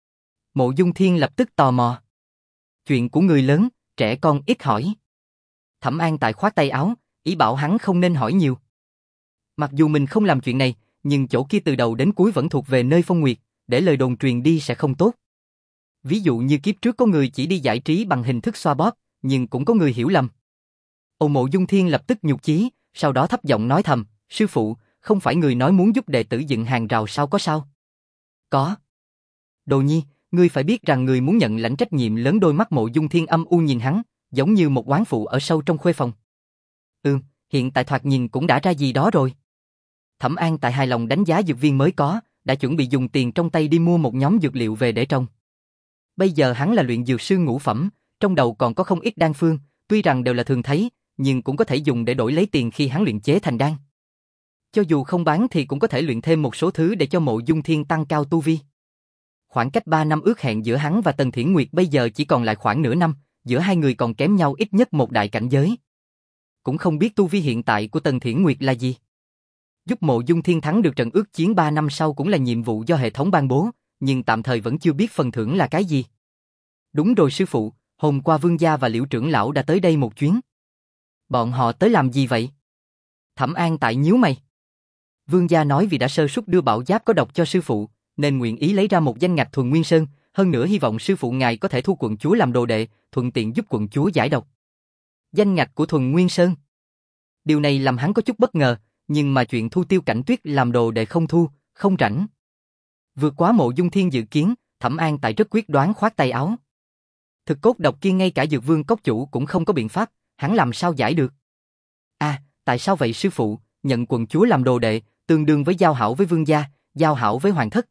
[SPEAKER 1] Mộ Dung Thiên lập tức tò mò. Chuyện của người lớn, trẻ con ít hỏi. Thẩm An Tài khoát tay áo, ý bảo hắn không nên hỏi nhiều. Mặc dù mình không làm chuyện này, nhưng chỗ kia từ đầu đến cuối vẫn thuộc về nơi Phong Nguyệt, để lời đồn truyền đi sẽ không tốt. Ví dụ như kiếp trước có người chỉ đi giải trí bằng hình thức xoa bóp, nhưng cũng có người hiểu lầm. Ồ Mộ Dung Thiên lập tức nhục chí, sau đó thấp giọng nói thầm, sư phụ, không phải người nói muốn giúp đệ tử dựng hàng rào sao có sao? Có. Đồ nhi, ngươi phải biết rằng người muốn nhận lãnh trách nhiệm lớn. Đôi mắt Mộ Dung Thiên âm u nhìn hắn, giống như một oán phụ ở sâu trong khuê phòng. Ừm, hiện tại thoạt nhìn cũng đã ra gì đó rồi. Thẩm An Tài hài lòng đánh giá dược viên mới có, đã chuẩn bị dùng tiền trong tay đi mua một nhóm dược liệu về để trồng. Bây giờ hắn là luyện dược sư ngũ phẩm, trong đầu còn có không ít đan phương, tuy rằng đều là thường thấy, nhưng cũng có thể dùng để đổi lấy tiền khi hắn luyện chế thành đan. Cho dù không bán thì cũng có thể luyện thêm một số thứ để cho Mộ Dung Thiên tăng cao tu vi. Khoảng cách ba năm ước hẹn giữa hắn và Tần Thiển Nguyệt bây giờ chỉ còn lại khoảng nửa năm, giữa hai người còn kém nhau ít nhất một đại cảnh giới. Cũng không biết tu vi hiện tại của Tần Thiển Nguyệt là gì. Giúp Mộ Dung Thiên thắng được trận ước chiến ba năm sau cũng là nhiệm vụ do hệ thống ban bố, nhưng tạm thời vẫn chưa biết phần thưởng là cái gì. Đúng rồi sư phụ, Hôm qua Vương gia và Liễu trưởng lão đã tới đây một chuyến. Bọn họ tới làm gì vậy? Thẩm An Tại nhíu mày. Vương gia nói vì đã sơ suất đưa bảo giáp có độc cho sư phụ, nên nguyện ý lấy ra một danh ngạch Thuần Nguyên Sơn, hơn nữa hy vọng sư phụ ngài có thể thu quận chúa làm đồ đệ, thuận tiện giúp quận chúa giải độc. Danh ngạch của Thuần Nguyên Sơn. Điều này làm hắn có chút bất ngờ, nhưng mà chuyện thu Tiêu Cảnh Tuyết làm đồ đệ không thu, không rảnh. Vượt quá Mộ Dung Thiên dự kiến, Thẩm An Tại rất quyết đoán khoát tay áo. Thực cốt độc kia ngay cả Dược Vương cốc chủ cũng không có biện pháp, hắn làm sao giải được? À, tại sao vậy sư phụ? Nhận quận chúa làm đồ đệ, tương đương với giao hảo với vương gia, giao hảo với hoàng thất.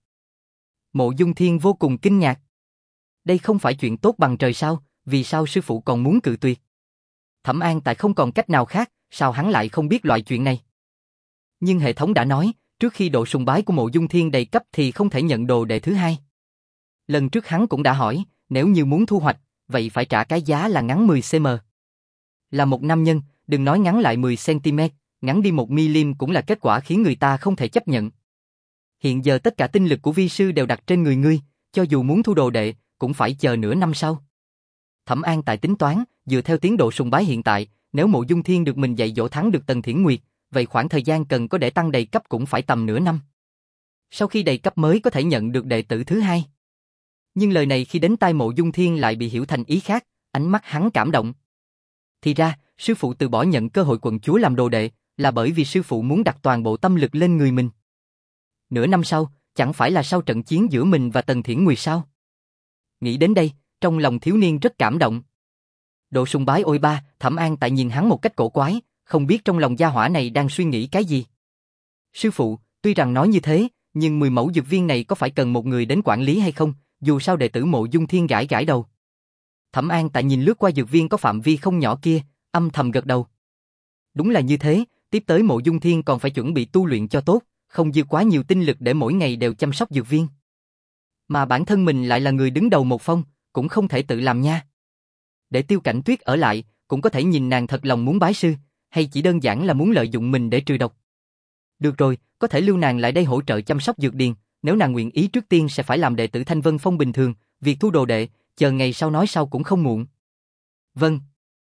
[SPEAKER 1] Mộ Dung Thiên vô cùng kinh ngạc. Đây không phải chuyện tốt bằng trời sao, vì sao sư phụ còn muốn cự tuyệt? Thẩm An Tại không còn cách nào khác, sao hắn lại không biết loại chuyện này? Nhưng hệ thống đã nói, trước khi độ sùng bái của Mộ Dung Thiên đầy cấp thì không thể nhận đồ đệ thứ hai. Lần trước hắn cũng đã hỏi, nếu như muốn thu hoạch, vậy phải trả cái giá là ngắn mười xăng-ti-mét. Là một nam nhân, đừng nói ngắn lại mười xăng-ti-mét, ngắn đi một mi-li-mét cũng là kết quả khiến người ta không thể chấp nhận. Hiện giờ tất cả tinh lực của vi sư đều đặt trên người ngươi, cho dù muốn thu đồ đệ, cũng phải chờ nửa năm sau. Thẩm An Tại tính toán, dựa theo tiến độ sùng bái hiện tại, nếu Mộ Dung Thiên được mình dạy dỗ thắng được Tần Thiển Nguyệt, vậy khoảng thời gian cần có để tăng đầy cấp cũng phải tầm nửa năm. Sau khi đầy cấp mới có thể nhận được đệ tử thứ hai. Nhưng lời này khi đến tai Mộ Dung Thiên lại bị hiểu thành ý khác, ánh mắt hắn cảm động. Thì ra, sư phụ từ bỏ nhận cơ hội quận chúa làm đồ đệ, là bởi vì sư phụ muốn đặt toàn bộ tâm lực lên người mình. Nửa năm sau, chẳng phải là sau trận chiến giữa mình và Tần Thiển Nguyệt sao? Nghĩ đến đây, trong lòng thiếu niên rất cảm động. Độ sùng bái ôi ba, Thẩm An Tại nhìn hắn một cách cổ quái, không biết trong lòng gia hỏa này đang suy nghĩ cái gì. Sư phụ, tuy rằng nói như thế, nhưng mười mẫu dược viên này có phải cần một người đến quản lý hay không, dù sao đệ tử Mộ Dung Thiên gãi gãi đầu. Thẩm An Tại nhìn lướt qua dược viên có phạm vi không nhỏ kia, âm thầm gật đầu. Đúng là như thế, tiếp tới Mộ Dung Thiên còn phải chuẩn bị tu luyện cho tốt, không dư quá nhiều tinh lực để mỗi ngày đều chăm sóc dược viên. Mà bản thân mình lại là người đứng đầu một phong, cũng không thể tự làm nha. Để Tiêu Cảnh Tuyết ở lại, cũng có thể nhìn nàng thật lòng muốn bái sư, hay chỉ đơn giản là muốn lợi dụng mình để trừ độc. Được rồi, có thể lưu nàng lại đây hỗ trợ chăm sóc dược điền, nếu nàng nguyện ý trước tiên sẽ phải làm đệ tử Thanh Vân Phong bình thường, việc thu đồ đệ, chờ ngày sau nói sau cũng không muộn. Vâng.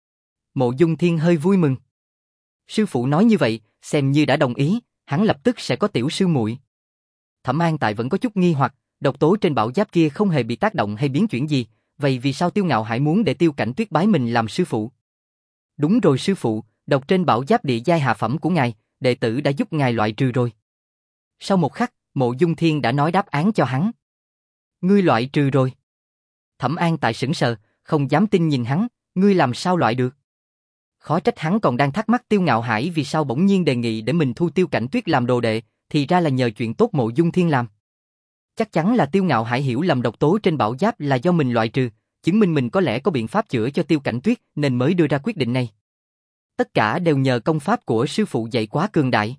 [SPEAKER 1] Mộ Dung Thiên hơi vui mừng. Sư phụ nói như vậy, xem như đã đồng ý, hắn lập tức sẽ có tiểu sư muội. Thẩm An Tại vẫn có chút nghi hoặc, độc tố trên bảo giáp kia không hề bị tác động hay biến chuyển gì, vậy vì sao Tiêu Ngạo Hải muốn để Tiêu Cảnh Tuyết bái mình làm sư phụ? Đúng rồi sư phụ, độc trên bảo giáp địa giai hạ phẩm của ngài, đệ tử đã giúp ngài loại trừ rồi. Sau một khắc, Mộ Dung Thiên đã nói đáp án cho hắn. Ngươi loại trừ rồi. Thẩm An Tại sững sờ, không dám tin nhìn hắn, ngươi làm sao loại được? Khó trách hắn còn đang thắc mắc Tiêu Ngạo Hải vì sao bỗng nhiên đề nghị để mình thu Tiêu Cảnh Tuyết làm đồ đệ, thì ra là nhờ chuyện tốt Mộ Dung Thiên làm. Chắc chắn là Tiêu Ngạo Hải hiểu lầm độc tố trên bảo giáp là do mình loại trừ, chứng minh mình có lẽ có biện pháp chữa cho Tiêu Cảnh Tuyết nên mới đưa ra quyết định này. Tất cả đều nhờ công pháp của sư phụ dạy quá cường đại.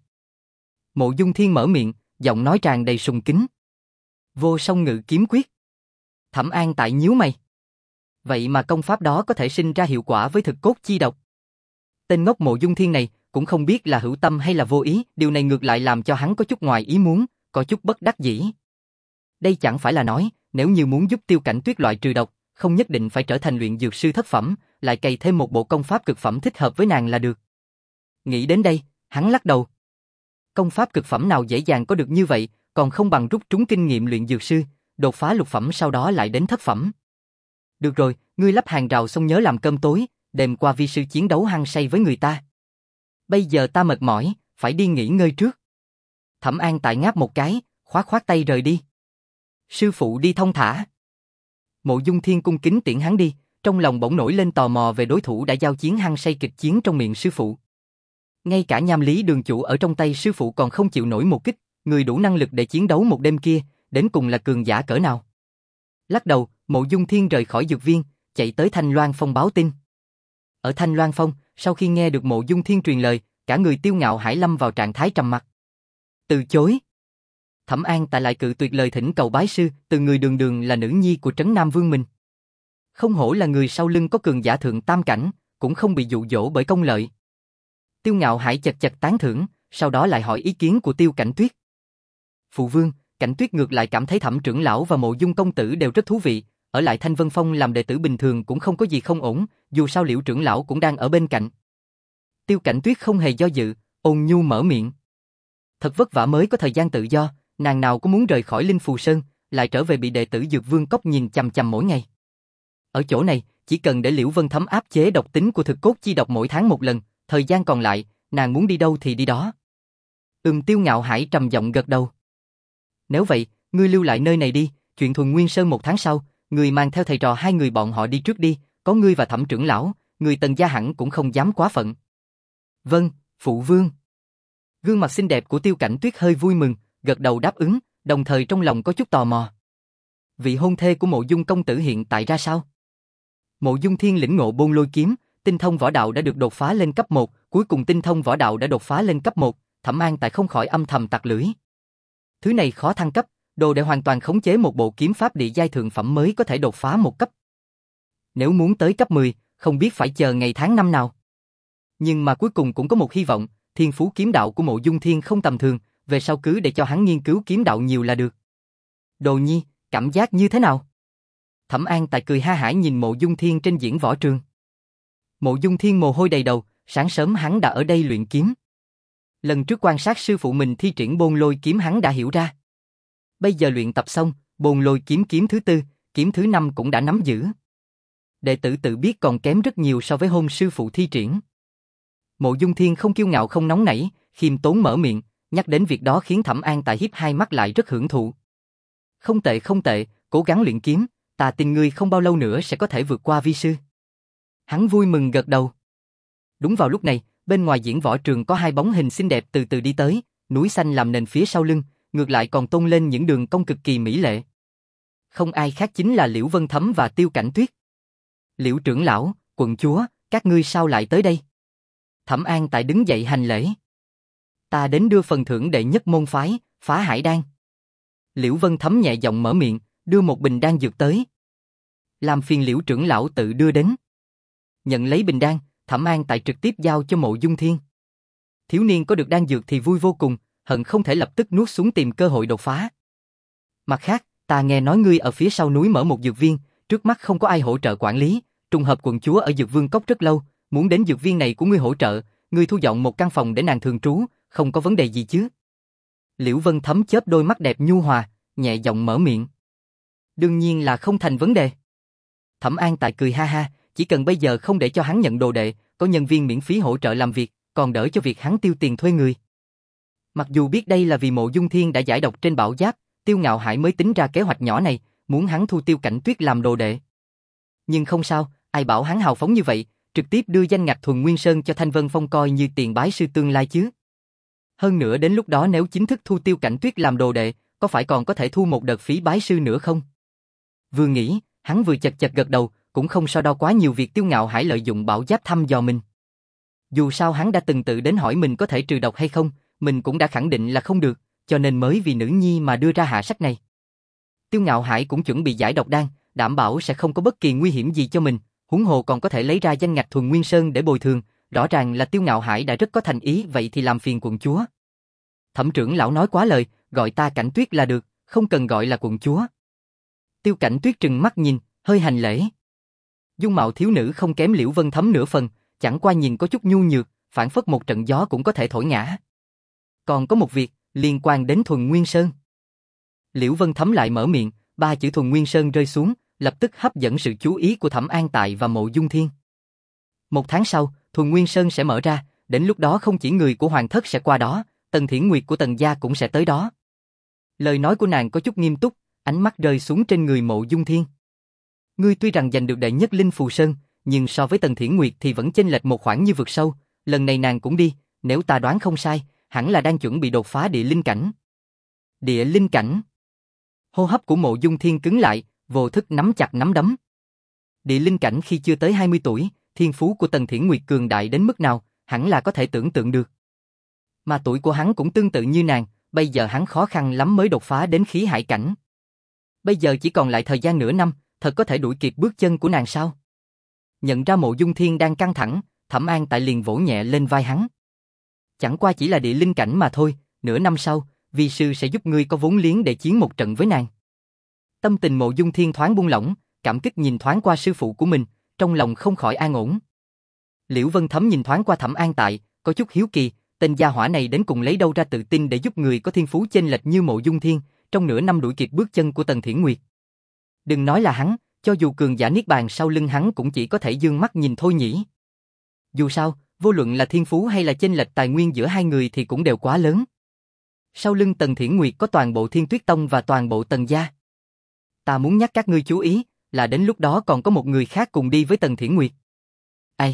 [SPEAKER 1] Mộ Dung Thiên mở miệng, giọng nói tràn đầy sùng kính. Vô song ngự kiếm quyết. Thẩm An Tại nhíu mày. Vậy mà công pháp đó có thể sinh ra hiệu quả với thực cốt chi độc. Tên ngốc Mộ Dung Thiên này cũng không biết là hữu tâm hay là vô ý, điều này ngược lại làm cho hắn có chút ngoài ý muốn, có chút bất đắc dĩ. Đây chẳng phải là nói, nếu như muốn giúp Tiêu Cảnh Tuyết loại trừ độc, không nhất định phải trở thành luyện dược sư thất phẩm, lại cày thêm một bộ công pháp cực phẩm thích hợp với nàng là được. Nghĩ đến đây, hắn lắc đầu. Công pháp cực phẩm nào dễ dàng có được như vậy, còn không bằng rút trúng kinh nghiệm luyện dược sư, đột phá lục phẩm sau đó lại đến thất phẩm. Được rồi, ngươi lắp hàng rào xong nhớ làm cơm tối, đêm qua vi sư chiến đấu hăng say với người ta. Bây giờ ta mệt mỏi, phải đi nghỉ ngơi trước. Thẩm An Tại ngáp một cái, khoát khoát tay rời đi. Sư phụ đi thông thả. Mộ Dung Thiên cung kính tiễn hắn đi, trong lòng bỗng nổi lên tò mò về đối thủ đã giao chiến hăng say kịch chiến trong miệng sư phụ. Ngay cả Nham Lý đường chủ ở trong tay sư phụ còn không chịu nổi một kích, người đủ năng lực để chiến đấu một đêm kia, đến cùng là cường giả cỡ nào. Lắc đầu, Mộ Dung Thiên rời khỏi dược viên, chạy tới Thanh Loan Phong báo tin. Ở Thanh Loan Phong, sau khi nghe được Mộ Dung Thiên truyền lời, cả người Tiêu Ngạo Hải lâm vào trạng thái trầm mặc. Từ chối. Thẩm An Tại lại cự tuyệt lời thỉnh cầu bái sư, từ người đường đường là nữ nhi của Trấn Nam Vương mình. Không hổ là người sau lưng có cường giả thượng tam cảnh, cũng không bị dụ dỗ bởi công lợi. Tiêu Ngạo Hải chật chật tán thưởng, sau đó lại hỏi ý kiến của Tiêu Cảnh Tuyết. Phụ vương, Cảnh Tuyết ngược lại cảm thấy Thẩm trưởng lão và Mộ Dung công tử đều rất thú vị, ở lại Thanh Vân Phong làm đệ tử bình thường cũng không có gì không ổn, dù sao Liễu trưởng lão cũng đang ở bên cạnh. Tiêu Cảnh Tuyết không hề do dự, ôn nhu mở miệng. Thật vất vả mới có thời gian tự do, nàng nào có muốn rời khỏi Linh Phù Sơn, lại trở về bị đệ tử Dược Vương Cốc nhìn chằm chằm mỗi ngày. Ở chỗ này, chỉ cần để Liễu Vân Thấm áp chế độc tính của thực cốt chi độc mỗi tháng một lần, thời gian còn lại, nàng muốn đi đâu thì đi đó. Ừm, Tiêu Ngạo Hải trầm giọng gật đầu. Nếu vậy, ngươi lưu lại nơi này đi, chuyện Thuần Nguyên Sơn một tháng sau, ngươi mang theo thầy trò hai người bọn họ đi trước đi, có ngươi và Thẩm trưởng lão, người Tần gia hẳn cũng không dám quá phận. Vâng, phụ vương. Gương mặt xinh đẹp của Tiêu Cảnh Tuyết hơi vui mừng, gật đầu đáp ứng, đồng thời trong lòng có chút tò mò. Vị hôn thê của Mộ Dung công tử hiện tại ra sao? Mộ Dung Thiên lĩnh ngộ Bôn Lôi kiếm, tinh thông võ đạo đã được đột phá lên cấp một, cuối cùng tinh thông võ đạo đã đột phá lên cấp một, Thẩm An tại không khỏi âm thầm tặc lưỡi. Thứ này khó thăng cấp, đồ để hoàn toàn khống chế một bộ kiếm pháp địa giai thượng phẩm mới có thể đột phá một cấp. Nếu muốn tới cấp mười, không biết phải chờ ngày tháng năm nào. Nhưng mà cuối cùng cũng có một hy vọng, thiên phú kiếm đạo của Mộ Dung Thiên không tầm thường, về sau cứ để cho hắn nghiên cứu kiếm đạo nhiều là được. Đồ nhi, cảm giác như thế nào? Thẩm An tại cười ha hả nhìn Mộ Dung Thiên trên diễn võ trường. Mộ Dung Thiên mồ hôi đầy đầu, sáng sớm hắn đã ở đây luyện kiếm. Lần trước quan sát sư phụ mình thi triển Bôn Lôi kiếm hắn đã hiểu ra. Bây giờ luyện tập xong, Bôn Lôi kiếm kiếm thứ tư, kiếm thứ năm cũng đã nắm giữ. Đệ tử tự biết còn kém rất nhiều so với hôm sư phụ thi triển. Mộ Dung Thiên không kiêu ngạo không nóng nảy, khiêm tốn mở miệng, nhắc đến việc đó khiến Thẩm An tại hiếp hai mắt lại rất hưởng thụ. Không tệ không tệ, cố gắng luyện kiếm, ta tin ngươi không bao lâu nữa sẽ có thể vượt qua vi sư. Hắn vui mừng gật đầu. Đúng vào lúc này, bên ngoài diễn võ trường có hai bóng hình xinh đẹp từ từ đi tới, núi xanh làm nền phía sau lưng, ngược lại còn tôn lên những đường cong cực kỳ mỹ lệ. Không ai khác chính là Liễu Vân Thấm và Tiêu Cảnh Tuyết. Liễu trưởng lão, quận chúa, các ngươi sao lại tới đây? Thẩm An tại đứng dậy hành lễ. Ta đến đưa phần thưởng đệ nhất môn phái, Phá Hải Đan. Liễu Vân Thấm nhẹ giọng mở miệng, đưa một bình đan dược tới. Làm phiền Liễu trưởng lão tự đưa đến. Nhận lấy bình đan, Thẩm An tại trực tiếp giao cho Mộ Dung Thiên. Thiếu niên có được đan dược thì vui vô cùng, hận không thể lập tức nuốt xuống tìm cơ hội đột phá. Mặt khác, ta nghe nói ngươi ở phía sau núi mở một dược viên, trước mắt không có ai hỗ trợ quản lý, trùng hợp quận chúa ở Dược Vương Cốc rất lâu, muốn đến dược viên này của ngươi hỗ trợ, ngươi thu dọn một căn phòng để nàng thường trú, không có vấn đề gì chứ? Liễu Vân Thấm chớp đôi mắt đẹp nhu hòa, nhẹ giọng mở miệng. Đương nhiên là không thành vấn đề. Thẩm An tại cười ha ha, chỉ cần bây giờ không để cho hắn nhận đồ đệ, có nhân viên miễn phí hỗ trợ làm việc, còn đỡ cho việc hắn tiêu tiền thuê người. Mặc dù biết đây là vì Mộ Dung Thiên đã giải độc trên bảo giáp, Tiêu Ngạo Hải mới tính ra kế hoạch nhỏ này, muốn hắn thu Tiêu Cảnh Tuyết làm đồ đệ. Nhưng không sao, ai bảo hắn hào phóng như vậy, trực tiếp đưa danh ngạch Thuần Nguyên Sơn cho Thanh Vân Phong coi như tiền bái sư tương lai chứ. Hơn nữa đến lúc đó nếu chính thức thu Tiêu Cảnh Tuyết làm đồ đệ, có phải còn có thể thu một đợt phí bái sư nữa không? Vừa nghĩ, hắn vừa chật chật gật đầu, cũng không so đo quá nhiều việc Tiêu Ngạo Hải lợi dụng bảo giáp thăm dò mình. Dù sao hắn đã từng tự đến hỏi mình có thể trừ độc hay không, mình cũng đã khẳng định là không được, cho nên mới vì nữ nhi mà đưa ra hạ sách này. Tiêu Ngạo Hải cũng chuẩn bị giải độc đan, đảm bảo sẽ không có bất kỳ nguy hiểm gì cho mình, huống hồ còn có thể lấy ra danh ngạch Thuần Nguyên Sơn để bồi thường, rõ ràng là Tiêu Ngạo Hải đã rất có thành ý, vậy thì làm phiền quận chúa. Thẩm trưởng lão nói quá lời, gọi ta Cảnh Tuyết là được, không cần gọi là quận chúa. Tiêu Cảnh Tuyết trừng mắt nhìn, hơi hành lễ. Dung mạo thiếu nữ không kém Liễu Vân Thấm nửa phần, chẳng qua nhìn có chút nhu nhược, phản phất một trận gió cũng có thể thổi ngã. Còn có một việc, liên quan đến Thuần Nguyên Sơn. Liễu Vân Thấm lại mở miệng, ba chữ Thuần Nguyên Sơn rơi xuống, lập tức hấp dẫn sự chú ý của Thẩm An tại và Mộ Dung Thiên. Một tháng sau, Thuần Nguyên Sơn sẽ mở ra, đến lúc đó không chỉ người của Hoàng thất sẽ qua đó, Tần Thiển Nguyệt của Tần gia cũng sẽ tới đó. Lời nói của nàng có chút nghiêm túc, ánh mắt rơi xuống trên người Mộ Dung Thiên. Ngươi tuy rằng giành được đệ nhất Linh Phù Sơn, nhưng so với Tần Thiển Nguyệt thì vẫn chênh lệch một khoảng như vực sâu, lần này nàng cũng đi, nếu ta đoán không sai, hẳn là đang chuẩn bị đột phá địa linh cảnh. Địa linh cảnh? Hô hấp của Mộ Dung Thiên cứng lại, vô thức nắm chặt nắm đấm. Địa linh cảnh khi chưa tới hai mươi tuổi, thiên phú của Tần Thiển Nguyệt cường đại đến mức nào, hẳn là có thể tưởng tượng được. Mà tuổi của hắn cũng tương tự như nàng, bây giờ hắn khó khăn lắm mới đột phá đến khí hải cảnh. Bây giờ chỉ còn lại thời gian nửa năm, thật có thể đuổi kịp bước chân của nàng sao? Nhận ra Mộ Dung Thiên đang căng thẳng, Thẩm An tại liền vỗ nhẹ lên vai hắn. Chẳng qua chỉ là địa linh cảnh mà thôi, nửa năm sau, vi sư sẽ giúp ngươi có vốn liếng để chiến một trận với nàng. Tâm tình Mộ Dung Thiên thoáng buông lỏng, cảm kích nhìn thoáng qua sư phụ của mình, trong lòng không khỏi an ổn. Liễu Vân Thấm nhìn thoáng qua Thẩm An Tại, có chút hiếu kỳ, tên gia hỏa này đến cùng lấy đâu ra tự tin để giúp người có thiên phú chênh lệch như Mộ Dung Thiên, trong nửa năm đuổi kịp bước chân của Tần Thiển Nguyệt. Đừng nói là hắn, cho dù cường giả niết bàn sau lưng hắn cũng chỉ có thể dương mắt nhìn thôi nhỉ. Dù sao, vô luận là thiên phú hay là chênh lệch tài nguyên giữa hai người thì cũng đều quá lớn. Sau lưng Tần Thiển Nguyệt có toàn bộ Thiên Tuyết Tông và toàn bộ Tần gia. Ta muốn nhắc các ngươi chú ý, là đến lúc đó còn có một người khác cùng đi với Tần Thiển Nguyệt. Ai?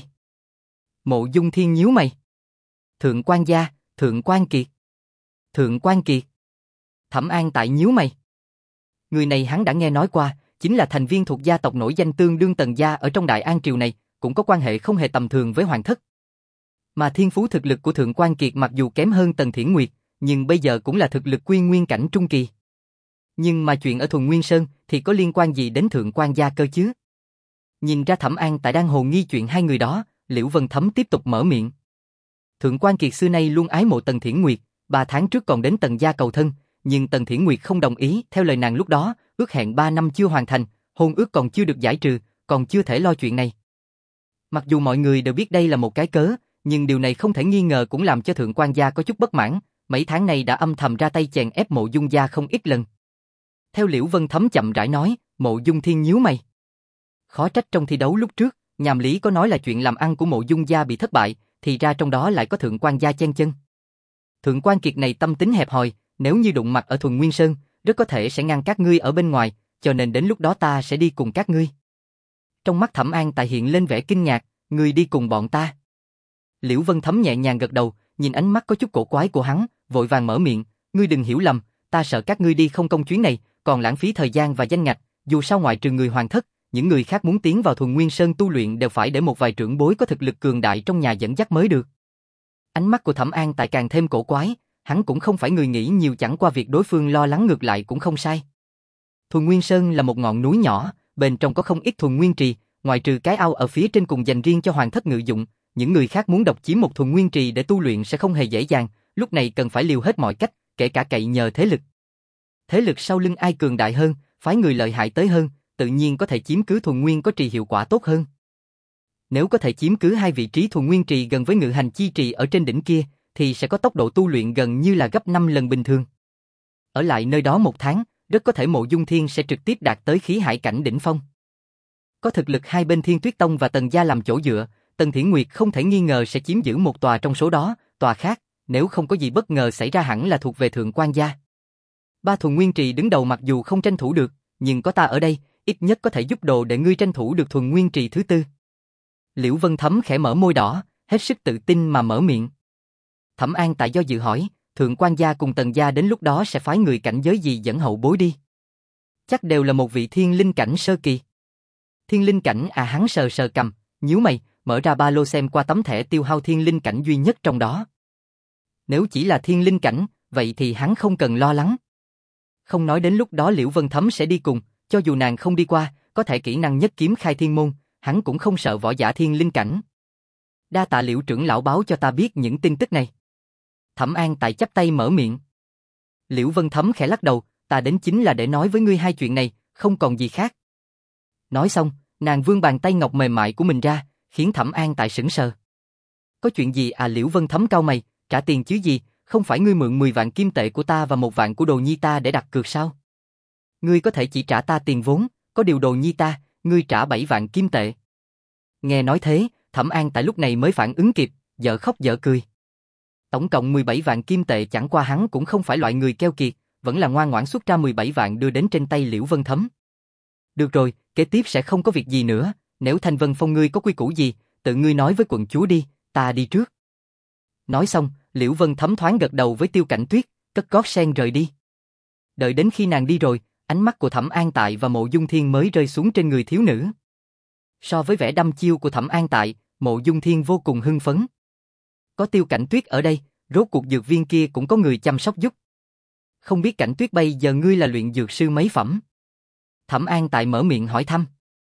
[SPEAKER 1] Mộ Dung Thiên nhíu mày. Thượng quan gia, Thượng quan Kiệt. Thượng quan Kiệt. Thẩm An Tại nhíu mày. Người này hắn đã nghe nói qua, chính là thành viên thuộc gia tộc nổi danh tương đương Tần gia ở trong Đại An triều này, cũng có quan hệ không hề tầm thường với hoàng thất. Mà thiên phú thực lực của Thượng quan Kiệt mặc dù kém hơn Tần Thiển Nguyệt, nhưng bây giờ cũng là thực lực quy nguyên cảnh trung kỳ. Nhưng mà chuyện ở Thuần Nguyên Sơn thì có liên quan gì đến Thượng quan gia cơ chứ? Nhìn ra Thẩm An Tại đang hồ nghi chuyện hai người đó, Liễu Vân Thấm tiếp tục mở miệng. Thượng quan Kiệt xưa nay luôn ái mộ Tần Thiển Nguyệt, ba tháng trước còn đến Tần gia cầu thân, nhưng Tần Thiển Nguyệt không đồng ý, theo lời nàng lúc đó, ước hẹn ba năm chưa hoàn thành, hôn ước còn chưa được giải trừ, còn chưa thể lo chuyện này. Mặc dù mọi người đều biết đây là một cái cớ, nhưng điều này không thể nghi ngờ cũng làm cho Thượng quan gia có chút bất mãn, mấy tháng này đã âm thầm ra tay chèn ép Mộ Dung gia không ít lần. Theo Liễu Vân Thấm chậm rãi nói, Mộ Dung Thiên nhíu mày. Khó trách trong thi đấu lúc trước, Nhàm Lý có nói là chuyện làm ăn của Mộ Dung gia bị thất bại, thì ra trong đó lại có Thượng quan gia chen chân. Thượng quan Kiệt này tâm tính hẹp hòi, nếu như đụng mặt ở Thuần Nguyên Sơn, rất có thể sẽ ngăn các ngươi ở bên ngoài, cho nên đến lúc đó ta sẽ đi cùng các ngươi. Trong mắt Thẩm An Tại hiện lên vẻ kinh ngạc, ngươi đi cùng bọn ta. Liễu Vân Thấm nhẹ nhàng gật đầu, nhìn ánh mắt có chút cổ quái của hắn, vội vàng mở miệng, ngươi đừng hiểu lầm, ta sợ các ngươi đi không công chuyến này, còn lãng phí thời gian và danh ngạch, dù sao ngoại trừ người hoàng thất, những người khác muốn tiến vào Thuần Nguyên Sơn tu luyện đều phải để một vài trưởng bối có thực lực cường đại trong nhà dẫn dắt mới được. Ánh mắt của Thẩm An Tại càng thêm cổ quái, hắn cũng không phải người nghĩ nhiều, chẳng qua việc đối phương lo lắng ngược lại cũng không sai. Thuần Nguyên Sơn là một ngọn núi nhỏ, bên trong có không ít thuần nguyên trì, ngoại trừ cái ao ở phía trên cùng dành riêng cho hoàng thất ngự dụng, những người khác muốn độc chiếm một thuần nguyên trì để tu luyện sẽ không hề dễ dàng, lúc này cần phải liều hết mọi cách, kể cả cậy nhờ thế lực. Thế lực sau lưng ai cường đại hơn, phái người lợi hại tới hơn, tự nhiên có thể chiếm cứ thuần nguyên có trì hiệu quả tốt hơn. Nếu có thể chiếm cứ hai vị trí thuần nguyên trì gần với ngự hành chi trì ở trên đỉnh kia, thì sẽ có tốc độ tu luyện gần như là gấp năm lần bình thường. Ở lại nơi đó một tháng, rất có thể Mộ Dung Thiên sẽ trực tiếp đạt tới khí hải cảnh đỉnh phong. Có thực lực hai bên Thiên Tuyết Tông và Tần gia làm chỗ dựa, Tần Thiển Nguyệt không thể nghi ngờ sẽ chiếm giữ một tòa trong số đó, tòa khác, nếu không có gì bất ngờ xảy ra hẳn là thuộc về Thượng quan gia. Ba thuần nguyên trì đứng đầu mặc dù không tranh thủ được, nhưng có ta ở đây, ít nhất có thể giúp đồ để ngươi tranh thủ được thuần nguyên trì thứ tư. Liễu Vân Thấm khẽ mở môi đỏ, hết sức tự tin mà mở miệng. Thẩm An Tại do dự hỏi, Thượng quan gia cùng Tần gia đến lúc đó sẽ phái người cảnh giới gì dẫn hậu bối đi? Chắc đều là một vị thiên linh cảnh sơ kỳ. Thiên linh cảnh à? Hắn sờ sờ cầm, nhíu mày, mở ra ba lô xem qua tấm thẻ tiêu hao thiên linh cảnh duy nhất trong đó. Nếu chỉ là thiên linh cảnh, vậy thì hắn không cần lo lắng. Không nói đến lúc đó Liễu Vân Thấm sẽ đi cùng, cho dù nàng không đi qua, có thể kỹ năng nhất kiếm khai thiên môn, hắn cũng không sợ võ giả thiên linh cảnh. Đa tạ Liễu trưởng lão báo cho ta biết những tin tức này. Thẩm An Tại chắp tay mở miệng. Liễu Vân Thấm khẽ lắc đầu, ta đến chính là để nói với ngươi hai chuyện này, không còn gì khác. Nói xong, nàng vươn bàn tay ngọc mềm mại của mình ra, khiến Thẩm An Tại sững sờ. Có chuyện gì à? Liễu Vân Thấm cau mày, trả tiền chứ gì, không phải ngươi mượn mười vạn kim tệ của ta và một vạn của Đồ Nhi ta để đặt cược sao? Ngươi có thể chỉ trả ta tiền vốn, có điều Đồ Nhi ta, ngươi trả bảy vạn kim tệ. Nghe nói thế, Thẩm An Tại lúc này mới phản ứng kịp, dở khóc dở cười. Tổng cộng mười bảy vạn kim tệ, chẳng qua hắn cũng không phải loại người keo kiệt, vẫn là ngoan ngoãn xuất ra mười bảy vạn đưa đến trên tay Liễu Vân Thấm. Được rồi, kế tiếp sẽ không có việc gì nữa, nếu Thanh Vân Phong ngươi có quy củ gì, tự ngươi nói với quận chúa đi, ta đi trước. Nói xong, Liễu Vân Thấm thoáng gật đầu với Tiêu Cảnh Tuyết, cất gót sen rời đi. Đợi đến khi nàng đi rồi, ánh mắt của Thẩm An Tại và Mộ Dung Thiên mới rơi xuống trên người thiếu nữ. So với vẻ đăm chiêu của Thẩm An Tại, Mộ Dung Thiên vô cùng hưng phấn. Có Tiêu Cảnh Tuyết ở đây, rốt cuộc dược viên kia cũng có người chăm sóc giúp. Không biết Cảnh Tuyết bây giờ ngươi là luyện dược sư mấy phẩm? Thẩm An Tại mở miệng hỏi thăm.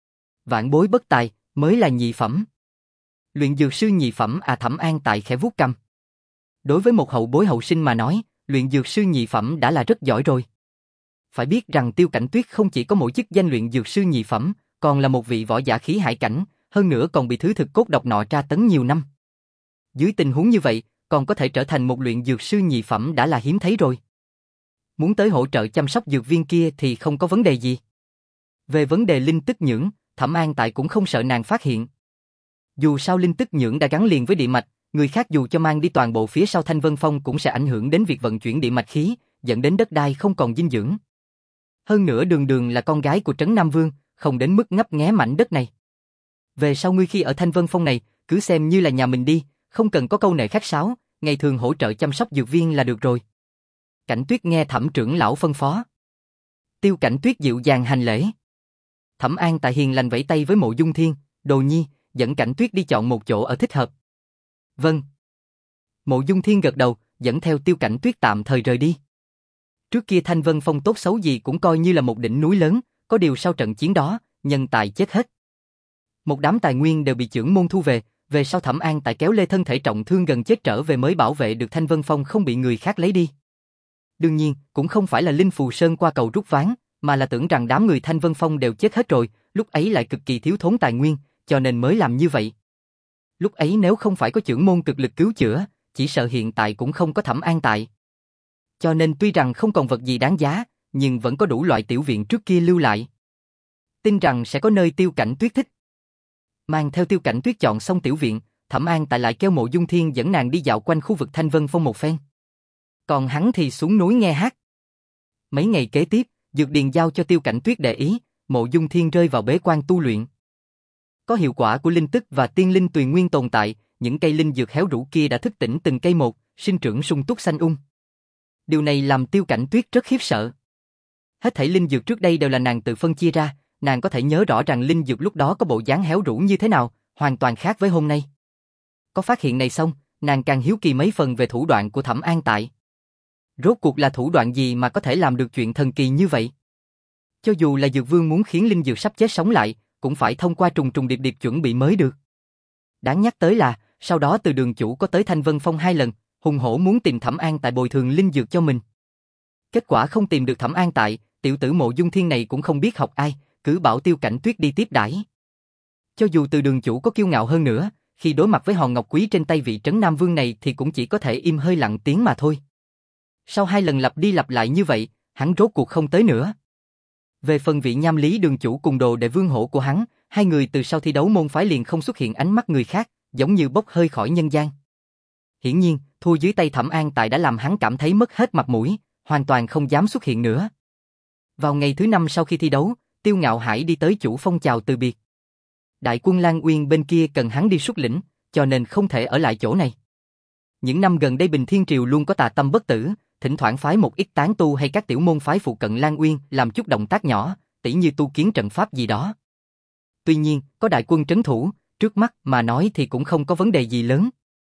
[SPEAKER 1] Vạn bối bất tài, mới là nhị phẩm. Luyện dược sư nhị phẩm à? Thẩm An Tại khẽ vuốt cằm. Đối với một hậu bối hậu sinh mà nói, luyện dược sư nhị phẩm đã là rất giỏi rồi. Phải biết rằng Tiêu Cảnh Tuyết không chỉ có mỗi chức danh luyện dược sư nhị phẩm, còn là một vị võ giả khí hải cảnh, hơn nữa còn bị thứ thực cốt độc nọ tra tấn nhiều năm. Dưới tình huống như vậy, còn có thể trở thành một luyện dược sư nhị phẩm đã là hiếm thấy rồi. Muốn tới hỗ trợ chăm sóc dược viên kia thì không có vấn đề gì. Về vấn đề linh tức nhưỡng, Thẩm An Tại cũng không sợ nàng phát hiện. Dù sao linh tức nhưỡng đã gắn liền với địa mạch, người khác dù cho mang đi toàn bộ phía sau Thanh Vân Phong cũng sẽ ảnh hưởng đến việc vận chuyển địa mạch khí, dẫn đến đất đai không còn dinh dưỡng. Hơn nữa Đường Đường là con gái của Trấn Nam Vương, không đến mức ngấp nghé mảnh đất này. Về sau ngươi khi ở Thanh Vân Phong này, cứ xem như là nhà mình đi, không cần có câu nệ khách sáo, ngày thường hỗ trợ chăm sóc dược viên là được rồi. Cảnh Tuyết nghe Thẩm trưởng lão phân phó. Tiêu Cảnh Tuyết dịu dàng hành lễ. Thẩm An Tại hiền lành vẫy tay với Mộ Dung Thiên, Đồ Nhi, dẫn Cảnh Tuyết đi chọn một chỗ ở thích hợp. Vâng. Mộ Dung Thiên gật đầu, dẫn theo Tiêu Cảnh Tuyết tạm thời rời đi. Trước kia Thanh Vân Phong tốt xấu gì cũng coi như là một đỉnh núi lớn, có điều sau trận chiến đó, nhân tài chết hết. Một đám tài nguyên đều bị chưởng môn thu về, về sau Thẩm An Tại kéo lê thân thể trọng thương gần chết trở về mới bảo vệ được Thanh Vân Phong không bị người khác lấy đi. Đương nhiên, cũng không phải là Linh Phù Sơn qua cầu rút ván, mà là tưởng rằng đám người Thanh Vân Phong đều chết hết rồi, lúc ấy lại cực kỳ thiếu thốn tài nguyên, cho nên mới làm như vậy. Lúc ấy nếu không phải có chưởng môn cực lực cứu chữa, chỉ sợ hiện tại cũng không có Thẩm An Tại. Cho nên tuy rằng không còn vật gì đáng giá, nhưng vẫn có đủ loại tiểu viện trước kia lưu lại. Tin rằng sẽ có nơi Tiêu Cảnh Tuyết thích. Mang theo Tiêu Cảnh Tuyết chọn xong tiểu viện, Thẩm An Tại lại kêu Mộ Dung Thiên dẫn nàng đi dạo quanh khu vực Thanh Vân Phong một phen. Còn hắn thì xuống núi nghe hát. Mấy ngày kế tiếp, dược điền giao cho Tiêu Cảnh Tuyết để ý, Mộ Dung Thiên rơi vào bế quan tu luyện. Có hiệu quả của linh tức và tiên linh tùy nguyên tồn tại, những cây linh dược héo rũ kia đã thức tỉnh từng cây một, sinh trưởng sung túc xanh um. Điều này làm Tiêu Cảnh Tuyết rất khiếp sợ. Hết thảy linh dược trước đây đều là nàng tự phân chia ra, nàng có thể nhớ rõ rằng linh dược lúc đó có bộ dáng héo rũ như thế nào, hoàn toàn khác với hôm nay. Có phát hiện này xong, nàng càng hiếu kỳ mấy phần về thủ đoạn của Thẩm An Tại. Rốt cuộc là thủ đoạn gì mà có thể làm được chuyện thần kỳ như vậy? Cho dù là dược vương muốn khiến linh dược sắp chết sống lại, cũng phải thông qua trùng trùng điệp điệp chuẩn bị mới được. Đáng nhắc tới là, sau đó từ Đường chủ có tới Thanh Vân Phong hai lần, hùng hổ muốn tìm Thẩm An Tại bồi thường linh dược cho mình. Kết quả không tìm được Thẩm An Tại, tiểu tử Mộ Dung Thiên này cũng không biết học ai, cứ bảo Tiêu Cảnh Tuyết đi tiếp đãi. Cho dù từ Đường chủ có kiêu ngạo hơn nữa, khi đối mặt với hòn ngọc quý trên tay vị Trấn Nam Vương này thì cũng chỉ có thể im hơi lặng tiếng mà thôi. Sau hai lần lặp đi lặp lại như vậy, hắn rốt cuộc không tới nữa. Về phần vị Nham Lý Đường chủ cùng đồ đệ vương hổ của hắn, hai người từ sau thi đấu môn phái liền không xuất hiện ánh mắt người khác, giống như bốc hơi khỏi nhân gian. Hiển nhiên, thua dưới tay Thẩm An Tại đã làm hắn cảm thấy mất hết mặt mũi, hoàn toàn không dám xuất hiện nữa. Vào ngày thứ năm sau khi thi đấu, Tiêu Ngạo Hải đi tới chủ phong chào từ biệt. Đại quân Lan Uyên bên kia cần hắn đi xuất lĩnh, cho nên không thể ở lại chỗ này. Những năm gần đây Bình Thiên Triều luôn có tà tâm bất tử, thỉnh thoảng phái một ít tán tu hay các tiểu môn phái phụ cận Lan Uyên làm chút động tác nhỏ, tỉ như tu kiến trận pháp gì đó. Tuy nhiên, có đại quân trấn thủ, trước mắt mà nói thì cũng không có vấn đề gì lớn.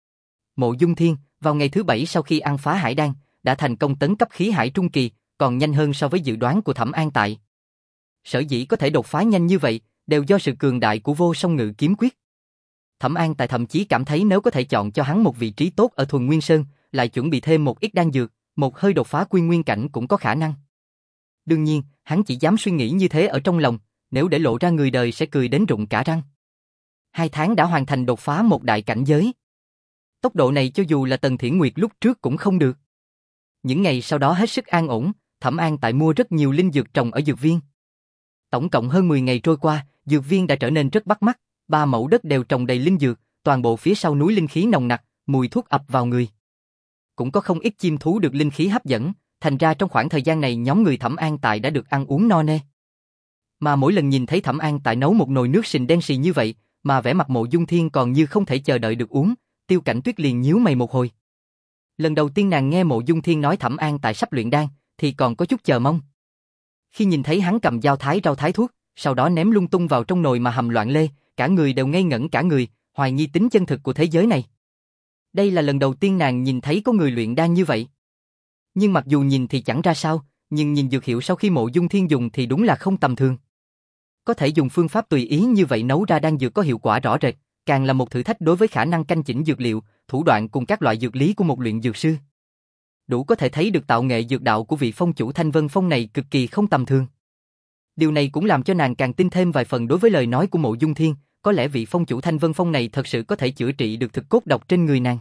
[SPEAKER 1] Mộ Dung Thiên, vào ngày thứ bảy sau khi ăn phá hải đan, đã thành công tấn cấp khí hải trung kỳ, còn nhanh hơn so với dự đoán của Thẩm An Tại. Sở dĩ có thể đột phá nhanh như vậy, đều do sự cường đại của Vô Song Ngự Kiếm Quyết. Thẩm An Tại thậm chí cảm thấy nếu có thể chọn cho hắn một vị trí tốt ở Thuần Nguyên Sơn, lại chuẩn bị thêm một ít đan dược, một hơi đột phá quy nguyên cảnh cũng có khả năng. Đương nhiên, hắn chỉ dám suy nghĩ như thế ở trong lòng, nếu để lộ ra người đời sẽ cười đến rụng cả răng. Hai tháng đã hoàn thành đột phá một đại cảnh giới. Tốc độ này cho dù là Tần Thiển Nguyệt lúc trước cũng không được. Những ngày sau đó hết sức an ổn, Thẩm An Tại mua rất nhiều linh dược trồng ở dược viên. Tổng cộng hơn mười ngày trôi qua, dược viên đã trở nên rất bắt mắt, ba mẫu đất đều trồng đầy linh dược, toàn bộ phía sau núi linh khí nồng nặc, mùi thuốc ập vào người. Cũng có không ít chim thú được linh khí hấp dẫn, thành ra trong khoảng thời gian này nhóm người Thẩm An Tại đã được ăn uống no nê. Mà mỗi lần nhìn thấy Thẩm An Tại nấu một nồi nước sình đen xì như vậy, mà vẻ mặt Mộ Dung Thiên còn như không thể chờ đợi được uống, Tiêu Cảnh Tuyết liền nhíu mày một hồi. Lần đầu tiên nàng nghe Mộ Dung Thiên nói Thẩm An Tại sắp luyện đan, thì còn có chút chờ mong. Khi nhìn thấy hắn cầm dao thái rau thái thuốc, sau đó ném lung tung vào trong nồi mà hầm loạn lê, cả người đều ngây ngẩn cả người, hoài nghi tính chân thực của thế giới này. Đây là lần đầu tiên nàng nhìn thấy có người luyện đan như vậy. Nhưng mặc dù nhìn thì chẳng ra sao, nhưng nhìn dược hiệu sau khi Mộ Dung Thiên dùng thì đúng là không tầm thường. Có thể dùng phương pháp tùy ý như vậy nấu ra đan dược có hiệu quả rõ rệt, càng là một thử thách đối với khả năng canh chỉnh dược liệu, thủ đoạn cùng các loại dược lý của một luyện dược sư. Đủ có thể thấy được tạo nghệ dược đạo của vị phong chủ Thanh Vân Phong này cực kỳ không tầm thường. Điều này cũng làm cho nàng càng tin thêm vài phần đối với lời nói của Mộ Dung Thiên, có lẽ vị phong chủ Thanh Vân Phong này thật sự có thể chữa trị được thực cốt độc trên người nàng.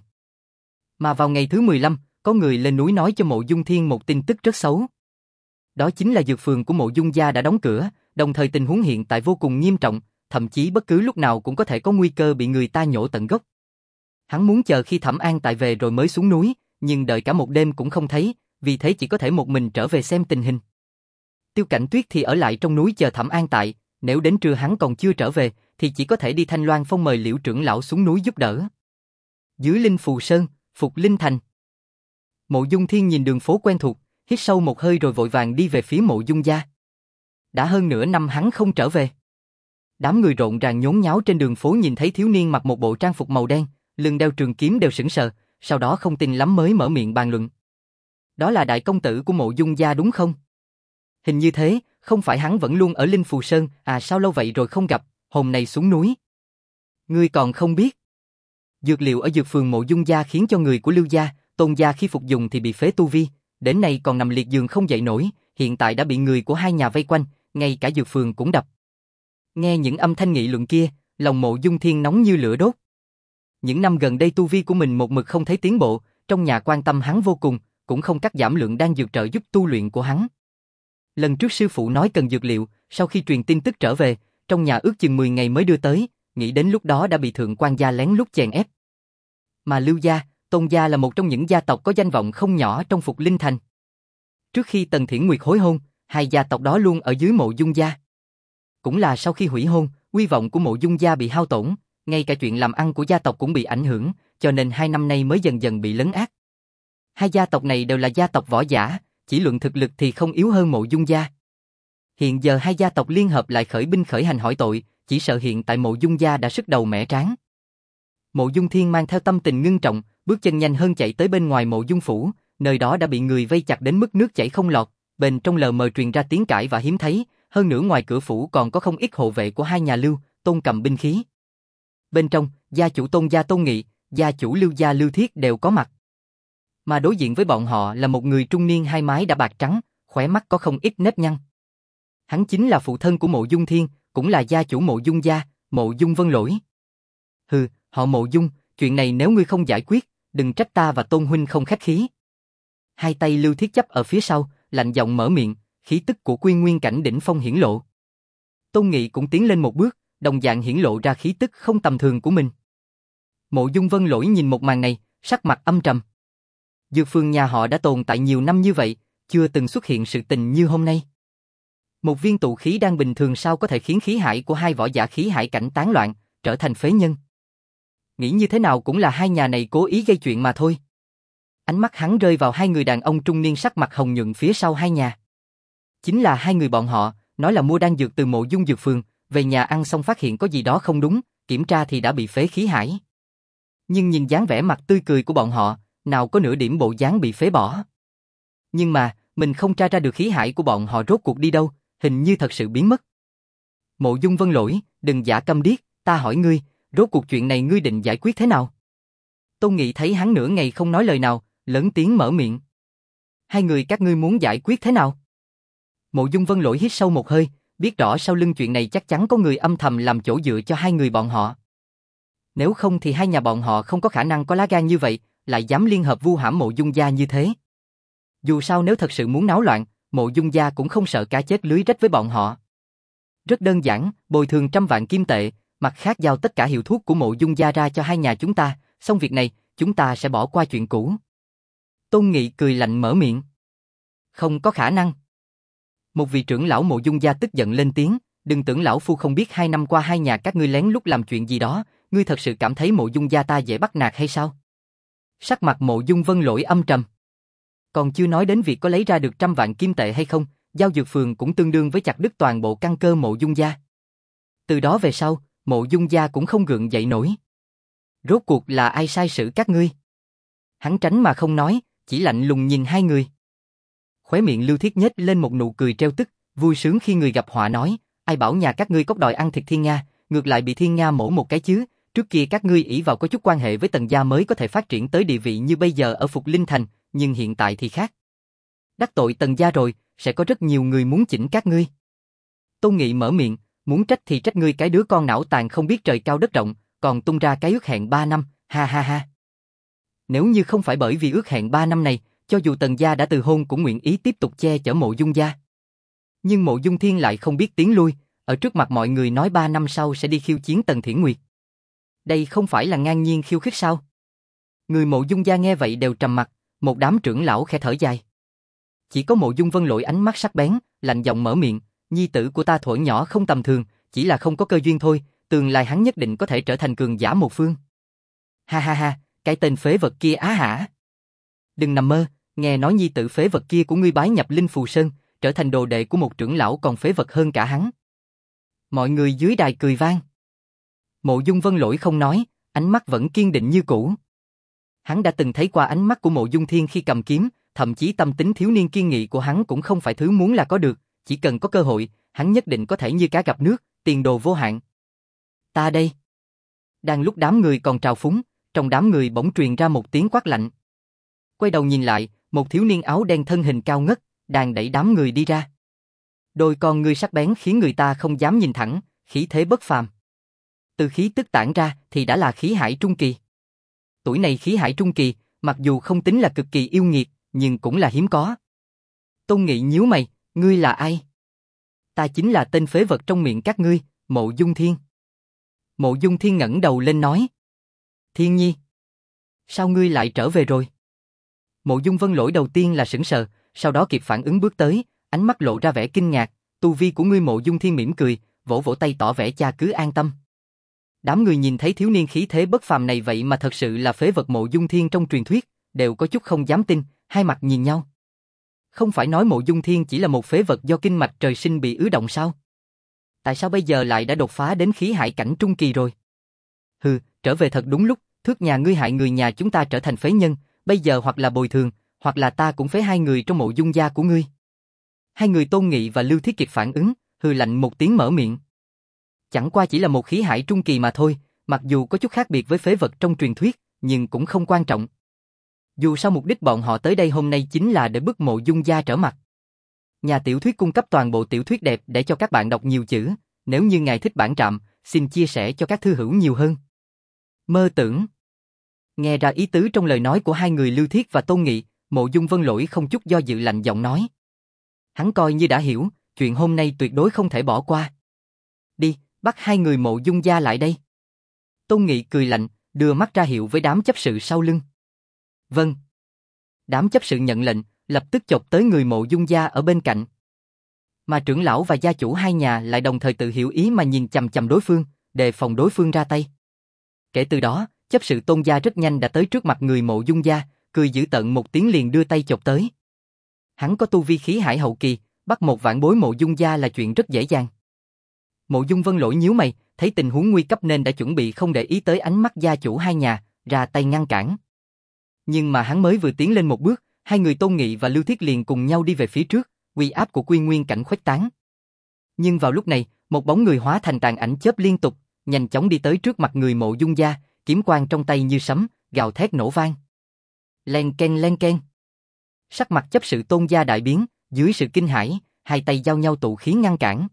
[SPEAKER 1] Mà vào ngày thứ mười lăm, có người lên núi nói cho Mộ Dung Thiên một tin tức rất xấu. Đó chính là dược phường của Mộ Dung gia đã đóng cửa, đồng thời tình huống hiện tại vô cùng nghiêm trọng, thậm chí bất cứ lúc nào cũng có thể có nguy cơ bị người ta nhổ tận gốc. Hắn muốn chờ khi Thẩm An tại về rồi mới xuống núi, nhưng đợi cả một đêm cũng không thấy, vì thế chỉ có thể một mình trở về xem tình hình. Tiêu Cảnh Tuyết thì ở lại trong núi chờ Thẩm An tại, nếu đến trưa hắn còn chưa trở về, thì chỉ có thể đi Thanh Loan Phong mời Liễu trưởng lão xuống núi giúp đỡ. Dưới Linh Phù Sơn, Phục Linh Thành. Mộ Dung Thiên nhìn đường phố quen thuộc, hít sâu một hơi rồi vội vàng đi về phía Mộ Dung gia. Đã hơn nửa năm hắn không trở về. Đám người rộn ràng nhốn nháo trên đường phố nhìn thấy thiếu niên mặc một bộ trang phục màu đen, lưng đeo trường kiếm đều sững sờ, sau đó không tin lắm mới mở miệng bàn luận. Đó là đại công tử của Mộ Dung gia đúng không? Hình như thế, không phải hắn vẫn luôn ở Linh Phù Sơn, à sao lâu vậy rồi không gặp, hôm nay xuống núi. Ngươi còn không biết. Dược liệu ở dược phường Mộ Dung gia khiến cho người của Lưu gia, Tôn gia khi phục dùng thì bị phế tu vi, đến nay còn nằm liệt giường không dậy nổi, hiện tại đã bị người của hai nhà vây quanh, ngay cả dược phường cũng đập. Nghe những âm thanh nghị luận kia, lòng Mộ Dung Thiên nóng như lửa đốt. Những năm gần đây tu vi của mình một mực không thấy tiến bộ, trong nhà quan tâm hắn vô cùng, cũng không cắt giảm lượng đan dược trợ giúp tu luyện của hắn. Lần trước sư phụ nói cần dược liệu, sau khi truyền tin tức trở về, trong nhà ước chừng mười ngày mới đưa tới, nghĩ đến lúc đó đã bị thượng quan gia lén lút chèn ép. Mà Lưu gia, Tôn gia là một trong những gia tộc có danh vọng không nhỏ trong Phục Linh Thành. Trước khi Tần Thiển Nguyệt hối hôn, hai gia tộc đó luôn ở dưới Mộ Dung gia. Cũng là sau khi hủy hôn, uy vọng của Mộ Dung gia bị hao tổn, ngay cả chuyện làm ăn của gia tộc cũng bị ảnh hưởng, cho nên hai năm nay mới dần dần bị lấn át. Hai gia tộc này đều là gia tộc võ giả, chỉ luận thực lực thì không yếu hơn Mộ Dung gia. Hiện giờ hai gia tộc liên hợp lại khởi binh khởi hành hỏi tội, chỉ sợ hiện tại Mộ Dung gia đã sức đầu mẻ trán. Mộ Dung Thiên mang theo tâm tình ngưng trọng, bước chân nhanh hơn chạy tới bên ngoài Mộ Dung phủ, nơi đó đã bị người vây chặt đến mức nước chảy không lọt, bên trong lờ mờ truyền ra tiếng cãi và hiếm thấy, hơn nữa ngoài cửa phủ còn có không ít hộ vệ của hai nhà Lưu, Tôn cầm binh khí. Bên trong, gia chủ Tôn gia Tôn Nghị, gia chủ Lưu gia Lưu Thiết đều có mặt. Mà đối diện với bọn họ là một người trung niên hai mái đã bạc trắng, khóe mắt có không ít nếp nhăn. Hắn chính là phụ thân của Mộ Dung Thiên, cũng là gia chủ Mộ Dung gia, Mộ Dung Vân Lỗi. Hừ, họ Mộ Dung, chuyện này nếu ngươi không giải quyết, đừng trách ta và Tôn huynh không khách khí. Hai tay Lưu Thiết chấp ở phía sau, lạnh giọng mở miệng, khí tức của Quy Nguyên cảnh đỉnh phong hiển lộ. Tôn Nghị cũng tiến lên một bước, đồng dạng hiển lộ ra khí tức không tầm thường của mình. Mộ Dung Vân Lỗi nhìn một màn này, sắc mặt âm trầm. Dược phường nhà họ đã tồn tại nhiều năm như vậy, chưa từng xuất hiện sự tình như hôm nay. Một viên tụ khí đan bình thường sao có thể khiến khí hải của hai võ giả khí hải cảnh tán loạn, trở thành phế nhân. Nghĩ như thế nào cũng là hai nhà này cố ý gây chuyện mà thôi. Ánh mắt hắn rơi vào hai người đàn ông trung niên sắc mặt hồng nhuận phía sau hai nhà. Chính là hai người bọn họ, nói là mua đan dược từ Mộ Dung dược phường, về nhà ăn xong phát hiện có gì đó không đúng, kiểm tra thì đã bị phế khí hải. Nhưng nhìn dáng vẻ mặt tươi cười của bọn họ, nào có nửa điểm bộ dáng bị phế bỏ. Nhưng mà, mình không tra ra được khí hải của bọn họ rốt cuộc đi đâu, hình như thật sự biến mất. Mộ Dung Vân Lỗi, đừng giả câm điếc, ta hỏi ngươi, rốt cuộc chuyện này ngươi định giải quyết thế nào? Tôn Nghị thấy hắn nửa ngày không nói lời nào, lớn tiếng mở miệng. Hai người các ngươi muốn giải quyết thế nào? Mộ Dung Vân Lỗi hít sâu một hơi, biết rõ sau lưng chuyện này chắc chắn có người âm thầm làm chỗ dựa cho hai người bọn họ. Nếu không thì hai nhà bọn họ không có khả năng có lá gan như vậy, lại dám liên hợp vu hãm Mộ Dung gia như thế. Dù sao nếu thật sự muốn náo loạn, Mộ Dung gia cũng không sợ cá chết lưới rách với bọn họ. Rất đơn giản, bồi thường trăm vạn kim tệ, mặt khác giao tất cả hiệu thuốc của Mộ Dung gia ra cho hai nhà chúng ta, xong việc này, chúng ta sẽ bỏ qua chuyện cũ. Tôn Nghị cười lạnh mở miệng. Không có khả năng. Một vị trưởng lão Mộ Dung gia tức giận lên tiếng, đừng tưởng lão phu không biết hai năm qua hai nhà các ngươi lén lút làm chuyện gì đó, ngươi thật sự cảm thấy Mộ Dung gia ta dễ bắt nạt hay sao? Sắc mặt Mộ Dung Vân Lỗi âm trầm. Còn chưa nói đến việc có lấy ra được trăm vạn kim tệ hay không, giao dược phường cũng tương đương với chặt đứt toàn bộ căn cơ Mộ Dung gia. Từ đó về sau, Mộ Dung gia cũng không gượng dậy nổi. Rốt cuộc là ai sai xử các ngươi? Hắn tránh mà không nói, chỉ lạnh lùng nhìn hai người. Khóe miệng Lưu Thiết nhếch lên một nụ cười trêu tức, vui sướng khi người gặp họa nói, ai bảo nhà các ngươi cóc đòi ăn thịt Thiên Nga, ngược lại bị Thiên Nga mổ một cái chứ, trước kia các ngươi ỷ vào có chút quan hệ với Tần gia mới có thể phát triển tới địa vị như bây giờ ở Phục Linh Thành, nhưng hiện tại thì khác. Đắc tội Tần gia rồi, sẽ có rất nhiều người muốn chỉnh các ngươi. Tôn Nghị mở miệng, muốn trách thì trách ngươi cái đứa con não tàn không biết trời cao đất rộng, còn tung ra cái ước hẹn ba năm, ha ha ha. Nếu như không phải bởi vì ước hẹn ba năm này, cho dù Tần gia đã từ hôn cũng nguyện ý tiếp tục che chở Mộ Dung gia. Nhưng Mộ Dung Thiên lại không biết tiến lui, ở trước mặt mọi người nói ba năm sau sẽ đi khiêu chiến Tần Thiển Nguyệt. Đây không phải là ngang nhiên khiêu khích sao? Người Mộ Dung gia nghe vậy đều trầm mặt, một đám trưởng lão khẽ thở dài. Chỉ có Mộ Dung Vân Lỗi ánh mắt sắc bén, lạnh giọng mở miệng, nhi tử của ta thuở nhỏ không tầm thường, chỉ là không có cơ duyên thôi, tương lai hắn nhất định có thể trở thành cường giả một phương. Ha ha ha, cái tên phế vật kia á hả? Đừng nằm mơ, nghe nói nhi tử phế vật kia của ngươi bái nhập Linh Phù Sơn, trở thành đồ đệ của một trưởng lão còn phế vật hơn cả hắn. Mọi người dưới đài cười vang. Mộ Dung Vân Lỗi không nói, ánh mắt vẫn kiên định như cũ. Hắn đã từng thấy qua ánh mắt của Mộ Dung Thiên khi cầm kiếm, thậm chí tâm tính thiếu niên kiên nghị của hắn cũng không phải thứ muốn là có được, chỉ cần có cơ hội, hắn nhất định có thể như cá gặp nước, tiền đồ vô hạn. Ta đây. Đang lúc đám người còn trào phúng, trong đám người bỗng truyền ra một tiếng quát lạnh. Quay đầu nhìn lại, một thiếu niên áo đen thân hình cao ngất, đang đẩy đám người đi ra. Đôi con ngươi sắc bén khiến người ta không dám nhìn thẳng, khí thế bất phàm. Từ khí tức tản ra thì đã là khí hải trung kỳ. Tuổi này khí hải trung kỳ, mặc dù không tính là cực kỳ yêu nghiệt, nhưng cũng là hiếm có. Tôn Nghị nhíu mày, ngươi là ai? Ta chính là tên phế vật trong miệng các ngươi, Mộ Dung Thiên. Mộ Dung Thiên ngẩng đầu lên nói. Thiên Nhi, sao ngươi lại trở về rồi? Mộ Dung Vân Lỗi đầu tiên là sững sờ, sau đó kịp phản ứng bước tới, ánh mắt lộ ra vẻ kinh ngạc, tu vi của ngươi. Mộ Dung Thiên mỉm cười, vỗ vỗ tay tỏ vẻ cha cứ an tâm. Đám người nhìn thấy thiếu niên khí thế bất phàm này vậy mà thật sự là phế vật Mộ Dung Thiên trong truyền thuyết, đều có chút không dám tin, hai mặt nhìn nhau. Không phải nói Mộ Dung Thiên chỉ là một phế vật do kinh mạch trời sinh bị ứ động sao? Tại sao bây giờ lại đã đột phá đến khí hải cảnh trung kỳ rồi? Hừ, trở về thật đúng lúc, thước nhà ngươi hại người nhà chúng ta trở thành phế nhân, bây giờ hoặc là bồi thường, hoặc là ta cũng phế hai người trong Mộ Dung gia của ngươi. Hai người Tôn Nghị và Lưu Thiết Kiệt phản ứng, hừ lạnh một tiếng mở miệng. Chẳng qua chỉ là một khí hải trung kỳ mà thôi, mặc dù có chút khác biệt với phế vật trong truyền thuyết, nhưng cũng không quan trọng. Dù sao mục đích bọn họ tới đây hôm nay chính là để bức Mộ Dung gia trở mặt. Nhà tiểu thuyết cung cấp toàn bộ tiểu thuyết đẹp để cho các bạn đọc nhiều chữ, nếu như ngài thích bản trạm, xin chia sẻ cho các thư hữu nhiều hơn. Mơ tưởng. Nghe ra ý tứ trong lời nói của hai người Lưu Thiết và Tôn Nghị, Mộ Dung Vân Lỗi không chút do dự lạnh giọng nói. Hắn coi như đã hiểu, chuyện hôm nay tuyệt đối không thể bỏ qua. Đi, bắt hai người Mộ Dung gia lại đây. Tôn Nghị cười lạnh, đưa mắt ra hiệu với đám chấp sự sau lưng. Vâng. Đám chấp sự nhận lệnh, lập tức chộp tới người Mộ Dung gia ở bên cạnh. Mà trưởng lão và gia chủ hai nhà lại đồng thời tự hiểu ý mà nhìn chằm chằm đối phương, đề phòng đối phương ra tay. Kể từ đó, chấp sự Tôn gia rất nhanh đã tới trước mặt người Mộ Dung gia, cười dữ tợn một tiếng liền đưa tay chộp tới. Hắn có tu vi khí hải hậu kỳ, bắt một vạn bối Mộ Dung gia là chuyện rất dễ dàng. Mộ Dung Vân Lỗi nhíu mày, thấy tình huống nguy cấp nên đã chuẩn bị không để ý tới ánh mắt gia chủ hai nhà, ra tay ngăn cản. Nhưng mà hắn mới vừa tiến lên một bước, hai người Tôn Nghị và Lưu Thiết liền cùng nhau đi về phía trước, uy áp của Quy Nguyên cảnh khuếch tán. Nhưng vào lúc này, một bóng người hóa thành tàn ảnh chớp liên tục, nhanh chóng đi tới trước mặt người Mộ Dung gia, kiếm quang trong tay như sấm, gào thét nổ vang. Len ken len ken. Sắc mặt chấp sự Tôn gia đại biến, dưới sự kinh hãi, hai tay giao nhau tụ khí ngăn cản.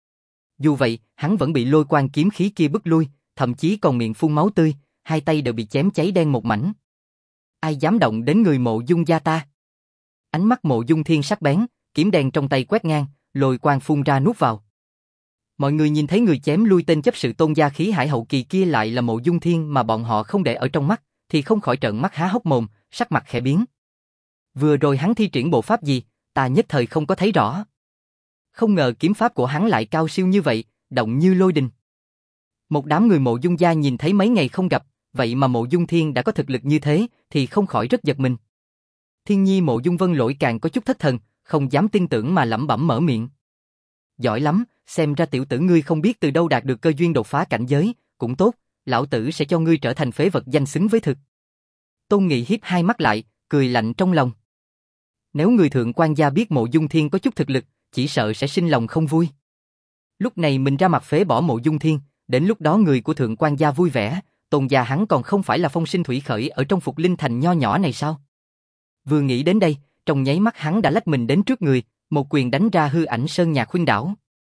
[SPEAKER 1] Dù vậy, hắn vẫn bị lôi quang kiếm khí kia bức lui, thậm chí còn miệng phun máu tươi, hai tay đều bị chém cháy đen một mảnh. Ai dám động đến người Mộ Dung gia ta? Ánh mắt Mộ Dung Thiên sắc bén, kiếm đen trong tay quét ngang, lôi quang phun ra nuốt vào. Mọi người nhìn thấy người chém lui tên chấp sự Tôn gia khí hải hậu kỳ kia lại là Mộ Dung Thiên mà bọn họ không để ở trong mắt, thì không khỏi trợn mắt há hốc mồm, sắc mặt khẽ biến. Vừa rồi hắn thi triển bộ pháp gì, ta nhất thời không có thấy rõ. Không ngờ kiếm pháp của hắn lại cao siêu như vậy, động như lôi đình. Một đám người Mộ Dung gia nhìn thấy mấy ngày không gặp, vậy mà Mộ Dung Thiên đã có thực lực như thế, thì không khỏi rất giật mình. Thiên Nhi Mộ Dung Vân Lỗi càng có chút thất thần, không dám tin tưởng mà lẩm bẩm mở miệng. Giỏi lắm, xem ra tiểu tử ngươi không biết từ đâu đạt được cơ duyên đột phá cảnh giới, cũng tốt, lão tử sẽ cho ngươi trở thành phế vật danh xứng với thực. Tôn Nghị hiếp hai mắt lại, cười lạnh trong lòng. Nếu người Thượng Quan gia biết Mộ Dung Thiên có chút thực lực, chỉ sợ sẽ sinh lòng không vui. Lúc này mình ra mặt phế bỏ Mộ Dung Thiên, đến lúc đó người của Thượng Quan gia vui vẻ, Tôn gia hắn còn không phải là phong sinh thủy khởi ở trong Phục Linh thành nho nhỏ này sao? Vừa nghĩ đến đây, trong nháy mắt hắn đã lách mình đến trước người, một quyền đánh ra hư ảnh sơn nhạc khuynh đảo.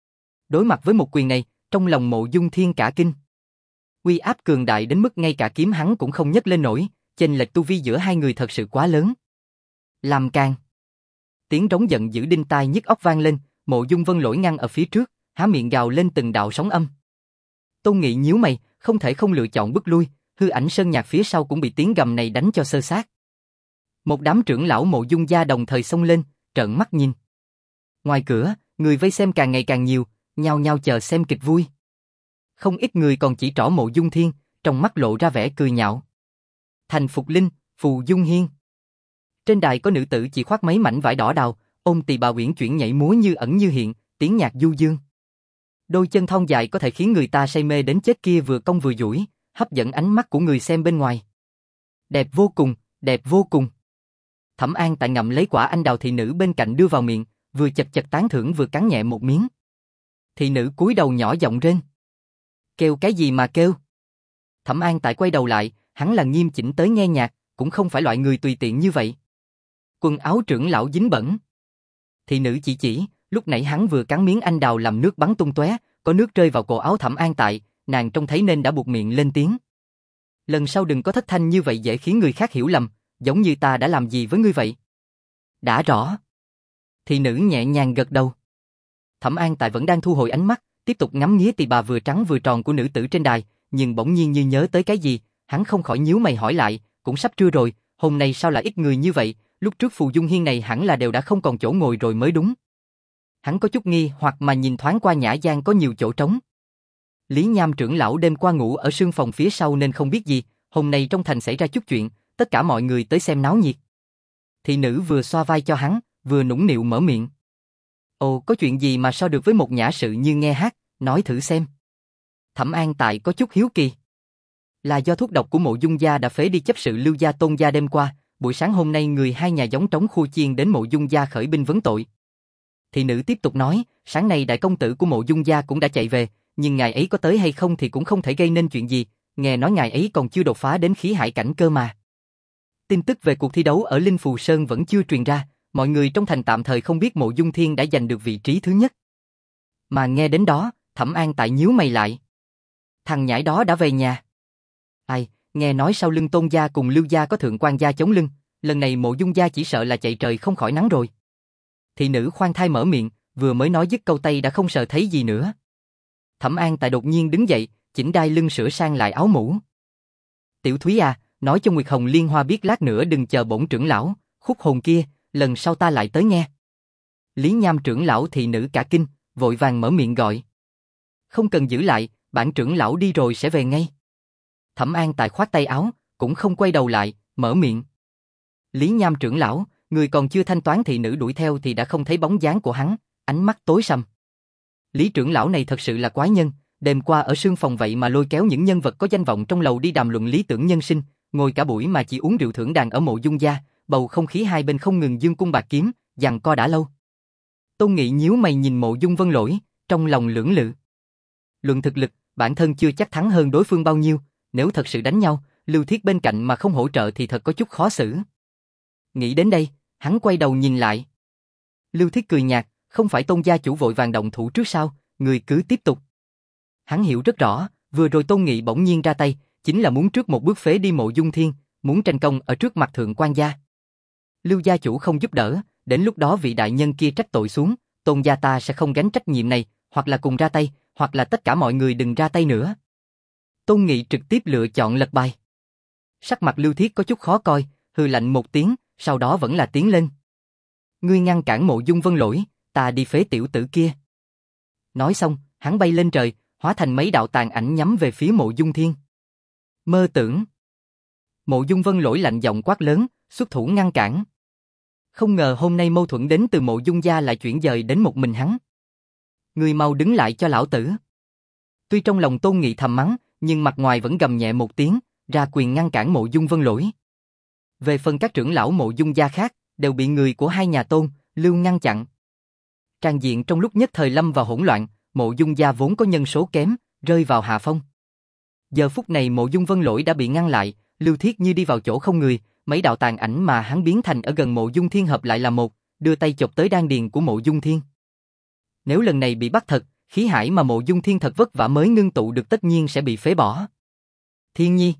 [SPEAKER 1] Đối mặt với một quyền này, trong lòng Mộ Dung Thiên cả kinh. Uy áp cường đại đến mức ngay cả kiếm hắn cũng không nhấc lên nổi, chênh lệch tu vi giữa hai người thật sự quá lớn. Làm càng. Tiếng rống giận dữ đinh tai nhức óc vang lên, Mộ Dung Vân Lỗi ngăn ở phía trước, há miệng gào lên từng đạo sóng âm. Tôn Nghị nhíu mày, không thể không lựa chọn bước lui, hư ảnh sơn nhạc phía sau cũng bị tiếng gầm này đánh cho xơ xác. Một đám trưởng lão Mộ Dung gia đồng thời xông lên, trợn mắt nhìn. Ngoài cửa, người vây xem càng ngày càng nhiều, nhao nhao chờ xem kịch vui. Không ít người còn chỉ trỏ Mộ Dung Thiên, trong mắt lộ ra vẻ cười nhạo. Thành Phục Linh, Phù Dung Hiên. Trên đài có nữ tử chỉ khoác mấy mảnh vải đỏ đào, ôm tỳ bà uyển chuyển nhảy múa như ẩn như hiện, tiếng nhạc du dương. Đôi chân thon dài có thể khiến người ta say mê đến chết kia vừa cong vừa duỗi, hấp dẫn ánh mắt của người xem bên ngoài. Đẹp vô cùng, đẹp vô cùng. Thẩm An tại ngậm lấy quả anh đào thị nữ bên cạnh đưa vào miệng, vừa chật chật tán thưởng vừa cắn nhẹ một miếng. Thị nữ cúi đầu nhỏ giọng rên. Kêu cái gì mà kêu? Thẩm An tại quay đầu lại, hắn là nghiêm chỉnh tới nghe nhạc, cũng không phải loại người tùy tiện như vậy. Quần áo trưởng lão dính bẩn. Thị nữ chỉ chỉ, lúc nãy hắn vừa cắn miếng anh đào làm nước bắn tung tóe, có nước rơi vào cổ áo Thẩm An tại, nàng trông thấy nên đã buột miệng lên tiếng. Lần sau đừng có thất thanh như vậy dễ khiến người khác hiểu lầm, giống như ta đã làm gì với ngươi vậy. Đã rõ. Thị nữ nhẹ nhàng gật đầu. Thẩm An tại vẫn đang thu hồi ánh mắt, tiếp tục ngắm nghía tỳ bà vừa trắng vừa tròn của nữ tử trên đài, nhưng bỗng nhiên như nhớ tới cái gì, hắn không khỏi nhíu mày hỏi lại, cũng sắp trưa rồi, hôm nay sao lại ít người như vậy, lúc trước Phù Dung Hiên này hẳn là đều đã không còn chỗ ngồi rồi mới đúng. Hắn có chút nghi hoặc mà nhìn thoáng qua nhã gian có nhiều chỗ trống. Lý Nham trưởng lão đêm qua ngủ ở sương phòng phía sau nên không biết gì, hôm nay trong thành xảy ra chút chuyện, tất cả mọi người tới xem náo nhiệt. Thị nữ vừa xoa vai cho hắn, vừa nũng nịu mở miệng. Ồ, có chuyện gì mà so được với một nhã sự như nghe hát, nói thử xem. Thẩm An tại có chút hiếu kỳ. Là do thuốc độc của Mộ Dung gia đã phế đi chấp sự Lưu gia Tôn gia đêm qua, buổi sáng hôm nay người hai nhà giống trống khua chiên đến Mộ Dung gia khởi binh vấn tội. Thị nữ tiếp tục nói, sáng nay đại công tử của Mộ Dung gia cũng đã chạy về, nhưng ngài ấy có tới hay không thì cũng không thể gây nên chuyện gì, nghe nói ngài ấy còn chưa đột phá đến khí hải cảnh cơ mà. Tin tức về cuộc thi đấu ở Linh Phù Sơn vẫn chưa truyền ra, mọi người trong thành tạm thời không biết Mộ Dung Thiên đã giành được vị trí thứ nhất. Mà nghe đến đó, Thẩm An tại nhíu mày lại. Thằng nhãi đó đã về nhà. Ai, nghe nói sau lưng Tôn gia cùng Lưu gia có thượng quan gia chống lưng, lần này Mộ Dung gia chỉ sợ là chạy trời không khỏi nắng rồi. Thị nữ khoan thai mở miệng, vừa mới nói dứt câu tay đã không sờ thấy gì nữa. Thẩm An tại đột nhiên đứng dậy, chỉnh đai lưng sửa sang lại áo mũ. Tiểu Thúy à, nói cho Nguyệt Hồng Liên Hoa biết lát nữa đừng chờ bổn trưởng lão, khúc hồn kia, lần sau ta lại tới nghe. Lý Nham trưởng lão thị nữ cả kinh, vội vàng mở miệng gọi. Không cần giữ lại, bản trưởng lão đi rồi sẽ về ngay. Thẩm An tại khoát tay áo, cũng không quay đầu lại, mở miệng. Lý Nham trưởng lão, người còn chưa thanh toán thị nữ đuổi theo thì đã không thấy bóng dáng của hắn, ánh mắt tối sầm. Lý trưởng lão này thật sự là quái nhân, đêm qua ở sương phòng vậy mà lôi kéo những nhân vật có danh vọng trong lầu đi đàm luận lý tưởng nhân sinh, ngồi cả buổi mà chỉ uống rượu thưởng đàn ở Mộ Dung gia, bầu không khí hai bên không ngừng dương cung bạc kiếm, giằng co đã lâu. Tôn Nghị nhíu mày nhìn Mộ Dung Vân Lỗi, trong lòng lưỡng lự. Luận thực lực, bản thân chưa chắc thắng hơn đối phương bao nhiêu, nếu thật sự đánh nhau, Lưu Thiết bên cạnh mà không hỗ trợ thì thật có chút khó xử. Nghĩ đến đây, hắn quay đầu nhìn lại. Lưu Thiết cười nhạt, không phải Tôn gia chủ vội vàng động thủ trước sao, người cứ tiếp tục. Hắn hiểu rất rõ, vừa rồi Tôn Nghị bỗng nhiên ra tay, chính là muốn trước một bước phế đi Mộ Dung Thiên, muốn tranh công ở trước mặt thượng quan gia. Lưu gia chủ không giúp đỡ, đến lúc đó vị đại nhân kia trách tội xuống, Tôn gia ta sẽ không gánh trách nhiệm này, hoặc là cùng ra tay, hoặc là tất cả mọi người đừng ra tay nữa. Tôn Nghị trực tiếp lựa chọn lật bài. Sắc mặt Lưu Thiết có chút khó coi, hừ lạnh một tiếng, sau đó vẫn là tiến lên. Ngươi ngăn cản Mộ Dung Vân Lỗi, ta đi phế tiểu tử kia. Nói xong, hắn bay lên trời, hóa thành mấy đạo tàn ảnh nhắm về phía Mộ Dung Thiên. Mơ tưởng. Mộ Dung Vân Lỗi lạnh giọng quát lớn, xuất thủ ngăn cản. Không ngờ hôm nay mâu thuẫn đến từ Mộ Dung gia lại chuyển dời đến một mình hắn. Ngươi mau đứng lại cho lão tử. Tuy trong lòng Tôn Nghị thầm mắng, nhưng mặt ngoài vẫn gầm nhẹ một tiếng, ra quyền ngăn cản Mộ Dung Vân Lỗi. Về phần các trưởng lão Mộ Dung gia khác, đều bị người của hai nhà Tôn, Lưu ngăn chặn. Trang diện trong lúc nhất thời lâm vào hỗn loạn, Mộ Dung gia vốn có nhân số kém, rơi vào hạ phong. Giờ phút này Mộ Dung Vân Lỗi đã bị ngăn lại, Lưu Thiết như đi vào chỗ không người, mấy đạo tàn ảnh mà hắn biến thành ở gần Mộ Dung Thiên hợp lại là một, đưa tay chộp tới đan điền của Mộ Dung Thiên. Nếu lần này bị bắt thật, khí hải mà Mộ Dung Thiên thật vất vả mới ngưng tụ được tất nhiên sẽ bị phế bỏ. Thiên Nhi.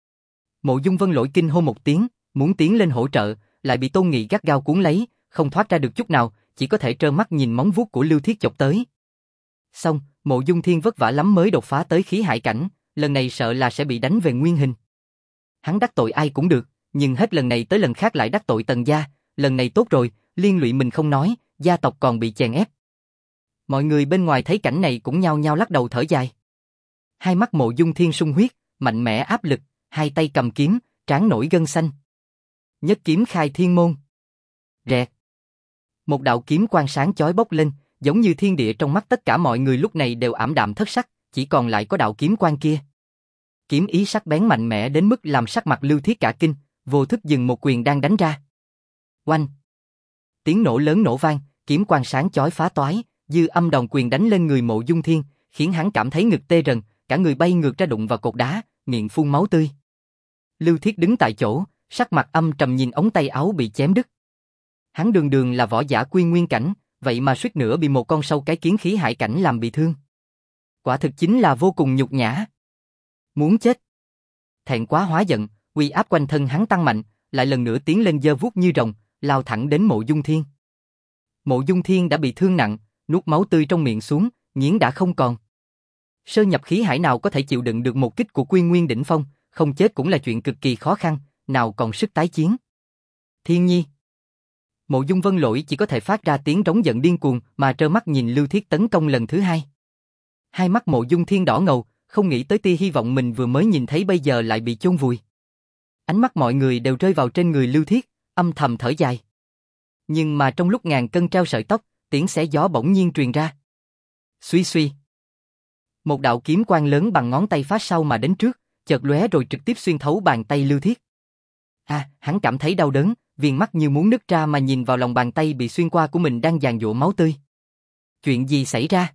[SPEAKER 1] Mộ Dung Vân Lỗi kinh hô một tiếng, muốn tiến lên hỗ trợ, lại bị Tôn Nghị gắt gao cuốn lấy, không thoát ra được chút nào, chỉ có thể trơ mắt nhìn móng vuốt của Lưu Thiết chộp tới. Xong, Mộ Dung Thiên vất vả lắm mới đột phá tới khí hải cảnh, lần này sợ là sẽ bị đánh về nguyên hình. Hắn đắc tội ai cũng được, nhưng hết lần này tới lần khác lại đắc tội Tần gia, lần này tốt rồi, liên lụy mình không nói, gia tộc còn bị chèn ép. Mọi người bên ngoài thấy cảnh này cũng nhao nhao lắc đầu thở dài. Hai mắt Mộ Dung Thiên sung huyết, mạnh mẽ áp lực, hai tay cầm kiếm, trán nổi gân xanh. Nhất kiếm khai thiên môn. Rẹt. Một đạo kiếm quang sáng chói bốc lên, giống như thiên địa trong mắt tất cả mọi người lúc này đều ảm đạm thất sắc, chỉ còn lại có đạo kiếm quang kia. Kiếm ý sắc bén mạnh mẽ đến mức làm sắc mặt Lưu Thiết cả kinh, vô thức dừng một quyền đang đánh ra. Oanh! Tiếng nổ lớn nổ vang, kiếm quang sáng chói phá toái, dư âm đòn quyền đánh lên người Mộ Dung Thiên, khiến hắn cảm thấy ngực tê rần, cả người bay ngược ra đụng vào cột đá, miệng phun máu tươi. Lưu Thiết đứng tại chỗ, sắc mặt âm trầm nhìn ống tay áo bị chém đứt. Hắn đường đường là võ giả quy nguyên cảnh, vậy mà suýt nữa bị một con sâu cái kiến khí hải cảnh làm bị thương. Quả thực chính là vô cùng nhục nhã. Muốn chết. Thẹn quá hóa giận, uy áp quanh thân hắn tăng mạnh, lại lần nữa tiến lên giơ vuốt như rồng, lao thẳng đến Mộ Dung Thiên. Mộ Dung Thiên đã bị thương nặng, nuốt máu tươi trong miệng xuống, nghiến đã không còn. Sơ nhập khí hải nào có thể chịu đựng được một kích của quy nguyên đỉnh phong, không chết cũng là chuyện cực kỳ khó khăn, nào còn sức tái chiến. Thiên Nhi. Mộ Dung Vân Lỗi chỉ có thể phát ra tiếng rống giận điên cuồng mà trơ mắt nhìn Lưu Thiết tấn công lần thứ hai. Hai mắt Mộ Dung Thiên đỏ ngầu, không nghĩ tới tia hy vọng mình vừa mới nhìn thấy bây giờ lại bị chôn vùi. Ánh mắt mọi người đều rơi vào trên người Lưu Thiết, âm thầm thở dài. Nhưng mà trong lúc ngàn cân treo sợi tóc, tiếng xé gió bỗng nhiên truyền ra. Suy suy. Một đạo kiếm quang lớn bằng ngón tay phá sau mà đến trước, chợt lóe rồi trực tiếp xuyên thấu bàn tay Lưu Thiết. À, hắn cảm thấy đau đớn, viền mắt như muốn nứt ra mà nhìn vào lòng bàn tay bị xuyên qua của mình đang giàn giụa máu tươi. Chuyện gì xảy ra?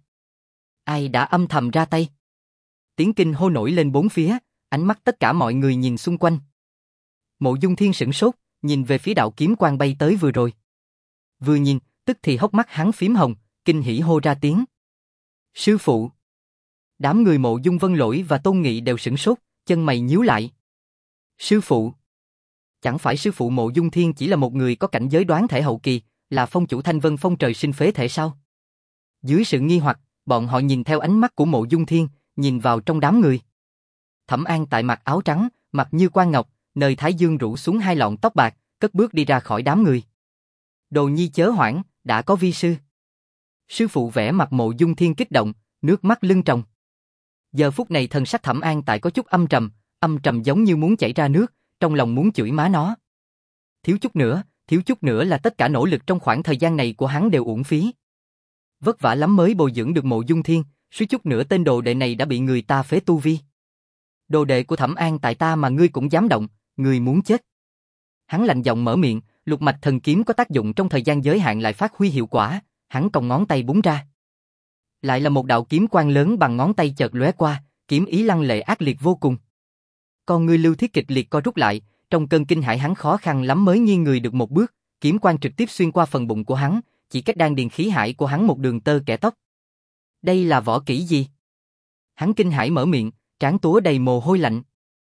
[SPEAKER 1] Ai đã âm thầm ra tay? Tiếng kinh hô nổi lên bốn phía, ánh mắt tất cả mọi người nhìn xung quanh. Mộ Dung Thiên sửng sốt, nhìn về phía đạo kiếm quang bay tới vừa rồi. Vừa nhìn, tức thì hốc mắt hắn phím hồng, kinh hỉ hô ra tiếng. Sư phụ! Đám người Mộ Dung Vân Lỗi và Tôn Nghị đều sửng sốt, chân mày nhíu lại. Sư phụ! Chẳng phải sư phụ Mộ Dung Thiên chỉ là một người có cảnh giới đoán thể hậu kỳ, là phong chủ Thanh Vân Phong trời sinh phế thể sao? Dưới sự nghi hoặc, bọn họ nhìn theo ánh mắt của Mộ Dung Thiên, nhìn vào trong đám người. Thẩm An tại mặc áo trắng, mặt như quan ngọc, nơi thái dương rủ xuống hai lọn tóc bạc, cất bước đi ra khỏi đám người. Đồ nhi chớ hoảng, đã có vi sư. Sư phụ vẽ mặt Mộ Dung Thiên kích động, nước mắt lưng tròng. Giờ phút này thần sắc Thẩm An tại có chút âm trầm, âm trầm giống như muốn chảy ra nước, trong lòng muốn chửi má nó. Thiếu chút nữa, thiếu chút nữa là tất cả nỗ lực trong khoảng thời gian này của hắn đều uổng phí. Vất vả lắm mới bồi dưỡng được Mộ Dung Thiên, suýt chút nữa tên đồ đệ này đã bị người ta phế tu vi. Đồ đệ của Thẩm An tại ta mà ngươi cũng dám động, ngươi muốn chết. Hắn lạnh giọng mở miệng, lục mạch thần kiếm có tác dụng trong thời gian giới hạn lại phát huy hiệu quả, hắn cong ngón tay búng ra. Lại là một đạo kiếm quang lớn bằng ngón tay chợt lóe qua, kiếm ý lăng lệ ác liệt vô cùng. Con ngươi Lưu Thiết kịch liệt co rút lại, trong cơn kinh hãi hắn khó khăn lắm mới nghiêng người được một bước, kiếm quang trực tiếp xuyên qua phần bụng của hắn, chỉ cách đan điền khí hải của hắn một đường tơ kẻ tóc. Đây là võ kỹ gì? Hắn kinh hãi mở miệng, trán túa đầy mồ hôi lạnh.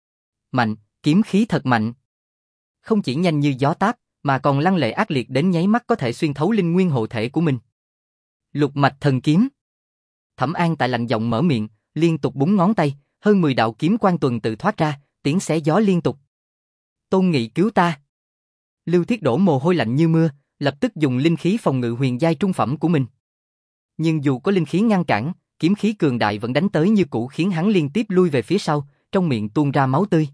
[SPEAKER 1] Mạnh, kiếm khí thật mạnh. Không chỉ nhanh như gió táp, mà còn lăng lệ ác liệt đến nháy mắt có thể xuyên thấu linh nguyên hộ thể của mình. Lục mạch thần kiếm. Thẩm An tại lạnh giọng mở miệng, liên tục búng ngón tay, hơn mười đạo kiếm quang tuần tự thoát ra, tiếng xé gió liên tục. Tôn Nghị cứu ta. Lưu Thiết đổ mồ hôi lạnh như mưa, lập tức dùng linh khí phòng ngự huyền giai trung phẩm của mình. Nhưng dù có linh khí ngăn cản, kiếm khí cường đại vẫn đánh tới như cũ khiến hắn liên tiếp lui về phía sau, trong miệng tuôn ra máu tươi.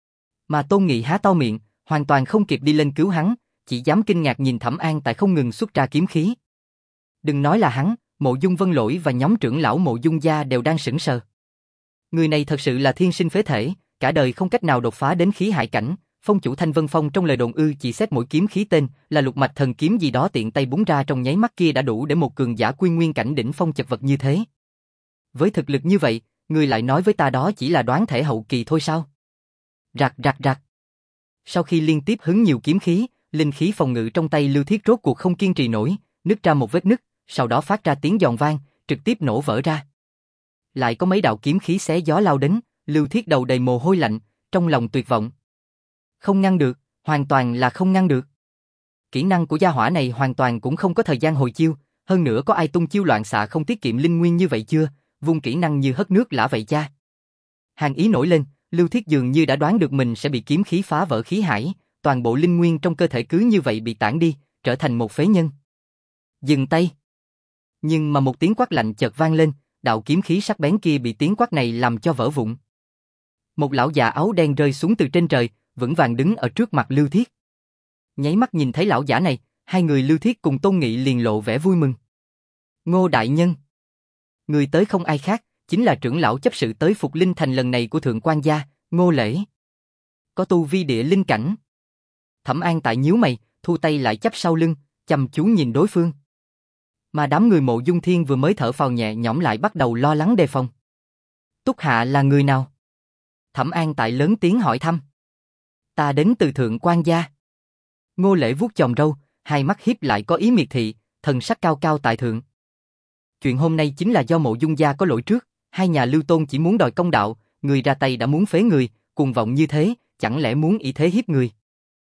[SPEAKER 1] Mà Tôn Nghị há to miệng, hoàn toàn không kịp đi lên cứu hắn, chỉ dám kinh ngạc nhìn Thẩm An tại không ngừng xuất ra kiếm khí. Đừng nói là hắn, Mộ Dung Vân Lỗi và nhóm trưởng lão Mộ Dung gia đều đang sững sờ. Người này thật sự là thiên sinh phế thể, cả đời không cách nào đột phá đến khí hải cảnh. Phong chủ Thanh Vân Phong trong lời đồn ư chỉ xét mỗi kiếm khí tên là lục mạch thần kiếm gì đó tiện tay búng ra trong nháy mắt kia đã đủ để một cường giả quy nguyên cảnh đỉnh phong chật vật như thế. Với thực lực như vậy, người lại nói với ta đó chỉ là đoán thể hậu kỳ thôi sao? Rạc rạc rạc. Sau khi liên tiếp hứng nhiều kiếm khí, linh khí phòng ngự trong tay Lưu Thiết rốt cuộc không kiên trì nổi, nứt ra một vết nứt, sau đó phát ra tiếng giòn vang, trực tiếp nổ vỡ ra. Lại có mấy đạo kiếm khí xé gió lao đến, Lưu Thiết đầu đầy mồ hôi lạnh, trong lòng tuyệt vọng. Không ngăn được, hoàn toàn là không ngăn được. Kỹ năng của gia hỏa này hoàn toàn cũng không có thời gian hồi chiêu, hơn nữa có ai tung chiêu loạn xạ không tiết kiệm linh nguyên như vậy chưa, vung kỹ năng như hất nước lã vậy cha. Hàn ý nổi lên, Lưu Thiết dường như đã đoán được mình sẽ bị kiếm khí phá vỡ khí hải, toàn bộ linh nguyên trong cơ thể cứ như vậy bị tản đi, trở thành một phế nhân. Dừng tay. Nhưng mà một tiếng quát lạnh chợt vang lên, đạo kiếm khí sắc bén kia bị tiếng quát này làm cho vỡ vụn. Một lão già áo đen rơi xuống từ trên trời, vững vàng đứng ở trước mặt Lưu Thiết. Nháy mắt nhìn thấy lão giả này, hai người Lưu Thiết cùng Tôn Nghị liền lộ vẻ vui mừng. Ngô đại nhân. Người tới không ai khác, chính là trưởng lão chấp sự tới Phục Linh Thành lần này của Thượng Quan gia, Ngô Lễ. Có tu vi địa linh cảnh. Thẩm An tại nhíu mày, thu tay lại chắp sau lưng, chăm chú nhìn đối phương. Mà đám người Mộ Dung Thiên vừa mới thở phào nhẹ nhõm lại bắt đầu lo lắng đề phòng. Túc Hạ là người nào? Thẩm An tại lớn tiếng hỏi thăm. Ta đến từ Thượng Quan gia. Ngô Lễ vuốt chòm râu, hai mắt híp lại có ý miệt thị, thần sắc cao cao tại thượng. Chuyện hôm nay chính là do Mộ Dung gia có lỗi trước, hai nhà Lưu Tôn chỉ muốn đòi công đạo, người ra tay đã muốn phế người, cuồng vọng như thế, chẳng lẽ muốn ỷ thế hiếp người?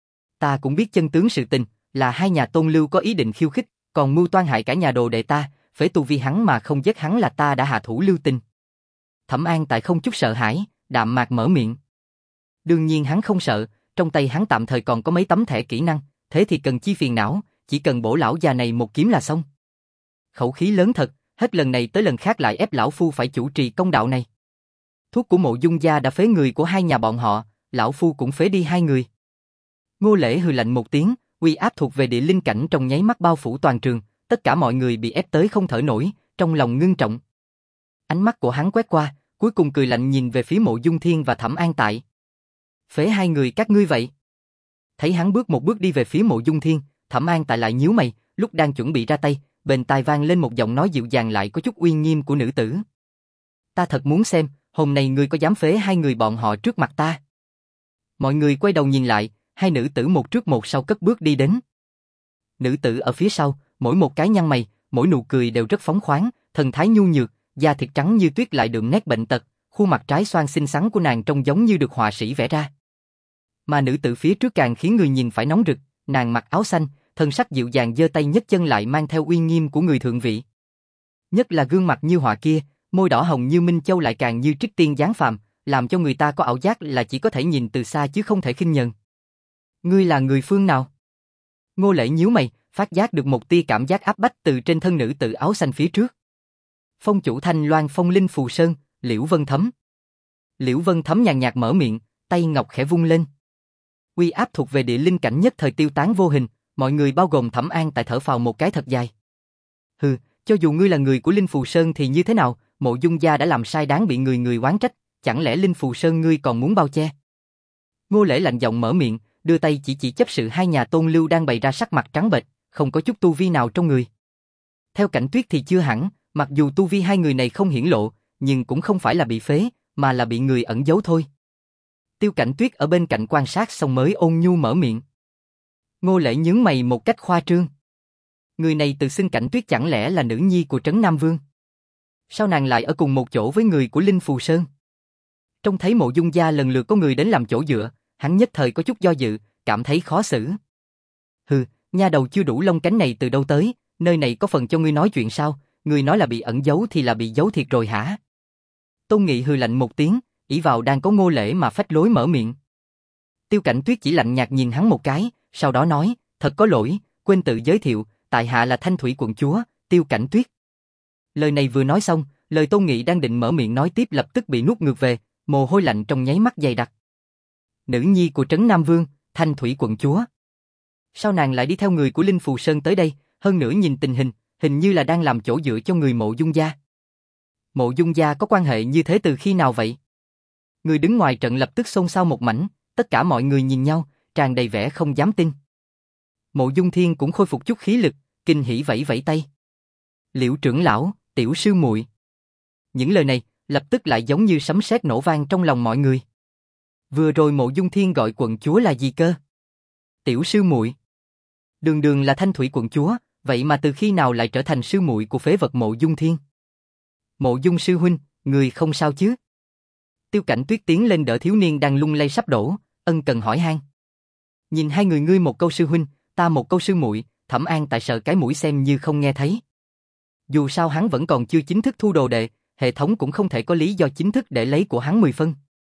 [SPEAKER 1] Ta cũng biết chân tướng sự tình, là hai nhà Tôn Lưu có ý định khiêu khích, còn mưu toan hại cả nhà đồ đệ ta, phế tu vi hắn mà không giết hắn là ta đã hạ thủ lưu tình. Thẩm An tại không chút sợ hãi, đạm mạc mở miệng. Đương nhiên hắn không sợ, trong tay hắn tạm thời còn có mấy tấm thẻ kỹ năng, thế thì cần chi phiền não, chỉ cần bổ lão già này một kiếm là xong. Khẩu khí lớn thật, hết lần này tới lần khác lại ép lão phu phải chủ trì công đạo này. Thuốc của Mộ Dung gia đã phế người của hai nhà bọn họ, lão phu cũng phế đi hai người. Ngô Lễ hừ lạnh một tiếng, uy áp thuộc về địa linh cảnh trong nháy mắt bao phủ toàn trường, tất cả mọi người bị ép tới không thở nổi, trong lòng ngưng trọng. Ánh mắt của hắn quét qua, cuối cùng cười lạnh nhìn về phía Mộ Dung Thiên và Thẩm An tại. Phế hai người các ngươi vậy? Thấy hắn bước một bước đi về phía Mộ Dung Thiên, Thẩm An tại lại nhíu mày, lúc đang chuẩn bị ra tay, bên tai vang lên một giọng nói dịu dàng lại có chút uy nghiêm của nữ tử. Ta thật muốn xem, hôm nay ngươi có dám phế hai người bọn họ trước mặt ta? Mọi người quay đầu nhìn lại, hai nữ tử một trước một sau cất bước đi đến. Nữ tử ở phía sau, mỗi một cái nhăn mày, mỗi nụ cười đều rất phóng khoáng, thần thái nhu nhược, da thịt trắng như tuyết lại đượm nét bệnh tật, khuôn mặt trái xoan xinh xắn của nàng trông giống như được họa sĩ vẽ ra. Mà nữ tử phía trước càng khiến người nhìn phải nóng rực, nàng mặc áo xanh, thân sắc dịu dàng giơ tay nhấc chân lại mang theo uy nghiêm của người thượng vị. Nhất là gương mặt như họa kia, môi đỏ hồng như minh châu lại càng như trích tiên giáng phàm, làm cho người ta có ảo giác là chỉ có thể nhìn từ xa chứ không thể khinh nhờn. Ngươi là người phương nào? Ngô Lễ nhíu mày, phát giác được một tia cảm giác áp bách từ trên thân nữ tử áo xanh phía trước. Phong chủ Thanh Loan Phong Linh Phù Sơn, Liễu Vân Thấm. Liễu Vân Thấm nhàn nhạt mở miệng, tay ngọc khẽ vung lên. Uy áp thuộc về địa linh cảnh nhất thời tiêu tán vô hình, mọi người bao gồm Thẩm An tại thở phào một cái thật dài. Hừ, cho dù ngươi là người của Linh Phù Sơn thì như thế nào, Mộ Dung gia đã làm sai đáng bị người người oán trách, chẳng lẽ Linh Phù Sơn ngươi còn muốn bao che? Ngô Lễ lạnh giọng mở miệng, đưa tay chỉ chỉ chấp sự hai nhà Tôn Lưu đang bày ra sắc mặt trắng bệch, không có chút tu vi nào trong người. Theo Cảnh Tuyết thì chưa hẳn, mặc dù tu vi hai người này không hiển lộ, nhưng cũng không phải là bị phế, mà là bị người ẩn giấu thôi. Tiêu Cảnh Tuyết ở bên cạnh quan sát xong mới ôn nhu mở miệng. Ngô Lễ nhướng mày một cách khoa trương. Người này tự xưng Cảnh Tuyết chẳng lẽ là nữ nhi của Trấn Nam Vương? Sao nàng lại ở cùng một chỗ với người của Linh Phù Sơn? Trông thấy Mộ Dung gia lần lượt có người đến làm chỗ dựa, hắn nhất thời có chút do dự, cảm thấy khó xử. Hừ, nha đầu chưa đủ lông cánh này từ đâu tới, nơi này có phần cho ngươi nói chuyện sao? Ngươi nói là bị ẩn giấu thì là bị giấu thiệt rồi hả? Tôn Nghị hừ lạnh một tiếng, ỷ vào đang có Ngô Lễ mà phách lối mở miệng. Tiêu Cảnh Tuyết chỉ lạnh nhạt nhìn hắn một cái, sau đó nói, thật có lỗi, quên tự giới thiệu, tại hạ là Thanh Thủy quận chúa, Tiêu Cảnh Tuyết. Lời này vừa nói xong, lời Tôn Nghị đang định mở miệng nói tiếp lập tức bị nuốt ngược về, mồ hôi lạnh trong nháy mắt dày đặc. Nữ nhi của Trấn Nam Vương, Thanh Thủy quận chúa. Sao nàng lại đi theo người của Linh Phù Sơn tới đây, hơn nữa nhìn tình hình, hình như là đang làm chỗ dựa cho người Mộ Dung gia. Mộ Dung gia có quan hệ như thế từ khi nào vậy? Người đứng ngoài trận lập tức xôn xao một mảnh, tất cả mọi người nhìn nhau, tràn đầy vẻ không dám tin. Mộ Dung Thiên cũng khôi phục chút khí lực, kinh hỉ vẫy vẫy tay. Liễu trưởng lão, tiểu sư muội. Những lời này lập tức lại giống như sấm sét nổ vang trong lòng mọi người. Vừa rồi Mộ Dung Thiên gọi quận chúa là gì cơ? Tiểu sư muội. Đường đường là Thanh Thủy quận chúa, vậy mà từ khi nào lại trở thành sư muội của phế vật Mộ Dung Thiên? Mộ Dung sư huynh, người không sao chứ? Tiêu Cảnh Tuyết tiến lên đỡ thiếu niên đang lung lay sắp đổ, ân cần hỏi han. Nhìn hai người ngươi một câu sư huynh, ta một câu sư muội, Thẩm An tại sợ cái mũi xem như không nghe thấy. Dù sao hắn vẫn còn chưa chính thức thu đồ đệ, hệ thống cũng không thể có lý do chính thức để lấy của hắn mười phân.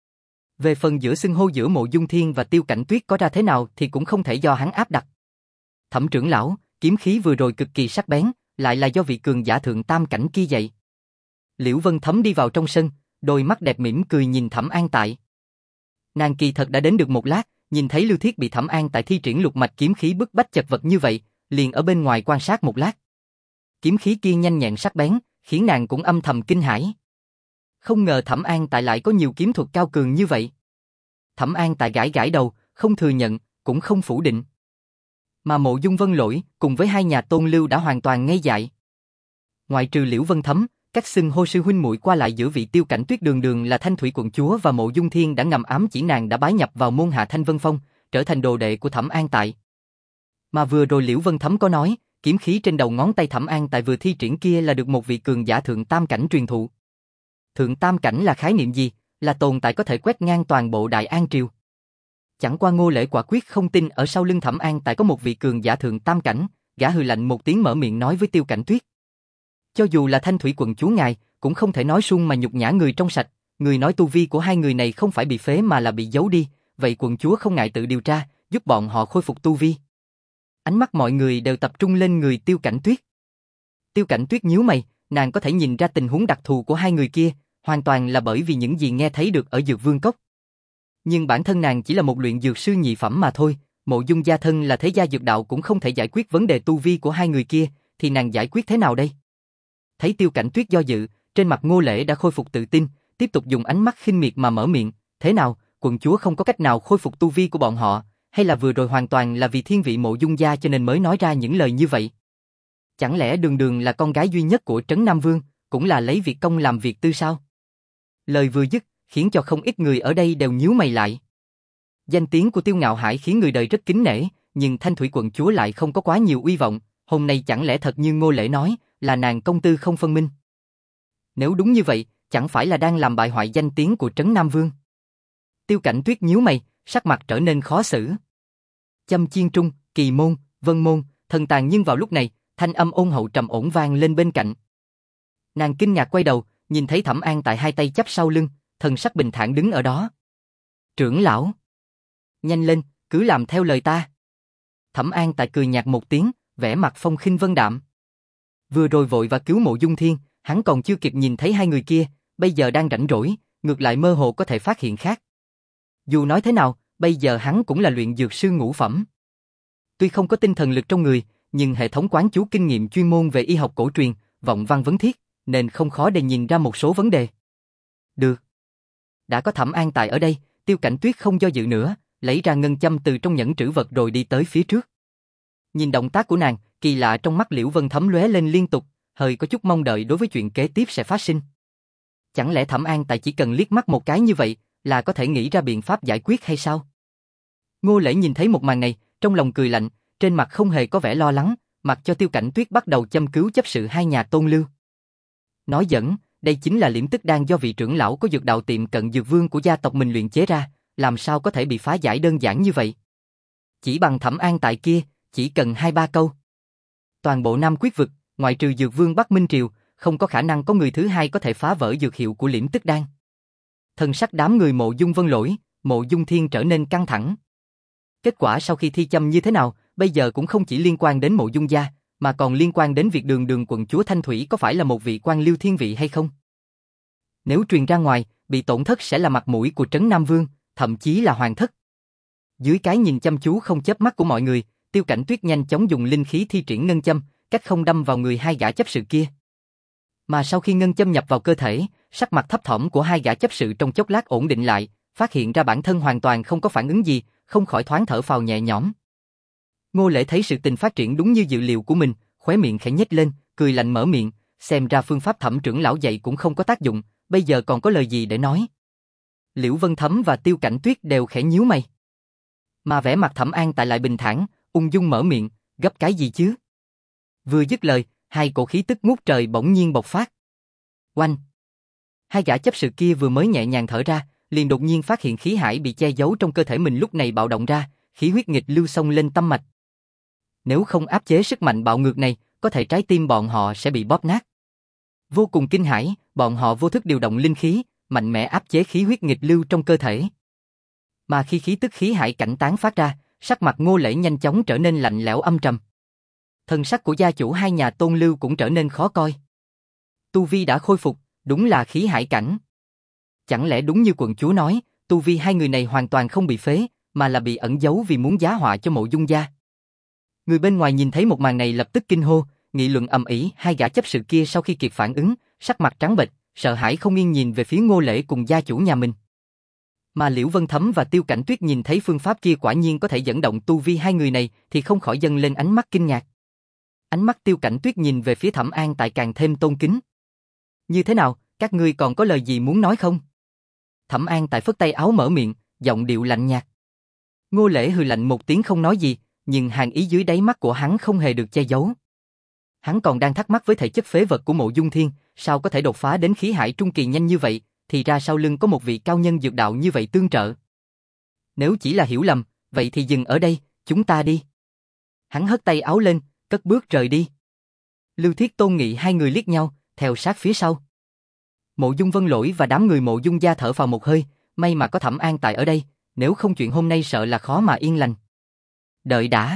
[SPEAKER 1] Về phần giữa xưng hô giữa Mộ Dung Thiên và Tiêu Cảnh Tuyết có ra thế nào thì cũng không thể do hắn áp đặt. Thẩm trưởng lão, kiếm khí vừa rồi cực kỳ sắc bén, lại là do vị cường giả thượng tam cảnh kia dạy. Liễu Vân Thấm đi vào trong sân, đôi mắt đẹp mỉm cười nhìn Thẩm An Tại. Nàng kỳ thật đã đến được một lát, nhìn thấy Lưu Thiết bị Thẩm An Tại thi triển lục mạch kiếm khí bức bách chật vật như vậy, liền ở bên ngoài quan sát một lát. Kiếm khí kia nhanh nhẹn sắc bén, khiến nàng cũng âm thầm kinh hãi. Không ngờ Thẩm An Tại lại có nhiều kiếm thuật cao cường như vậy. Thẩm An Tại gãi gãi đầu, không thừa nhận, cũng không phủ định. Mà Mộ Dung Vân Lỗi cùng với hai nhà Tôn Lưu đã hoàn toàn ngây dại. Ngoại trừ Liễu Vân Thấm, các xưng hô sư huynh muội qua lại giữa vị Tiêu Cảnh Tuyết đường đường là Thanh Thủy quận chúa và Mộ Dung Thiên đã ngầm ám chỉ nàng đã bái nhập vào môn hạ Thanh Vân Phong, trở thành đồ đệ của Thẩm An Tại. Mà vừa rồi Liễu Vân Thấm có nói, kiếm khí trên đầu ngón tay Thẩm An Tại vừa thi triển kia là được một vị cường giả thượng tam cảnh truyền thụ. Thượng tam cảnh là khái niệm gì? Là tồn tại có thể quét ngang toàn bộ Đại An triều. Chẳng qua Ngô Lễ quả quyết không tin ở sau lưng Thẩm An Tại có một vị cường giả thượng tam cảnh, gã hừ lạnh một tiếng mở miệng nói với Tiêu Cảnh Tuyết. Cho dù là Thanh Thủy quận chúa ngài, cũng không thể nói suông mà nhục nhã người trong sạch, người nói tu vi của hai người này không phải bị phế mà là bị giấu đi, vậy quận chúa không ngại tự điều tra, giúp bọn họ khôi phục tu vi. Ánh mắt mọi người đều tập trung lên người Tiêu Cảnh Tuyết. Tiêu Cảnh Tuyết nhíu mày, nàng có thể nhìn ra tình huống đặc thù của hai người kia, hoàn toàn là bởi vì những gì nghe thấy được ở Dược Vương Cốc. Nhưng bản thân nàng chỉ là một luyện dược sư nhị phẩm mà thôi, Mộ Dung gia thân là thế gia dược đạo cũng không thể giải quyết vấn đề tu vi của hai người kia, thì nàng giải quyết thế nào đây? Thấy Tiêu Cảnh Tuyết do dự, trên mặt Ngô Lễ đã khôi phục tự tin, tiếp tục dùng ánh mắt khinh miệt mà mở miệng, thế nào, quận chúa không có cách nào khôi phục tu vi của bọn họ, hay là vừa rồi hoàn toàn là vì thiên vị Mộ Dung gia cho nên mới nói ra những lời như vậy? Chẳng lẽ đường đường là con gái duy nhất của Trấn Nam Vương, cũng là lấy việc công làm việc tư sao? Lời vừa dứt, khiến cho không ít người ở đây đều nhíu mày lại. Danh tiếng của Tiêu Ngạo Hải khiến người đời rất kính nể, nhưng Thanh Thủy quận chúa lại không có quá nhiều uy vọng, hôm nay chẳng lẽ thật như Ngô Lễ nói, là nàng công tư không phân minh? Nếu đúng như vậy, chẳng phải là đang làm bại hoại danh tiếng của Trấn Nam Vương? Tiêu Cảnh Tuyết nhíu mày, sắc mặt trở nên khó xử. Châm chiên trung, kỳ môn, vân môn, thần tàn, nhưng vào lúc này, thanh âm ôn hậu trầm ổn vang lên bên cạnh. Nàng kinh ngạc quay đầu, nhìn thấy Thẩm An Tại hai tay chắp sau lưng, thần sắc bình thản đứng ở đó. Trưởng lão, nhanh lên, cứ làm theo lời ta. Thẩm An Tại cười nhạt một tiếng, vẻ mặt phong khinh vân đạm. Vừa rồi vội và cứu Mộ Dung Thiên, hắn còn chưa kịp nhìn thấy hai người kia, bây giờ đang rảnh rỗi, ngược lại mơ hồ có thể phát hiện khác. Dù nói thế nào, bây giờ hắn cũng là luyện dược sư ngũ phẩm. Tuy không có tinh thần lực trong người, nhưng hệ thống quán chú kinh nghiệm chuyên môn về y học cổ truyền, vọng văn vấn thiết, nên không khó để nhìn ra một số vấn đề. Được. Đã có Thẩm An Tại ở đây, Tiêu Cảnh Tuyết không do dự nữa, lấy ra ngân châm từ trong nhẫn trữ vật rồi đi tới phía trước. Nhìn động tác của nàng, kỳ lạ trong mắt Liễu Vân Thấm lóe lên liên tục, hơi có chút mong đợi đối với chuyện kế tiếp sẽ phát sinh. Chẳng lẽ Thẩm An Tại chỉ cần liếc mắt một cái như vậy, là có thể nghĩ ra biện pháp giải quyết hay sao? Ngô Lễ nhìn thấy một màn này, trong lòng cười lạnh, trên mặt không hề có vẻ lo lắng, mặc cho Tiêu Cảnh Tuyết bắt đầu châm cứu chấp sự hai nhà Tôn Lưu. Nói dẫn, đây chính là liễm tức đan do vị trưởng lão có dược đạo tiệm Cận Dược Vương của gia tộc mình luyện chế ra, làm sao có thể bị phá giải đơn giản như vậy? Chỉ bằng Thẩm An Tại kia, chỉ cần hai ba câu. Toàn bộ Nam Quyết vực, ngoại trừ Dược Vương Bắc Minh Triều, không có khả năng có người thứ hai có thể phá vỡ dược hiệu của liễm tức đan. Thần sắc đám người Mộ Dung Vân Lỗi, Mộ Dung Thiên trở nên căng thẳng. Kết quả sau khi thi châm như thế nào, bây giờ cũng không chỉ liên quan đến Mộ Dung gia, mà còn liên quan đến việc đường đường quận chúa Thanh Thủy có phải là một vị quan liêu thiên vị hay không. Nếu truyền ra ngoài, bị tổn thất sẽ là mặt mũi của Trấn Nam Vương, thậm chí là hoàng thất. Dưới cái nhìn chăm chú không chớp mắt của mọi người, Tiêu Cảnh Tuyết nhanh chóng dùng linh khí thi triển ngân châm, cách không đâm vào người hai gã chấp sự kia. Mà sau khi ngân châm nhập vào cơ thể, sắc mặt thấp thỏm của hai gã chấp sự trong chốc lát ổn định lại, phát hiện ra bản thân hoàn toàn không có phản ứng gì, không khỏi thoáng thở phào nhẹ nhõm. Ngô Lễ thấy sự tình phát triển đúng như dự liệu của mình, khóe miệng khẽ nhếch lên, cười lạnh mở miệng, xem ra phương pháp Thẩm trưởng lão dạy cũng không có tác dụng, bây giờ còn có lời gì để nói. Liễu Vân Thấm và Tiêu Cảnh Tuyết đều khẽ nhíu mày. Mà vẻ mặt Thẩm An Tại lại bình thản, ung dung mở miệng, gấp cái gì chứ? Vừa dứt lời, hai cổ khí tức ngút trời bỗng nhiên bộc phát. Oanh! Hai gã chấp sự kia vừa mới nhẹ nhàng thở ra, liền đột nhiên phát hiện khí hải bị che giấu trong cơ thể mình lúc này bạo động ra, khí huyết nghịch lưu xông lên tâm mạch. Nếu không áp chế sức mạnh bạo ngược này, có thể trái tim bọn họ sẽ bị bóp nát. Vô cùng kinh hãi, bọn họ vô thức điều động linh khí, mạnh mẽ áp chế khí huyết nghịch lưu trong cơ thể. Mà khi khí tức khí hải cảnh tán phát ra, sắc mặt Ngô Lễ nhanh chóng trở nên lạnh lẽo âm trầm. Thân sắc của gia chủ hai nhà Tôn Lưu cũng trở nên khó coi. Tu vi đã khôi phục, đúng là khí hải cảnh. Chẳng lẽ đúng như quận chúa nói, tu vi hai người này hoàn toàn không bị phế, mà là bị ẩn giấu vì muốn giá họa cho Mộ Dung gia. Người bên ngoài nhìn thấy một màn này lập tức kinh hô, nghị luận ầm ĩ. Hai gã chấp sự kia sau khi kịp phản ứng, sắc mặt trắng bệch, sợ hãi không yên nhìn về phía Ngô Lễ cùng gia chủ nhà mình. Mà Liễu Vân Thấm và Tiêu Cảnh Tuyết nhìn thấy phương pháp kia quả nhiên có thể dẫn động tu vi hai người này thì không khỏi dâng lên ánh mắt kinh ngạc. Ánh mắt Tiêu Cảnh Tuyết nhìn về phía Thẩm An Tại càng thêm tôn kính. Như thế nào, các ngươi còn có lời gì muốn nói không? Thẩm An Tại phất tay áo mở miệng, giọng điệu lạnh nhạt. Ngô Lễ hừ lạnh một tiếng không nói gì, nhưng hàn ý dưới đáy mắt của hắn không hề được che giấu. Hắn còn đang thắc mắc với thể chất phế vật của Mộ Dung Thiên, sao có thể đột phá đến khí hải trung kỳ nhanh như vậy, thì ra sau lưng có một vị cao nhân dược đạo như vậy tương trợ. Nếu chỉ là hiểu lầm, vậy thì dừng ở đây, chúng ta đi. Hắn hất tay áo lên, cất bước rời đi. Lưu Thiết Tôn Nghị hai người liếc nhau, theo sát phía sau. Mộ Dung Vân Lỗi và đám người Mộ Dung gia thở phào một hơi, may mà có Thẩm An Tại ở đây, nếu không chuyện hôm nay sợ là khó mà yên lành. Đợi đã.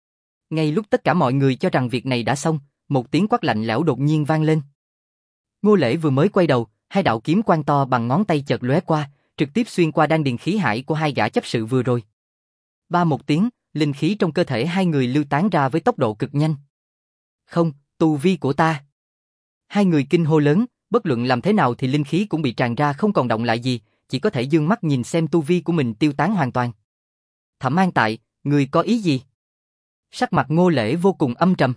[SPEAKER 1] Ngay lúc tất cả mọi người cho rằng việc này đã xong, một tiếng quát lạnh lẽo đột nhiên vang lên. Ngô Lễ vừa mới quay đầu, hai đạo kiếm quang to bằng ngón tay chợt lóe qua, trực tiếp xuyên qua đan điền khí hải của hai gã chấp sự vừa rồi. Ba một tiếng, linh khí trong cơ thể hai người lưu tán ra với tốc độ cực nhanh. Không, tu vi của ta. Hai người kinh hô lớn, bất luận làm thế nào thì linh khí cũng bị tràn ra không còn động lại gì, chỉ có thể dương mắt nhìn xem tu vi của mình tiêu tán hoàn toàn. Thẩm An Tại, người có ý gì? Sắc mặt Ngô Lễ vô cùng âm trầm.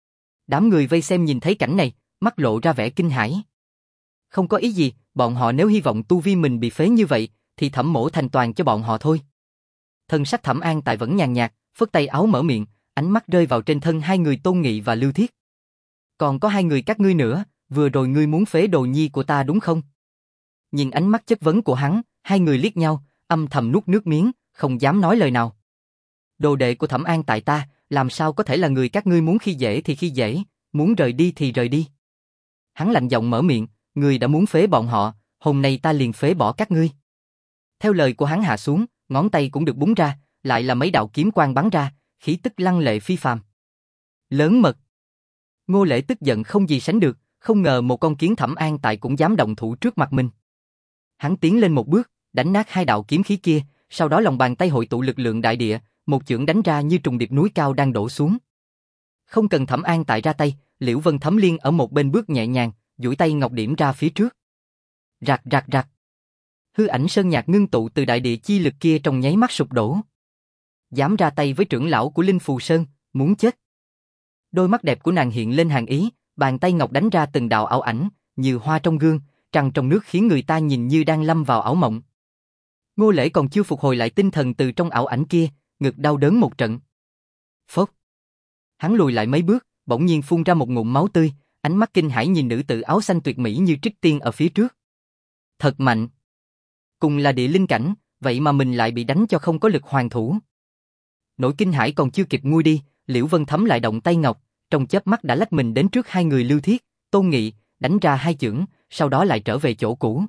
[SPEAKER 1] Đám người vây xem nhìn thấy cảnh này, mắt lộ ra vẻ kinh hãi. Không có ý gì, bọn họ nếu hy vọng tu vi mình bị phế như vậy, thì Thẩm mỗ thành toàn cho bọn họ thôi. Thân sắc Thẩm An Tại vẫn nhàn nhạt, phất tay áo mở miệng, ánh mắt rơi vào trên thân hai người Tôn Nghị và Lưu Thiết. Còn có hai người các ngươi nữa, vừa rồi ngươi muốn phế đồ nhi của ta đúng không? Nhìn ánh mắt chất vấn của hắn, hai người liếc nhau, âm thầm nuốt nước miếng, không dám nói lời nào. Đồ đệ của Thẩm An Tại ta, làm sao có thể là người các ngươi muốn khi dễ thì khi dễ, muốn rời đi thì rời đi. Hắn lạnh giọng mở miệng, ngươi đã muốn phế bọn họ, hôm nay ta liền phế bỏ các ngươi. Theo lời của hắn hạ xuống, ngón tay cũng được búng ra, lại là mấy đạo kiếm quang bắn ra, khí tức lăng lệ phi phàm. Lớn mật. Ngô Lễ tức giận không gì sánh được, không ngờ một con kiến Thẩm An Tại cũng dám động thủ trước mặt mình. Hắn tiến lên một bước, đánh nát hai đạo kiếm khí kia, sau đó lòng bàn tay hội tụ lực lượng đại địa, một chưởng đánh ra như trùng điệp núi cao đang đổ xuống. Không cần Thẩm An Tại ra tay, Liễu Vân Thấm Liên ở một bên bước nhẹ nhàng, duỗi tay ngọc điểm ra phía trước. Rạc rạc rạc. Hư ảnh sơn nhạc ngưng tụ từ đại địa chi lực kia trong nháy mắt sụp đổ. Dám ra tay với trưởng lão của Linh Phù Sơn, muốn chết. Đôi mắt đẹp của nàng hiện lên hàn ý, bàn tay ngọc đánh ra từng đạo ảo ảnh, như hoa trong gương, trăng trong nước khiến người ta nhìn như đang lâm vào ảo mộng. Ngô Lễ còn chưa phục hồi lại tinh thần từ trong ảo ảnh kia, ngực đau đớn một trận. Phốc. Hắn lùi lại mấy bước, bỗng nhiên phun ra một ngụm máu tươi, ánh mắt kinh hãi nhìn nữ tử áo xanh tuyệt mỹ như trích tiên ở phía trước. Thật mạnh. Cùng là địa linh cảnh, vậy mà mình lại bị đánh cho không có lực hoàn thủ. Nỗi kinh hãi còn chưa kịp nguôi đi, Liễu Vân Thấm lại động tay ngọc, trong chớp mắt đã lách mình đến trước hai người Lưu Thiết, Tôn Nghị, đánh ra hai chưởng, sau đó lại trở về chỗ cũ.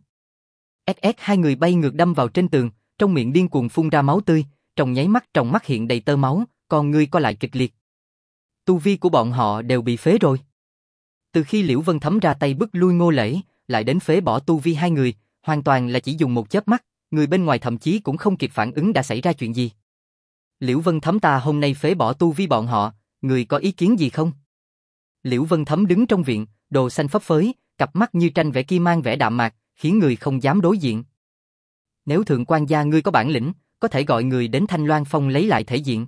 [SPEAKER 1] ét ét hai người bay ngược đâm vào trên tường, trong miệng điên cuồng phun ra máu tươi, trong nháy mắt trong mắt hiện đầy tơ máu, con ngươi co lại kịch liệt. Tu vi của bọn họ đều bị phế rồi. Từ khi Liễu Vân Thấm ra tay bức lui Ngô Lễ, lại đến phế bỏ tu vi hai người, hoàn toàn là chỉ dùng một chớp mắt, người bên ngoài thậm chí cũng không kịp phản ứng đã xảy ra chuyện gì. Liễu Vân Thấm ta hôm nay phế bỏ tu vi bọn họ, người có ý kiến gì không? Liễu Vân Thấm đứng trong viện, đồ xanh phấp phới, cặp mắt như tranh vẽ kia mang vẻ đạm mạc, khiến người không dám đối diện. Nếu thượng quan gia ngươi có bản lĩnh, có thể gọi người đến Thanh Loan Phong lấy lại thể diện.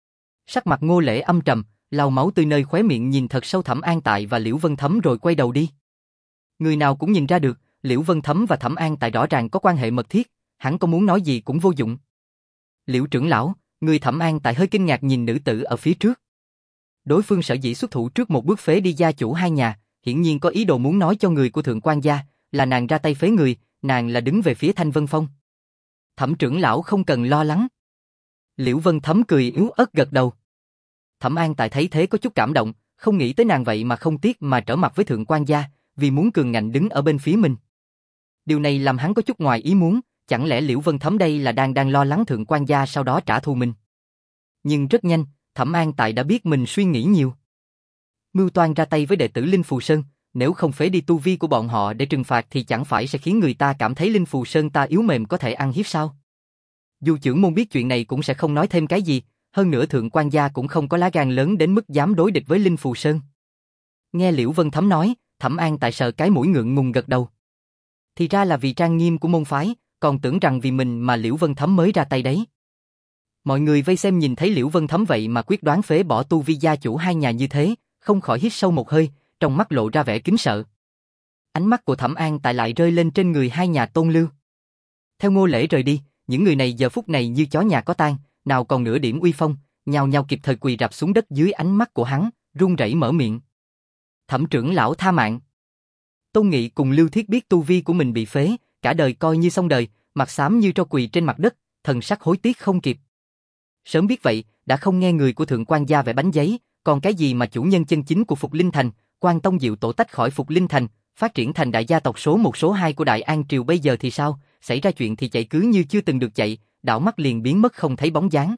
[SPEAKER 1] Sắc mặt Ngô Lễ âm trầm, lau máu tươi nơi khóe miệng nhìn thật sâu Thẩm An Tại và Liễu Vân Thấm rồi quay đầu đi. Người nào cũng nhìn ra được, Liễu Vân Thấm và Thẩm An Tại rõ ràng có quan hệ mật thiết, hắn có muốn nói gì cũng vô dụng. Liễu trưởng lão, người Thẩm An Tại hơi kinh ngạc nhìn nữ tử ở phía trước. Đối phương sở dĩ xuất thủ trước một bước phế đi gia chủ hai nhà, hiển nhiên có ý đồ muốn nói cho người của Thượng quan gia, là nàng ra tay phế người, nàng là đứng về phía Thanh Vân Phong. Thẩm trưởng lão không cần lo lắng. Liễu Vân Thấm cười yếu ớt gật đầu. Thẩm An Tại thấy thế có chút cảm động, không nghĩ tới nàng vậy mà không tiếc mà trở mặt với Thượng quan gia, vì muốn cường ngạnh đứng ở bên phía mình. Điều này làm hắn có chút ngoài ý muốn, chẳng lẽ Liễu Vân Thấm đây là đang đang lo lắng Thượng quan gia sau đó trả thù mình. Nhưng rất nhanh, Thẩm An Tại đã biết mình suy nghĩ nhiều. Mưu toan ra tay với đệ tử Linh Phù Sơn, nếu không phế đi tu vi của bọn họ để trừng phạt thì chẳng phải sẽ khiến người ta cảm thấy Linh Phù Sơn ta yếu mềm có thể ăn hiếp sao? Dù trưởng môn biết chuyện này cũng sẽ không nói thêm cái gì, hơn nữa Thượng quan gia cũng không có lá gan lớn đến mức dám đối địch với Linh Phù Sơn. Nghe Liễu Vân Thấm nói, Thẩm An Tại sờ cái mũi ngượng ngùng gật đầu. Thì ra là vì trang nghiêm của môn phái, còn tưởng rằng vì mình mà Liễu Vân Thấm mới ra tay đấy. Mọi người vây xem nhìn thấy Liễu Vân Thấm vậy mà quyết đoán phế bỏ tu vi gia chủ hai nhà như thế, không khỏi hít sâu một hơi, trong mắt lộ ra vẻ kính sợ. Ánh mắt của Thẩm An Tại lại rơi lên trên người hai nhà Tôn Lưu. Theo Ngô Lễ rời đi, những người này giờ phút này như chó nhà có tang, nào còn nửa điểm uy phong, nhao nhao kịp thời quỳ rạp xuống đất dưới ánh mắt của hắn, run rẩy mở miệng. Thẩm trưởng lão tha mạng. Tôn Nghị cùng Lưu Thiết biết tu vi của mình bị phế, cả đời coi như xong đời, mặt xám như tro quỳ trên mặt đất, thần sắc hối tiếc không kịp. Sớm biết vậy, đã không nghe người của Thượng quan gia vẽ bánh giấy, còn cái gì mà chủ nhân chân chính của Phục Linh Thành, Quan Tông Diệu Tổ tách khỏi Phục Linh Thành, phát triển thành đại gia tộc số một số hai của Đại An Triều bây giờ thì sao, xảy ra chuyện thì chạy cứ như chưa từng được chạy, đảo mắt liền biến mất không thấy bóng dáng.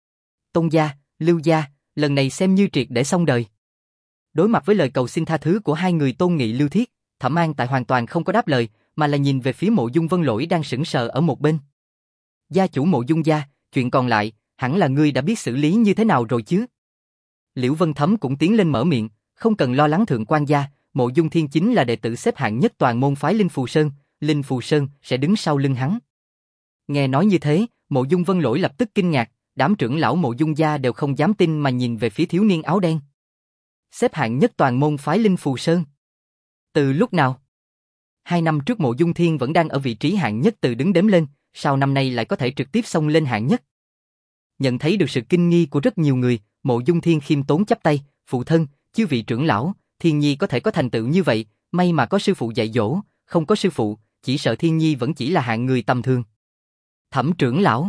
[SPEAKER 1] Tôn gia, Lưu gia, lần này xem như triệt để xong đời. Đối mặt với lời cầu xin tha thứ của hai người Tôn Nghị Lưu Thiết, Thẩm An Tại hoàn toàn không có đáp lời, mà là nhìn về phía Mộ Dung Vân Lỗi đang sững sờ ở một bên. Gia chủ Mộ Dung gia, chuyện còn lại, hẳn là ngươi đã biết xử lý như thế nào rồi chứ? Liễu Vân Thấm cũng tiến lên mở miệng, không cần lo lắng Thượng quan gia, Mộ Dung Thiên chính là đệ tử xếp hạng nhất toàn môn phái Linh Phù Sơn, Linh Phù Sơn sẽ đứng sau lưng hắn. Nghe nói như thế, Mộ Dung Vân Lỗi lập tức kinh ngạc, đám trưởng lão Mộ Dung gia đều không dám tin mà nhìn về phía thiếu niên áo đen. Xếp hạng nhất toàn môn phái Linh Phù Sơn. Từ lúc nào? Hai năm trước Mộ Dung Thiên vẫn đang ở vị trí hạng nhất từ đứng đếm lên, sao năm nay lại có thể trực tiếp xông lên hạng nhất? Nhận thấy được sự kinh nghi của rất nhiều người, Mộ Dung Thiên khiêm tốn chắp tay, phụ thân, chư vị trưởng lão, Thiên Nhi có thể có thành tựu như vậy, may mà có sư phụ dạy dỗ, không có sư phụ, chỉ sợ Thiên Nhi vẫn chỉ là hạng người tầm thường. Thẩm trưởng lão.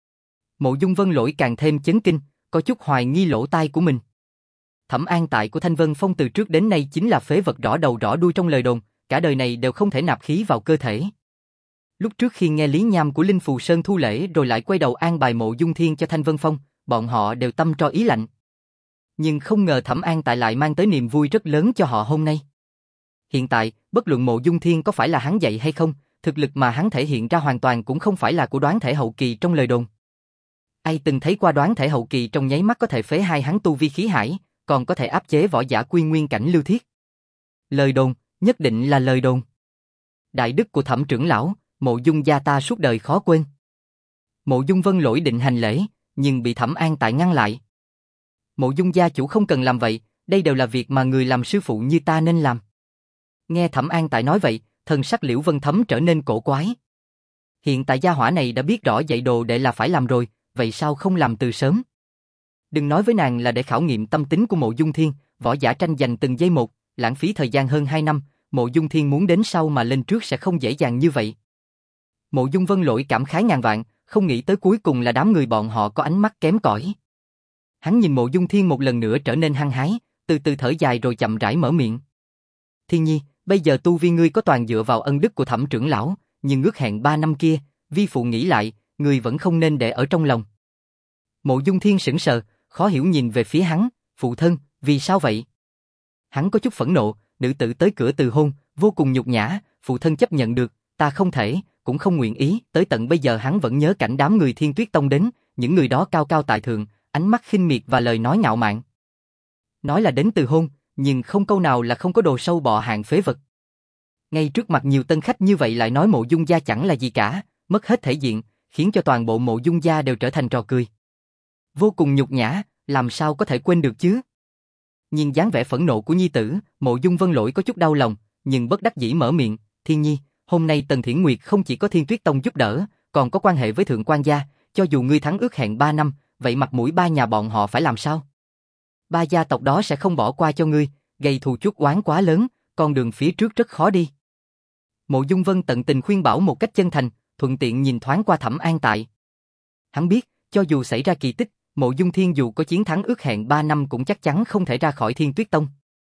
[SPEAKER 1] Mộ Dung Vân Lỗi càng thêm chấn kinh, có chút hoài nghi lỗ tai của mình. Thẩm An Tại của Thanh Vân Phong từ trước đến nay chính là phế vật rõ đầu rõ đuôi trong lời đồn, cả đời này đều không thể nạp khí vào cơ thể. Lúc trước khi nghe Lý Nham của Linh Phù Sơn thu lễ rồi lại quay đầu an bài Mộ Dung Thiên cho Thanh Vân Phong, bọn họ đều tâm tro ý lạnh. Nhưng không ngờ Thẩm An Tại lại mang tới niềm vui rất lớn cho họ hôm nay. Hiện tại, bất luận Mộ Dung Thiên có phải là hắn dạy hay không, thực lực mà hắn thể hiện ra hoàn toàn cũng không phải là của đoán thể hậu kỳ trong lời đồn. Ai từng thấy qua đoán thể hậu kỳ trong nháy mắt có thể phế hai hắn tu vi khí hải, còn có thể áp chế võ giả quy nguyên cảnh Lưu Thiết. Lời đồn, nhất định là lời đồn. Đại đức của Thẩm trưởng lão, Mộ Dung gia ta suốt đời khó quên. Mộ Dung Vân Lỗi định hành lễ, nhưng bị Thẩm An Tại ngăn lại. Mộ Dung gia chủ không cần làm vậy, đây đều là việc mà người làm sư phụ như ta nên làm. Nghe Thẩm An Tại nói vậy, thần sắc Liễu Vân Thấm trở nên cổ quái. Hiện tại gia hỏa này đã biết rõ dạy đồ đệ là phải làm rồi, vậy sao không làm từ sớm? Đừng nói với nàng là để khảo nghiệm tâm tính của Mộ Dung Thiên, võ giả tranh giành từng giây một, lãng phí thời gian hơn hai năm, Mộ Dung Thiên muốn đến sau mà lên trước sẽ không dễ dàng như vậy. Mộ Dung Vân Lỗi cảm khái ngàn vạn, không nghĩ tới cuối cùng là đám người bọn họ có ánh mắt kém cỏi. Hắn nhìn Mộ Dung Thiên một lần nữa trở nên hăng hái, từ từ thở dài rồi chậm rãi mở miệng. Thiên Nhi, bây giờ tu vi ngươi có toàn dựa vào ân đức của Thẩm trưởng lão, nhưng ước hẹn ba năm kia, vi phụ nghĩ lại, ngươi vẫn không nên để ở trong lòng. Mộ Dung Thiên sững sờ, khó hiểu nhìn về phía hắn, phụ thân, vì sao vậy? Hắn có chút phẫn nộ, nữ tử tới cửa từ hôn, vô cùng nhục nhã, phụ thân chấp nhận được, ta không thể, cũng không nguyện ý, tới tận bây giờ hắn vẫn nhớ cảnh đám người Thiên Tuyết Tông đến, những người đó cao cao tại thượng, ánh mắt khinh miệt và lời nói ngạo mạn. Nói là đến từ hôn, nhưng không câu nào là không có đồ sâu bọ hạng phế vật. Ngay trước mặt nhiều tân khách như vậy lại nói Mộ Dung gia chẳng là gì cả, mất hết thể diện, khiến cho toàn bộ Mộ Dung gia đều trở thành trò cười. Vô cùng nhục nhã, làm sao có thể quên được chứ? Nhìn dáng vẻ phẫn nộ của nhi tử, Mộ Dung Vân Lỗi có chút đau lòng, nhưng bất đắc dĩ mở miệng, Thiên Nhi, hôm nay Tần Thiển Nguyệt không chỉ có Thiên Tuyết Tông giúp đỡ, còn có quan hệ với Thượng quan gia, cho dù ngươi thắng ước hẹn ba năm, vậy mặt mũi ba nhà bọn họ phải làm sao? Ba gia tộc đó sẽ không bỏ qua cho ngươi, gây thù chuốc oán quá lớn, con đường phía trước rất khó đi. Mộ Dung Vân tận tình khuyên bảo một cách chân thành, thuận tiện nhìn thoáng qua Thẩm An Tại. Hắn biết, cho dù xảy ra kỳ tích, Mộ Dung Thiên dù có chiến thắng ước hẹn ba năm cũng chắc chắn không thể ra khỏi Thiên Tuyết Tông.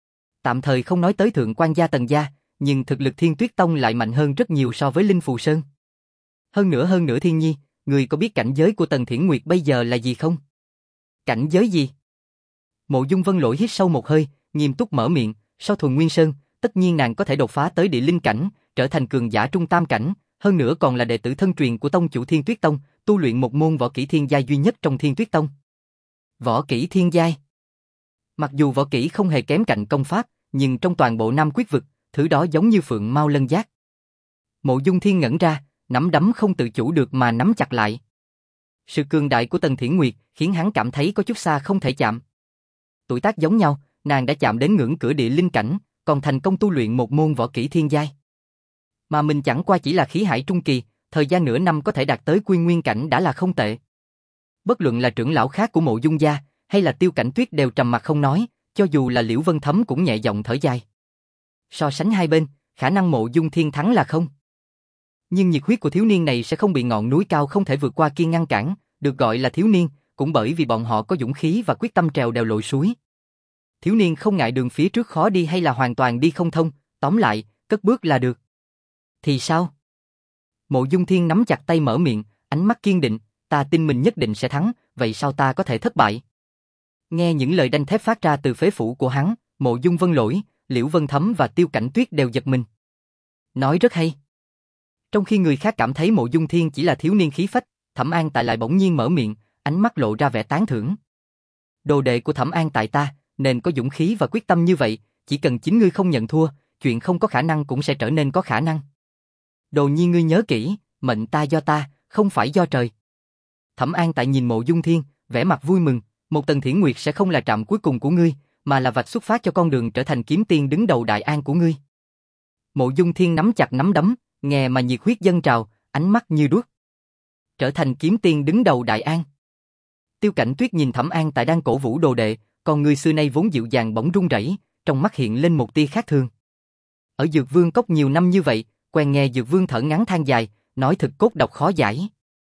[SPEAKER 1] Tạm thời không nói tới thượng quan gia Tần gia, nhưng thực lực Thiên Tuyết Tông lại mạnh hơn rất nhiều so với Linh Phù Sơn. Hơn nữa hơn nữa Thiên Nhi, người có biết cảnh giới của Tần Thiển Nguyệt bây giờ là gì không? Cảnh giới gì? Mộ Dung Vân Lỗi hít sâu một hơi, nghiêm túc mở miệng, sau Thuần Nguyên Sơn, tất nhiên nàng có thể đột phá tới địa linh cảnh, trở thành cường giả trung tam cảnh, hơn nữa còn là đệ tử thân truyền của tông chủ Thiên Tuyết Tông, tu luyện một môn võ kỹ thiên giai duy nhất trong Thiên Tuyết Tông. Võ kỹ thiên giai. Mặc dù võ kỹ không hề kém cạnh công pháp, nhưng trong toàn bộ Nam Quyết vực, thứ đó giống như phượng mao lân giác. Mộ Dung Thiên ngẩn ra, nắm đấm không tự chủ được mà nắm chặt lại. Sự cường đại của Tần Thiển Nguyệt khiến hắn cảm thấy có chút xa không thể chạm. Tuổi tác giống nhau, nàng đã chạm đến ngưỡng cửa địa linh cảnh, còn thành công tu luyện một môn võ kỹ thiên giai. Mà mình chẳng qua chỉ là khí hải trung kỳ, thời gian nửa năm có thể đạt tới quy nguyên cảnh đã là không tệ. Bất luận là trưởng lão khác của Mộ Dung gia, hay là Tiêu Cảnh Tuyết đều trầm mặc không nói, cho dù là Liễu Vân Thấm cũng nhẹ giọng thở dài. So sánh hai bên, khả năng Mộ Dung Thiên thắng là không. Nhưng nhiệt huyết của thiếu niên này sẽ không bị ngọn núi cao không thể vượt qua kia ngăn cản, được gọi là thiếu niên, cũng bởi vì bọn họ có dũng khí và quyết tâm trèo đèo lội suối. Thiếu niên không ngại đường phía trước khó đi hay là hoàn toàn đi không thông, tóm lại, cất bước là được. Thì sao? Mộ Dung Thiên nắm chặt tay mở miệng, ánh mắt kiên định, ta tin mình nhất định sẽ thắng, vậy sao ta có thể thất bại? Nghe những lời đanh thép phát ra từ phế phủ của hắn, Mộ Dung Vân Lỗi, Liễu Vân Thấm và Tiêu Cảnh Tuyết đều giật mình. Nói rất hay. Trong khi người khác cảm thấy Mộ Dung Thiên chỉ là thiếu niên khí phách, Thẩm An Tại lại bỗng nhiên mở miệng, ánh mắt lộ ra vẻ tán thưởng. Đồ đệ của Thẩm An Tại ta, nên có dũng khí và quyết tâm như vậy, chỉ cần chính ngươi không nhận thua, chuyện không có khả năng cũng sẽ trở nên có khả năng. Đồ nhi ngươi nhớ kỹ, mệnh ta do ta, không phải do trời. Thẩm An Tại nhìn Mộ Dung Thiên, vẻ mặt vui mừng, một Tần Thiển Nguyệt sẽ không là trạm cuối cùng của ngươi, mà là vạch xuất phát cho con đường trở thành kiếm tiên đứng đầu đại an của ngươi. Mộ Dung Thiên nắm chặt nắm đấm, nghe mà nhiệt huyết dâng trào, ánh mắt như đuốc. Trở thành kiếm tiên đứng đầu đại an. Tiêu Cảnh Tuyết nhìn Thẩm An Tại đang cổ vũ đồ đệ, còn người xưa nay vốn dịu dàng bỗng run rẩy, trong mắt hiện lên một tia khác thường. Ở Dược Vương Cốc nhiều năm như vậy, quen nghe Dược Vương thở ngắn than dài, nói thực cốt độc khó giải.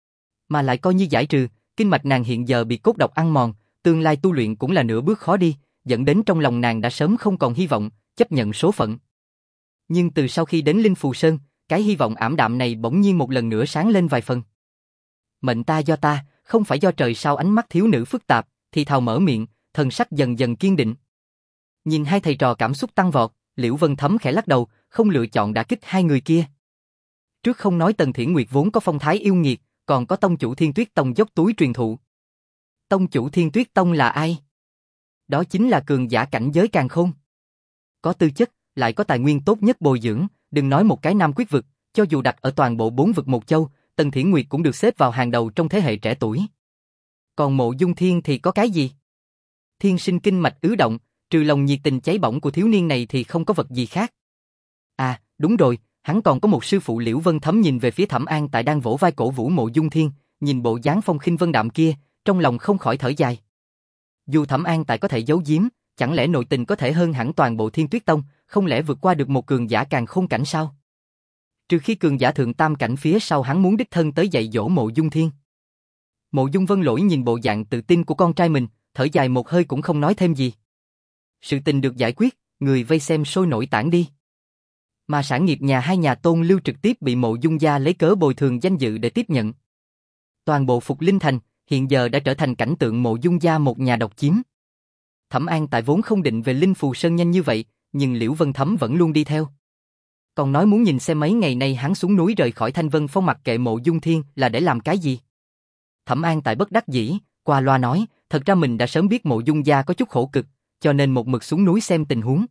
[SPEAKER 1] Mà lại coi như giải trừ, kinh mạch nàng hiện giờ bị cốt độc ăn mòn, tương lai tu luyện cũng là nửa bước khó đi, dẫn đến trong lòng nàng đã sớm không còn hy vọng, chấp nhận số phận. Nhưng từ sau khi đến Linh Phù Sơn, cái hy vọng ảm đạm này bỗng nhiên một lần nữa sáng lên vài phần. Mệnh ta do ta, không phải do trời sao, ánh mắt thiếu nữ phức tạp, thì thào mở miệng, thần sắc dần dần kiên định. Nhìn hai thầy trò cảm xúc tăng vọt, Liễu Vân Thấm khẽ lắc đầu, không lựa chọn đả kích hai người kia. Trước không nói Tần Thiển Nguyệt vốn có phong thái yêu nghiệt, còn có tông chủ Thiên Tuyết Tông dốc túi truyền thụ. Tông chủ Thiên Tuyết Tông là ai? Đó chính là cường giả cảnh giới càn khôn. Có tư chất, lại có tài nguyên tốt nhất bồi dưỡng, đừng nói một cái Nam Quyết vực, cho dù đặt ở toàn bộ bốn vực một châu, Tần Thiển Nguyệt cũng được xếp vào hàng đầu trong thế hệ trẻ tuổi. Còn Mộ Dung Thiên thì có cái gì? Thiên sinh kinh mạch ứ động, trừ lòng nhiệt tình cháy bỏng của thiếu niên này thì không có vật gì khác. À, đúng rồi, hắn còn có một sư phụ. Liễu Vân Thấm nhìn về phía Thẩm An Tại đang vỗ vai cổ vũ Mộ Dung Thiên, nhìn bộ dáng phong khinh vân đạm kia, trong lòng không khỏi thở dài. Dù Thẩm An Tại có thể giấu giếm, chẳng lẽ nội tình có thể hơn hẳn toàn bộ Thiên Tuyết Tông, không lẽ vượt qua được một cường giả càn khôn cảnh sao? Trừ khi cường giả thượng tam cảnh phía sau hắn muốn đích thân tới dạy dỗ Mộ Dung Thiên. Mộ Dung Vân Lỗi nhìn bộ dạng tự tin của con trai mình, thở dài một hơi cũng không nói thêm gì. Sự tình được giải quyết, người vây xem sôi nổi tản đi. Mà sản nghiệp nhà hai nhà Tôn Lưu trực tiếp bị Mộ Dung gia lấy cớ bồi thường danh dự để tiếp nhận. Toàn bộ Phục Linh Thành hiện giờ đã trở thành cảnh tượng Mộ Dung gia một nhà độc chiếm. Thẩm An Tại vốn không định về Linh Phù Sơn nhanh như vậy, nhưng Liễu Vân Thấm vẫn luôn đi theo. Còn nói muốn nhìn xem mấy ngày nay hắn xuống núi rời khỏi Thanh Vân Phong mặc kệ Mộ Dung Thiên là để làm cái gì. Thẩm An Tại bất đắc dĩ, qua loa nói, thật ra mình đã sớm biết Mộ Dung gia có chút khổ cực, cho nên một mực xuống núi xem tình huống.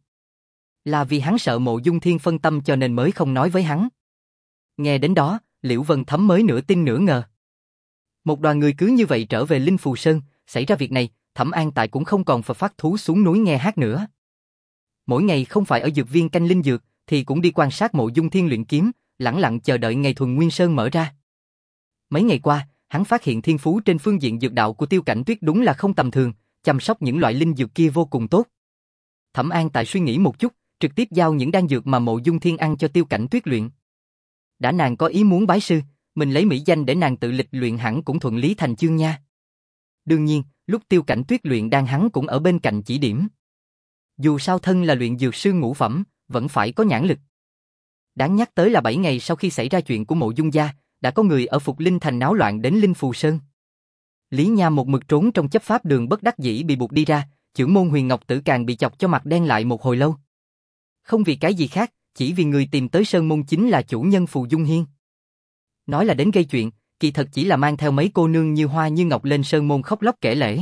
[SPEAKER 1] Là vì hắn sợ Mộ Dung Thiên phân tâm cho nên mới không nói với hắn. Nghe đến đó, Liễu Vân Thấm mới nửa tin nửa ngờ. Một đoàn người cứ như vậy trở về Linh Phù Sơn, xảy ra việc này, Thẩm An Tại cũng không còn phật phát thú xuống núi nghe hát nữa. Mỗi ngày không phải ở dược viên canh linh dược, thì cũng đi quan sát Mộ Dung Thiên luyện kiếm, lẳng lặng chờ đợi ngày Thuần Nguyên Sơn mở ra. Mấy ngày qua, hắn phát hiện thiên phú trên phương diện dược đạo của Tiêu Cảnh Tuyết đúng là không tầm thường, chăm sóc những loại linh dược kia vô cùng tốt. Thẩm An Tại suy nghĩ một chút, trực tiếp giao những đan dược mà Mộ Dung Thiên ăn cho Tiêu Cảnh Tuyết luyện. Đã nàng có ý muốn bái sư, mình lấy mỹ danh để nàng tự lịch luyện hẳn cũng thuận lý thành chương nha. Đương nhiên, lúc Tiêu Cảnh Tuyết luyện đan hắn cũng ở bên cạnh chỉ điểm. Dù sao thân là luyện dược sư ngũ phẩm, vẫn phải có nhãn lực. Đáng nhắc tới là bảy ngày sau khi xảy ra chuyện của Mộ Dung gia, đã có người ở Phục Linh Thành náo loạn đến Linh Phù Sơn. Lý Nham một mực trốn trong chấp pháp đường bất đắc dĩ bị buộc đi ra, chưởng môn Huyền Ngọc Tử càng bị chọc cho mặt đen lại một hồi lâu. Không vì cái gì khác, chỉ vì người tìm tới Sơn môn chính là chủ nhân Phù Dung Hiên. Nói là đến gây chuyện, kỳ thật chỉ là mang theo mấy cô nương như Hoa như Ngọc lên Sơn môn khóc lóc kể lể.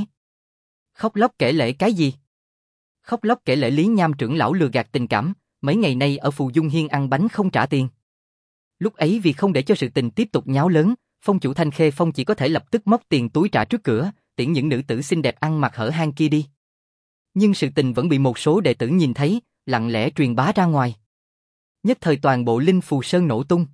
[SPEAKER 1] Khóc lóc kể lể cái gì? Khóc lóc kể lể Lý Nham trưởng lão lừa gạt tình cảm, mấy ngày nay ở Phù Dung Hiên ăn bánh không trả tiền. Lúc ấy vì không để cho sự tình tiếp tục nháo lớn, phong chủ Thanh Khê Phong chỉ có thể lập tức móc tiền túi trả trước cửa, tiễn những nữ tử xinh đẹp ăn mặc hở hang kia đi. Nhưng sự tình vẫn bị một số đệ tử nhìn thấy, lặng lẽ truyền bá ra ngoài. Nhất thời toàn bộ Linh Phù Sơn nổ tung.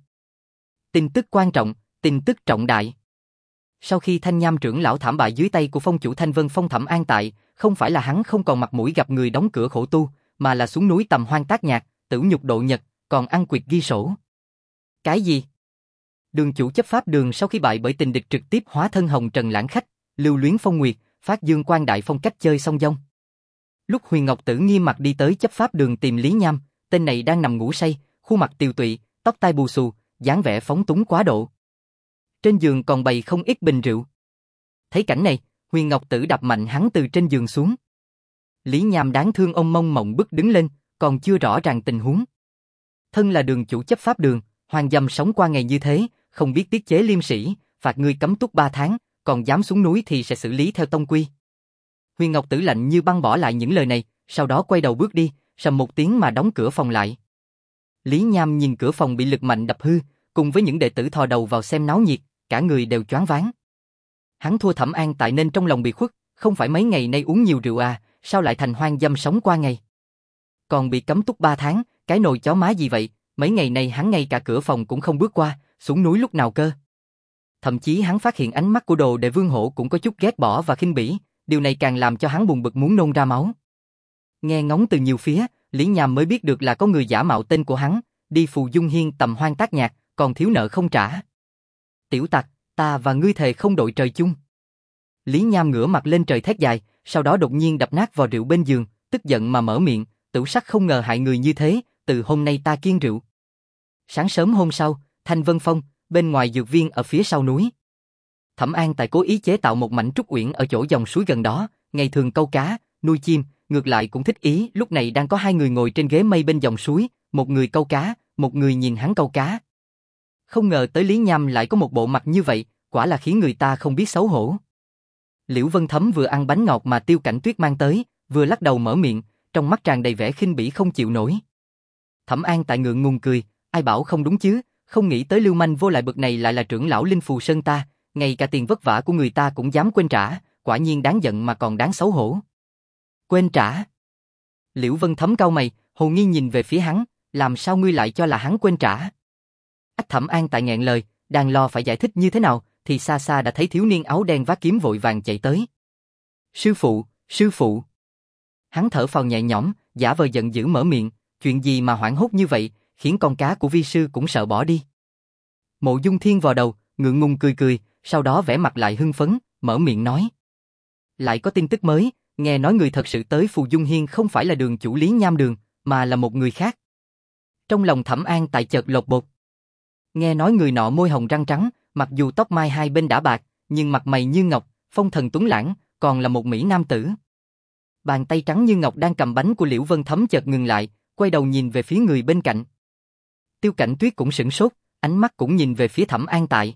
[SPEAKER 1] Tin tức quan trọng, tin tức trọng đại. Sau khi Thanh Nham trưởng lão thảm bại dưới tay của phong chủ Thanh Vân Phong Thẩm An Tại, không phải là hắn không còn mặt mũi gặp người đóng cửa khổ tu, mà là xuống núi tầm hoang tác nhạc, tử nhục độ nhật, còn ăn quyệt ghi sổ. Cái gì? Đường chủ chấp pháp đường sau khi bại bởi tình địch trực tiếp hóa thân hồng trần lãng khách, lưu luyến phong nguyệt, phát dương quang đại phong cách chơi song dong. Lúc Huyền Ngọc Tử nghiêm mặt đi tới chấp pháp đường tìm Lý Nham, tên này đang nằm ngủ say, khuôn mặt tiều tụy, tóc tai bù xù, dáng vẻ phóng túng quá độ. Trên giường còn bày không ít bình rượu. Thấy cảnh này, Huyền Ngọc Tử đập mạnh hắn từ trên giường xuống. Lý Nham đáng thương ông mông mộng bức đứng lên, còn chưa rõ ràng tình huống. Thân là đường chủ chấp pháp đường, Hoàng dâm sống qua ngày như thế, không biết tiết chế liêm sĩ, phạt ngươi cấm túc ba tháng, còn dám xuống núi thì sẽ xử lý theo tông quy. Huyền Ngọc Tử lạnh như băng bỏ lại những lời này, sau đó quay đầu bước đi, sầm một tiếng mà đóng cửa phòng lại. Lý Nham nhìn cửa phòng bị lực mạnh đập hư, cùng với những đệ tử thò đầu vào xem náo nhiệt, cả người đều choáng váng. Hắn thua Thẩm An Tại nên trong lòng bị khuất, không phải mấy ngày nay uống nhiều rượu à, sao lại thành hoang dâm sống qua ngày. Còn bị cấm túc ba tháng, cái nồi chó má gì vậy, mấy ngày nay hắn ngay cả cửa phòng cũng không bước qua, xuống núi lúc nào cơ. Thậm chí hắn phát hiện ánh mắt của Đồ Đệ Vương Hổ cũng có chút ghét bỏ và khinh bỉ, điều này càng làm cho hắn buồn bực muốn nôn ra máu. Nghe ngóng từ nhiều phía, Lý Nham mới biết được là có người giả mạo tên của hắn, đi Phù Dung Hiên tầm hoang tác nhạc, còn thiếu nợ không trả. Tiểu tặc, ta và ngươi thề không đội trời chung. Lý Nham ngửa mặt lên trời thét dài, sau đó đột nhiên đập nát vò rượu bên giường, tức giận mà mở miệng, Tửu Sắc không ngờ hại người như thế, từ hôm nay ta kiêng rượu. Sáng sớm hôm sau, Thanh Vân Phong, bên ngoài dược viên ở phía sau núi. Thẩm An Tại cố ý chế tạo một mảnh trúc uyển ở chỗ dòng suối gần đó, ngày thường câu cá, nuôi chim, ngược lại cũng thích ý, lúc này đang có hai người ngồi trên ghế mây bên dòng suối, một người câu cá, một người nhìn hắn câu cá. Không ngờ tới Lý Nham lại có một bộ mặt như vậy, quả là khiến người ta không biết xấu hổ. Liễu Vân Thấm vừa ăn bánh ngọt mà Tiêu Cảnh Tuyết mang tới, vừa lắc đầu mở miệng, trong mắt tràn đầy vẻ khinh bỉ không chịu nổi. Thẩm An Tại ngượng ngùng cười, ai bảo không đúng chứ, không nghĩ tới lưu manh vô lại bực này lại là trưởng lão Linh Phù Sơn ta, ngay cả tiền vất vả của người ta cũng dám quên trả, quả nhiên đáng giận mà còn đáng xấu hổ. Quên trả? Liễu Vân Thấm cau mày, hồ nghi nhìn về phía hắn, làm sao ngươi lại cho là hắn quên trả? Ách Thẩm An Tại nghẹn lời, đang lo phải giải thích như thế nào, thì xa xa đã thấy thiếu niên áo đen vác kiếm vội vàng chạy tới. Sư phụ, sư phụ. Hắn thở phào nhẹ nhõm, giả vờ giận dữ mở miệng, chuyện gì mà hoảng hốt như vậy, khiến con cá của vi sư cũng sợ bỏ đi. Mộ Dung Thiên vào đầu, ngượng ngùng cười cười, sau đó vẻ mặt lại hưng phấn, mở miệng nói. Lại có tin tức mới, nghe nói người thật sự tới Phù Dung Hiên không phải là đường chủ Lý Nham Đường, mà là một người khác. Trong lòng Thẩm An Tại chợt lột bột. Nghe nói người nọ môi hồng răng trắng, mặc dù tóc mai hai bên đã bạc, nhưng mặt mày như ngọc, phong thần tuấn lãng, còn là một mỹ nam tử. Bàn tay trắng như ngọc đang cầm bánh của Liễu Vân Thấm chợt ngừng lại, quay đầu nhìn về phía người bên cạnh. Tiêu Cảnh Tuyết cũng sửng sốt, ánh mắt cũng nhìn về phía Thẩm An Tại.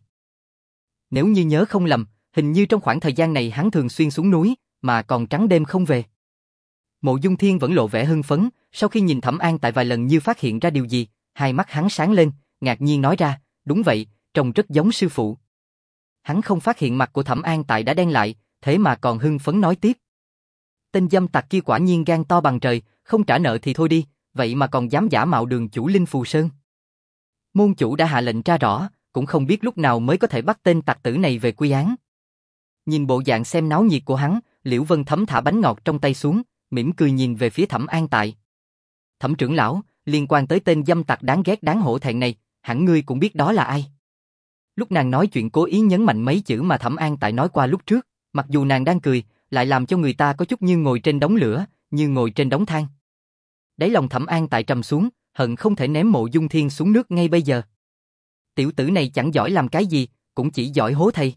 [SPEAKER 1] Nếu như nhớ không lầm, hình như trong khoảng thời gian này hắn thường xuyên xuống núi, mà còn trắng đêm không về. Mộ Dung Thiên vẫn lộ vẻ hưng phấn, sau khi nhìn Thẩm An Tại vài lần như phát hiện ra điều gì, hai mắt hắn sáng lên, ngạc nhiên nói ra, đúng vậy, trông rất giống sư phụ. Hắn không phát hiện mặt của Thẩm An Tại đã đen lại, thế mà còn hưng phấn nói tiếp. Tên dâm tặc kia quả nhiên gan to bằng trời, không trả nợ thì thôi đi, vậy mà còn dám giả mạo đường chủ Linh Phù Sơn. Môn chủ đã hạ lệnh tra rõ, cũng không biết lúc nào mới có thể bắt tên tặc tử này về quy án. Nhìn bộ dạng xem náo nhiệt của hắn, Liễu Vân Thấm thả bánh ngọt trong tay xuống, mỉm cười nhìn về phía Thẩm An Tại. Thẩm trưởng lão, liên quan tới tên dâm tặc đáng ghét đáng hổ thẹn này, hẳn ngươi cũng biết đó là ai. Lúc nàng nói chuyện cố ý nhấn mạnh mấy chữ mà Thẩm An Tại nói qua lúc trước, mặc dù nàng đang cười, lại làm cho người ta có chút như ngồi trên đống lửa, như ngồi trên đống than. Đáy lòng Thẩm An Tại trầm xuống, hận không thể ném Mộ Dung Thiên xuống nước ngay bây giờ. Tiểu tử này chẳng giỏi làm cái gì, cũng chỉ giỏi hố thầy.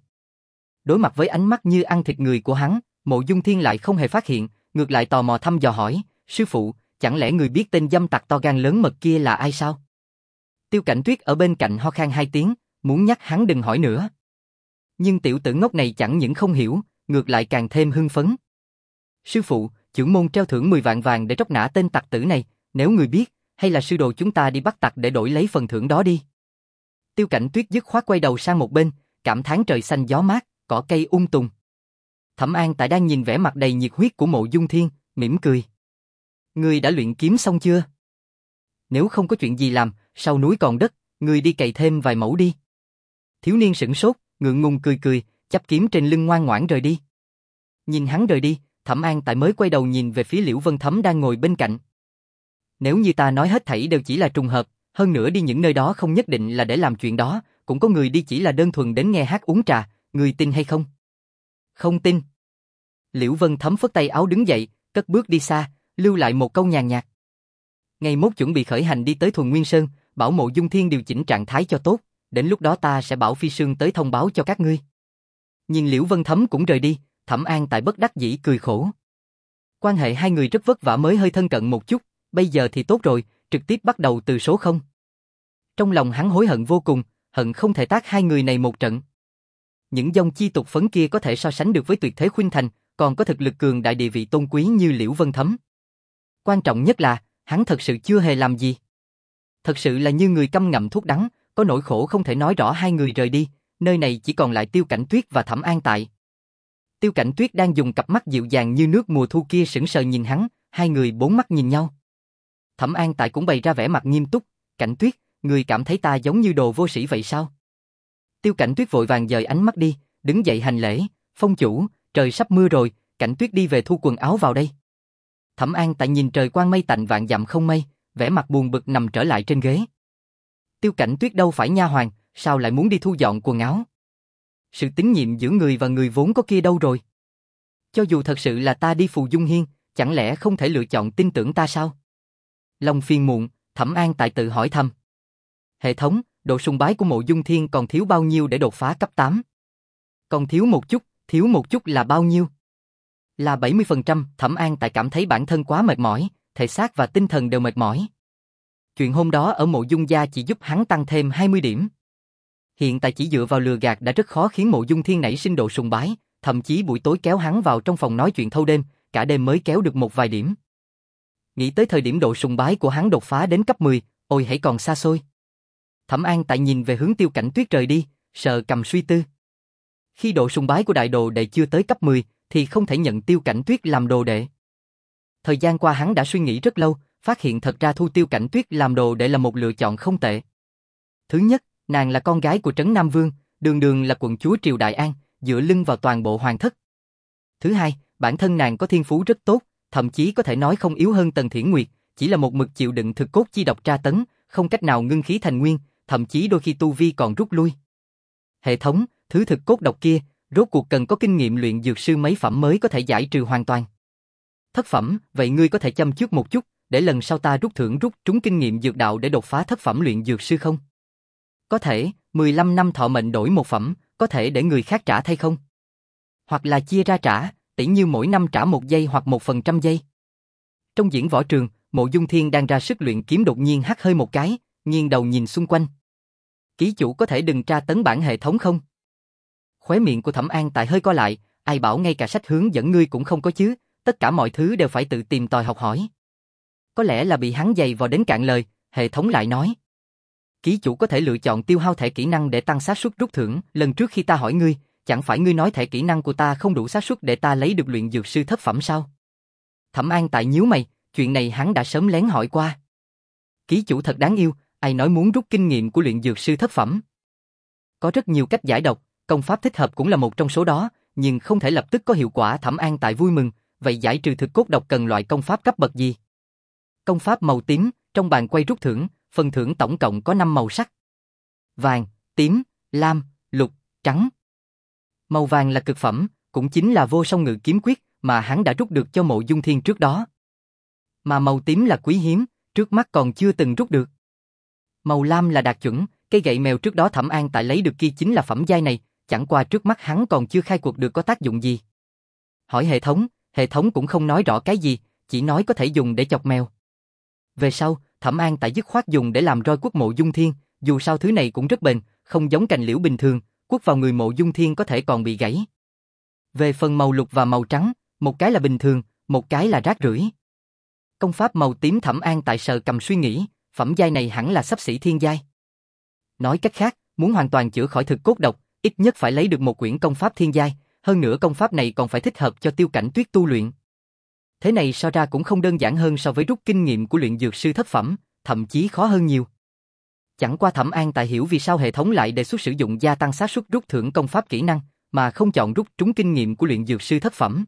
[SPEAKER 1] Đối mặt với ánh mắt như ăn thịt người của hắn, Mộ Dung Thiên lại không hề phát hiện, ngược lại tò mò thăm dò hỏi, sư phụ, chẳng lẽ người biết tên dâm tặc to gan lớn mật kia là ai sao? Tiêu Cảnh Tuyết ở bên cạnh ho khan hai tiếng, muốn nhắc hắn đừng hỏi nữa. Nhưng tiểu tử ngốc này chẳng những không hiểu, ngược lại càng thêm hưng phấn. Sư phụ, chưởng môn treo thưởng mười vạn vàng để tróc nã tên tặc tử này, nếu người biết, hay là sư đồ chúng ta đi bắt tặc để đổi lấy phần thưởng đó đi. Tiêu Cảnh Tuyết dứt khoát quay đầu sang một bên, cảm thán trời xanh gió mát, cỏ cây um tùm. Thẩm An Tại đang nhìn vẻ mặt đầy nhiệt huyết của Mộ Dung Thiên, mỉm cười. Ngươi đã luyện kiếm xong chưa? Nếu không có chuyện gì làm, sau núi còn đất, ngươi đi cày thêm vài mẫu đi. Thiếu niên sửng sốt, ngượng ngùng cười cười, chắp kiếm trên lưng ngoan ngoãn rời đi. Nhìn hắn rời đi, Thẩm An Tại mới quay đầu nhìn về phía Liễu Vân Thấm đang ngồi bên cạnh. Nếu như ta nói hết thảy đều chỉ là trùng hợp, hơn nữa đi những nơi đó không nhất định là để làm chuyện đó, cũng có người đi chỉ là đơn thuần đến nghe hát uống trà, người tin hay không? Không tin. Liễu Vân Thấm phất tay áo đứng dậy, cất bước đi xa, lưu lại một câu nhàn nhạt. Ngày mốt chuẩn bị khởi hành đi tới Thuần Nguyên Sơn, bảo Mộ Dung Thiên điều chỉnh trạng thái cho tốt, đến lúc đó ta sẽ bảo Phi Sương tới thông báo cho các ngươi. Nhìn Liễu Vân Thấm cũng rời đi, Thẩm An Tại bất đắc dĩ cười khổ. Quan hệ hai người rất vất vả mới hơi thân cận một chút, bây giờ thì tốt rồi, trực tiếp bắt đầu từ số không. Trong lòng hắn hối hận vô cùng, hận không thể tác hai người này một trận. Những dòng chi tục phấn kia có thể so sánh được với Tuyệt Thế Khuynh Thành, còn có thực lực cường đại địa vị tôn quý như Liễu Vân Thấm. Quan trọng nhất là, hắn thật sự chưa hề làm gì. Thật sự là như người câm ngậm thuốc đắng, có nỗi khổ không thể nói rõ. Hai người rời đi, nơi này chỉ còn lại Tiêu Cảnh Tuyết và Thẩm An Tại. Tiêu Cảnh Tuyết đang dùng cặp mắt dịu dàng như nước mùa thu kia sững sờ nhìn hắn, hai người bốn mắt nhìn nhau. Thẩm An Tại cũng bày ra vẻ mặt nghiêm túc, Cảnh Tuyết, người cảm thấy ta giống như đồ vô sĩ vậy sao? Tiêu Cảnh Tuyết vội vàng dời ánh mắt đi, đứng dậy hành lễ, phong chủ, trời sắp mưa rồi, Cảnh Tuyết đi về thu quần áo vào đây. Thẩm An Tại nhìn trời quang mây tạnh vạn dặm không mây, vẻ mặt buồn bực nằm trở lại trên ghế. Tiêu Cảnh Tuyết đâu phải nha hoàn, sao lại muốn đi thu dọn quần áo? Sự tín nhiệm giữa người và người vốn có kia đâu rồi? Cho dù thật sự là ta đi Phù Dung Hiên, chẳng lẽ không thể lựa chọn tin tưởng ta sao? Lòng phiền muộn, Thẩm An Tại tự hỏi thầm. Hệ thống, độ sùng bái của Mộ Dung Thiên còn thiếu bao nhiêu để đột phá cấp tám? Còn thiếu một chút, thiếu một chút là bao nhiêu? Là bảy mươi phần trăm. Thẩm An Tại cảm thấy bản thân quá mệt mỏi, thể xác và tinh thần đều mệt mỏi. Chuyện hôm đó ở Mộ Dung gia chỉ giúp hắn tăng thêm hai mươi điểm. Hiện tại chỉ dựa vào lừa gạt đã rất khó khiến Mộ Dung Thiên nảy sinh độ sùng bái, thậm chí buổi tối kéo hắn vào trong phòng nói chuyện thâu đêm, cả đêm mới kéo được một vài điểm. Nghĩ tới thời điểm độ sùng bái của hắn đột phá đến cấp mười, ôi hãy còn xa xôi. Thẩm An Tại nhìn về hướng Tiêu Cảnh Tuyết rời đi, sờ cầm suy tư. Khi độ sùng bái của đại đồ đệ chưa tới cấp mười, thì không thể nhận Tiêu Cảnh Tuyết làm đồ đệ. Thời gian qua hắn đã suy nghĩ rất lâu, phát hiện thật ra thu Tiêu Cảnh Tuyết làm đồ đệ là một lựa chọn không tệ. Thứ nhất, nàng là con gái của Trấn Nam Vương, đường đường là quận chúa triều Đại An, dựa lưng vào toàn bộ hoàng thất. Thứ hai, bản thân nàng có thiên phú rất tốt, thậm chí có thể nói không yếu hơn Tần Thiển Nguyệt, chỉ là một mực chịu đựng thực cốt chi độc tra tấn, không cách nào ngưng khí thành nguyên, thậm chí đôi khi tu vi còn rút lui. Hệ thống, thứ thực cốt độc kia, rốt cuộc cần có kinh nghiệm luyện dược sư mấy phẩm mới có thể giải trừ hoàn toàn. Thất phẩm, vậy ngươi có thể chăm trước một chút, để lần sau ta rút thưởng rút trúng kinh nghiệm dược đạo để đột phá thất phẩm luyện dược sư không? Có thể, mười lăm năm thọ mệnh đổi một phẩm, có thể để người khác trả thay không? Hoặc là chia ra trả, tỉ như mỗi năm trả một giây hoặc một phần trăm giây. Trong diễn võ trường, Mộ Dung Thiên đang ra sức luyện kiếm đột nhiên hắt hơi một cái, nghiêng đầu nhìn xung quanh. Ký chủ có thể đừng tra tấn bản hệ thống không? Khóe miệng của Thẩm An Tại hơi co lại, ai bảo ngay cả sách hướng dẫn ngươi cũng không có chứ, tất cả mọi thứ đều phải tự tìm tòi học hỏi. Có lẽ là bị hắn giày vào đến cạn lời, hệ thống lại nói. Ký chủ có thể lựa chọn tiêu hao thẻ kỹ năng để tăng xác suất rút thưởng, lần trước khi ta hỏi ngươi, chẳng phải ngươi nói thẻ kỹ năng của ta không đủ xác suất để ta lấy được luyện dược sư thất phẩm sao? Thẩm An Tại nhíu mày, chuyện này hắn đã sớm lén hỏi qua. Ký chủ thật đáng yêu, ai nói muốn rút kinh nghiệm của luyện dược sư thất phẩm? Có rất nhiều cách giải độc, công pháp thích hợp cũng là một trong số đó, nhưng không thể lập tức có hiệu quả. Thẩm An Tại vui mừng, vậy giải trừ thực cốt độc cần loại công pháp cấp bậc gì? Công pháp màu tím, trong bàn quay rút thưởng, phần thưởng tổng cộng có năm màu sắc. Vàng, tím, lam, lục, trắng. Màu vàng là cực phẩm, cũng chính là vô song ngự kiếm quyết mà hắn đã rút được cho Mộ Dung Thiên trước đó. Mà màu tím là quý hiếm, trước mắt còn chưa từng rút được. Màu lam là đạt chuẩn, cây gậy mèo trước đó Thẩm An Tại lấy được kia chính là phẩm giai này, chẳng qua trước mắt hắn còn chưa khai cuộc được có tác dụng gì. Hỏi hệ thống, hệ thống cũng không nói rõ cái gì, chỉ nói có thể dùng để chọc mèo. Về sau, Thẩm An Tại dứt khoát dùng để làm roi quất Mộ Dung Thiên, dù sao thứ này cũng rất bền, không giống cành liễu bình thường, quất vào người Mộ Dung Thiên có thể còn bị gãy. Về phần màu lục và màu trắng, một cái là bình thường, một cái là rác rưởi. Công pháp màu tím Thẩm An Tại sờ cầm suy nghĩ, phẩm giai này hẳn là xấp xỉ thiên giai. Nói cách khác, muốn hoàn toàn chữa khỏi thực cốt độc, ít nhất phải lấy được một quyển công pháp thiên giai, hơn nữa công pháp này còn phải thích hợp cho Tiêu Cảnh Tuyết tu luyện. Thế này so ra cũng không đơn giản hơn so với rút kinh nghiệm của luyện dược sư thất phẩm, thậm chí khó hơn nhiều. Chẳng qua Thẩm An Tại hiểu vì sao hệ thống lại đề xuất sử dụng gia tăng xác suất rút thưởng công pháp kỹ năng, mà không chọn rút trúng kinh nghiệm của luyện dược sư thất phẩm.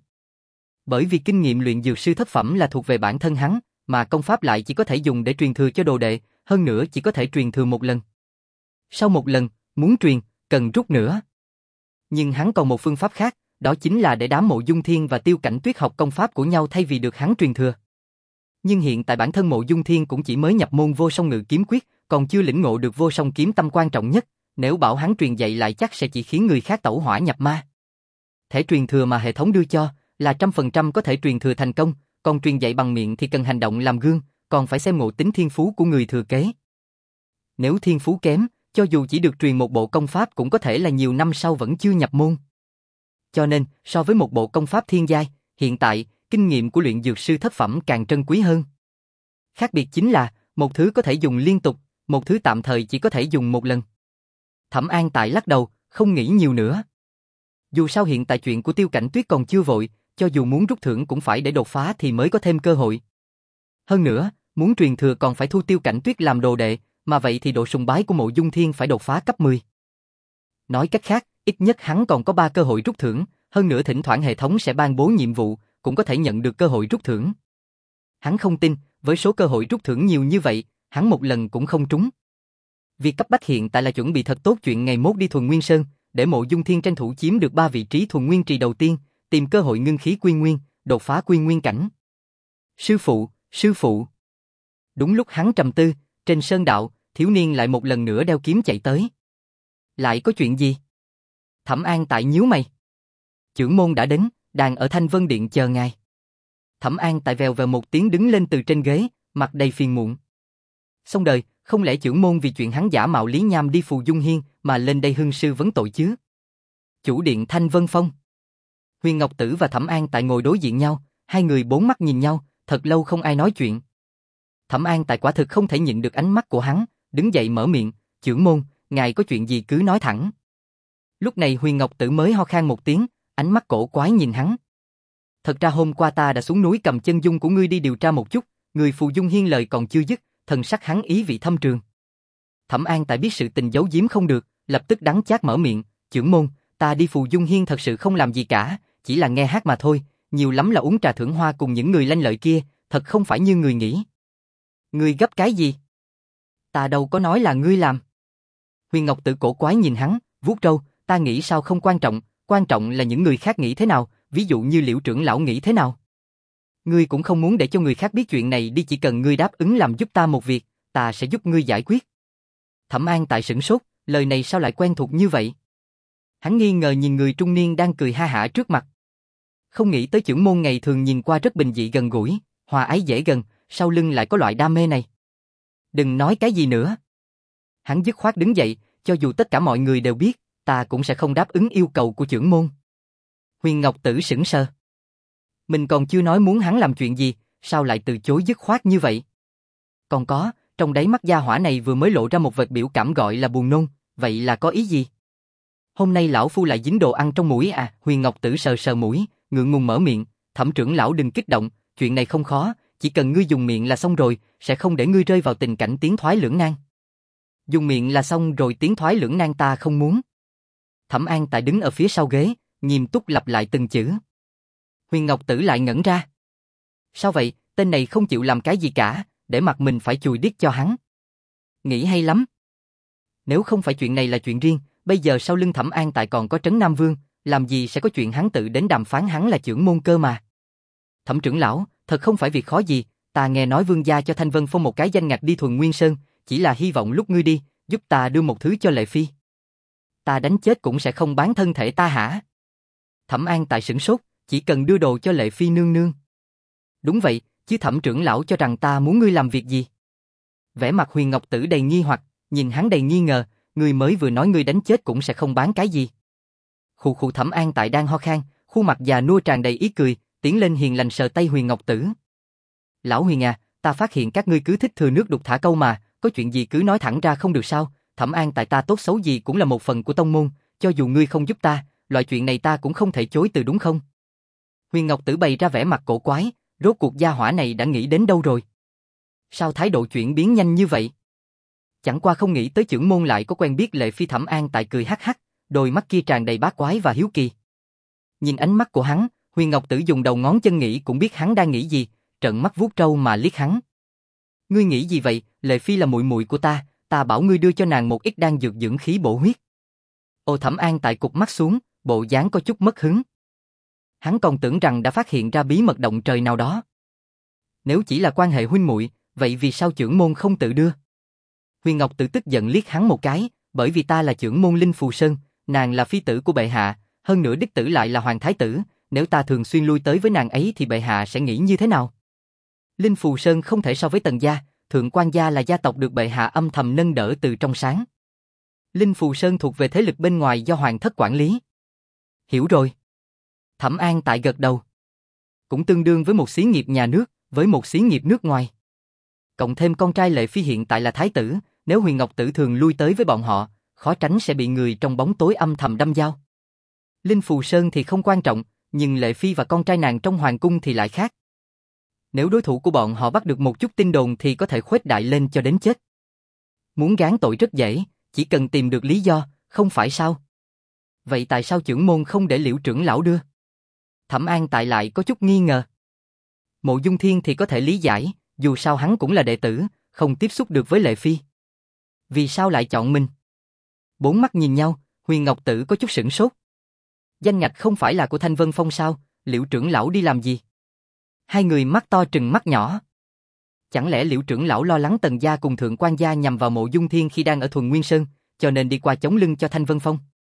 [SPEAKER 1] Bởi vì kinh nghiệm luyện dược sư thất phẩm là thuộc về bản thân hắn, mà công pháp lại chỉ có thể dùng để truyền thừa cho đồ đệ, hơn nữa chỉ có thể truyền thừa một lần. Sau một lần, muốn truyền, cần rút nữa. Nhưng hắn còn một phương pháp khác, đó chính là để đám Mộ Dung Thiên và Tiêu Cảnh Tuyết học công pháp của nhau thay vì được hắn truyền thừa. Nhưng hiện tại bản thân Mộ Dung Thiên cũng chỉ mới nhập môn vô song ngự kiếm quyết, còn chưa lĩnh ngộ được vô song kiếm tâm quan trọng nhất, nếu bảo hắn truyền dạy lại chắc sẽ chỉ khiến người khác tẩu hỏa nhập ma. Thể truyền thừa mà hệ thống đưa cho là trăm phần trăm có thể truyền thừa thành công, còn truyền dạy bằng miệng thì cần hành động làm gương, còn phải xem ngộ tính thiên phú của người thừa kế. Nếu thiên phú kém, cho dù chỉ được truyền một bộ công pháp cũng có thể là nhiều năm sau vẫn chưa nhập môn. Cho nên, so với một bộ công pháp thiên giai, hiện tại, kinh nghiệm của luyện dược sư thất phẩm càng trân quý hơn. Khác biệt chính là, một thứ có thể dùng liên tục, một thứ tạm thời chỉ có thể dùng một lần. Thẩm An Tại lắc đầu, không nghĩ nhiều nữa. Dù sao hiện tại chuyện của Tiêu Cảnh Tuyết còn chưa vội, cho dù muốn rút thưởng cũng phải để đột phá thì mới có thêm cơ hội. Hơn nữa, muốn truyền thừa còn phải thu Tiêu Cảnh Tuyết làm đồ đệ, mà vậy thì độ sùng bái của Mộ Dung Thiên phải đột phá cấp mười. Nói cách khác, ít nhất hắn còn có ba cơ hội rút thưởng, hơn nữa thỉnh thoảng hệ thống sẽ ban bố nhiệm vụ, cũng có thể nhận được cơ hội rút thưởng. Hắn không tin, với số cơ hội rút thưởng nhiều như vậy, hắn một lần cũng không trúng. Việc cấp bách hiện tại là chuẩn bị thật tốt chuyện ngày mốt đi Thuần Nguyên Sơn, để Mộ Dung Thiên tranh thủ chiếm được ba vị trí Thuần Nguyên Trì đầu tiên, tìm cơ hội ngưng khí quy nguyên, đột phá quy nguyên cảnh. Sư phụ, sư phụ. Đúng lúc hắn trầm tư, trên sơn đạo, thiếu niên lại một lần nữa đeo kiếm chạy tới. Lại có chuyện gì? Thẩm An Tại nhíu mày. Chưởng môn đã đến, đang ở Thanh Vân Điện chờ ngài. Thẩm An Tại vèo vèo một tiếng đứng lên từ trên ghế, mặt đầy phiền muộn. Xong đời, không lẽ chưởng môn vì chuyện hắn giả mạo Lý Nham đi Phù Dung Hiên mà lên đây hưng sư vấn tội chứ? Chủ điện Thanh Vân Phong. Huyền Ngọc Tử và Thẩm An Tại ngồi đối diện nhau, hai người bốn mắt nhìn nhau, thật lâu không ai nói chuyện. Thẩm An Tại quả thực không thể nhịn được ánh mắt của hắn, đứng dậy mở miệng, chưởng môn, ngài có chuyện gì cứ nói thẳng. Lúc này Huyền Ngọc Tử mới ho khan một tiếng, ánh mắt cổ quái nhìn hắn. Thật ra hôm qua ta đã xuống núi cầm chân dung của ngươi đi điều tra một chút, người Phù Dung Hiên lời còn chưa dứt, thần sắc hắn ý vị thâm trường. Thẩm An Tại biết sự tình giấu giếm không được, lập tức đắng chát mở miệng, chưởng môn, ta đi Phù Dung Hiên thật sự không làm gì cả, chỉ là nghe hát mà thôi, nhiều lắm là uống trà thưởng hoa cùng những người lanh lợi kia, thật không phải như người nghĩ. Ngươi gấp cái gì? Ta đâu có nói là ngươi làm. Huyền Ngọc Tử cổ quái nhìn hắn, vuốt râu, ta nghĩ sao không quan trọng, quan trọng là những người khác nghĩ thế nào, ví dụ như Liễu trưởng lão nghĩ thế nào. Ngươi cũng không muốn để cho người khác biết chuyện này đi, chỉ cần ngươi đáp ứng làm giúp ta một việc, ta sẽ giúp ngươi giải quyết. Thẩm An Tại sửng sốt, lời này sao lại quen thuộc như vậy? Hắn nghi ngờ nhìn người trung niên đang cười ha hả trước mặt. Không nghĩ tới chưởng môn ngày thường nhìn qua rất bình dị gần gũi, hòa ái dễ gần, sau lưng lại có loại đam mê này. Đừng nói cái gì nữa. Hắn dứt khoát đứng dậy, cho dù tất cả mọi người đều biết, ta cũng sẽ không đáp ứng yêu cầu của chưởng môn. Huyền Ngọc Tử sững sờ. Mình còn chưa nói muốn hắn làm chuyện gì, sao lại từ chối dứt khoát như vậy? Còn có, trong đáy mắt gia hỏa này vừa mới lộ ra một vệt biểu cảm gọi là buồn nôn, vậy là có ý gì? Hôm nay lão phu lại dính đồ ăn trong mũi à? Huyền Ngọc Tử sờ sờ mũi, ngượng ngùng mở miệng, Thẩm trưởng lão đừng kích động, chuyện này không khó, chỉ cần ngươi dùng miệng là xong rồi, sẽ không để ngươi rơi vào tình cảnh tiến thoái lưỡng nan. Dùng miệng là xong rồi tiến thoái lưỡng nan ta không muốn. Thẩm An Tại đứng ở phía sau ghế, nghiêm túc lặp lại từng chữ. Huyền Ngọc Tử lại ngẩn ra. Sao vậy, tên này không chịu làm cái gì cả, để mặt mình phải chùi điếc cho hắn. Nghĩ hay lắm. Nếu không phải chuyện này là chuyện riêng, bây giờ sau lưng Thẩm An Tại còn có Trấn Nam Vương, làm gì sẽ có chuyện hắn tự đến đàm phán, hắn là trưởng môn cơ mà. Thẩm trưởng lão, thật không phải việc khó gì, ta nghe nói vương gia cho Thanh Vân Phong một cái danh ngạch đi Thuần Nguyên Sơn, chỉ là hy vọng lúc ngươi đi, giúp ta đưa một thứ cho Lệ Phi. Ta đánh chết cũng sẽ không bán thân thể ta hả? Thẩm An Tại sửng sốt, chỉ cần đưa đồ cho Lệ Phi nương nương. Đúng vậy, chứ Thẩm trưởng lão cho rằng ta muốn ngươi làm việc gì? Vẻ mặt Huyền Ngọc Tử đầy nghi hoặc, nhìn hắn đầy nghi ngờ, ngươi mới vừa nói ngươi đánh chết cũng sẽ không bán cái gì. Khụ khụ. Thẩm An Tại đang ho khan, khuôn mặt già nua tràn đầy ý cười, tiến lên hiền lành sờ tay Huyền Ngọc Tử. Lão Huyền à, ta phát hiện các ngươi cứ thích thừa nước đục thả câu mà, có chuyện gì cứ nói thẳng ra không được sao? Thẩm An Tại ta tốt xấu gì cũng là một phần của tông môn, cho dù ngươi không giúp ta, loại chuyện này ta cũng không thể chối từ đúng không? Huyền Ngọc Tử bày ra vẻ mặt cổ quái, rốt cuộc gia hỏa này đã nghĩ đến đâu rồi? Sao thái độ chuyển biến nhanh như vậy? Chẳng qua không nghĩ tới trưởng môn lại có quen biết Lệ Phi. Thẩm An Tại cười hắc hắc, đôi mắt kia tràn đầy bá quái và hiếu kỳ. Nhìn ánh mắt của hắn, Huyền Ngọc Tử dùng đầu ngón chân nghĩ cũng biết hắn đang nghĩ gì, trợn mắt vuốt râu mà liếc hắn. Ngươi nghĩ gì vậy? Lệ Phi là muội muội của ta, ta bảo ngươi đưa cho nàng một ít đan dược dưỡng khí bổ huyết. Ô. Thẩm An Tại cụp mắt xuống, bộ dáng có chút mất hứng. Hắn còn tưởng rằng đã phát hiện ra bí mật động trời nào đó. Nếu chỉ là quan hệ huynh muội, vậy vì sao trưởng môn không tự đưa? Huyền Ngọc Tử tức giận liếc hắn một cái, bởi vì ta là trưởng môn Linh Phù Sơn, nàng là phi tử của bệ hạ, hơn nữa đích tử lại là hoàng thái tử, nếu ta thường xuyên lui tới với nàng ấy thì bệ hạ sẽ nghĩ như thế nào? Linh Phù Sơn không thể so với Tần gia, Thượng Quan gia là gia tộc được bệ hạ âm thầm nâng đỡ từ trong sáng. Linh Phù Sơn thuộc về thế lực bên ngoài do hoàng thất quản lý. Hiểu rồi. Thẩm An Tại gật đầu. Cũng tương đương với một xí nghiệp nhà nước, với một xí nghiệp nước ngoài. Cộng thêm con trai Lệ Phi hiện tại là thái tử, nếu Huyền Ngọc Tử thường lui tới với bọn họ, khó tránh sẽ bị người trong bóng tối âm thầm đâm dao. Linh Phù Sơn thì không quan trọng, nhưng Lệ Phi và con trai nàng trong hoàng cung thì lại khác. Nếu đối thủ của bọn họ bắt được một chút tin đồn thì có thể khuếch đại lên cho đến chết. Muốn gán tội rất dễ, chỉ cần tìm được lý do, không phải sao? Vậy tại sao trưởng môn không để Liễu trưởng lão đưa? Thẩm An Tại lại có chút nghi ngờ. Mộ Dung Thiên thì có thể lý giải, dù sao hắn cũng là đệ tử, không tiếp xúc được với Lệ Phi. Vì sao lại chọn mình? Bốn mắt nhìn nhau, Huyền Ngọc Tử có chút sửng sốt. Danh ngạch không phải là của Thanh Vân Phong sao? Liễu trưởng lão đi làm gì? Hai người mắt to trừng mắt nhỏ. Chẳng lẽ Liễu trưởng lão lo lắng Tần gia cùng Thượng Quan gia nhằm vào Mộ Dung Thiên khi đang ở Thuần Nguyên Sơn, cho nên đi qua chống lưng cho Thanh Vân Phong?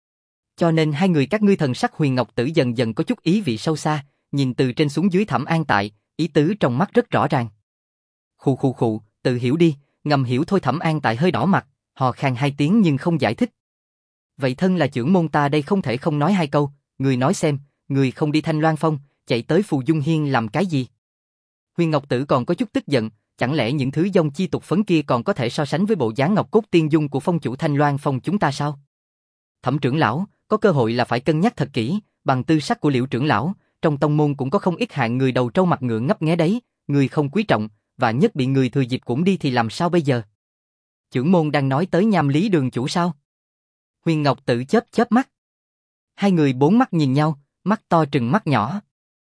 [SPEAKER 1] Cho nên hai người các ngươi. Thần sắc Huyền Ngọc Tử dần dần có chút ý vị sâu xa, nhìn từ trên xuống dưới Thẩm An Tại, ý tứ trong mắt rất rõ ràng. Khụ khụ khụ, tự hiểu đi, ngầm hiểu thôi. Thẩm An Tại hơi đỏ mặt, hò khan hai tiếng nhưng không giải thích. Vậy thân là trưởng môn ta đây không thể không nói hai câu, người nói xem, người không đi Thanh Loan Phong, chạy tới Phù Dung Hiên làm cái gì? Huyền Ngọc Tử còn có chút tức giận, chẳng lẽ những thứ dông chi tục phấn kia còn có thể so sánh với bộ dáng ngọc cốt tiên dung của phong chủ Thanh Loan Phong chúng ta sao? Thẩm trưởng lão, có cơ hội là phải cân nhắc thật kỹ, bằng tư sắc của Liễu trưởng lão, trong tông môn cũng có không ít hạng người đầu trâu mặt ngựa ngấp nghé đấy, người không quý trọng, và nhất bị người thừa dịp cũng đi thì làm sao bây giờ? Trưởng môn đang nói tới Nham Lý đường chủ sao? Huyền Ngọc Tử chớp chớp mắt. Hai người bốn mắt nhìn nhau, mắt to trừng mắt nhỏ.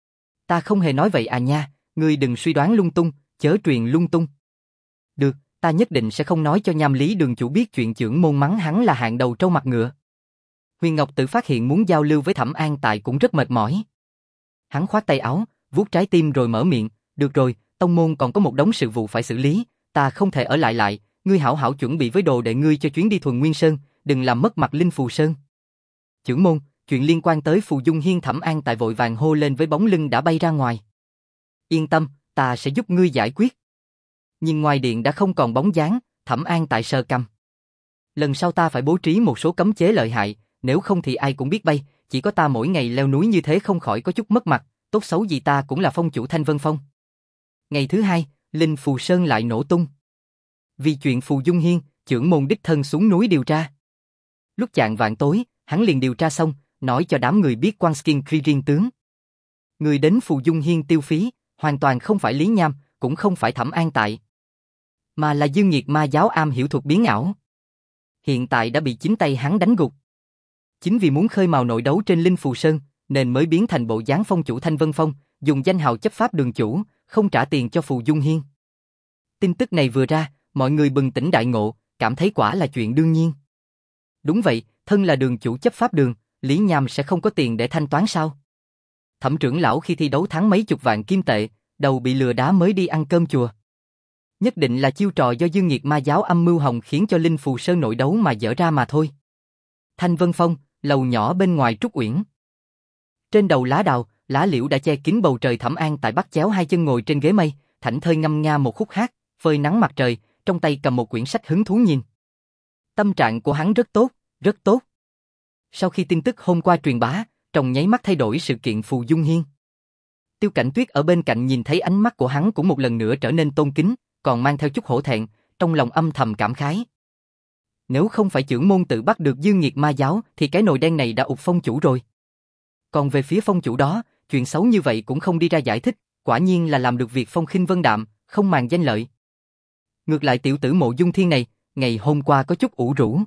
[SPEAKER 1] Ta không hề nói vậy à nha, ngươi đừng suy đoán lung tung, chớ truyền lung tung. Được, ta nhất định sẽ không nói cho Nham Lý đường chủ biết chuyện trưởng môn mắng hắn là hạng đầu trâu mặt ngựa. Huyền Ngọc Tử phát hiện muốn giao lưu với Thẩm An Tại cũng rất mệt mỏi. Hắn khoát tay áo, vuốt trái tim rồi mở miệng, được rồi, tông môn còn có một đống sự vụ phải xử lý, ta không thể ở lại lại, ngươi hảo hảo chuẩn bị với đồ đệ ngươi cho chuyến đi Thuần Nguyên Sơn, đừng làm mất mặt Linh Phù Sơn. Trưởng môn, chuyện liên quan tới Phù Dung Hiên. Thẩm An Tại vội vàng hô lên với bóng lưng đã bay ra ngoài. Yên tâm, ta sẽ giúp ngươi giải quyết. Nhưng ngoài điện đã không còn bóng dáng, Thẩm An Tại sờ cằm. Lần sau ta phải bố trí một số cấm chế lợi hại, nếu không thì ai cũng biết bay, chỉ có ta mỗi ngày leo núi như thế không khỏi có chút mất mặt, tốt xấu gì ta cũng là phong chủ Thanh Vân Phong. Ngày thứ hai, Linh Phù Sơn lại nổ tung. Vì chuyện Phù Dung Hiên, trưởng môn đích thân xuống núi điều tra. Lúc chạng vạng tối, hắn liền điều tra xong, nói cho đám người biết Quan Skin Kirin tướng. Người đến Phù Dung Hiên tiêu phí, hoàn toàn không phải Lý Nham, cũng không phải Thẩm An Tại, mà là Dương Nhiệt ma giáo am hiểu thuật biến ảo. Hiện tại đã bị chính tay hắn đánh gục. Chính vì muốn khơi mào nội đấu trên Linh Phù Sơn, nên mới biến thành bộ dáng phong chủ Thanh Vân Phong, dùng danh hào chấp pháp đường chủ, không trả tiền cho Phù Dung Hiên. Tin tức này vừa ra, mọi người bừng tỉnh đại ngộ, cảm thấy quả là chuyện đương nhiên. Đúng vậy, thân là đường chủ chấp pháp đường, Lý Nham sẽ không có tiền để thanh toán sao? Thẩm trưởng lão khi thi đấu thắng mấy chục vạn kim tệ, đầu bị lừa đá mới đi ăn cơm chùa. Nhất định là chiêu trò do Dương Nghiệt ma giáo âm mưu hồng khiến cho Linh Phù Sơn nội đấu mà dở ra mà thôi. Thanh Vân Phong, lầu nhỏ bên ngoài Trúc Uyển. Trên đầu lá đào, lá liễu đã che kín bầu trời. Thẩm An tại bắt chéo hai chân ngồi trên ghế mây, thảnh thơi ngâm nga một khúc hát, phơi nắng mặt trời, trong tay cầm một quyển sách hứng thú nhìn. Tâm trạng của hắn rất tốt, rất tốt. Sau khi tin tức hôm qua truyền bá, trong nháy mắt thay đổi sự kiện Phù Dung Hiên. Tiêu Cảnh Tuyết ở bên cạnh nhìn thấy ánh mắt của hắn cũng một lần nữa trở nên tôn kính, còn mang theo chút hổ thẹn, trong lòng âm thầm cảm khái. Nếu không phải chưởng môn tự bắt được Dương Nghiệt ma giáo thì cái nồi đen này đã ụp phong chủ rồi. Còn về phía phong chủ đó, chuyện xấu như vậy cũng không đi ra giải thích, quả nhiên là làm được việc phong khinh vân đạm, không màng danh lợi. Ngược lại tiểu tử Mộ Dung Thiên này, ngày hôm qua có chút ủ rũ.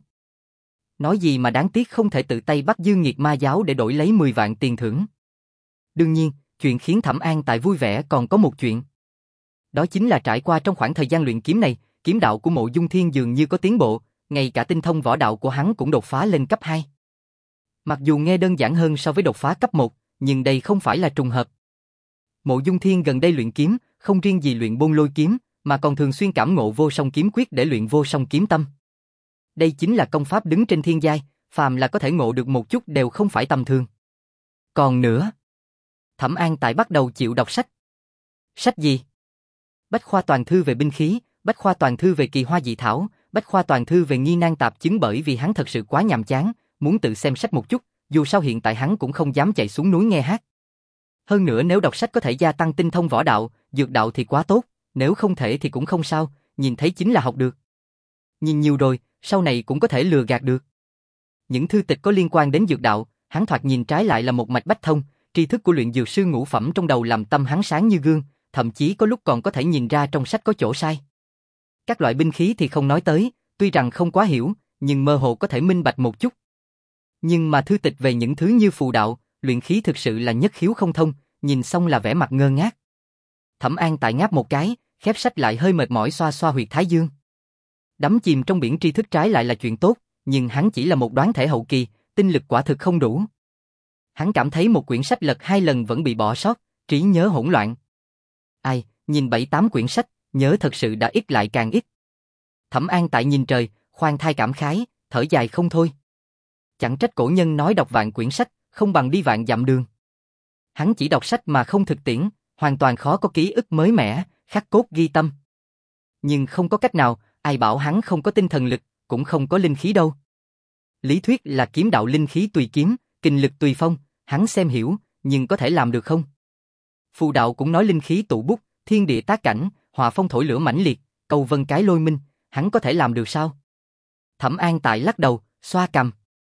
[SPEAKER 1] Nói gì mà đáng tiếc không thể tự tay bắt Dương Nghiệt ma giáo để đổi lấy mười vạn tiền thưởng. Đương nhiên, chuyện khiến Thẩm An tại vui vẻ còn có một chuyện. Đó chính là trải qua trong khoảng thời gian luyện kiếm này, kiếm đạo của Mộ Dung Thiên dường như có tiến bộ, ngay cả tinh thông võ đạo của hắn cũng đột phá lên cấp hai. Mặc dù nghe đơn giản hơn so với đột phá cấp một, nhưng đây không phải là trùng hợp. Mộ Dung Thiên gần đây luyện kiếm, không riêng gì luyện Bôn Lôi kiếm, mà còn thường xuyên cảm ngộ Vô Song kiếm quyết để luyện Vô Song kiếm tâm. Đây chính là công pháp đứng trên thiên giai, phàm là có thể ngộ được một chút đều không phải tầm thường. Còn nữa, Thẩm An tại bắt đầu chịu đọc sách. Sách gì? Bách khoa toàn thư về binh khí, bách khoa toàn thư về kỳ hoa dị thảo, bách khoa toàn thư về nghi nan tạp chứng, bởi vì hắn thật sự quá nhàm chán, muốn tự xem sách một chút, dù sao hiện tại hắn cũng không dám chạy xuống núi nghe hát. Hơn nữa nếu đọc sách có thể gia tăng tinh thông võ đạo, dược đạo thì quá tốt, nếu không thể thì cũng không sao, nhìn thấy chính là học được. Nhìn nhiều rồi, sau này cũng có thể lừa gạt được. Những thư tịch có liên quan đến dược đạo, hắn thoạt nhìn trái lại là một mạch bách thông, tri thức của luyện dược sư ngũ phẩm trong đầu làm tâm hắn sáng như gương, thậm chí có lúc còn có thể nhìn ra trong sách có chỗ sai. Các loại binh khí thì không nói tới, tuy rằng không quá hiểu, nhưng mơ hồ có thể minh bạch một chút. Nhưng mà thư tịch về những thứ như phù đạo, luyện khí thực sự là nhất khiếu không thông, nhìn xong là vẻ mặt ngơ ngác. Thẩm An tại ngáp một cái, khép sách lại hơi mệt mỏi xoa xoa huyệt thái dương. Đắm chìm trong biển tri thức trái lại là chuyện tốt, nhưng hắn chỉ là một đoán thể hậu kỳ, tinh lực quả thực không đủ. Hắn cảm thấy một quyển sách lật hai lần vẫn bị bỏ sót, trí nhớ hỗn loạn. Ai, nhìn bảy tám quyển sách, nhớ thật sự đã ít lại càng ít. Thẩm An tại nhìn trời, khoan thai cảm khái, thở dài không thôi. Chẳng trách cổ nhân nói đọc vạn quyển sách, không bằng đi vạn dặm đường. Hắn chỉ đọc sách mà không thực tiễn, hoàn toàn khó có ký ức mới mẻ, khắc cốt ghi tâm. Nhưng không có cách nào, ai bảo hắn không có tinh thần lực, cũng không có linh khí đâu. Lý thuyết là kiếm đạo linh khí tùy kiếm, kình lực tùy phong, hắn xem hiểu, nhưng có thể làm được không? Phù đạo cũng nói linh khí tụ bút, thiên địa tác cảnh, hỏa phong thổi lửa mãnh liệt, cầu vân cái lôi minh, hắn có thể làm được sao? Thẩm An tại lắc đầu, xoa cằm.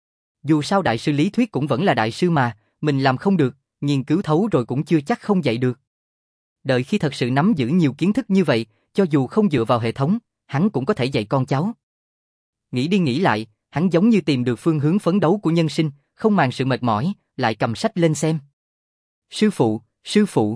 [SPEAKER 1] Dù sao đại sư lý thuyết cũng vẫn là đại sư mà, mình làm không được, nghiên cứu thấu rồi cũng chưa chắc không dạy được. Đợi khi thật sự nắm giữ nhiều kiến thức như vậy, cho dù không dựa vào hệ thống, hắn cũng có thể dạy con cháu. Nghĩ đi nghĩ lại, hắn giống như tìm được phương hướng phấn đấu của nhân sinh, không màng sự mệt mỏi, lại cầm sách lên xem. Sư phụ, sư phụ.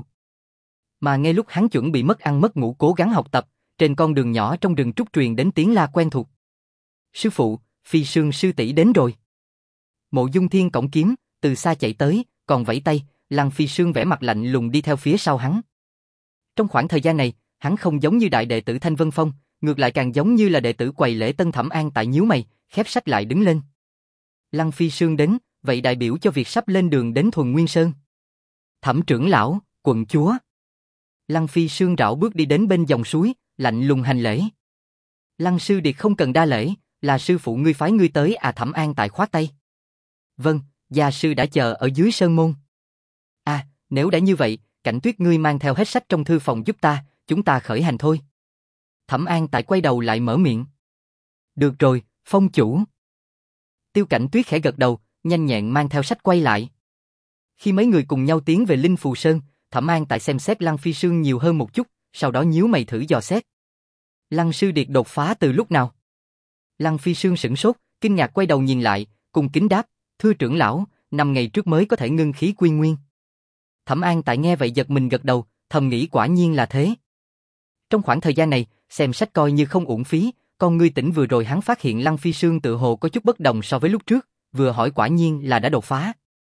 [SPEAKER 1] Mà ngay lúc hắn chuẩn bị mất ăn mất ngủ cố gắng học tập, trên con đường nhỏ trong rừng trúc truyền đến tiếng la quen thuộc. Sư phụ, Phi Sương sư tỷ đến rồi. Mộ Dung Thiên cõng kiếm, từ xa chạy tới, còn vẫy tay, Lăng Phi Sương vẻ mặt lạnh lùng đi theo phía sau hắn. Trong khoảng thời gian này, hắn không giống như đại đệ tử Thanh Vân Phong, ngược lại càng giống như là đệ tử quầy lễ tân. Thẩm An tại nhíu mày, khép sách lại đứng lên. Lăng Phi Sương đến, vậy đại biểu cho việc sắp lên đường đến Thuần Nguyên Sơn. Thẩm trưởng lão, quận chúa. Lăng Phi Sương rảo bước đi đến bên dòng suối, lạnh lùng hành lễ. Lăng sư điệt không cần đa lễ, là sư phụ ngươi phái ngươi tới à? Thẩm An tại khoát tay. Vâng, gia sư đã chờ ở dưới sơn môn. À, nếu đã như vậy, Cảnh Tuyết ngươi mang theo hết sách trong thư phòng giúp ta, chúng ta khởi hành thôi. Thẩm An tại quay đầu lại mở miệng. Được rồi, phong chủ. Tiêu Cảnh Tuyết khẽ gật đầu, nhanh nhẹn mang theo sách quay lại. Khi mấy người cùng nhau tiến về Linh Phù Sơn, Thẩm An tại xem xét Lăng Phi Sương nhiều hơn một chút, sau đó nhíu mày thử dò xét. Lăng sư điệt đột phá từ lúc nào? Lăng Phi Sương sửng sốt, kinh ngạc quay đầu nhìn lại, cung kính đáp, thưa trưởng lão, năm ngày trước mới có thể ngưng khí quy nguyên. Thẩm An tại nghe vậy giật mình gật đầu, thầm nghĩ quả nhiên là thế. Trong khoảng thời gian này, xem sách coi như không uổng phí, con ngươi tỉnh vừa rồi hắn phát hiện Lăng Phi Sương tự hồ có chút bất đồng so với lúc trước, vừa hỏi quả nhiên là đã đột phá.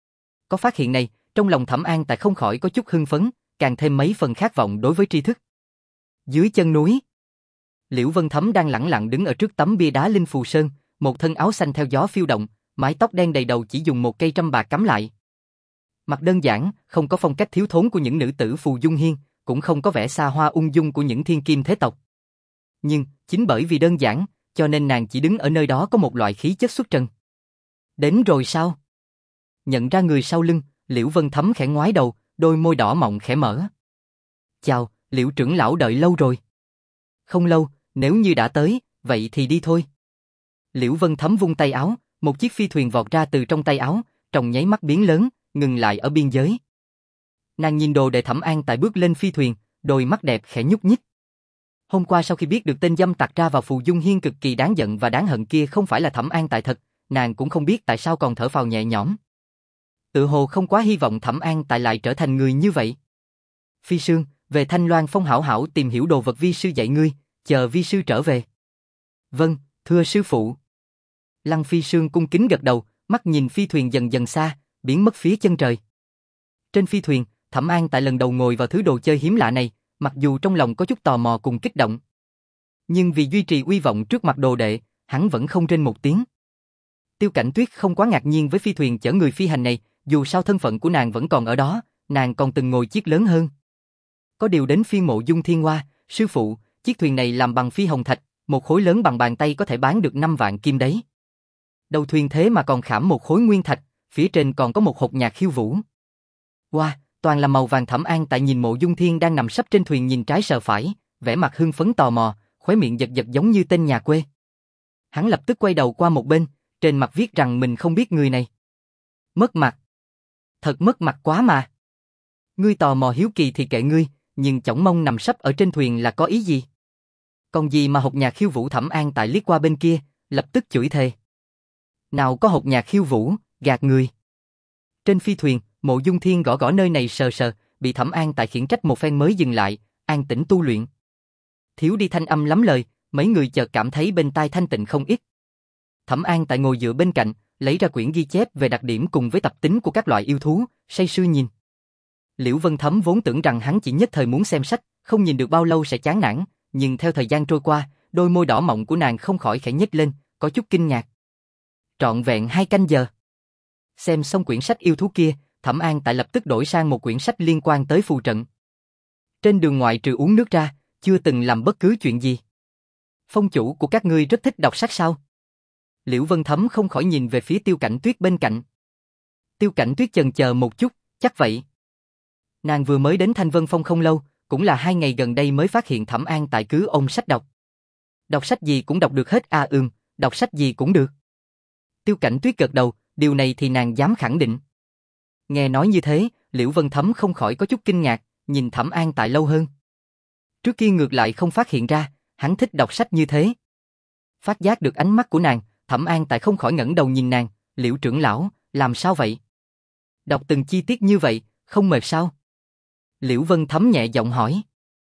[SPEAKER 1] Có phát hiện này, trong lòng Thẩm An Tại không khỏi có chút hưng phấn, càng thêm mấy phần khát vọng đối với tri thức. Dưới chân núi, Liễu Vân Thấm đang lẳng lặng đứng ở trước tấm bia đá Linh Phù Sơn, một thân áo xanh theo gió phiêu động, mái tóc đen đầy đầu chỉ dùng một cây trăm bạc cắm lại. Mặt đơn giản, không có phong cách thiếu thốn của những nữ tử Phù Dung Hiên, cũng không có vẻ xa hoa ung dung của những thiên kim thế tộc. Nhưng, chính bởi vì đơn giản, cho nên nàng chỉ đứng ở nơi đó có một loại khí chất xuất trần. Đến rồi sao? Nhận ra người sau lưng, Liễu Vân Thấm khẽ ngoái đầu, đôi môi đỏ mọng khẽ mở. Chào, Liễu trưởng lão đợi lâu rồi. Không lâu, nếu như đã tới, vậy thì đi thôi. Liễu Vân Thấm vung tay áo, một chiếc phi thuyền vọt ra từ trong tay áo, trong nháy mắt biến lớn, ngừng lại ở biên giới. Nàng nhìn đồ đệ Thẩm An Tại bước lên phi thuyền, đôi mắt đẹp khẽ nhúc nhích. Hôm qua sau khi biết được tên dâm tặc ra vào Phù Dung Hiên cực kỳ đáng giận và đáng hận kia không phải là Thẩm An Tại thật, nàng cũng không biết tại sao còn thở phào nhẹ nhõm. Tự hồ không quá hy vọng Thẩm An Tại lại trở thành người như vậy. Phi Sương, về Thanh Loan Phong hảo hảo tìm hiểu đồ vật vi sư dạy ngươi, chờ vi sư trở về. Vâng, thưa sư phụ. Lăng Phi Sương cung kính gật đầu, mắt nhìn phi thuyền dần dần xa, biến mất phía chân trời. Trên phi thuyền, Thẩm An Tại lần đầu ngồi vào thứ đồ chơi hiếm lạ này, mặc dù trong lòng có chút tò mò cùng kích động. Nhưng vì duy trì uy vọng trước mặt đồ đệ, hắn vẫn không rên một tiếng. Tiêu Cảnh Tuyết không quá ngạc nhiên với phi thuyền chở người phi hành này, dù sao thân phận của nàng vẫn còn ở đó, nàng còn từng ngồi chiếc lớn hơn. Có điều đến phiên Mộ Dung Thiên Hoa, sư phụ, chiếc thuyền này làm bằng phi hồng thạch, một khối lớn bằng bàn tay có thể bán được năm vạn kim đấy. Đầu thuyền thế mà còn khảm một khối nguyên thạch, phía trên còn có một hột nhạc khiêu vũ. Wow, toàn là màu vàng. Thẩm An Tại nhìn Mộ Dung Thiên đang nằm sấp trên thuyền nhìn trái sờ phải, vẻ mặt hưng phấn tò mò, khóe miệng giật giật giống như tên nhà quê. Hắn lập tức quay đầu qua một bên, trên mặt viết rằng mình không biết người này. Mất mặt. Thật mất mặt quá mà. Ngươi tò mò hiếu kỳ thì kệ ngươi, nhưng chổng mông nằm sấp ở trên thuyền là có ý gì? Còn gì mà hột nhạc khiêu vũ? Thẩm An Tại liếc qua bên kia, lập tức chửi thề. Nào có hột nhạc khiêu vũ, gạt người. Trên phi thuyền, Mộ Dung Thiên gõ gõ nơi này sờ sờ, bị Thẩm An Tại khiển trách một phen mới dừng lại, an tĩnh tu luyện. Thiếu đi thanh âm lắm lời, mấy người chợt cảm thấy bên tai thanh tịnh không ít. Thẩm An Tại ngồi dựa bên cạnh, lấy ra quyển ghi chép về đặc điểm cùng với tập tính của các loại yêu thú, say sưa nhìn. Liễu Vân Thấm vốn tưởng rằng hắn chỉ nhất thời muốn xem sách, không nhìn được bao lâu sẽ chán nản, nhưng theo thời gian trôi qua, đôi môi đỏ mọng của nàng không khỏi khẽ nhếch lên, có chút kinh ngạc. Trọn vẹn hai canh giờ. Xem xong quyển sách yêu thú kia, Thẩm An Tại lập tức đổi sang một quyển sách liên quan tới phù trận. Trên đường ngoại trừ uống nước ra, chưa từng làm bất cứ chuyện gì. Phong chủ của các ngươi rất thích đọc sách sao? Liễu Vân Thấm không khỏi nhìn về phía Tiêu Cảnh Tuyết bên cạnh. Tiêu Cảnh Tuyết chần chờ một chút, chắc vậy. Nàng vừa mới đến Thanh Vân Phong không lâu, cũng là hai ngày gần đây mới phát hiện Thẩm An Tại cứ ôm sách đọc. Đọc sách gì cũng đọc được hết à? Ừm, đọc sách gì cũng được. Tiêu Cảnh Tuyết gật đầu, điều này thì nàng dám khẳng định. Nghe nói như thế, Liễu Vân Thấm không khỏi có chút kinh ngạc, nhìn Thẩm An Tại lâu hơn. Trước kia ngược lại không phát hiện ra, hắn thích đọc sách như thế. Phát giác được ánh mắt của nàng, Thẩm An Tại không khỏi ngẩng đầu nhìn nàng, Liễu trưởng lão, làm sao vậy? Đọc từng chi tiết như vậy, không mệt sao? Liễu Vân Thấm nhẹ giọng hỏi.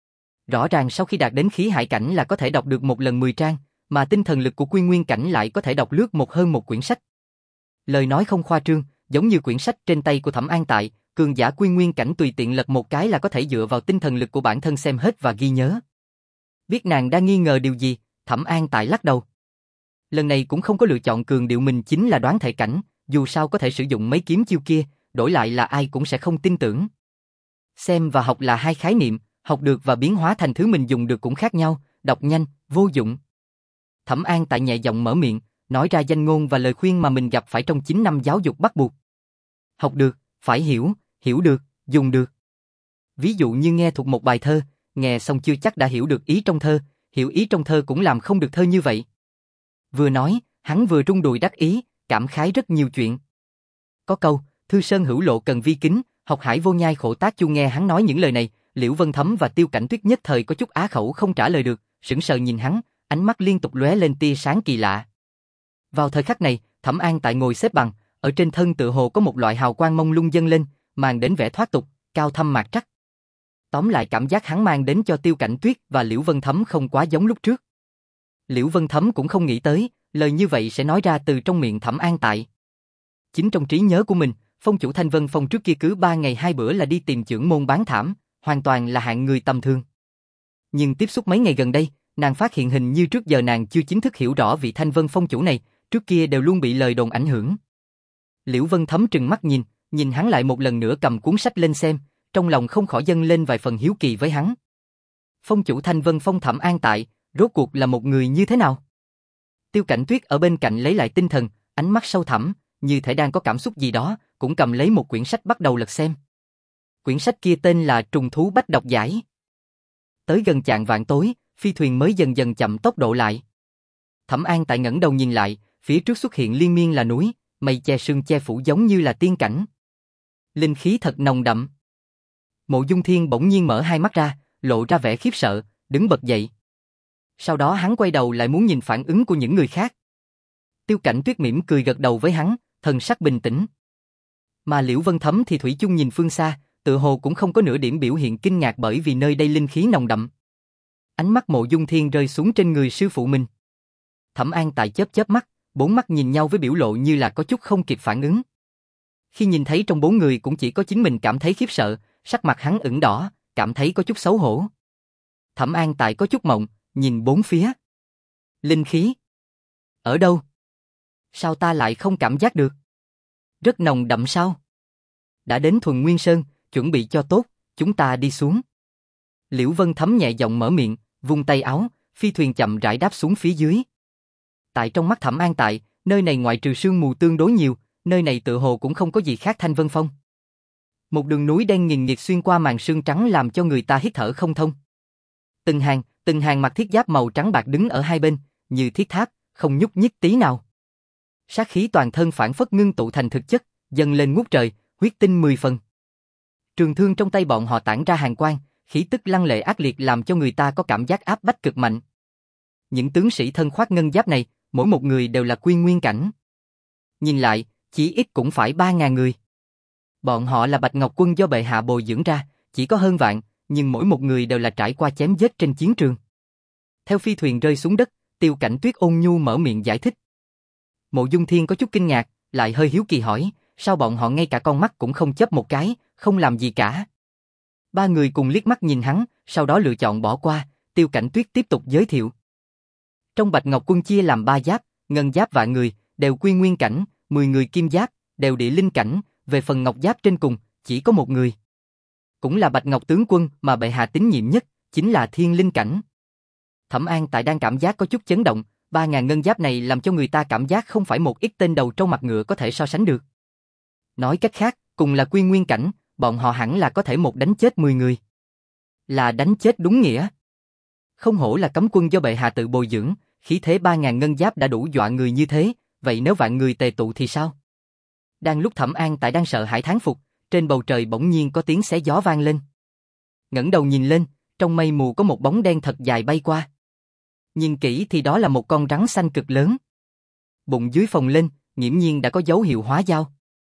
[SPEAKER 1] Rõ ràng sau khi đạt đến khí hải cảnh là có thể đọc được một lần mười trang, mà tinh thần lực của quy nguyên cảnh lại có thể đọc lướt một hơn một quyển sách. Lời nói không khoa trương, giống như quyển sách trên tay của Thẩm An Tại, cường giả quy nguyên cảnh tùy tiện lật một cái là có thể dựa vào tinh thần lực của bản thân xem hết và ghi nhớ. Biết nàng đang nghi ngờ điều gì, Thẩm An Tại lắc đầu. Lần này cũng không có lựa chọn cường điệu mình chính là đoán thể cảnh, dù sao có thể sử dụng mấy kiếm chiêu kia, đổi lại là ai cũng sẽ không tin tưởng. Xem và học là hai khái niệm, học được và biến hóa thành thứ mình dùng được cũng khác nhau, đọc nhanh, vô dụng. Thẩm An Tại nhẹ giọng mở miệng, nói ra danh ngôn và lời khuyên mà mình gặp phải trong chín năm giáo dục bắt buộc. Học được, phải hiểu, hiểu được, dùng được. Ví dụ như nghe thuộc một bài thơ, nghe xong chưa chắc đã hiểu được ý trong thơ, hiểu ý trong thơ cũng làm không được thơ như vậy. Vừa nói, hắn vừa rung đùi đắc ý, cảm khái rất nhiều chuyện. Có câu, thư sơn hữu lộ cần vi kính, học hải vô nhai khổ tác chu. Nghe hắn nói những lời này, Liễu Vân Thấm và Tiêu Cảnh Tuyết nhất thời có chút á khẩu không trả lời được, sững sờ nhìn hắn, ánh mắt liên tục lóe lên tia sáng kỳ lạ. Vào thời khắc này, Thẩm An Tại ngồi xếp bằng, ở trên thân tựa hồ có một loại hào quang mông lung dâng lên, mang đến vẻ thoát tục, cao thâm mạt trắc. Tóm lại cảm giác hắn mang đến cho Tiêu Cảnh Tuyết và Liễu Vân Thấm không quá giống lúc trước. Liễu Vân Thấm cũng không nghĩ tới, lời như vậy sẽ nói ra từ trong miệng Thẩm An Tại. Chính trong trí nhớ của mình, phong chủ Thanh Vân Phong trước kia cứ ba ngày hai bữa là đi tìm chưởng môn bán thảm, hoàn toàn là hạng người tầm thường. Nhưng tiếp xúc mấy ngày gần đây, nàng phát hiện hình như trước giờ nàng chưa chính thức hiểu rõ vị Thanh Vân Phong chủ này, trước kia đều luôn bị lời đồn ảnh hưởng. Liễu Vân Thấm trừng mắt nhìn, nhìn hắn lại một lần nữa cầm cuốn sách lên xem, trong lòng không khỏi dâng lên vài phần hiếu kỳ với hắn. Phong chủ Thanh Vân Phong Thẩm An Tại, rốt cuộc là một người như thế nào? Tiêu Cảnh Tuyết ở bên cạnh lấy lại tinh thần, ánh mắt sâu thẳm, như thể đang có cảm xúc gì đó, cũng cầm lấy một quyển sách bắt đầu lật xem. Quyển sách kia tên là Trùng Thú Bách Độc Giải. Tới gần chạng vạng tối, phi thuyền mới dần dần chậm tốc độ lại. Thẩm An Tại ngẩng đầu nhìn lại, phía trước xuất hiện liên miên là núi, mây che sương che phủ giống như là tiên cảnh. Linh khí thật nồng đậm. Mộ Dung Thiên bỗng nhiên mở hai mắt ra, lộ ra vẻ khiếp sợ, đứng bật dậy. Sau đó hắn quay đầu lại muốn nhìn phản ứng của những người khác. Tiêu Cảnh Tuyết mỉm cười gật đầu với hắn, thần sắc bình tĩnh. Mà Liễu Vân Thấm thì thủy chung nhìn phương xa, tự hồ cũng không có nửa điểm biểu hiện kinh ngạc bởi vì nơi đây linh khí nồng đậm. Ánh mắt Mộ Dung Thiên rơi xuống trên người sư phụ mình. Thẩm An Tại chớp chớp mắt, bốn mắt nhìn nhau với biểu lộ như là có chút không kịp phản ứng. Khi nhìn thấy trong bốn người cũng chỉ có chính mình cảm thấy khiếp sợ, sắc mặt hắn ửng đỏ, cảm thấy có chút xấu hổ. Thẩm An Tại có chút mộng, nhìn bốn phía. Linh khí? Ở đâu? Sao ta lại không cảm giác được? Rất nồng đậm sao? Đã đến Thuần Nguyên Sơn, chuẩn bị cho tốt, chúng ta đi xuống. Liễu Vân Thấm nhẹ giọng mở miệng, vung tay áo, phi thuyền chậm rãi đáp xuống phía dưới. Tại trong mắt Thẩm An Tại, nơi này ngoại trừ sương mù tương đối nhiều, nơi này tự hồ cũng không có gì khác Thanh Vân Phong. Một đường núi đen nghìn nghịt xuyên qua màn sương trắng làm cho người ta hít thở không thông. Từng hàng, từng hàng mặc thiết giáp màu trắng bạc đứng ở hai bên, như thiết tháp, không nhúc nhích tí nào. Sát khí toàn thân phản phất ngưng tụ thành thực chất, dâng lên ngút trời, huyết tinh mười phần. Trường thương trong tay bọn họ tản ra hàn quang, khí tức lăng lệ ác liệt làm cho người ta có cảm giác áp bách cực mạnh. Những tướng sĩ thân khoác ngân giáp này, mỗi một người đều là quy nguyên cảnh. Nhìn lại, chỉ ít cũng phải ba ngàn người. Bọn họ là Bạch Ngọc Quân do bệ hạ bồi dưỡng ra, chỉ có hơn vạn, nhưng mỗi một người đều là trải qua chém giết trên chiến trường. Theo phi thuyền rơi xuống đất, Tiêu Cảnh Tuyết ôn nhu mở miệng giải thích. Mộ Dung Thiên có chút kinh ngạc, lại hơi hiếu kỳ hỏi, sao bọn họ ngay cả con mắt cũng không chớp một cái, không làm gì cả. Ba người cùng liếc mắt nhìn hắn, sau đó lựa chọn bỏ qua, Tiêu Cảnh Tuyết tiếp tục giới thiệu. Trong Bạch Ngọc Quân chia làm ba giáp, ngân giáp vạn người, đều quy nguyên cảnh, mười người kim giáp, đều địa linh cảnh, về phần ngọc giáp trên cùng, chỉ có một người. Cũng là Bạch Ngọc tướng quân mà bệ hạ tín nhiệm nhất, chính là thiên linh cảnh. Thẩm An Tại đang cảm giác có chút chấn động, ba ngàn ngân giáp này làm cho người ta cảm giác không phải một ít tên đầu trâu mặt ngựa có thể so sánh được. Nói cách khác, cùng là quy nguyên cảnh, bọn họ hẳn là có thể một đánh chết mười người. Là đánh chết đúng nghĩa. Không hổ là cấm quân do bệ hạ tự bồi dưỡng, khí thế ba ngàn ngân giáp đã đủ dọa người như thế, vậy nếu vạn người tề tụ thì sao? Đang lúc Thẩm An Tại đang sợ hãi thán phục, trên bầu trời bỗng nhiên có tiếng xé gió vang lên. Ngẩng đầu nhìn lên, trong mây mù có một bóng đen thật dài bay qua. Nhìn kỹ thì đó là một con rắn xanh cực lớn. Bụng dưới phồng lên, nghiễm nhiên đã có dấu hiệu hóa dao.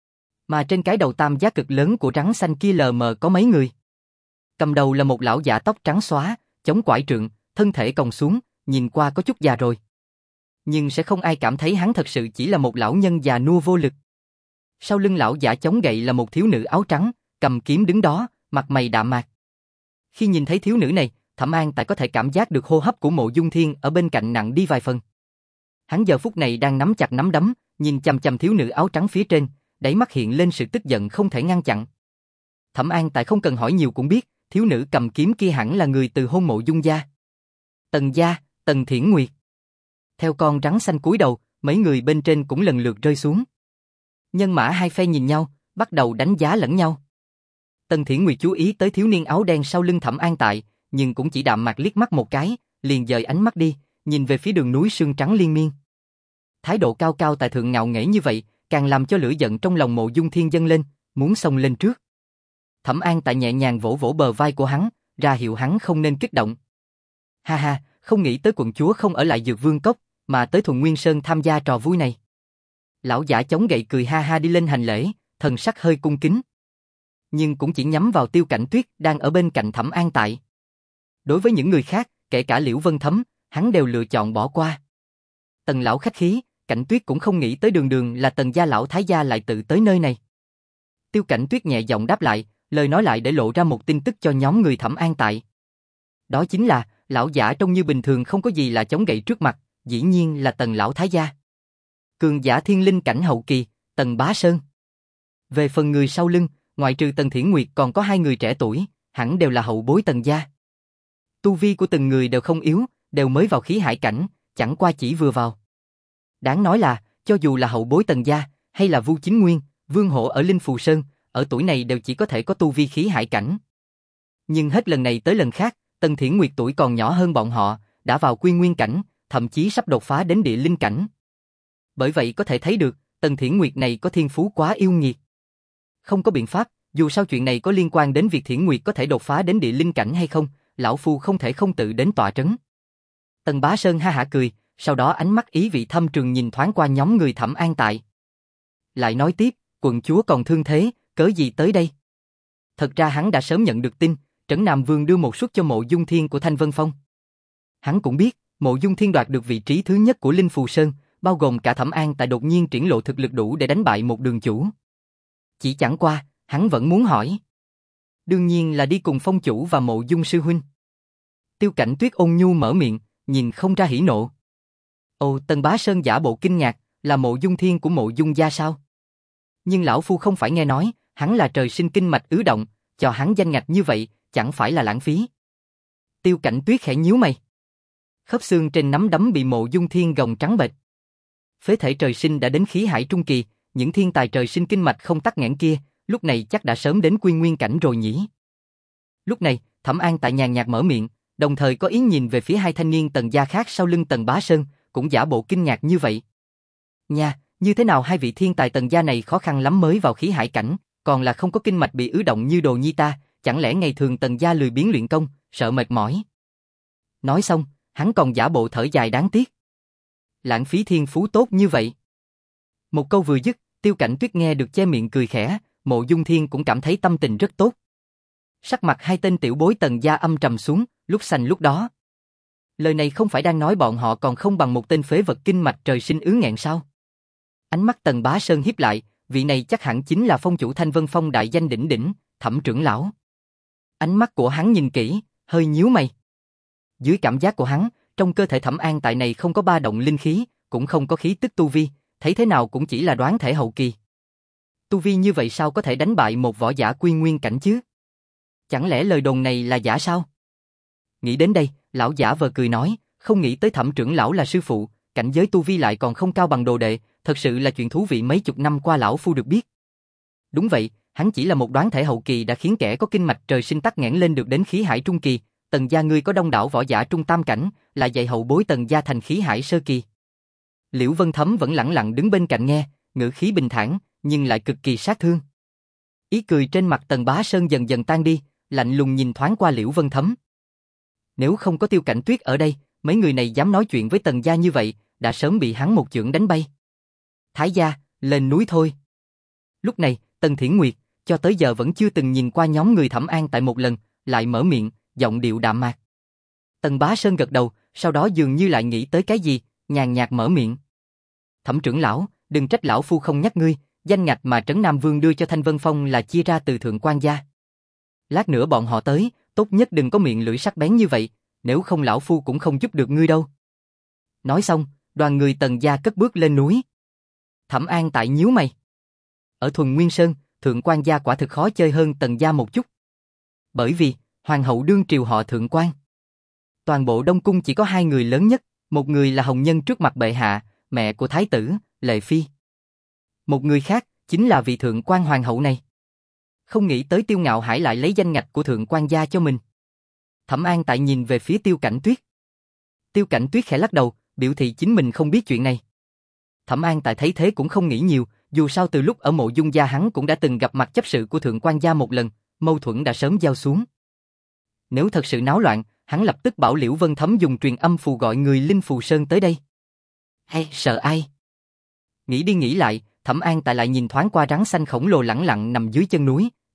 [SPEAKER 1] Mà trên cái đầu tam giác cực lớn của rắn xanh kia lờ mờ có mấy người. Cầm đầu là một lão giả tóc trắng xóa, chống quải trượng, thân thể còng xuống, nhìn qua có chút già rồi. Nhưng sẽ không ai cảm thấy hắn thật sự chỉ là một lão nhân già nua vô lực. Sau lưng lão giả chống gậy là một thiếu nữ áo trắng, cầm kiếm đứng đó, mặt mày đạm mạc. Khi nhìn thấy thiếu nữ này, Thẩm An Tại có thể cảm giác được hô hấp của Mộ Dung Thiên ở bên cạnh nặng đi vài phần. Hắn giờ phút này đang nắm chặt nắm đấm, nhìn chằm chằm thiếu nữ áo trắng phía trên, đáy mắt hiện lên sự tức giận không thể ngăn chặn. Thẩm An Tại không cần hỏi nhiều cũng biết, thiếu nữ cầm kiếm kia hẳn là người từ hôn Mộ Dung gia. Tần gia, Tần Thiển Nguyệt. Theo con rắn xanh cúi đầu, mấy người bên trên cũng lần lượt rơi xuống. Nhân mã hai phe nhìn nhau, bắt đầu đánh giá lẫn nhau. Tần Thiển Nguyệt chú ý tới thiếu niên áo đen sau lưng Thẩm An Tại, nhưng cũng chỉ đạm mạc liếc mắt một cái, liền dời ánh mắt đi, nhìn về phía đường núi sương trắng liên miên. Thái độ cao cao tại thượng ngạo nghễ như vậy, càng làm cho lửa giận trong lòng Mộ Dung Thiên dâng lên, muốn xông lên trước. Thẩm An Tại nhẹ nhàng vỗ vỗ bờ vai của hắn, ra hiệu hắn không nên kích động. Ha ha, không nghĩ tới quận chúa không ở lại Dược Vương Cốc, mà tới Thuần Nguyên Sơn tham gia trò vui này. Lão giả chống gậy cười ha ha đi lên hành lễ, thần sắc hơi cung kính. nhưng cũng chỉ nhắm vào Tiêu Cảnh Tuyết đang ở bên cạnh Thẩm An Tại. Đối với những người khác, kể cả Liễu Vân Thấm, hắn đều lựa chọn bỏ qua. Tần lão khách khí, Cảnh Tuyết cũng không nghĩ tới đường đường là Tần gia lão thái gia lại tự tới nơi này. Tiêu Cảnh Tuyết nhẹ giọng đáp lại, lời nói lại để lộ ra một tin tức cho nhóm người Thẩm An Tại. Đó chính là, lão giả trông như bình thường không có gì là chống gậy trước mặt, dĩ nhiên là Tần lão thái gia. Cường giả thiên linh cảnh hậu kỳ, Tần Bá Sơn. Về phần người sau lưng, ngoại trừ Tần Thiển Nguyệt còn có hai người trẻ tuổi, hẳn đều là hậu bối Tần gia. Tu vi của từng người đều không yếu, đều mới vào khí hải cảnh, chẳng qua chỉ vừa vào. Đáng nói là, cho dù là hậu bối Tần gia, hay là Vu Chính Nguyên, Vương Hổ ở Linh Phù Sơn, ở tuổi này đều chỉ có thể có tu vi khí hải cảnh. Nhưng hết lần này tới lần khác, Tần Thiển Nguyệt tuổi còn nhỏ hơn bọn họ, đã vào quy nguyên cảnh, thậm chí sắp đột phá đến địa linh cảnh. Bởi vậy có thể thấy được, Tần Thiển Nguyệt này có thiên phú quá yêu nghiệt. Không có biện pháp, dù sao chuyện này có liên quan đến việc Thiển Nguyệt có thể đột phá đến địa linh cảnh hay không, lão phu không thể không tự đến tọa trấn. Tần Bá Sơn ha hả cười, sau đó ánh mắt ý vị thâm trường nhìn thoáng qua nhóm người Thẩm An Tại. Lại nói tiếp, quận chúa còn thương thế, cớ gì tới đây? Thật ra hắn đã sớm nhận được tin, Trấn Nam Vương đưa một suất cho Mộ Dung Thiên của Thanh Vân Phong. Hắn cũng biết, Mộ Dung Thiên đoạt được vị trí thứ nhất của Linh Phù Sơn, bao gồm cả Thẩm An Tại đột nhiên triển lộ thực lực đủ để đánh bại một đường chủ. Chỉ chẳng qua, hắn vẫn muốn hỏi. Đương nhiên là đi cùng Phong chủ và Mộ Dung sư huynh. Tiêu Cảnh Tuyết ôn nhu mở miệng, nhìn không ra hỉ nộ. Ồ, Tần Bá Sơn giả bộ kinh ngạc, là Mộ Dung Thiên của Mộ Dung gia sao? Nhưng lão phu không phải nghe nói, hắn là trời sinh kinh mạch ứ động, cho hắn danh ngạch như vậy, chẳng phải là lãng phí. Tiêu Cảnh Tuyết khẽ nhíu mày. Khớp xương trên nắm đấm bị Mộ Dung Thiên gồng trắng bệch. Phế thể trời sinh đã đến khí hải trung kỳ, những thiên tài trời sinh kinh mạch không tắc nghẽn kia, lúc này chắc đã sớm đến quy nguyên cảnh rồi nhỉ. Lúc này, Thẩm An Tại nhàn nhạt mở miệng, đồng thời có ý nhìn về phía hai thanh niên Tần gia khác sau lưng Tần Bá Sơn, cũng giả bộ kinh ngạc như vậy. Nha, như thế nào hai vị thiên tài Tần gia này khó khăn lắm mới vào khí hải cảnh, còn là không có kinh mạch bị ứ động như đồ nhi ta, chẳng lẽ ngày thường Tần gia lười biếng luyện công, sợ mệt mỏi. Nói xong, hắn còn giả bộ thở dài đáng tiếc. Lãng phí thiên phú tốt như vậy. Một câu vừa dứt, Tiêu Cảnh Tuyết nghe được che miệng cười khẽ, Mộ Dung Thiên cũng cảm thấy tâm tình rất tốt. Sắc mặt hai tên tiểu bối Tần gia âm trầm xuống, lúc xanh lúc đó. Lời này không phải đang nói bọn họ còn không bằng một tên phế vật kinh mạch trời sinh ứ nghẹn sao? Ánh mắt Tần Bá Sơn hiếp lại, vị này chắc hẳn chính là phong chủ Thanh Vân Phong đại danh đỉnh đỉnh, Thẩm trưởng lão. Ánh mắt của hắn nhìn kỹ, hơi nhíu mày. Dưới cảm giác của hắn, trong cơ thể Thẩm An Tại này không có ba động linh khí, cũng không có khí tức tu vi, thấy thế nào cũng chỉ là đoán thể hậu kỳ. Tu vi như vậy sao có thể đánh bại một võ giả quy nguyên cảnh chứ? Chẳng lẽ lời đồn này là giả sao? Nghĩ đến đây, lão giả vờ cười nói, không nghĩ tới Thẩm trưởng lão là sư phụ, cảnh giới tu vi lại còn không cao bằng đồ đệ, thật sự là chuyện thú vị mấy chục năm qua lão phu được biết. Đúng vậy, hắn chỉ là một đoán thể hậu kỳ đã khiến kẻ có kinh mạch trời sinh tắc nghẽn lên được đến khí hải trung kỳ, Tần gia ngươi có đông đảo võ giả trung tam cảnh, là dạy hậu bối Tần gia thành khí hải sơ kỳ. Liễu Vân Thấm vẫn lẳng lặng đứng bên cạnh nghe, ngữ khí bình thản, nhưng lại cực kỳ sát thương. Ý cười trên mặt Tần Bá Sơn dần dần tan đi, lạnh lùng nhìn thoáng qua Liễu Vân Thấm. Nếu không có Tiêu Cảnh Tuyết ở đây, mấy người này dám nói chuyện với Tần gia như vậy, đã sớm bị hắn một chưởng đánh bay. Thái gia, lên núi thôi. Lúc này, Tần Thiển Nguyệt, cho tới giờ vẫn chưa từng nhìn qua nhóm người Thẩm An Tại một lần, lại mở miệng, giọng điệu đạm mạc. Tần Bá Sơn gật đầu, sau đó dường như lại nghĩ tới cái gì, nhàn nhạt mở miệng. Thẩm trưởng lão, đừng trách lão phu không nhắc ngươi, danh ngạch mà Trấn Nam Vương đưa cho Thanh Vân Phong là chia ra từ Thượng Quan gia. Lát nữa bọn họ tới, tốt nhất đừng có miệng lưỡi sắc bén như vậy, nếu không lão phu cũng không giúp được ngươi đâu. Nói xong, đoàn người Tần gia cất bước lên núi. Thẩm An Tại nhíu mày. Ở Thuần Nguyên Sơn, Thượng Quan gia quả thực khó chơi hơn Tần gia một chút. Bởi vì, hoàng hậu đương triều họ Thượng Quan. Toàn bộ Đông Cung chỉ có hai người lớn nhất, một người là hồng nhân trước mặt bệ hạ, mẹ của thái tử, Lệ Phi. Một người khác, chính là vị Thượng Quan hoàng hậu này. Không nghĩ tới Tiêu Ngạo Hải lại lấy danh ngạch của Thượng Quan gia cho mình. Thẩm An Tại nhìn về phía Tiêu Cảnh Tuyết. Tiêu Cảnh Tuyết khẽ lắc đầu, biểu thị chính mình không biết chuyện này. Thẩm An Tại thấy thế cũng không nghĩ nhiều, dù sao từ lúc ở Mộ Dung gia hắn cũng đã từng gặp mặt chấp sự của Thượng Quan gia một lần, mâu thuẫn đã sớm giao xuống. Nếu thật sự náo loạn, hắn lập tức bảo Liễu Vân Thấm dùng truyền âm phù gọi người Linh Phù Sơn tới đây. Hay sợ ai? Nghĩ đi nghĩ lại, Thẩm An Tại lại nhìn thoáng qua rắn xanh khổng lồ lẳng lặng nằm dưới chân núi,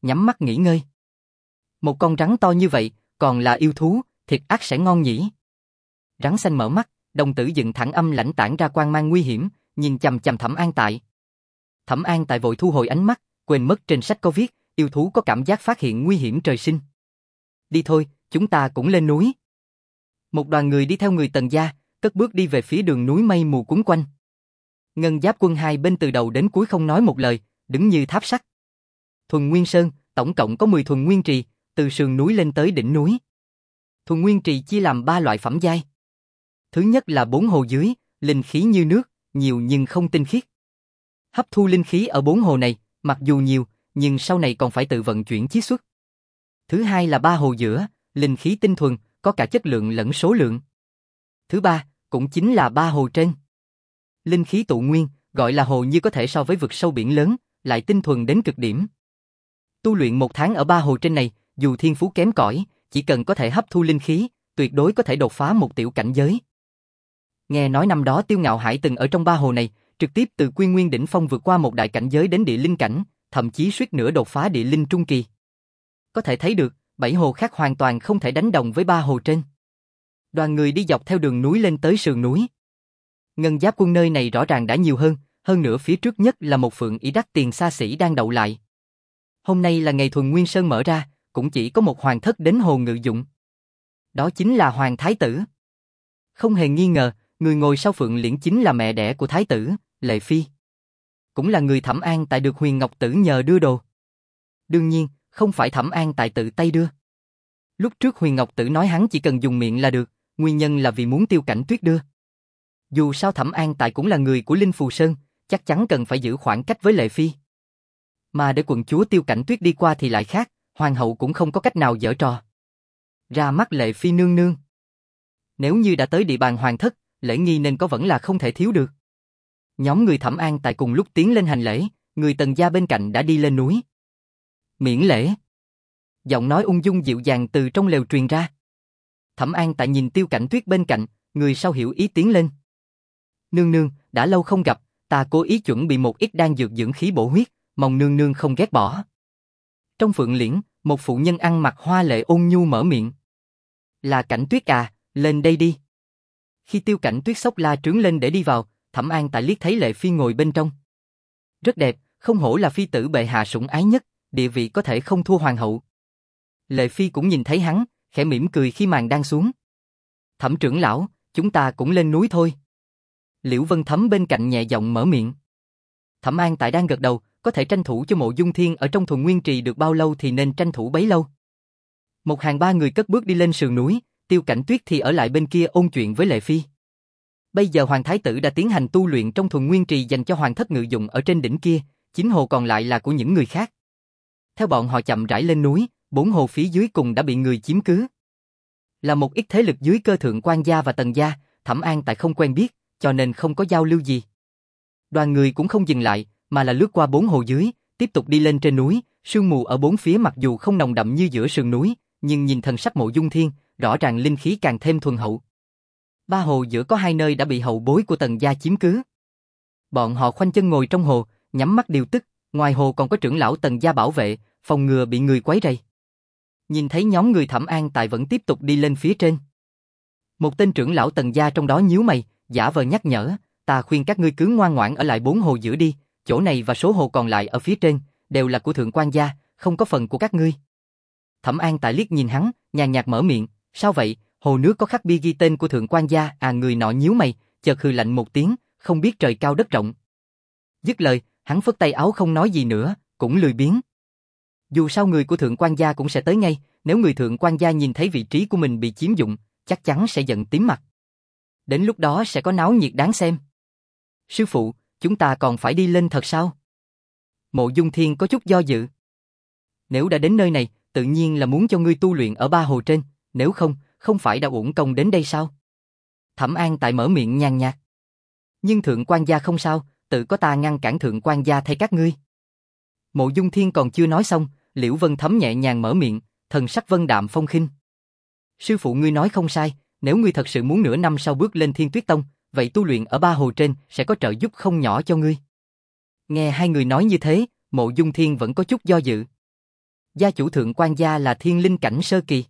[SPEAKER 1] nhắm mắt nghỉ ngơi. Một con rắn to như vậy, còn là yêu thú, thịt ắt sẽ ngon nhỉ. Rắn xanh mở mắt, đồng tử dựng thẳng âm lãnh tản ra quang mang nguy hiểm, nhìn chằm chằm Thẩm An Tại. Thẩm An Tại vội thu hồi ánh mắt, quên mất trên sách có viết, yêu thú có cảm giác phát hiện nguy hiểm trời sinh. Đi thôi, chúng ta cũng lên núi. Một đoàn người đi theo người Tần gia, cất bước đi về phía đường núi mây mù cuốn quanh. Ngân Giáp quân hai bên từ đầu đến cuối không nói một lời, đứng như tháp sắt. Thuần Nguyên Sơn, tổng cộng có mười thuần nguyên trì, từ sườn núi lên tới đỉnh núi. Thuần nguyên trì chia làm ba loại phẩm giai. Thứ nhất là bốn hồ dưới, linh khí như nước, nhiều nhưng không tinh khiết. Hấp thu linh khí ở bốn hồ này, mặc dù nhiều, nhưng sau này còn phải tự vận chuyển chiết xuất. Thứ hai là ba hồ giữa, linh khí tinh thuần, có cả chất lượng lẫn số lượng. Thứ ba, cũng chính là ba hồ trên. Linh khí tụ nguyên, gọi là hồ như có thể so với vực sâu biển lớn, lại tinh thuần đến cực điểm. Tu luyện một tháng ở ba hồ trên này, dù thiên phú kém cỏi, chỉ cần có thể hấp thu linh khí, tuyệt đối có thể đột phá một tiểu cảnh giới. Nghe nói năm đó Tiêu Ngạo Hải từng ở trong ba hồ này, trực tiếp từ Quy Nguyên đỉnh phong vượt qua một đại cảnh giới đến địa linh cảnh, thậm chí suýt nữa đột phá địa linh trung kỳ. Có thể thấy được, bảy hồ khác hoàn toàn không thể đánh đồng với ba hồ trên. Đoàn người đi dọc theo đường núi lên tới sườn núi. Ngân Giáp quân nơi này rõ ràng đã nhiều hơn, hơn nữa phía trước nhất là một phượng ỷ đắt tiền xa xỉ đang đậu lại. Hôm nay là ngày Thuần Nguyên Sơn mở ra, cũng chỉ có một hoàng thất đến hồ ngự dụng. Đó chính là Hoàng Thái Tử. Không hề nghi ngờ, người ngồi sau phượng liễn chính là mẹ đẻ của Thái Tử, Lệ Phi. Cũng là người Thẩm An Tại được Huyền Ngọc Tử nhờ đưa đồ. Đương nhiên, không phải Thẩm An Tại tự tay đưa. Lúc trước Huyền Ngọc Tử nói hắn chỉ cần dùng miệng là được, nguyên nhân là vì muốn Tiêu Cảnh Tuyết đưa. Dù sao Thẩm An Tại cũng là người của Linh Phù Sơn, chắc chắn cần phải giữ khoảng cách với Lệ Phi. Mà để quận chúa Tiêu Cảnh Tuyết đi qua thì lại khác, hoàng hậu cũng không có cách nào giở trò. Ra mắt Lệ Phi nương nương. Nếu như đã tới địa bàn hoàng thất, lễ nghi nên có vẫn là không thể thiếu được. Nhóm người Thẩm An Tại cùng lúc tiến lên hành lễ, người Tần gia bên cạnh đã đi lên núi. Miễn lễ. Giọng nói ung dung dịu dàng từ trong lều truyền ra. Thẩm An Tại nhìn Tiêu Cảnh Tuyết bên cạnh, người sau hiểu ý tiến lên. Nương nương, đã lâu không gặp, ta cố ý chuẩn bị một ít đan dược dưỡng khí bổ huyết, mong nương nương không ghét bỏ. Trong phượng liễn, một phụ nhân ăn mặc hoa lệ ôn nhu mở miệng. Là Cảnh Tuyết à, lên đây đi. Khi Tiêu Cảnh Tuyết xốc la trướng lên để đi vào, Thẩm An Tại liếc thấy Lệ Phi ngồi bên trong. Rất đẹp, không hổ là phi tử bệ hạ sủng ái nhất, địa vị có thể không thua hoàng hậu. Lệ Phi cũng nhìn thấy hắn, khẽ mỉm cười khi màn đang xuống. Thẩm trưởng lão, chúng ta cũng lên núi thôi. Liễu Vân Thấm bên cạnh nhẹ giọng mở miệng. Thẩm An Tại đang gật đầu, có thể tranh thủ cho Mộ Dung Thiên ở trong Thuần Nguyên Trì được bao lâu thì nên tranh thủ bấy lâu. Một hàng ba người cất bước đi lên sườn núi, Tiêu Cảnh Tuyết thì ở lại bên kia ôn chuyện với Lệ Phi. Bây giờ Hoàng Thái Tử đã tiến hành tu luyện trong Thuần Nguyên Trì dành cho Hoàng thất ngự dụng ở trên đỉnh kia, chín hồ còn lại là của những người khác. Theo bọn họ chậm rãi lên núi, bốn hồ phía dưới cùng đã bị người chiếm cứ. Là một ít thế lực dưới cơ thượng quan gia và Tần gia, Thẩm An Tại không quen biết, cho nên không có giao lưu gì. Đoàn người cũng không dừng lại, mà là lướt qua bốn hồ dưới, tiếp tục đi lên trên núi, sương mù ở bốn phía mặc dù không nồng đậm như giữa sườn núi, nhưng nhìn thần sắc Mộ Dung Thiên, rõ ràng linh khí càng thêm thuần hậu. Ba hồ giữa có hai nơi đã bị hậu bối của Tần gia chiếm cứ. Bọn họ khoanh chân ngồi trong hồ, nhắm mắt điều tức, ngoài hồ còn có trưởng lão Tần gia bảo vệ, phòng ngừa bị người quấy rầy. Nhìn thấy nhóm người Thẩm An Tại vẫn tiếp tục đi lên phía trên. Một tên trưởng lão Tần gia trong đó nhíu mày, giả vờ nhắc nhở, ta khuyên các ngươi cứ ngoan ngoãn ở lại bốn hồ giữa đi, chỗ này và số hồ còn lại ở phía trên, đều là của thượng quan gia, không có phần của các ngươi. Thẩm An Tại liếc nhìn hắn, nhàn nhạt mở miệng, sao vậy, hồ nước có khắc bia ghi tên của thượng quan gia, à người nọ nhíu mày, chợt hừ lạnh một tiếng, không biết trời cao đất rộng. Dứt lời, hắn phất tay áo không nói gì nữa, cũng lười biếng. Dù sao người của thượng quan gia cũng sẽ tới ngay, nếu người thượng quan gia nhìn thấy vị trí của mình bị chiếm dụng, chắc chắn sẽ giận tím mặt. Đến lúc đó sẽ có náo nhiệt đáng xem. Sư phụ, chúng ta còn phải đi lên thật sao? Mộ Dung Thiên có chút do dự. Nếu đã đến nơi này, tự nhiên là muốn cho ngươi tu luyện ở ba hồ trên, nếu không, không phải đã uổng công đến đây sao? Thẩm An Tại mở miệng nhàn nhạt. Nhưng thượng quan gia không sao, tự có ta ngăn cản thượng quan gia thay các ngươi. Mộ Dung Thiên còn chưa nói xong, Liễu Vân Thấm nhẹ nhàng mở miệng, thần sắc vân đạm phong khinh. Sư phụ ngươi nói không sai, nếu ngươi thật sự muốn nửa năm sau bước lên Thiên Tuyết Tông, vậy tu luyện ở ba hồ trên sẽ có trợ giúp không nhỏ cho ngươi. Nghe hai người nói như thế, Mộ Dung Thiên vẫn có chút do dự. Gia chủ thượng quan gia là thiên linh cảnh sơ kỳ.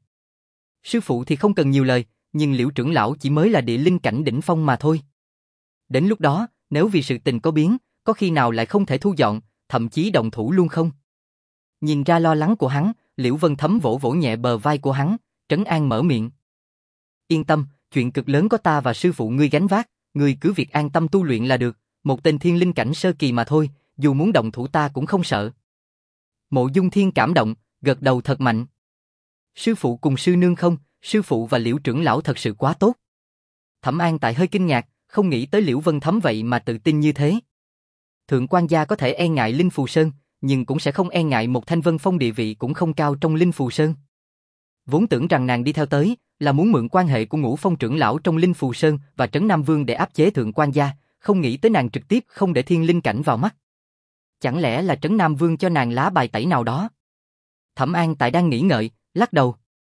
[SPEAKER 1] Sư phụ thì không cần nhiều lời, nhưng Liễu trưởng lão chỉ mới là địa linh cảnh đỉnh phong mà thôi. Đến lúc đó, nếu vì sự tình có biến, có khi nào lại không thể thu dọn, thậm chí động thủ luôn không? Nhìn ra lo lắng của hắn, Liễu Vân Thấm vỗ vỗ nhẹ bờ vai của hắn, trấn an mở miệng. Yên tâm, chuyện cực lớn có ta và sư phụ ngươi gánh vác, ngươi cứ việc an tâm tu luyện là được, một tên thiên linh cảnh sơ kỳ mà thôi, dù muốn động thủ ta cũng không sợ. Mộ Dung Thiên cảm động, gật đầu thật mạnh. Sư phụ cùng sư nương không, sư phụ và Liễu trưởng lão thật sự quá tốt. Thẩm An Tại hơi kinh ngạc, không nghĩ tới Liễu Vân Thấm vậy mà tự tin như thế. Thượng quan gia có thể e ngại Linh Phù Sơn, nhưng cũng sẽ không e ngại một Thanh Vân Phong địa vị cũng không cao trong Linh Phù Sơn. Vốn tưởng rằng nàng đi theo tới là muốn mượn quan hệ của Ngũ Phong trưởng lão trong Linh Phù Sơn và Trấn Nam Vương để áp chế thượng quan gia, không nghĩ tới nàng trực tiếp không để thiên linh cảnh vào mắt. Chẳng lẽ là Trấn Nam Vương cho nàng lá bài tẩy nào đó? Thẩm An Tại đang nghĩ ngợi, lắc đầu.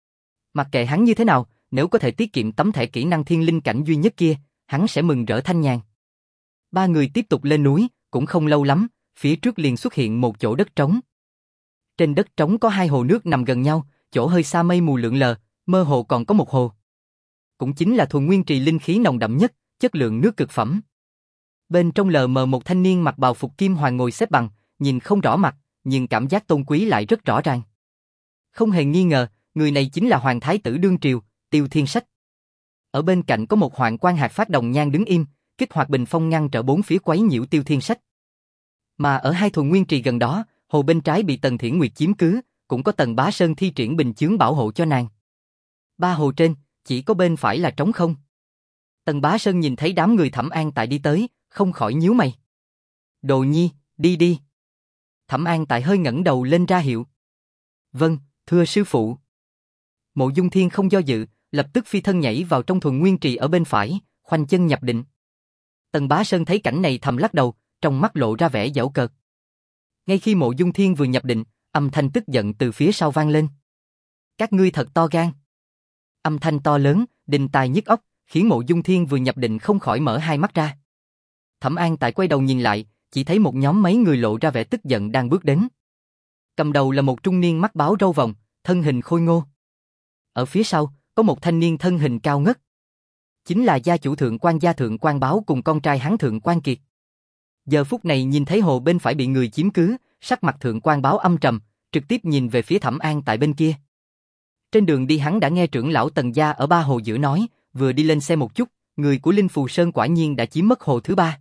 [SPEAKER 1] Mặc kệ hắn như thế nào, nếu có thể tiết kiệm tấm thẻ kỹ năng thiên linh cảnh duy nhất kia, hắn sẽ mừng rỡ thanh nhàn. Ba người tiếp tục lên núi, cũng không lâu lắm, phía trước liền xuất hiện một chỗ đất trống. Trên đất trống có hai hồ nước nằm gần nhau, chỗ hơi xa mây mù lượn lờ, mơ hồ còn có một hồ. Cũng chính là thuần nguyên trì linh khí nồng đậm nhất, chất lượng nước cực phẩm. Bên trong lờ mờ một thanh niên mặc bào phục kim hoàng ngồi xếp bằng, nhìn không rõ mặt, nhưng cảm giác tôn quý lại rất rõ ràng. Không hề nghi ngờ, người này chính là Hoàng Thái tử đương triều, Tiêu Thiên Sách. Ở bên cạnh có một Hoàng Quan Hạc Phát đồng nhang đứng im, kích hoạt bình phong ngăn trở bốn phía quấy nhiễu Tiêu Thiên Sách. Mà ở hai thuần nguyên trì gần đó, hồ bên trái bị Tần Thiển Nguyệt chiếm cứ, cũng có Tần Bá Sơn thi triển bình chướng bảo hộ cho nàng. Ba hồ trên, chỉ có bên phải là trống không. Tần Bá Sơn nhìn thấy đám người Thẩm An Tại đi tới, không khỏi nhíu mày. Đồ nhi, đi đi. Thẩm An Tại hơi ngẩng đầu lên ra hiệu. Vâng, thưa sư phụ. Mộ Dung Thiên không do dự, lập tức phi thân nhảy vào trong thuần nguyên trì ở bên phải, khoanh chân nhập định. Tần Bá Sơn thấy cảnh này thầm lắc đầu, trong mắt lộ ra vẻ giễu cợt. Ngay khi Mộ Dung Thiên vừa nhập định, âm thanh tức giận từ phía sau vang lên. Các ngươi thật to gan. Âm thanh to lớn, đinh tai nhức óc, khiến Mộ Dung Thiên vừa nhập định không khỏi mở hai mắt ra. Thẩm An Tại quay đầu nhìn lại, chỉ thấy một nhóm mấy người lộ ra vẻ tức giận đang bước đến. Cầm đầu là một trung niên mắt báo râu vòng, thân hình khôi ngô. Ở phía sau, có một thanh niên thân hình cao ngất. Chính là gia chủ thượng quan gia Thượng Quan Báo cùng con trai hắn Thượng Quan Kiệt. Giờ phút này nhìn thấy hồ bên phải bị người chiếm cứ, sắc mặt Thượng Quan Báo âm trầm, trực tiếp nhìn về phía Thẩm An Tại bên kia. Trên đường đi hắn đã nghe trưởng lão Tần gia ở ba hồ giữa nói, vừa đi lên xe một chút, người của Linh Phù Sơn quả nhiên đã chiếm mất hồ thứ ba.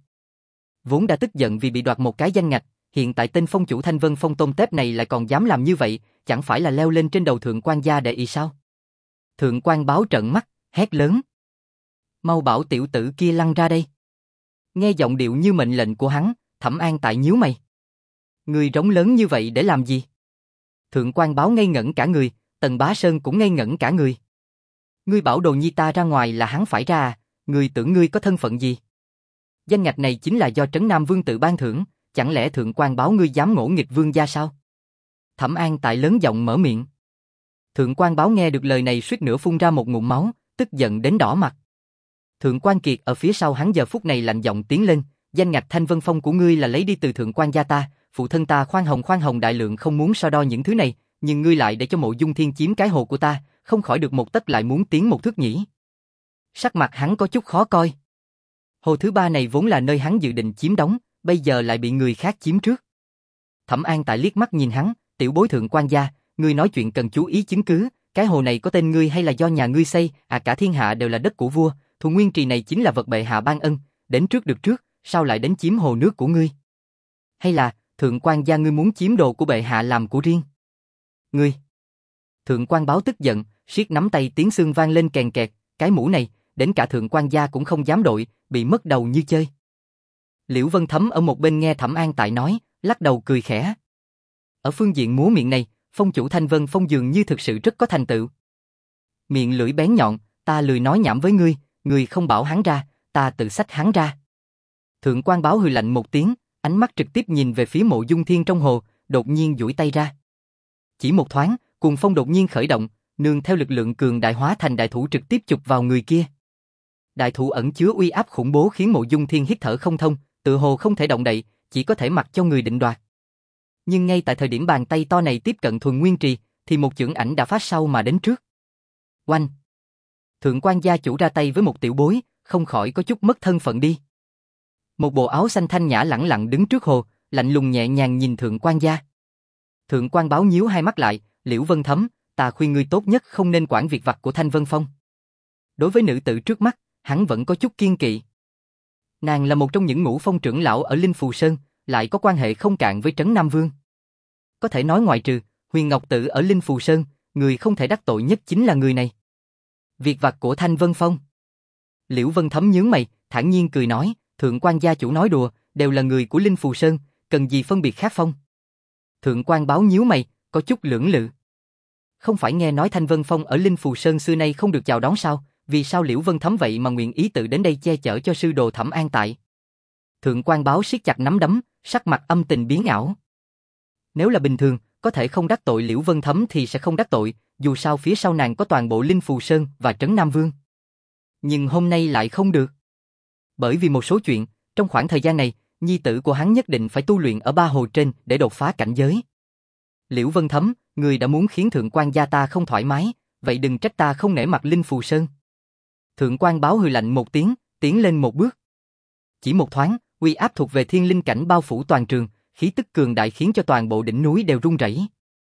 [SPEAKER 1] Vốn đã tức giận vì bị đoạt một cái danh ngạch, hiện tại tên phong chủ Thanh Vân Phong Tôn Tép này lại còn dám làm như vậy, chẳng phải là leo lên trên đầu Thượng Quan gia để y sao? Thượng Quan Báo trợn mắt, hét lớn. Mau bảo tiểu tử kia lăn ra đây. Nghe giọng điệu như mệnh lệnh của hắn, Thẩm An Tại nhíu mày. Người rống lớn như vậy để làm gì? Thượng Quan Báo ngây ngẩn cả người, Tần Bá Sơn cũng ngây ngẩn cả người. Ngươi bảo đồ nhi ta ra ngoài là hắn phải ra à? Ngươi tưởng ngươi có thân phận gì? Danh ngạch này chính là do Trấn Nam Vương tự ban thưởng, chẳng lẽ Thượng Quan Báo ngươi dám ngỗ nghịch vương gia sao? Thẩm An Tại lớn giọng mở miệng. Thượng Quan Báo nghe được lời này suýt nữa phun ra một ngụm máu, tức giận đến đỏ mặt. Thượng Quan Kiệt ở phía sau hắn giờ phút này lạnh giọng tiến lên, danh ngạch Thanh Vân Phong của ngươi là lấy đi từ Thượng Quan gia ta, phụ thân ta khoan hồng khoan hồng đại lượng không muốn so đo những thứ này, nhưng ngươi lại để cho Mộ Dung Thiên chiếm cái hồ của ta, không khỏi được một tấc lại muốn tiến một thước nhỉ. Sắc mặt hắn có chút khó coi. Hồ thứ ba này vốn là nơi hắn dự định chiếm đóng, bây giờ lại bị người khác chiếm trước. Thẩm An Tại liếc mắt nhìn hắn, tiểu bối Thượng Quan gia, ngươi nói chuyện cần chú ý chứng cứ, cái hồ này có tên ngươi hay là do nhà ngươi xây, à cả thiên hạ đều là đất của vua, thuần nguyên trì này chính là vật bệ hạ ban ân, đến trước được trước, sao lại đến chiếm hồ nước của ngươi? Hay là, Thượng Quan gia ngươi muốn chiếm đồ của bệ hạ làm của riêng? Ngươi! Thượng Quan Báo tức giận, siết nắm tay tiếng xương vang lên kèn kẹt, cái mũ này, đến cả Thượng Quan gia cũng không dám đội, bị mất đầu như chơi. Liễu Vân Thấm ở một bên nghe Thẩm An Tại nói, lắc đầu cười khẽ. Ở phương diện múa miệng này, phong chủ Thanh Vân Phong dường như thực sự rất có thành tựu. Miệng lưỡi bén nhọn, ta lười nói nhảm với ngươi, ngươi không bảo hắn ra, ta tự xách hắn ra. Thượng Quan Báo hừ lạnh một tiếng, ánh mắt trực tiếp nhìn về phía Mộ Dung Thiên trong hồ, đột nhiên duỗi tay ra. Chỉ một thoáng, cuồng phong đột nhiên khởi động, nương theo lực lượng cường đại hóa thành đại thủ trực tiếp chụp vào người kia. Đại thủ ẩn chứa uy áp khủng bố khiến Mộ Dung Thiên hít thở không thông, tự hồ không thể động đậy, chỉ có thể mặc cho người định đoạt. Nhưng ngay tại thời điểm bàn tay to này tiếp cận thuần nguyên trì, thì một chưởng ảnh đã phát sau mà đến trước. Oanh! Thượng quan gia chủ ra tay với một tiểu bối, không khỏi có chút mất thân phận đi. Một bộ áo xanh thanh nhã lẳng lặng đứng trước hồ, lạnh lùng nhẹ nhàng nhìn thượng quan gia. Thượng quan Báo nhíu hai mắt lại, Liễu Vân Thấm, ta khuyên ngươi tốt nhất không nên quản việc vặt của Thanh Vân Phong. Đối với nữ tử trước mắt, hắn vẫn có chút kiên kỵ. Nàng là một trong những ngũ phong trưởng lão ở Linh Phù Sơn, lại có quan hệ không cạn với Trấn Nam Vương. Có thể nói ngoại trừ Huyền Ngọc Tử ở Linh Phù Sơn, người không thể đắc tội nhất chính là người này. Việc vặt của Thanh Vân Phong. Liễu Vân Thấm nhướng mày, thản nhiên cười nói, thượng quan gia chủ nói đùa, đều là người của Linh Phù Sơn, cần gì phân biệt khác phong. Thượng quan Báo nhíu mày, có chút lưỡng lự. Không phải nghe nói Thanh Vân Phong ở Linh Phù Sơn xưa nay không được chào đón sao, vì sao Liễu Vân Thấm vậy mà nguyện ý tự đến đây che chở cho sư đồ Thẩm An Tại. Thượng quan Báo siết chặt nắm đấm, sắc mặt âm tình biến ảo. Nếu là bình thường, có thể không đắc tội Liễu Vân Thấm thì sẽ không đắc tội, dù sao phía sau nàng có toàn bộ Linh Phù Sơn và Trấn Nam Vương. Nhưng hôm nay lại không được. Bởi vì một số chuyện, trong khoảng thời gian này, nhi tử của hắn nhất định phải tu luyện ở ba hồ trên để đột phá cảnh giới. Liễu Vân Thấm, người đã muốn khiến thượng quan gia ta không thoải mái, vậy đừng trách ta không nể mặt Linh Phù Sơn. Thượng quan Báo hừ lạnh một tiếng, tiến lên một bước. Chỉ một thoáng, uy áp thuộc về thiên linh cảnh bao phủ toàn trường, khí tức cường đại khiến cho toàn bộ đỉnh núi đều rung rẩy.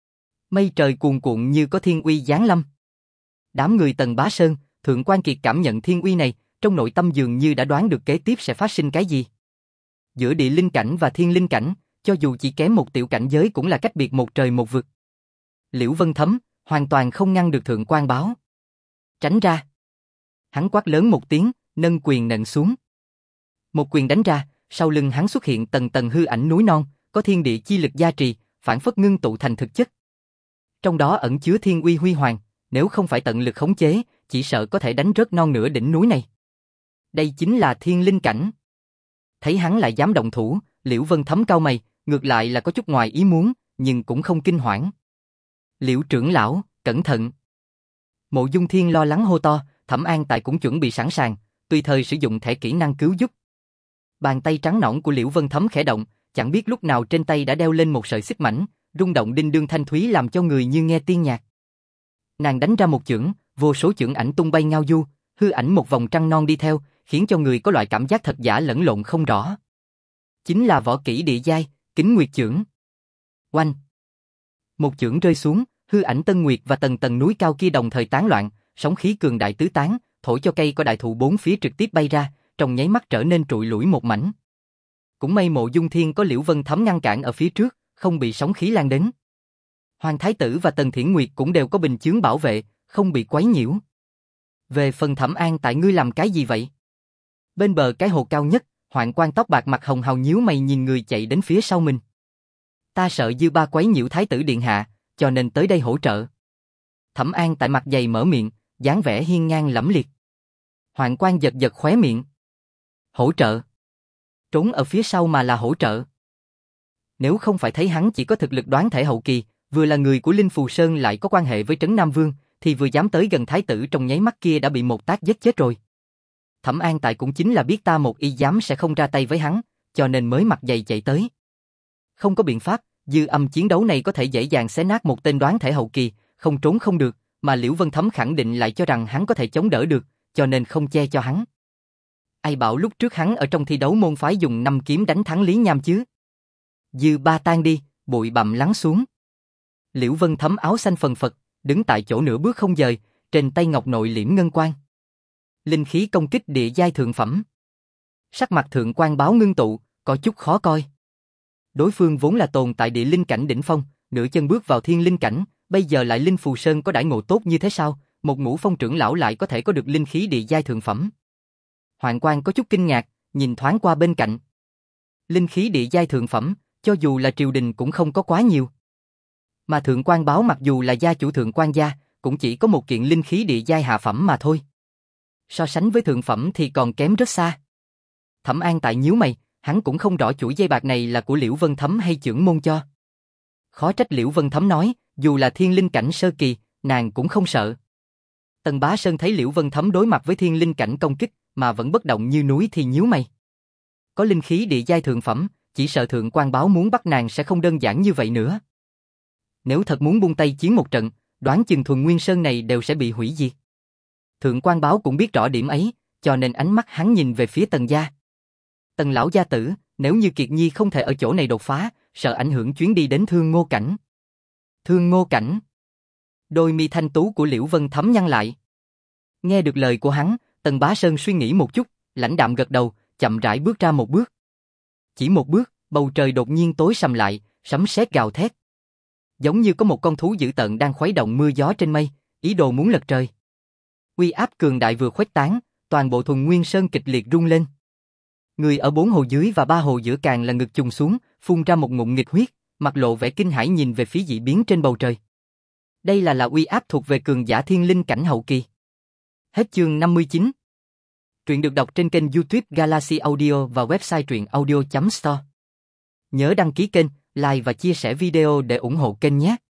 [SPEAKER 1] Mây trời cuồn cuộn như có thiên uy giáng lâm. Đám người Tần Bá Sơn, Thượng quan Kiệt cảm nhận thiên uy này, trong nội tâm dường như đã đoán được kế tiếp sẽ phát sinh cái gì. Giữa địa linh cảnh và thiên linh cảnh, cho dù chỉ kém một tiểu cảnh giới cũng là cách biệt một trời một vực. Liễu Vân Thấm, hoàn toàn không ngăn được Thượng quan Báo. Tránh ra. Hắn quát lớn một tiếng, nâng quyền nện xuống. Một quyền đánh ra, sau lưng hắn xuất hiện tầng tầng hư ảnh núi non, có thiên địa chi lực gia trì, phản phất ngưng tụ thành thực chất. Trong đó ẩn chứa thiên uy huy hoàng, nếu không phải tận lực khống chế, chỉ sợ có thể đánh rớt non nửa đỉnh núi này. Đây chính là thiên linh cảnh. Thấy hắn lại dám động thủ, Liễu Vân Thấm cau mày, ngược lại là có chút ngoài ý muốn, nhưng cũng không kinh hoảng. Liễu trưởng lão, cẩn thận. Mộ Dung Thiên lo lắng hô to, Thẩm An Tại cũng chuẩn bị sẵn sàng, tùy thời sử dụng thẻ kỹ năng cứu giúp. Bàn tay trắng nõn của Liễu Vân Thấm khẽ động, chẳng biết lúc nào trên tay đã đeo lên một sợi xích mảnh, rung động đinh đương thanh thúy làm cho người như nghe tiên nhạc. Nàng đánh ra một chưởng, vô số chưởng ảnh tung bay ngao du, hư ảnh một vòng trăng non đi theo, khiến cho người có loại cảm giác thật giả lẫn lộn không rõ. Chính là võ kỹ địa giai, Kính Nguyệt chưởng. Oanh! Một chưởng rơi xuống, hư ảnh Tân Nguyệt và tầng tầng núi cao kia đồng thời tán loạn, sóng khí cường đại tứ tán, thổi cho cây có đại thụ bốn phía trực tiếp bay ra, trong nháy mắt trở nên trụi lủi một mảnh. Cũng may Mộ Dung Thiên có Liễu Vân Thấm ngăn cản ở phía trước, không bị sóng khí lan đến. Hoàng Thái Tử và Tần Thiển Nguyệt cũng đều có bình chướng bảo vệ, không bị quấy nhiễu. Về phần Thẩm An Tại ngươi làm cái gì vậy? Bên bờ cái hồ cao nhất, Hoạn Quan tóc bạc mặt hồng hào nhíu mày nhìn người chạy đến phía sau mình. Ta sợ dư ba quấy nhiễu Thái Tử điện hạ, cho nên tới đây hỗ trợ. Thẩm An Tại mặt dày mở miệng, dáng vẻ hiên ngang lẫm liệt. Hoạn Quan giật giật khóe miệng. Hỗ trợ? Trốn ở phía sau mà là hỗ trợ. Nếu không phải thấy hắn chỉ có thực lực đoán thể hậu kỳ, vừa là người của Linh Phù Sơn lại có quan hệ với Trấn Nam Vương, thì vừa dám tới gần Thái Tử trong nháy mắt kia đã bị một tác giết chết rồi. Thẩm An Tại cũng chính là biết ta một y dám sẽ không ra tay với hắn, cho nên mới mặt dày chạy tới. Không có biện pháp, dư âm chiến đấu này có thể dễ dàng xé nát một tên đoán thể hậu kỳ, không trốn không được, mà Liễu Vân Thấm khẳng định lại cho rằng hắn có thể chống đỡ được, cho nên không che cho hắn. Ai bảo lúc trước hắn ở trong thi đấu môn phái dùng năm kiếm đánh thắng Lý Nham chứ? Dư ba tan đi, bụi bặm lắng xuống. Liễu Vân Thấm áo xanh phần phật, đứng tại chỗ nửa bước không dời, trên tay ngọc nội liễm ngân quang. Linh khí công kích địa giai thượng phẩm. Sắc mặt Thượng quan Báo ngưng tụ, có chút khó coi. Đối phương vốn là tồn tại địa linh cảnh đỉnh phong, nửa chân bước vào thiên linh cảnh, bây giờ lại Linh Phù Sơn có đãi ngộ tốt như thế sao, một ngũ phong trưởng lão lại có thể có được linh khí địa giai thượng phẩm. Hoạn Quan có chút kinh ngạc, nhìn thoáng qua bên cạnh. Linh khí địa giai thượng phẩm, cho dù là triều đình cũng không có quá nhiều. Mà Thượng quan Báo mặc dù là gia chủ Thượng quan gia, cũng chỉ có một kiện linh khí địa giai hạ phẩm mà thôi. So sánh với thượng phẩm thì còn kém rất xa. Thẩm An Tại nhíu mày, hắn cũng không rõ chuỗi dây bạc này là của Liễu Vân Thấm hay chưởng môn cho. Khó trách Liễu Vân Thấm nói, dù là thiên linh cảnh sơ kỳ, nàng cũng không sợ. Tần Bá Sơn thấy Liễu Vân Thấm đối mặt với thiên linh cảnh công kích, mà vẫn bất động như núi thì nhíu mày. Có linh khí địa giai thượng phẩm, chỉ sợ Thượng Quan Báo muốn bắt nàng sẽ không đơn giản như vậy nữa. Nếu thật muốn buông tay chiến một trận, đoán chừng Thuần Nguyên Sơn này đều sẽ bị hủy diệt. Thượng Quan Báo cũng biết rõ điểm ấy, cho nên ánh mắt hắn nhìn về phía Tần gia. Tần lão gia tử, nếu như Kiệt Nhi không thể ở chỗ này đột phá, sợ ảnh hưởng chuyến đi đến Thương Ngô Cảnh. Thương Ngô Cảnh. Đôi mi thanh tú của Liễu Vân Thấm nhăn lại. Nghe được lời của hắn, Tần Bá Sơn suy nghĩ một chút, lãnh đạm gật đầu, chậm rãi bước ra một bước. Chỉ một bước, bầu trời đột nhiên tối sầm lại, sấm sét gào thét. Giống như có một con thú dữ tợn đang khuấy động mưa gió trên mây, ý đồ muốn lật trời. Uy áp cường đại vừa khuếch tán, toàn bộ Thuần Nguyên Sơn kịch liệt rung lên. Người ở bốn hồ dưới và ba hồ giữa càng là ngực trùng xuống, phun ra một ngụm nghịch huyết, mặt lộ vẻ kinh hãi nhìn về phía dị biến trên bầu trời. Đây là là uy áp thuộc về cường giả thiên linh cảnh hậu kỳ. Hết chương năm mươi chín. Truyện được đọc trên kênh YouTube Galaxy Audio và website truyện audio chấm store. Nhớ đăng ký kênh, like và chia sẻ video để ủng hộ kênh nhé.